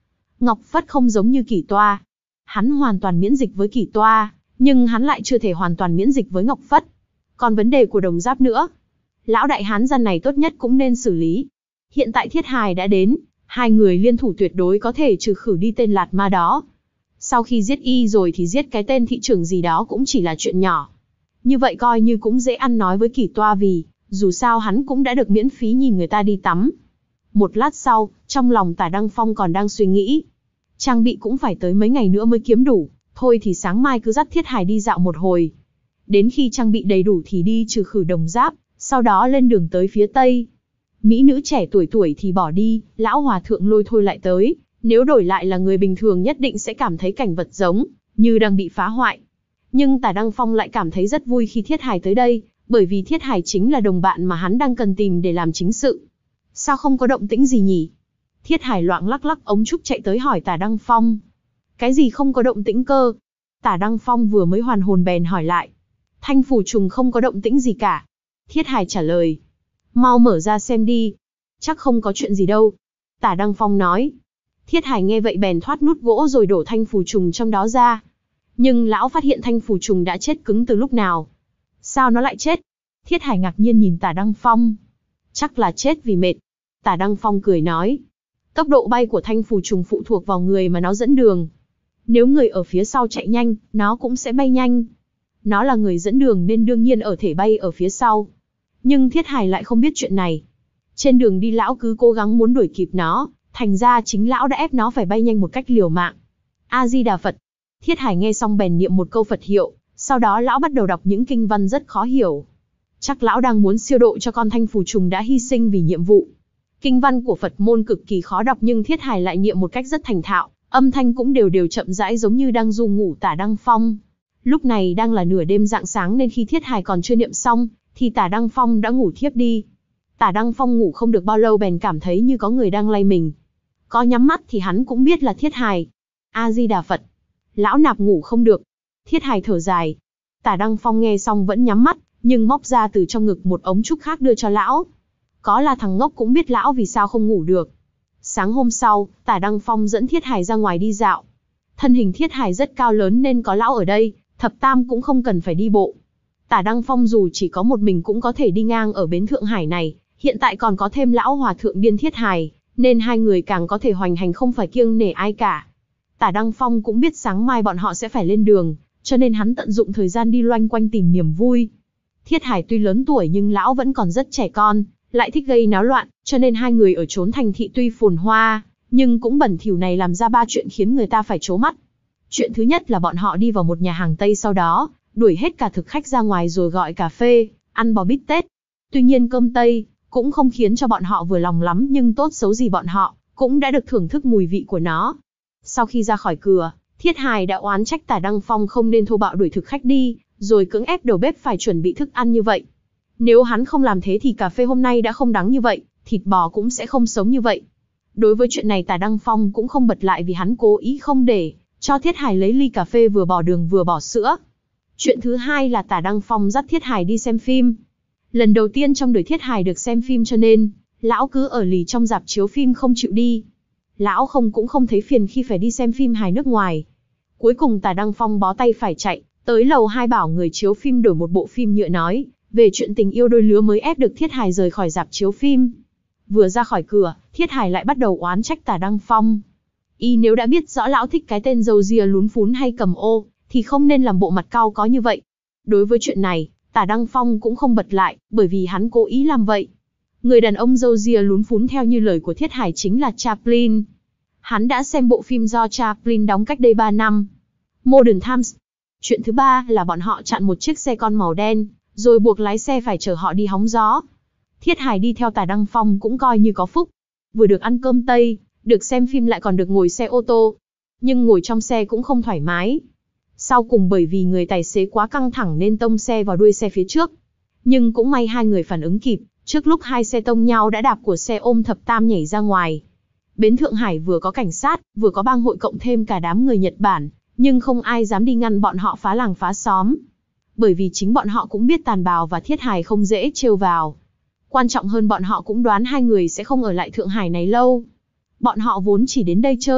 Ngọc Phất không giống như Kỷ Toa. Hắn hoàn toàn miễn dịch với Kỷ Toa, nhưng hắn lại chưa thể hoàn toàn miễn dịch với Ngọc Phất. Còn vấn đề của Đồng Giáp nữa. Lão đại hán gian này tốt nhất cũng nên xử lý. Hiện tại Thiết Hài đã đến, hai người liên thủ tuyệt đối có thể trừ khử đi tên Lạt Ma đó. Sau khi giết y rồi thì giết cái tên thị trưởng gì đó cũng chỉ là chuyện nhỏ. Như vậy coi như cũng dễ ăn nói với Kỷ Toa vì, dù sao hắn cũng đã được miễn phí nhìn người ta đi tắm. Một lát sau, trong lòng Tả Đăng Phong còn đang suy nghĩ. Trang bị cũng phải tới mấy ngày nữa mới kiếm đủ, thôi thì sáng mai cứ dắt Thiết Hài đi dạo một hồi. Đến khi trang bị đầy đủ thì đi trừ khử Đồng Giáp, sau đó lên đường tới phía Tây. Mỹ nữ trẻ tuổi tuổi thì bỏ đi, lão hòa thượng lôi thôi lại tới. Nếu đổi lại là người bình thường nhất định sẽ cảm thấy cảnh vật giống như đang bị phá hoại. Nhưng Tả Đăng Phong lại cảm thấy rất vui khi Thiết Hài tới đây, bởi vì Thiết Hài chính là đồng bạn mà hắn đang cần tìm để làm chính sự. Sao không có động tĩnh gì nhỉ? Thiết Hài loạng lắc lắc ống trúc chạy tới hỏi Tả Đăng Phong. Cái gì không có động tĩnh cơ? Tả Đăng Phong vừa mới hoàn hồn bèn hỏi lại. Thanh phủ trùng không có động tĩnh gì cả. Thiết Hài trả lời. Mau mở ra xem đi. Chắc không có chuyện gì đâu. Tả Đăng Phong nói. Thiết Hài nghe vậy bèn thoát nút gỗ rồi đổ thanh phù trùng trong đó ra. Nhưng lão phát hiện thanh phù trùng đã chết cứng từ lúc nào. Sao nó lại chết? Thiết Hài ngạc nhiên nhìn Tả Đăng Phong. Chắc là chết vì mệt. Tả Đăng Phong cười nói. Tốc độ bay của thanh phù trùng phụ thuộc vào người mà nó dẫn đường. Nếu người ở phía sau chạy nhanh, nó cũng sẽ bay nhanh. Nó là người dẫn đường nên đương nhiên ở thể bay ở phía sau. Nhưng Thiết Hài lại không biết chuyện này. Trên đường đi lão cứ cố gắng muốn đuổi kịp nó, thành ra chính lão đã ép nó phải bay nhanh một cách liều mạng. A-di-đà Phật. Thiết Hài nghe xong bèn niệm một câu Phật hiệu, sau đó lão bắt đầu đọc những kinh văn rất khó hiểu. Chắc lão đang muốn siêu độ cho con thanh phù trùng đã hy sinh vì nhiệm vụ. Kinh văn của Phật môn cực kỳ khó đọc nhưng Thiết Hài lại niệm một cách rất thành thạo, âm thanh cũng đều đều chậm rãi giống như đang du ngủ Tả Đăng Phong. Lúc này đang là nửa đêm rạng sáng nên khi Thiết Hài còn chưa niệm xong, thì Tả Đăng Phong đã ngủ thiếp đi. Tả Đăng Phong ngủ không được bao lâu bèn cảm thấy như có người đang lay mình. Có nhắm mắt thì hắn cũng biết là Thiết Hài. A-di-đà Phật. Lão nạp ngủ không được. Thiết Hài thở dài. Tả Đăng Phong nghe xong vẫn nhắm mắt, nhưng móc ra từ trong ngực một ống trúc khác đưa cho lão. Có là thằng ngốc cũng biết lão vì sao không ngủ được. Sáng hôm sau, Tả Đăng Phong dẫn Thiết Hài ra ngoài đi dạo. Thân hình Thiết Hài rất cao lớn nên có lão ở đây, Thập Tam cũng không cần phải đi bộ. Tả Đăng Phong dù chỉ có một mình cũng có thể đi ngang ở bến Thượng Hải này, hiện tại còn có thêm lão hòa thượng điên Thiết Hài, nên hai người càng có thể hoành hành không phải kiêng nể ai cả. Tả Đăng Phong cũng biết sáng mai bọn họ sẽ phải lên đường, cho nên hắn tận dụng thời gian đi loanh quanh tìm niềm vui. Thiết Hài tuy lớn tuổi nhưng lão vẫn còn rất trẻ con, lại thích gây náo loạn, cho nên hai người ở chốn thành thị tuy phồn hoa, nhưng cũng bẩn thỉu này làm ra ba chuyện khiến người ta phải trố mắt. Chuyện thứ nhất là bọn họ đi vào một nhà hàng Tây, sau đó đuổi hết cả thực khách ra ngoài rồi gọi cà phê, ăn bò bít tết. Tuy nhiên cơm Tây cũng không khiến cho bọn họ vừa lòng lắm, nhưng tốt xấu gì bọn họ cũng đã được thưởng thức mùi vị của nó. Sau khi ra khỏi cửa, Thiết Hài đã oán trách Tả Đăng Phong không nên thô bạo đuổi thực khách đi, rồi cưỡng ép đầu bếp phải chuẩn bị thức ăn như vậy. Nếu hắn không làm thế thì cà phê hôm nay đã không đắng như vậy, thịt bò cũng sẽ không sống như vậy. Đối với chuyện này Tả Đăng Phong cũng không bật lại vì hắn cố ý không để cho Thiết Hài lấy ly cà phê vừa bỏ đường vừa bỏ sữa. Chuyện thứ hai là Tả Đăng Phong dắt Thiết Hài đi xem phim. Lần đầu tiên trong đời Thiết Hài được xem phim cho nên, lão cứ ở lì trong rạp chiếu phim không chịu đi. Lão không cũng không thấy phiền khi phải đi xem phim hài nước ngoài. Cuối cùng Tả Đăng Phong bó tay phải chạy, tới lầu hai bảo người chiếu phim đổi một bộ phim nhựa nói, về chuyện tình yêu đôi lứa mới ép được Thiết Hài rời khỏi rạp chiếu phim. Vừa ra khỏi cửa, Thiết Hài lại bắt đầu oán trách Tả Đăng Phong. Y nếu đã biết rõ lão thích cái tên râu ria lún phún hay cầm ô, thì không nên làm bộ mặt cau có như vậy. Đối với chuyện này, Tả Đăng Phong cũng không bật lại, bởi vì hắn cố ý làm vậy. Người đàn ông râu ria lún phún theo như lời của Thiết Hài chính là Chaplin. Hắn đã xem bộ phim do Chaplin đóng cách đây ba năm. Modern Times. Chuyện thứ ba là bọn họ chặn một chiếc xe con màu đen, rồi buộc lái xe phải chở họ đi hóng gió. Thiết Hài đi theo Tả Đăng Phong cũng coi như có phúc. Vừa được ăn cơm Tây, được xem phim lại còn được ngồi xe ô tô. Nhưng ngồi trong xe cũng không thoải mái. Sau cùng bởi vì người tài xế quá căng thẳng nên tông xe vào đuôi xe phía trước. Nhưng cũng may hai người phản ứng kịp, trước lúc hai xe tông nhau đã đạp của xe ôm Thập Tam nhảy ra ngoài. Bến Thượng Hải vừa có cảnh sát, vừa có bang hội cộng thêm cả đám người Nhật Bản, nhưng không ai dám đi ngăn bọn họ phá làng phá xóm. Bởi vì chính bọn họ cũng biết Tàn Bào và Thiết Hài không dễ trêu vào. Quan trọng hơn bọn họ cũng đoán hai người sẽ không ở lại Thượng Hải này lâu. Bọn họ vốn chỉ đến đây chơi,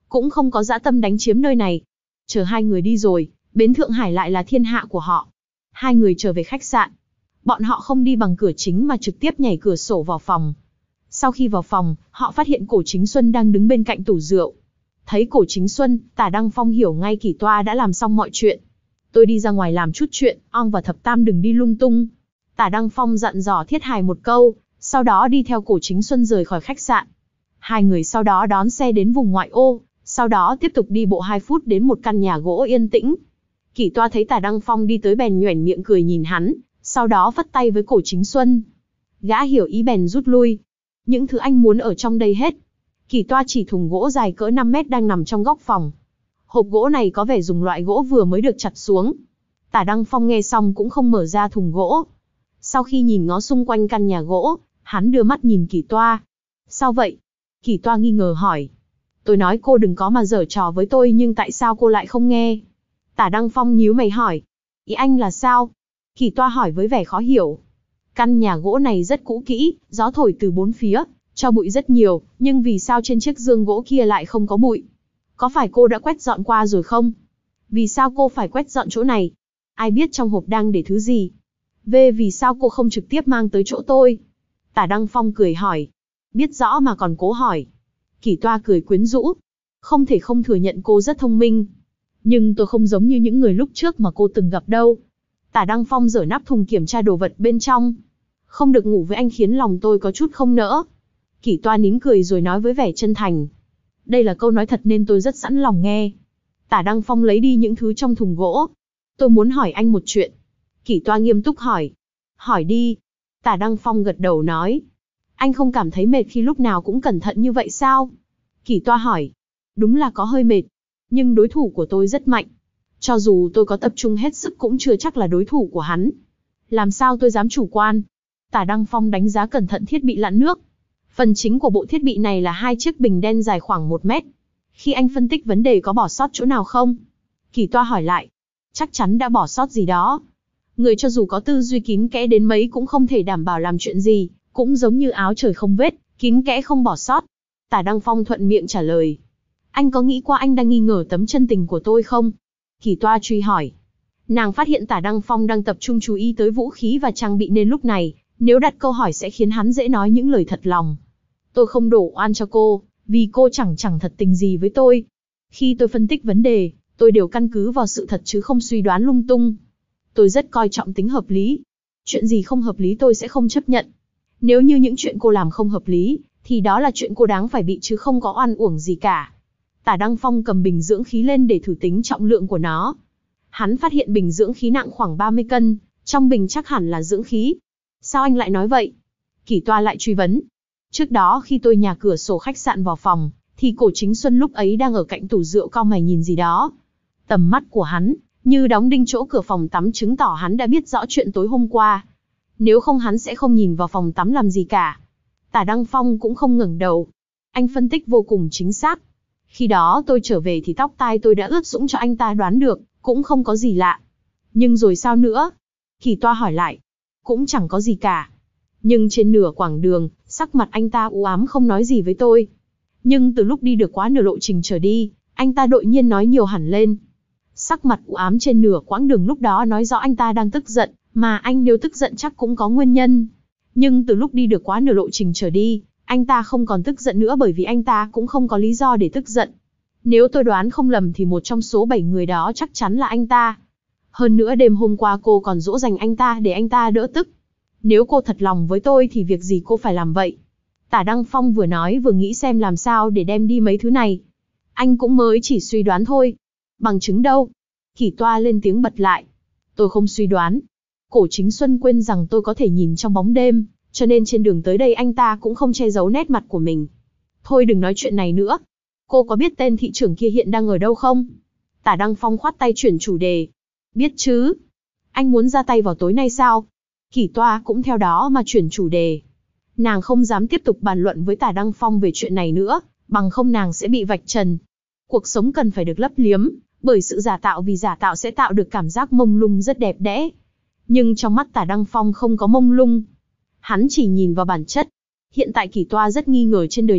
cũng không có dã tâm đánh chiếm nơi này. Chờ hai người đi rồi, bến Thượng Hải lại là thiên hạ của họ. Hai người trở về khách sạn. Bọn họ không đi bằng cửa chính mà trực tiếp nhảy cửa sổ vào phòng. Sau khi vào phòng, họ phát hiện Cổ Chính Xuân đang đứng bên cạnh tủ rượu. Thấy Cổ Chính Xuân, Tả Đăng Phong hiểu ngay Kỷ Toa đã làm xong mọi chuyện. Tôi đi ra ngoài làm chút chuyện, Ong và Thập Tam đừng đi lung tung. Tả Đăng Phong dặn dò Thiết Hải một câu, sau đó đi theo Cổ Chính Xuân rời khỏi khách sạn. Hai người sau đó đón xe đến vùng ngoại ô, sau đó tiếp tục đi bộ hai phút đến một căn nhà gỗ yên tĩnh. Kỷ Toa thấy Tả Đăng Phong đi tới bèn nhoẻn miệng cười nhìn hắn, sau đó vất tay với Cổ Chính Xuân. Gã hiểu ý bèn rút lui. Những thứ anh muốn ở trong đây hết. Kỷ Toa chỉ thùng gỗ dài cỡ năm mét đang nằm trong góc phòng. Hộp gỗ này có vẻ dùng loại gỗ vừa mới được chặt xuống. Tả Đăng Phong nghe xong cũng không mở ra thùng gỗ. Sau khi nhìn ngó xung quanh căn nhà gỗ, hắn đưa mắt nhìn Kỷ Toa. Sao vậy? Kỷ Toa nghi ngờ hỏi. Tôi nói cô đừng có mà giở trò với tôi nhưng tại sao cô lại không nghe? Tả Đăng Phong nhíu mày hỏi. Ý anh là sao? Kỷ Toa hỏi với vẻ khó hiểu. Căn nhà gỗ này rất cũ kỹ, gió thổi từ bốn phía, cho bụi rất nhiều, nhưng vì sao trên chiếc giường gỗ kia lại không có bụi? Có phải cô đã quét dọn qua rồi không? Vì sao cô phải quét dọn chỗ này? Ai biết trong hộp đang để thứ gì? Về vì sao cô không trực tiếp mang tới chỗ tôi? Tả Đăng Phong cười hỏi. Biết rõ mà còn cố hỏi. Kỷ Toa cười quyến rũ. Không thể không thừa nhận cô rất thông minh. Nhưng tôi không giống như những người lúc trước mà cô từng gặp đâu. Tả Đăng Phong giở nắp thùng kiểm tra đồ vật bên trong. Không được ngủ với anh khiến lòng tôi có chút không nỡ. Kỷ Toa nín cười rồi nói với vẻ chân thành. Đây là câu nói thật nên tôi rất sẵn lòng nghe. Tả Đăng Phong lấy đi những thứ trong thùng gỗ. Tôi muốn hỏi anh một chuyện. Kỷ Toa nghiêm túc hỏi. Hỏi đi. Tả Đăng Phong gật đầu nói. Anh không cảm thấy mệt khi lúc nào cũng cẩn thận như vậy sao? Kỷ Toa hỏi. Đúng là có hơi mệt. Nhưng đối thủ của tôi rất mạnh. Cho dù tôi có tập trung hết sức cũng chưa chắc là đối thủ của hắn. Làm sao tôi dám chủ quan? Tả Đăng Phong đánh giá cẩn thận thiết bị lặn nước. Phần chính của bộ thiết bị này là hai chiếc bình đen dài khoảng một mét. Khi anh phân tích vấn đề có bỏ sót chỗ nào không? Kỷ Toa hỏi lại. Chắc chắn đã bỏ sót gì đó. Người cho dù có tư duy kín kẽ đến mấy cũng không thể đảm bảo làm chuyện gì, cũng giống như áo trời không vết, kín kẽ không bỏ sót. Tả Đăng Phong thuận miệng trả lời. Anh có nghĩ qua anh đang nghi ngờ tấm chân tình của tôi không? Kỷ Toa truy hỏi. Nàng phát hiện Tả Đăng Phong đang tập trung chú ý tới vũ khí và trang bị nên lúc này, nếu đặt câu hỏi sẽ khiến hắn dễ nói những lời thật lòng. Tôi không đổ oan cho cô, vì cô chẳng chẳng thật tình gì với tôi. Khi tôi phân tích vấn đề, tôi đều căn cứ vào sự thật chứ không suy đoán lung tung. Tôi rất coi trọng tính hợp lý. Chuyện gì không hợp lý tôi sẽ không chấp nhận. Nếu như những chuyện cô làm không hợp lý, thì đó là chuyện cô đáng phải bị chứ không có oan uổng gì cả. Tả Đăng Phong cầm bình dưỡng khí lên để thử tính trọng lượng của nó. Hắn phát hiện bình dưỡng khí nặng khoảng ba mươi cân, trong bình chắc hẳn là dưỡng khí. Sao anh lại nói vậy? Kỷ Toa lại truy vấn. Trước đó khi tôi nhả cửa sổ khách sạn vào phòng, thì Cổ Chính Xuân lúc ấy đang ở cạnh tủ rượu cau mày nhìn gì đó. Tầm mắt của hắn, như đóng đinh chỗ cửa phòng tắm chứng tỏ hắn đã biết rõ chuyện tối hôm qua. Nếu không hắn sẽ không nhìn vào phòng tắm làm gì cả. Tả Đăng Phong cũng không ngẩng đầu. Anh phân tích vô cùng chính xác. Khi đó tôi trở về thì tóc tai tôi đã ướt sũng cho anh ta đoán được, cũng không có gì lạ. Nhưng rồi sao nữa? Kỷ Toa hỏi lại. Cũng chẳng có gì cả. Nhưng trên nửa quãng đường, sắc mặt anh ta u ám không nói gì với tôi. Nhưng từ lúc đi được quá nửa lộ trình trở đi, anh ta đột nhiên nói nhiều hẳn lên. Sắc mặt u ám trên nửa quãng đường lúc đó nói rõ anh ta đang tức giận, mà anh nếu tức giận chắc cũng có nguyên nhân. Nhưng từ lúc đi được quá nửa lộ trình trở đi, anh ta không còn tức giận nữa bởi vì anh ta cũng không có lý do để tức giận. Nếu tôi đoán không lầm thì một trong số bảy người đó chắc chắn là anh ta. Hơn nữa đêm hôm qua cô còn dỗ dành anh ta để anh ta đỡ tức. Nếu cô thật lòng với tôi thì việc gì cô phải làm vậy? Tả Đăng Phong vừa nói vừa nghĩ xem làm sao để đem đi mấy thứ này. Anh cũng mới chỉ suy đoán thôi. Bằng chứng đâu? Kỷ Toa lên tiếng bật lại. Tôi không suy đoán. Cổ Chính Xuân quên rằng tôi có thể nhìn trong bóng đêm, cho nên trên đường tới đây anh ta cũng không che giấu nét mặt của mình. Thôi đừng nói chuyện này nữa. Cô có biết tên thị trưởng kia hiện đang ở đâu không? Tả Đăng Phong khoát tay chuyển chủ đề. Biết chứ. Anh muốn ra tay vào tối nay sao? Kỷ Toa cũng theo đó mà chuyển chủ đề. Nàng không dám tiếp tục bàn luận với Tả Đăng Phong về chuyện này nữa, bằng không nàng sẽ bị vạch trần. Cuộc sống cần phải được lấp liếm, bởi sự giả tạo vì giả tạo sẽ tạo được cảm giác mông lung rất đẹp đẽ. Nhưng trong mắt Tả Đăng Phong không có mông lung. Hắn chỉ nhìn vào bản chất. Hiện tại Kỷ Toa rất nghi ngờ trên đời này,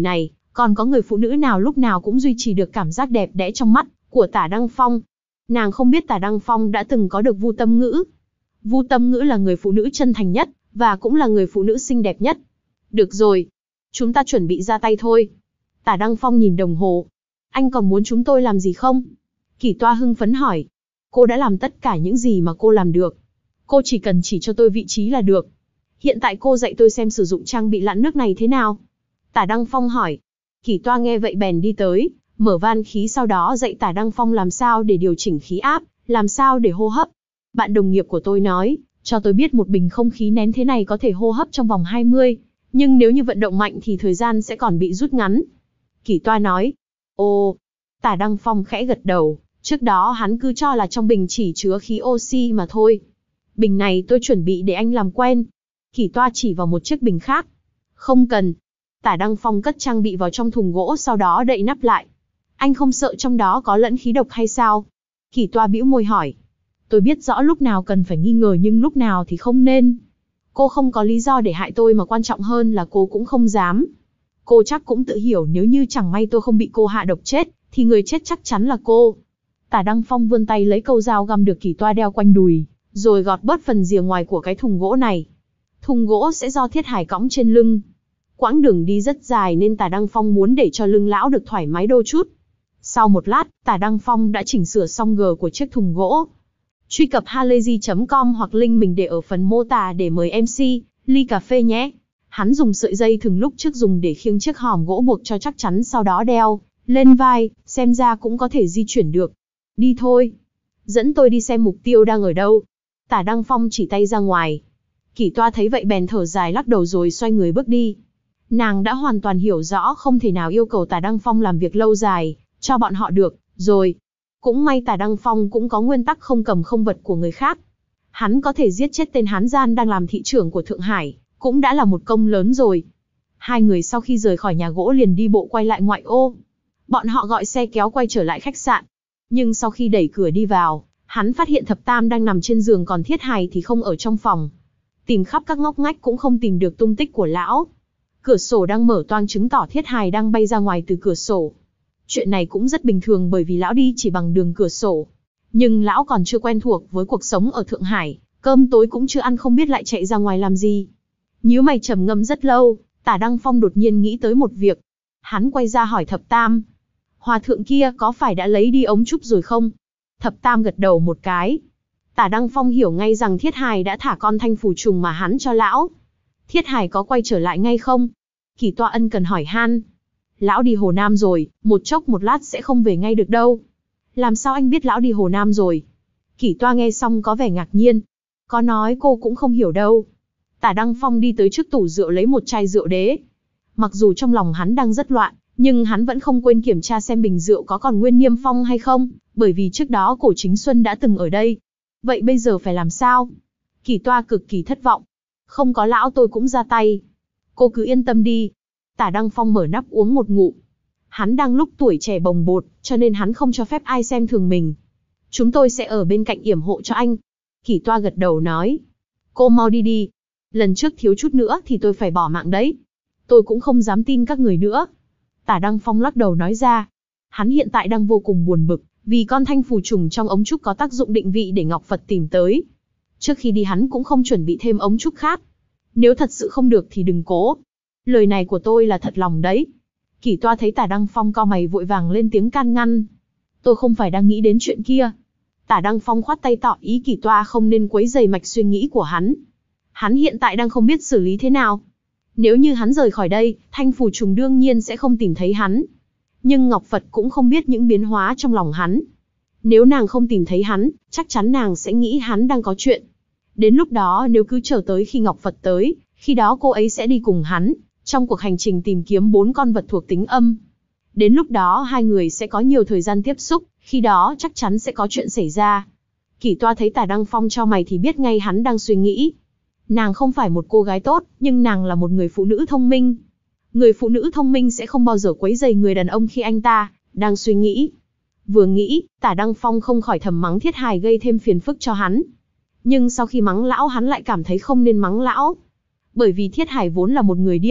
Còn có người phụ nữ nào lúc nào cũng duy trì được cảm giác đẹp đẽ trong mắt của Tả Đăng Phong? Nàng không biết Tả Đăng Phong đã từng có được Vu Tâm Ngữ. Vu Tâm Ngữ là người phụ nữ chân thành nhất, và cũng là người phụ nữ xinh đẹp nhất. Được rồi, chúng ta chuẩn bị ra tay thôi. Tả Đăng Phong nhìn đồng hồ. Anh còn muốn chúng tôi làm gì không? Kỷ Toa hưng phấn hỏi. Cô đã làm tất cả những gì mà cô làm được. Cô chỉ cần chỉ cho tôi vị trí là được. Hiện tại cô dạy tôi xem sử dụng trang bị lặn nước này thế nào? Tả Đăng Phong hỏi. Kỷ Toa nghe vậy bèn đi tới, mở van khí sau đó dạy Tả Đăng Phong làm sao để điều chỉnh khí áp, làm sao để hô hấp. Bạn đồng nghiệp của tôi nói, cho tôi biết một bình không khí nén thế này có thể hô hấp trong vòng hai mươi, nhưng nếu như vận động mạnh thì thời gian sẽ còn bị rút ngắn. Kỷ Toa nói. Ồ, Tả Đăng Phong khẽ gật đầu, trước đó hắn cứ cho là trong bình chỉ chứa khí oxy mà thôi. Bình này tôi chuẩn bị để anh làm quen. Kỷ Toa chỉ vào một chiếc bình khác. Không cần. Tả Đăng Phong cất trang bị vào trong thùng gỗ sau đó đậy nắp lại. Anh không sợ trong đó có lẫn khí độc hay sao? Kỷ Toa bĩu môi hỏi. Tôi biết rõ lúc nào cần phải nghi ngờ nhưng lúc nào thì không nên. Cô không có lý do để hại tôi mà quan trọng hơn là cô cũng không dám. Cô chắc cũng tự hiểu nếu như chẳng may tôi không bị cô hạ độc chết, thì người chết chắc chắn là cô. Tả Đăng Phong vươn tay lấy câu dao găm được Kỷ Toa đeo quanh đùi, rồi gọt bớt phần rìa ngoài của cái thùng gỗ này. Thùng gỗ sẽ do Thiết Hải cõng trên lưng. Quãng đường đi rất dài nên Tả Đăng Phong muốn để cho lưng lão được thoải mái đôi chút. Sau một lát, Tả Đăng Phong đã chỉnh sửa xong gờ của chiếc thùng gỗ. Truy cập halayzi chấm com hoặc link mình để ở phần mô tả để mời em xê, ly cà phê nhé. Hắn dùng sợi dây thừng lúc trước dùng để khiêng chiếc hòm gỗ buộc cho chắc chắn sau đó đeo lên vai, xem ra cũng có thể di chuyển được. Đi thôi. Dẫn tôi đi xem mục tiêu đang ở đâu. Tả Đăng Phong chỉ tay ra ngoài. Kỷ Toa thấy vậy bèn thở dài lắc đầu rồi xoay người bước đi. Nàng đã hoàn toàn hiểu rõ không thể nào yêu cầu Tả Đăng Phong làm việc lâu dài cho bọn họ được, rồi. Cũng may Tả Đăng Phong cũng có nguyên tắc không cầm không vật của người khác. Hắn có thể giết chết tên hán gian đang làm thị trưởng của Thượng Hải, cũng đã là một công lớn rồi. Hai người sau khi rời khỏi nhà gỗ liền đi bộ quay lại ngoại ô. Bọn họ gọi xe kéo quay trở lại khách sạn. Nhưng sau khi đẩy cửa đi vào, hắn phát hiện Thập Tam đang nằm trên giường còn Thiết Hải thì không ở trong phòng. Tìm khắp các ngóc ngách cũng không tìm được tung tích của lão. Cửa sổ đang mở toang chứng tỏ Thiết Hải đang bay ra ngoài từ cửa sổ. Chuyện này cũng rất bình thường bởi vì lão đi chỉ bằng đường cửa sổ. Nhưng lão còn chưa quen thuộc với cuộc sống ở Thượng Hải, cơm tối cũng chưa ăn không biết lại chạy ra ngoài làm gì. Nhíu mày trầm ngâm rất lâu, Tả Đăng Phong đột nhiên nghĩ tới một việc. Hắn quay ra hỏi Thập Tam. Hòa thượng kia có phải đã lấy đi ống trúc rồi không? Thập Tam gật đầu một cái. Tả Đăng Phong hiểu ngay rằng Thiết Hải đã thả con thanh phù trùng mà hắn cho lão. Thiết Hải có quay trở lại ngay không? Kỷ Toa ân cần hỏi han. Lão đi Hồ Nam rồi, một chốc một lát sẽ không về ngay được đâu. Làm sao anh biết lão đi Hồ Nam rồi? Kỷ Toa nghe xong có vẻ ngạc nhiên. Có nói cô cũng không hiểu đâu. Tả Đăng Phong đi tới trước tủ rượu lấy một chai rượu đế. Mặc dù trong lòng hắn đang rất loạn, nhưng hắn vẫn không quên kiểm tra xem bình rượu có còn nguyên niêm phong hay không, bởi vì trước đó Cổ Chính Xuân đã từng ở đây. Vậy bây giờ phải làm sao? Kỷ Toa cực kỳ thất vọng. Không có lão tôi cũng ra tay. Cô cứ yên tâm đi. Tả Đăng Phong mở nắp uống một ngụm. Hắn đang lúc tuổi trẻ bồng bột, cho nên hắn không cho phép ai xem thường mình. Chúng tôi sẽ ở bên cạnh yểm hộ cho anh. Kỷ Toa gật đầu nói. Cô mau đi đi. Lần trước thiếu chút nữa thì tôi phải bỏ mạng đấy. Tôi cũng không dám tin các người nữa. Tả Đăng Phong lắc đầu nói ra. Hắn hiện tại đang vô cùng buồn bực, vì con thanh phù trùng trong ống trúc có tác dụng định vị để Ngọc Phật tìm tới. Trước khi đi hắn cũng không chuẩn bị thêm ống trúc khác. Nếu thật sự không được thì đừng cố. Lời này của tôi là thật lòng đấy. Kỷ Toa thấy Tả Đăng Phong cau mày vội vàng lên tiếng can ngăn. Tôi không phải đang nghĩ đến chuyện kia. Tả Đăng Phong khoát tay tỏ ý Kỷ Toa không nên quấy rầy mạch suy nghĩ của hắn. Hắn hiện tại đang không biết xử lý thế nào. Nếu như hắn rời khỏi đây, thanh phù trùng đương nhiên sẽ không tìm thấy hắn. Nhưng Ngọc Phật cũng không biết những biến hóa trong lòng hắn. Nếu nàng không tìm thấy hắn, chắc chắn nàng sẽ nghĩ hắn đang có chuyện. Đến lúc đó nếu cứ chờ tới khi Ngọc Phật tới, khi đó cô ấy sẽ đi cùng hắn, trong cuộc hành trình tìm kiếm bốn con vật thuộc tính âm. Đến lúc đó hai người sẽ có nhiều thời gian tiếp xúc, khi đó chắc chắn sẽ có chuyện xảy ra. Kỷ Toa thấy Tả Đăng Phong cho mày thì biết ngay hắn đang suy nghĩ. Nàng không phải một cô gái tốt, nhưng nàng là một người phụ nữ thông minh. Người phụ nữ thông minh sẽ không bao giờ quấy rầy người đàn ông khi anh ta đang suy nghĩ. Vừa nghĩ, Tả Đăng Phong không khỏi thầm mắng Thiết Hải gây thêm phiền phức cho hắn. Nhưng sau khi mắng lão hắn lại cảm thấy không nên mắng lão. Bởi vì Thiết Hải vốn là một người điên,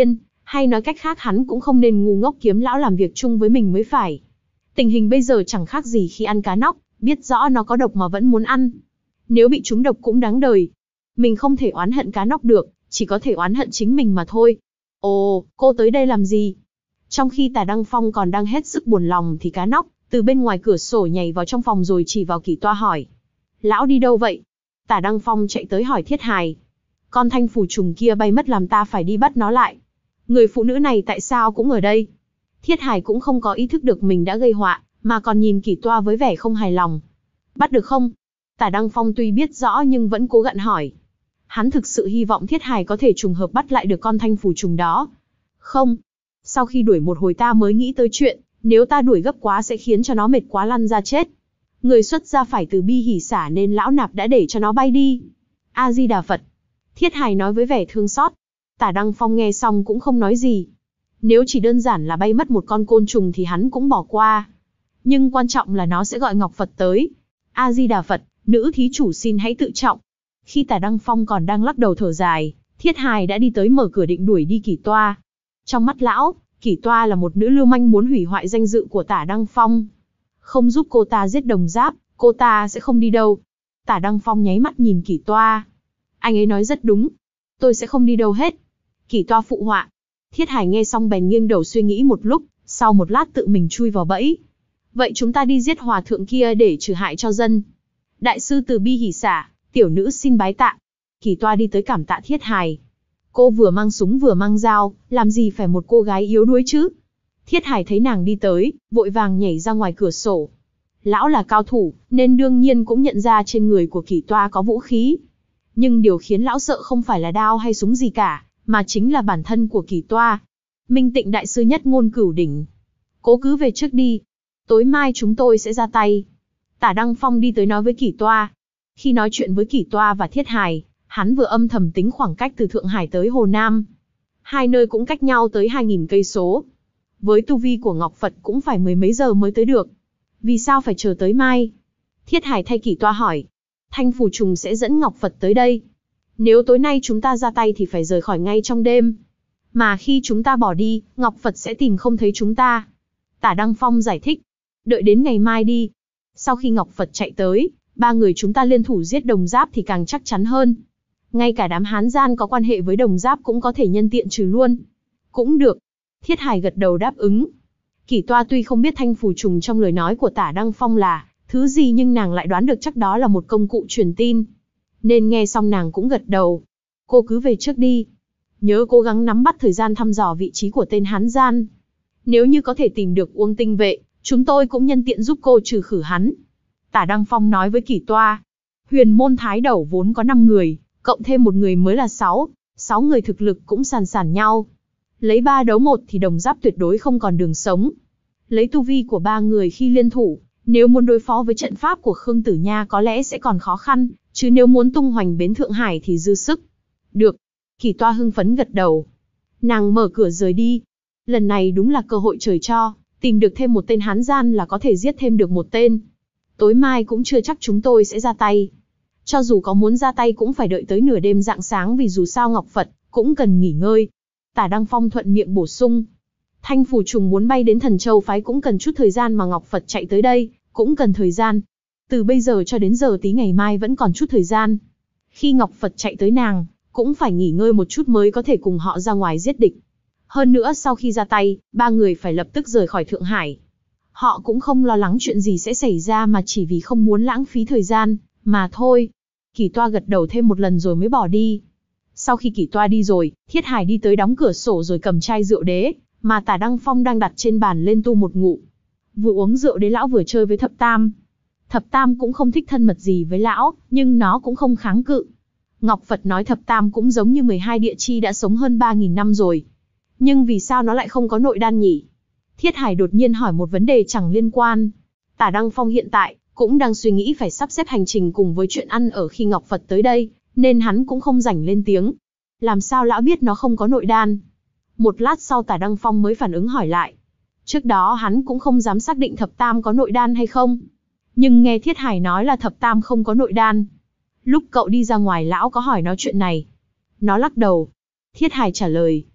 Hay nói cách khác hắn cũng không nên ngu ngốc kiếm lão làm việc chung với mình mới phải. Tình hình bây giờ chẳng khác gì khi ăn cá nóc, biết rõ nó có độc mà vẫn muốn ăn. Nếu bị trúng độc cũng đáng đời. Mình không thể oán hận cá nóc được, chỉ có thể oán hận chính mình mà thôi. Ồ, cô tới đây làm gì? Trong khi Tả Đăng Phong còn đang hết sức buồn lòng thì cá nóc từ bên ngoài cửa sổ nhảy vào trong phòng rồi chỉ vào Kỷ Toa hỏi. Lão đi đâu vậy? Tả Đăng Phong chạy tới hỏi Thiết Hài. Con thanh phù trùng kia bay mất làm ta phải đi bắt nó lại. Người phụ nữ này tại sao cũng ở đây? Thiết Hài cũng không có ý thức được mình đã gây họa, mà còn nhìn Kỷ Toa với vẻ không hài lòng. Bắt được không? Tả Đăng Phong tuy biết rõ nhưng vẫn cố gắng hỏi. Hắn thực sự hy vọng Thiết Hài có thể trùng hợp bắt lại được con thanh phù trùng đó. Không. Sau khi đuổi một hồi ta mới nghĩ tới chuyện, nếu ta đuổi gấp quá sẽ khiến cho nó mệt quá lăn ra chết. Người xuất gia phải từ bi hỷ xả nên lão nạp đã để cho nó bay đi. A Di Đà Phật. Thiết Hài nói với vẻ thương xót. Tả Đăng Phong nghe xong cũng không nói gì. Nếu chỉ đơn giản là bay mất một con côn trùng thì hắn cũng bỏ qua. Nhưng quan trọng là nó sẽ gọi Ngọc Phật tới. A Di Đà Phật, nữ thí chủ xin hãy tự trọng. Khi Tả Đăng Phong còn đang lắc đầu thở dài, Thiết Hài đã đi tới mở cửa định đuổi đi Kỷ Toa. Trong mắt lão, Kỷ Toa là một nữ lưu manh muốn hủy hoại danh dự của Tả Đăng Phong. Không giúp cô ta giết Đồng Giáp, cô ta sẽ không đi đâu. Tả Đăng Phong nháy mắt nhìn Kỷ Toa. Anh ấy nói rất đúng. Tôi sẽ không đi đâu hết. Kỷ Toa phụ họa. Thiết Hài nghe xong bèn nghiêng đầu suy nghĩ một lúc, sau một lát tự mình chui vào bẫy. Vậy chúng ta đi giết hòa thượng kia để trừ hại cho dân. Đại sư từ bi hỷ xả, tiểu nữ xin bái tạ. Kỷ Toa đi tới cảm tạ Thiết Hài. Cô vừa mang súng vừa mang dao, làm gì phải một cô gái yếu đuối chứ? Thiết Hài thấy nàng đi tới, vội vàng nhảy ra ngoài cửa sổ. Lão là cao thủ, nên đương nhiên cũng nhận ra trên người của Kỷ Toa có vũ khí. Nhưng điều khiến lão sợ không phải là đao hay súng gì cả, mà chính là bản thân của Kỷ Toa. Minh Tịnh đại sư nhất ngôn cửu đỉnh. Cố cứ về trước đi. Tối mai chúng tôi sẽ ra tay. Tả Đăng Phong đi tới nói với Kỷ Toa. Khi nói chuyện với Kỷ Toa và Thiết Hài, hắn vừa âm thầm tính khoảng cách từ Thượng Hải tới Hồ Nam. Hai nơi cũng cách nhau tới hai nghìn cây số. Với tu vi của Ngọc Phật cũng phải mười mấy giờ mới tới được. Vì sao phải chờ tới mai? Thiết Hài thay Kỷ Toa hỏi. Thanh phù trùng sẽ dẫn Ngọc Phật tới đây. Nếu tối nay chúng ta ra tay thì phải rời khỏi ngay trong đêm. Mà khi chúng ta bỏ đi, Ngọc Phật sẽ tìm không thấy chúng ta. Tả Đăng Phong giải thích. Đợi đến ngày mai đi. Sau khi Ngọc Phật chạy tới, ba người chúng ta liên thủ giết Đồng Giáp thì càng chắc chắn hơn. Ngay cả đám Hán gian có quan hệ với Đồng Giáp cũng có thể nhân tiện trừ luôn. Cũng được. Thiết Hài gật đầu đáp ứng. Kỷ Toa tuy không biết thanh phù trùng trong lời nói của Tả Đăng Phong là thứ gì nhưng nàng lại đoán được chắc đó là một công cụ truyền tin. Nên nghe xong nàng cũng gật đầu. Cô cứ về trước đi. Nhớ cố gắng nắm bắt thời gian thăm dò vị trí của tên Hán gian. Nếu như có thể tìm được Uông Tinh Vệ, chúng tôi cũng nhân tiện giúp cô trừ khử hắn. Tả Đăng Phong nói với Kỷ Toa. Huyền môn thái đầu vốn có năm người, cộng thêm một người mới là sáu. Sáu người thực lực cũng sàn sàn nhau. Lấy ba đấu một thì Đồng Giáp tuyệt đối không còn đường sống. Lấy tu vi của ba người khi liên thủ, nếu muốn đối phó với trận pháp của Khương Tử Nha có lẽ sẽ còn khó khăn, chứ nếu muốn tung hoành bến Thượng Hải thì dư sức. Được. Kỷ Toa hưng phấn gật đầu. Nàng mở cửa rời đi. Lần này đúng là cơ hội trời cho, tìm được thêm một tên Hán gian là có thể giết thêm được một tên. Tối mai cũng chưa chắc chúng tôi sẽ ra tay. Cho dù có muốn ra tay cũng phải đợi tới nửa đêm rạng sáng vì dù sao Ngọc Phật cũng cần nghỉ ngơi. Tả Đăng Phong thuận miệng bổ sung. Thanh phù trùng muốn bay đến Thần Châu phái cũng cần chút thời gian mà Ngọc Phật chạy tới đây, cũng cần thời gian. Từ bây giờ cho đến giờ tí ngày mai vẫn còn chút thời gian. Khi Ngọc Phật chạy tới nàng, cũng phải nghỉ ngơi một chút mới có thể cùng họ ra ngoài giết địch. Hơn nữa sau khi ra tay, ba người phải lập tức rời khỏi Thượng Hải. Họ cũng không lo lắng chuyện gì sẽ xảy ra mà chỉ vì không muốn lãng phí thời gian, mà thôi. Kỷ Toa gật đầu thêm một lần rồi mới bỏ đi. Sau khi Kỷ Toa đi rồi, Thiết Hài đi tới đóng cửa sổ rồi cầm chai rượu đế, mà Tả Đăng Phong đang đặt trên bàn lên tu một ngụm. Vừa uống rượu đế lão vừa chơi với Thập Tam. Thập Tam cũng không thích thân mật gì với lão, nhưng nó cũng không kháng cự. Ngọc Phật nói Thập Tam cũng giống như mười hai địa chi đã sống hơn ba nghìn năm rồi. Nhưng vì sao nó lại không có nội đan nhỉ? Thiết Hài đột nhiên hỏi một vấn đề chẳng liên quan. Tả Đăng Phong hiện tại cũng đang suy nghĩ phải sắp xếp hành trình cùng với chuyện ăn ở khi Ngọc Phật tới đây, nên hắn cũng không rảnh lên tiếng. Làm sao lão biết nó không có nội đan? Một lát sau Tả Đăng Phong mới phản ứng hỏi lại. Trước đó hắn cũng không dám xác định Thập Tam có nội đan hay không. Nhưng nghe Thiết Hài nói là Thập Tam không có nội đan. Lúc cậu đi ra ngoài lão có hỏi nó chuyện này. Nó lắc đầu. Thiết Hài trả lời.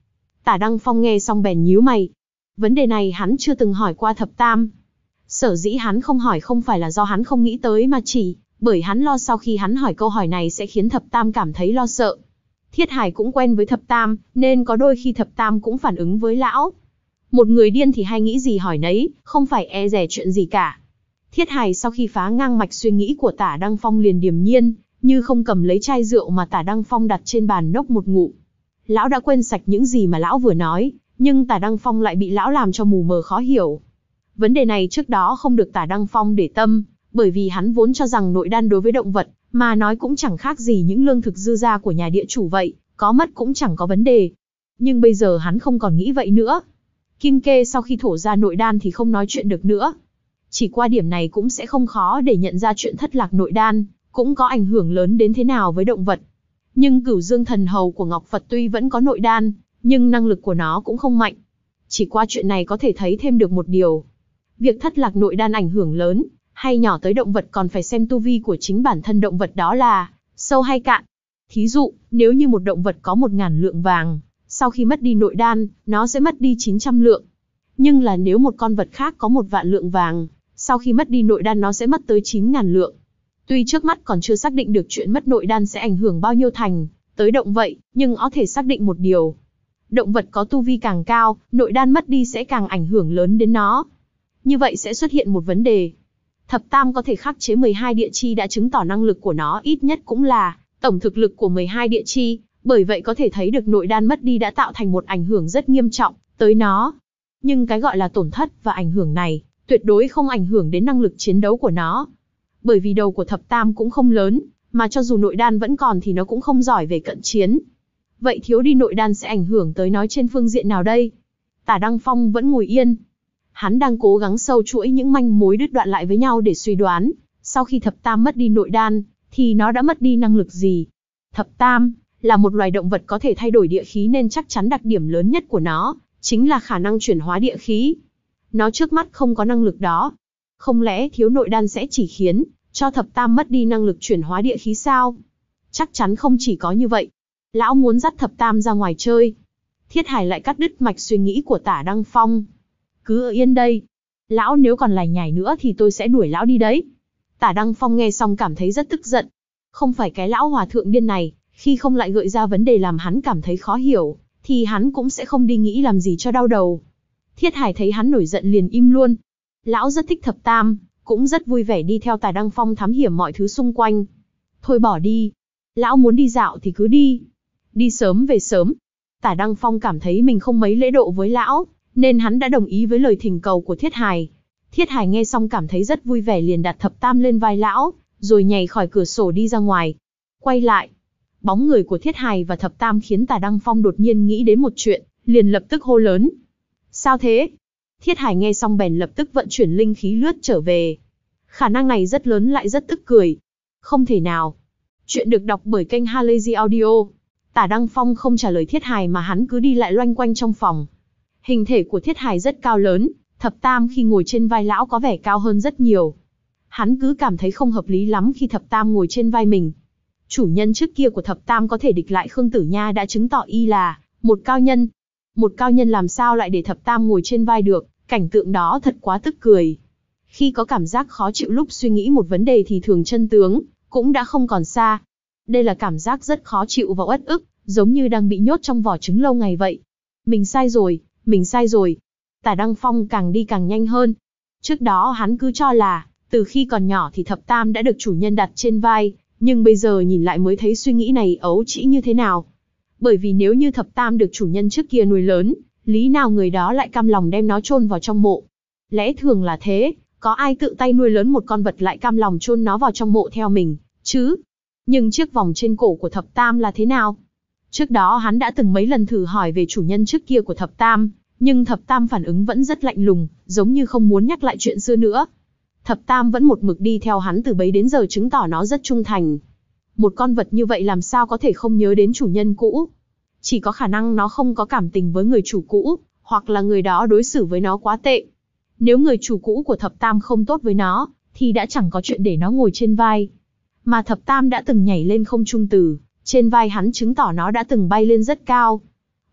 Tả Đăng Phong nghe xong bèn nhíu mày. Vấn đề này hắn chưa từng hỏi qua Thập Tam. Sở dĩ hắn không hỏi không phải là do hắn không nghĩ tới mà chỉ bởi hắn lo sau khi hắn hỏi câu hỏi này sẽ khiến Thập Tam cảm thấy lo sợ. Thiết Hải cũng quen với Thập Tam, nên có đôi khi Thập Tam cũng phản ứng với lão. Một người điên thì hay nghĩ gì hỏi nấy, không phải e dè chuyện gì cả. Thiết Hải sau khi phá ngang mạch suy nghĩ của Tả Đăng Phong liền điềm nhiên, như không cầm lấy chai rượu mà Tả Đăng Phong đặt trên bàn nốc một ngụm. Lão đã quên sạch những gì mà lão vừa nói, nhưng Tả Đăng Phong lại bị lão làm cho mù mờ khó hiểu. Vấn đề này trước đó không được Tả Đăng Phong để tâm, bởi vì hắn vốn cho rằng nội đan đối với động vật mà nói cũng chẳng khác gì những lương thực dư ra của nhà địa chủ vậy, có mất cũng chẳng có vấn đề. Nhưng bây giờ hắn không còn nghĩ vậy nữa. Kim Kê sau khi thổ ra nội đan thì không nói chuyện được nữa. Chỉ qua điểm này cũng sẽ không khó để nhận ra chuyện thất lạc nội đan cũng có ảnh hưởng lớn đến thế nào với động vật. Nhưng Cửu Dương Thần Hầu của Ngọc Phật tuy vẫn có nội đan, nhưng năng lực của nó cũng không mạnh. Chỉ qua chuyện này có thể thấy thêm được một điều. Việc thất lạc nội đan ảnh hưởng lớn hay nhỏ tới động vật còn phải xem tu vi của chính bản thân động vật đó là sâu hay cạn. Thí dụ, nếu như một động vật có một ngàn lượng vàng, sau khi mất đi nội đan, nó sẽ mất đi chín trăm lượng. Nhưng là nếu một con vật khác có một vạn lượng vàng, sau khi mất đi nội đan nó sẽ mất tới chín ngàn lượng. Tuy trước mắt còn chưa xác định được chuyện mất nội đan sẽ ảnh hưởng bao nhiêu thành tới động vậy, nhưng có thể xác định một điều. Động vật có tu vi càng cao, nội đan mất đi sẽ càng ảnh hưởng lớn đến nó. Như vậy sẽ xuất hiện một vấn đề. Thập Tam có thể khắc chế mười hai địa chi đã chứng tỏ năng lực của nó ít nhất cũng là tổng thực lực của mười hai địa chi, bởi vậy có thể thấy được nội đan mất đi đã tạo thành một ảnh hưởng rất nghiêm trọng tới nó. Nhưng cái gọi là tổn thất và ảnh hưởng này, tuyệt đối không ảnh hưởng đến năng lực chiến đấu của nó. Bởi vì đầu của Thập Tam cũng không lớn, mà cho dù nội đan vẫn còn thì nó cũng không giỏi về cận chiến. Vậy thiếu đi nội đan sẽ ảnh hưởng tới nó trên phương diện nào đây? Tả Đăng Phong vẫn ngồi yên. Hắn đang cố gắng sâu chuỗi những manh mối đứt đoạn lại với nhau để suy đoán, sau khi Thập Tam mất đi nội đan, thì nó đã mất đi năng lực gì? Thập Tam là một loài động vật có thể thay đổi địa khí nên chắc chắn đặc điểm lớn nhất của nó chính là khả năng chuyển hóa địa khí. Nó trước mắt không có năng lực đó. Không lẽ thiếu nội đan sẽ chỉ khiến cho Thập Tam mất đi năng lực chuyển hóa địa khí sao? Chắc chắn không chỉ có như vậy. Lão muốn dắt Thập Tam ra ngoài chơi. Thiết Hải lại cắt đứt mạch suy nghĩ của Tả Đăng Phong. Cứ ở yên đây. Lão nếu còn lải nhải nữa thì tôi sẽ đuổi lão đi đấy. Tả Đăng Phong nghe xong cảm thấy rất tức giận. Không phải cái lão hòa thượng điên này, khi không lại gợi ra vấn đề làm hắn cảm thấy khó hiểu, thì hắn cũng sẽ không đi nghĩ làm gì cho đau đầu. Thiết Hải thấy hắn nổi giận liền im luôn. Lão rất thích Thập Tam, cũng rất vui vẻ đi theo Tả Đăng Phong thám hiểm mọi thứ xung quanh. Thôi bỏ đi. Lão muốn đi dạo thì cứ đi. Đi sớm về sớm. Tả Đăng Phong cảm thấy mình không mấy lễ độ với lão, nên hắn đã đồng ý với lời thỉnh cầu của Thiết Hải. Thiết Hải nghe xong cảm thấy rất vui vẻ liền đặt Thập Tam lên vai lão, rồi nhảy khỏi cửa sổ đi ra ngoài. Quay lại, bóng người của Thiết Hải và Thập Tam khiến Tả Đăng Phong đột nhiên nghĩ đến một chuyện, liền lập tức hô lớn. Sao thế? Thiết Hải nghe xong bèn lập tức vận chuyển linh khí lướt trở về. Khả năng này rất lớn lại rất tức cười. Không thể nào. Chuyện được đọc bởi kênh Halazy Audio. Tả Đăng Phong không trả lời Thiết Hải mà hắn cứ đi lại loanh quanh trong phòng. Hình thể của Thiết Hải rất cao lớn, Thập Tam khi ngồi trên vai lão có vẻ cao hơn rất nhiều. Hắn cứ cảm thấy không hợp lý lắm khi Thập Tam ngồi trên vai mình. Chủ nhân trước kia của Thập Tam có thể địch lại Khương Tử Nha đã chứng tỏ y là một cao nhân. Một cao nhân làm sao lại để Thập Tam ngồi trên vai được, cảnh tượng đó thật quá tức cười. Khi có cảm giác khó chịu lúc suy nghĩ một vấn đề thì thường chân tướng cũng đã không còn xa. Đây là cảm giác rất khó chịu và uất ức, giống như đang bị nhốt trong vỏ trứng lâu ngày vậy. Mình sai rồi, mình sai rồi. Tả Đăng Phong càng đi càng nhanh hơn. Trước đó hắn cứ cho là, từ khi còn nhỏ thì Thập Tam đã được chủ nhân đặt trên vai, nhưng bây giờ nhìn lại mới thấy suy nghĩ này ấu trĩ như thế nào. Bởi vì nếu như Thập Tam được chủ nhân trước kia nuôi lớn, lý nào người đó lại cam lòng đem nó chôn vào trong mộ. Lẽ thường là thế, có ai tự tay nuôi lớn một con vật lại cam lòng chôn nó vào trong mộ theo mình, chứ? Nhưng chiếc vòng trên cổ của Thập Tam là thế nào? Trước đó hắn đã từng mấy lần thử hỏi về chủ nhân trước kia của Thập Tam, nhưng Thập Tam phản ứng vẫn rất lạnh lùng, giống như không muốn nhắc lại chuyện xưa nữa. Thập Tam vẫn một mực đi theo hắn từ bấy đến giờ chứng tỏ nó rất trung thành. Một con vật như vậy làm sao có thể không nhớ đến chủ nhân cũ? Chỉ có khả năng nó không có cảm tình với người chủ cũ, hoặc là người đó đối xử với nó quá tệ. Nếu người chủ cũ của Thập Tam không tốt với nó, thì đã chẳng có chuyện để nó ngồi trên vai. Mà Thập Tam đã từng nhảy lên không trung từ trên vai hắn chứng tỏ nó đã từng bay lên rất cao.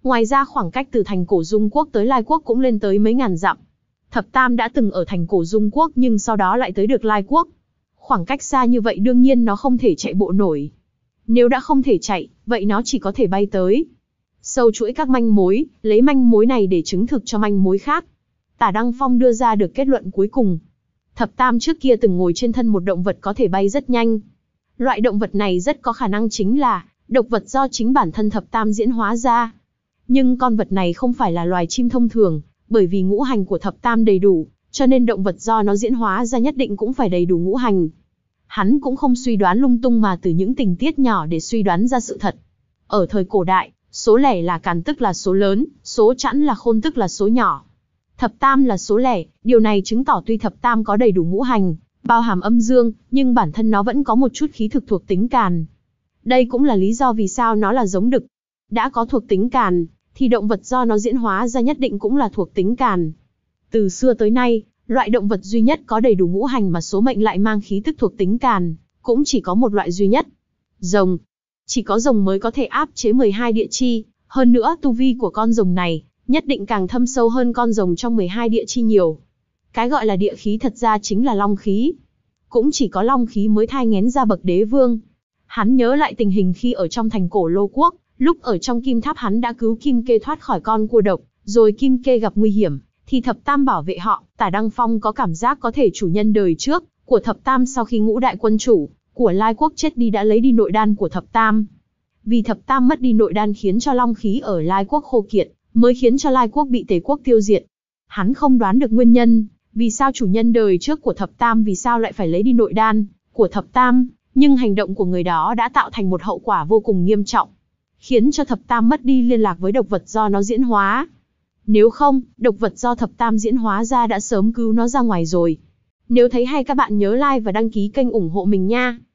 Ngoài ra khoảng cách từ thành cổ Dung Quốc tới Lai Quốc cũng lên tới mấy ngàn dặm. Thập Tam đã từng ở thành cổ Dung Quốc nhưng sau đó lại tới được Lai Quốc. Khoảng cách xa như vậy đương nhiên nó không thể chạy bộ nổi. Nếu đã không thể chạy, vậy nó chỉ có thể bay tới. Sâu chuỗi các manh mối, lấy manh mối này để chứng thực cho manh mối khác. Tả Đăng Phong đưa ra được kết luận cuối cùng. Thập Tam trước kia từng ngồi trên thân một động vật có thể bay rất nhanh. Loại động vật này rất có khả năng chính là độc vật do chính bản thân Thập Tam diễn hóa ra. Nhưng con vật này không phải là loài chim thông thường, bởi vì ngũ hành của Thập Tam đầy đủ, cho nên động vật do nó diễn hóa ra nhất định cũng phải đầy đủ ngũ hành. Hắn cũng không suy đoán lung tung mà từ những tình tiết nhỏ để suy đoán ra sự thật. Ở thời cổ đại, số lẻ là càn tức là số lớn, số chẵn là khôn tức là số nhỏ. Thập Tam là số lẻ, điều này chứng tỏ tuy Thập Tam có đầy đủ ngũ hành, bao hàm âm dương, nhưng bản thân nó vẫn có một chút khí thực thuộc tính càn. Đây cũng là lý do vì sao nó là giống đực. Đã có thuộc tính càn, thì động vật do nó diễn hóa ra nhất định cũng là thuộc tính càn. Từ xưa tới nay, loại động vật duy nhất có đầy đủ ngũ hành mà số mệnh lại mang khí tức thuộc tính càn, cũng chỉ có một loại duy nhất. Rồng. Chỉ có rồng mới có thể áp chế mười hai địa chi, hơn nữa tu vi của con rồng này, nhất định càng thâm sâu hơn con rồng trong mười hai địa chi nhiều. Cái gọi là địa khí thật ra chính là long khí. Cũng chỉ có long khí mới thai nghén ra bậc đế vương. Hắn nhớ lại tình hình khi ở trong thành cổ Lô Quốc, lúc ở trong kim tháp hắn đã cứu Kim Kê thoát khỏi con cua độc, rồi Kim Kê gặp nguy hiểm, thì Thập Tam bảo vệ họ. Tả Đăng Phong có cảm giác có thể chủ nhân đời trước của Thập Tam sau khi ngũ đại quân chủ của Lai Quốc chết đi đã lấy đi nội đan của Thập Tam. Vì Thập Tam mất đi nội đan khiến cho long khí ở Lai Quốc khô kiệt, mới khiến cho Lai Quốc bị Tề Quốc tiêu diệt. Hắn không đoán được nguyên nhân, vì sao chủ nhân đời trước của Thập Tam vì sao lại phải lấy đi nội đan của Thập Tam, nhưng hành động của người đó đã tạo thành một hậu quả vô cùng nghiêm trọng, khiến cho Thập Tam mất đi liên lạc với độc vật do nó diễn hóa. Nếu không, độc vật do Thập Tam diễn hóa ra đã sớm cứu nó ra ngoài rồi. Nếu thấy hay các bạn nhớ like và đăng ký kênh ủng hộ mình nha.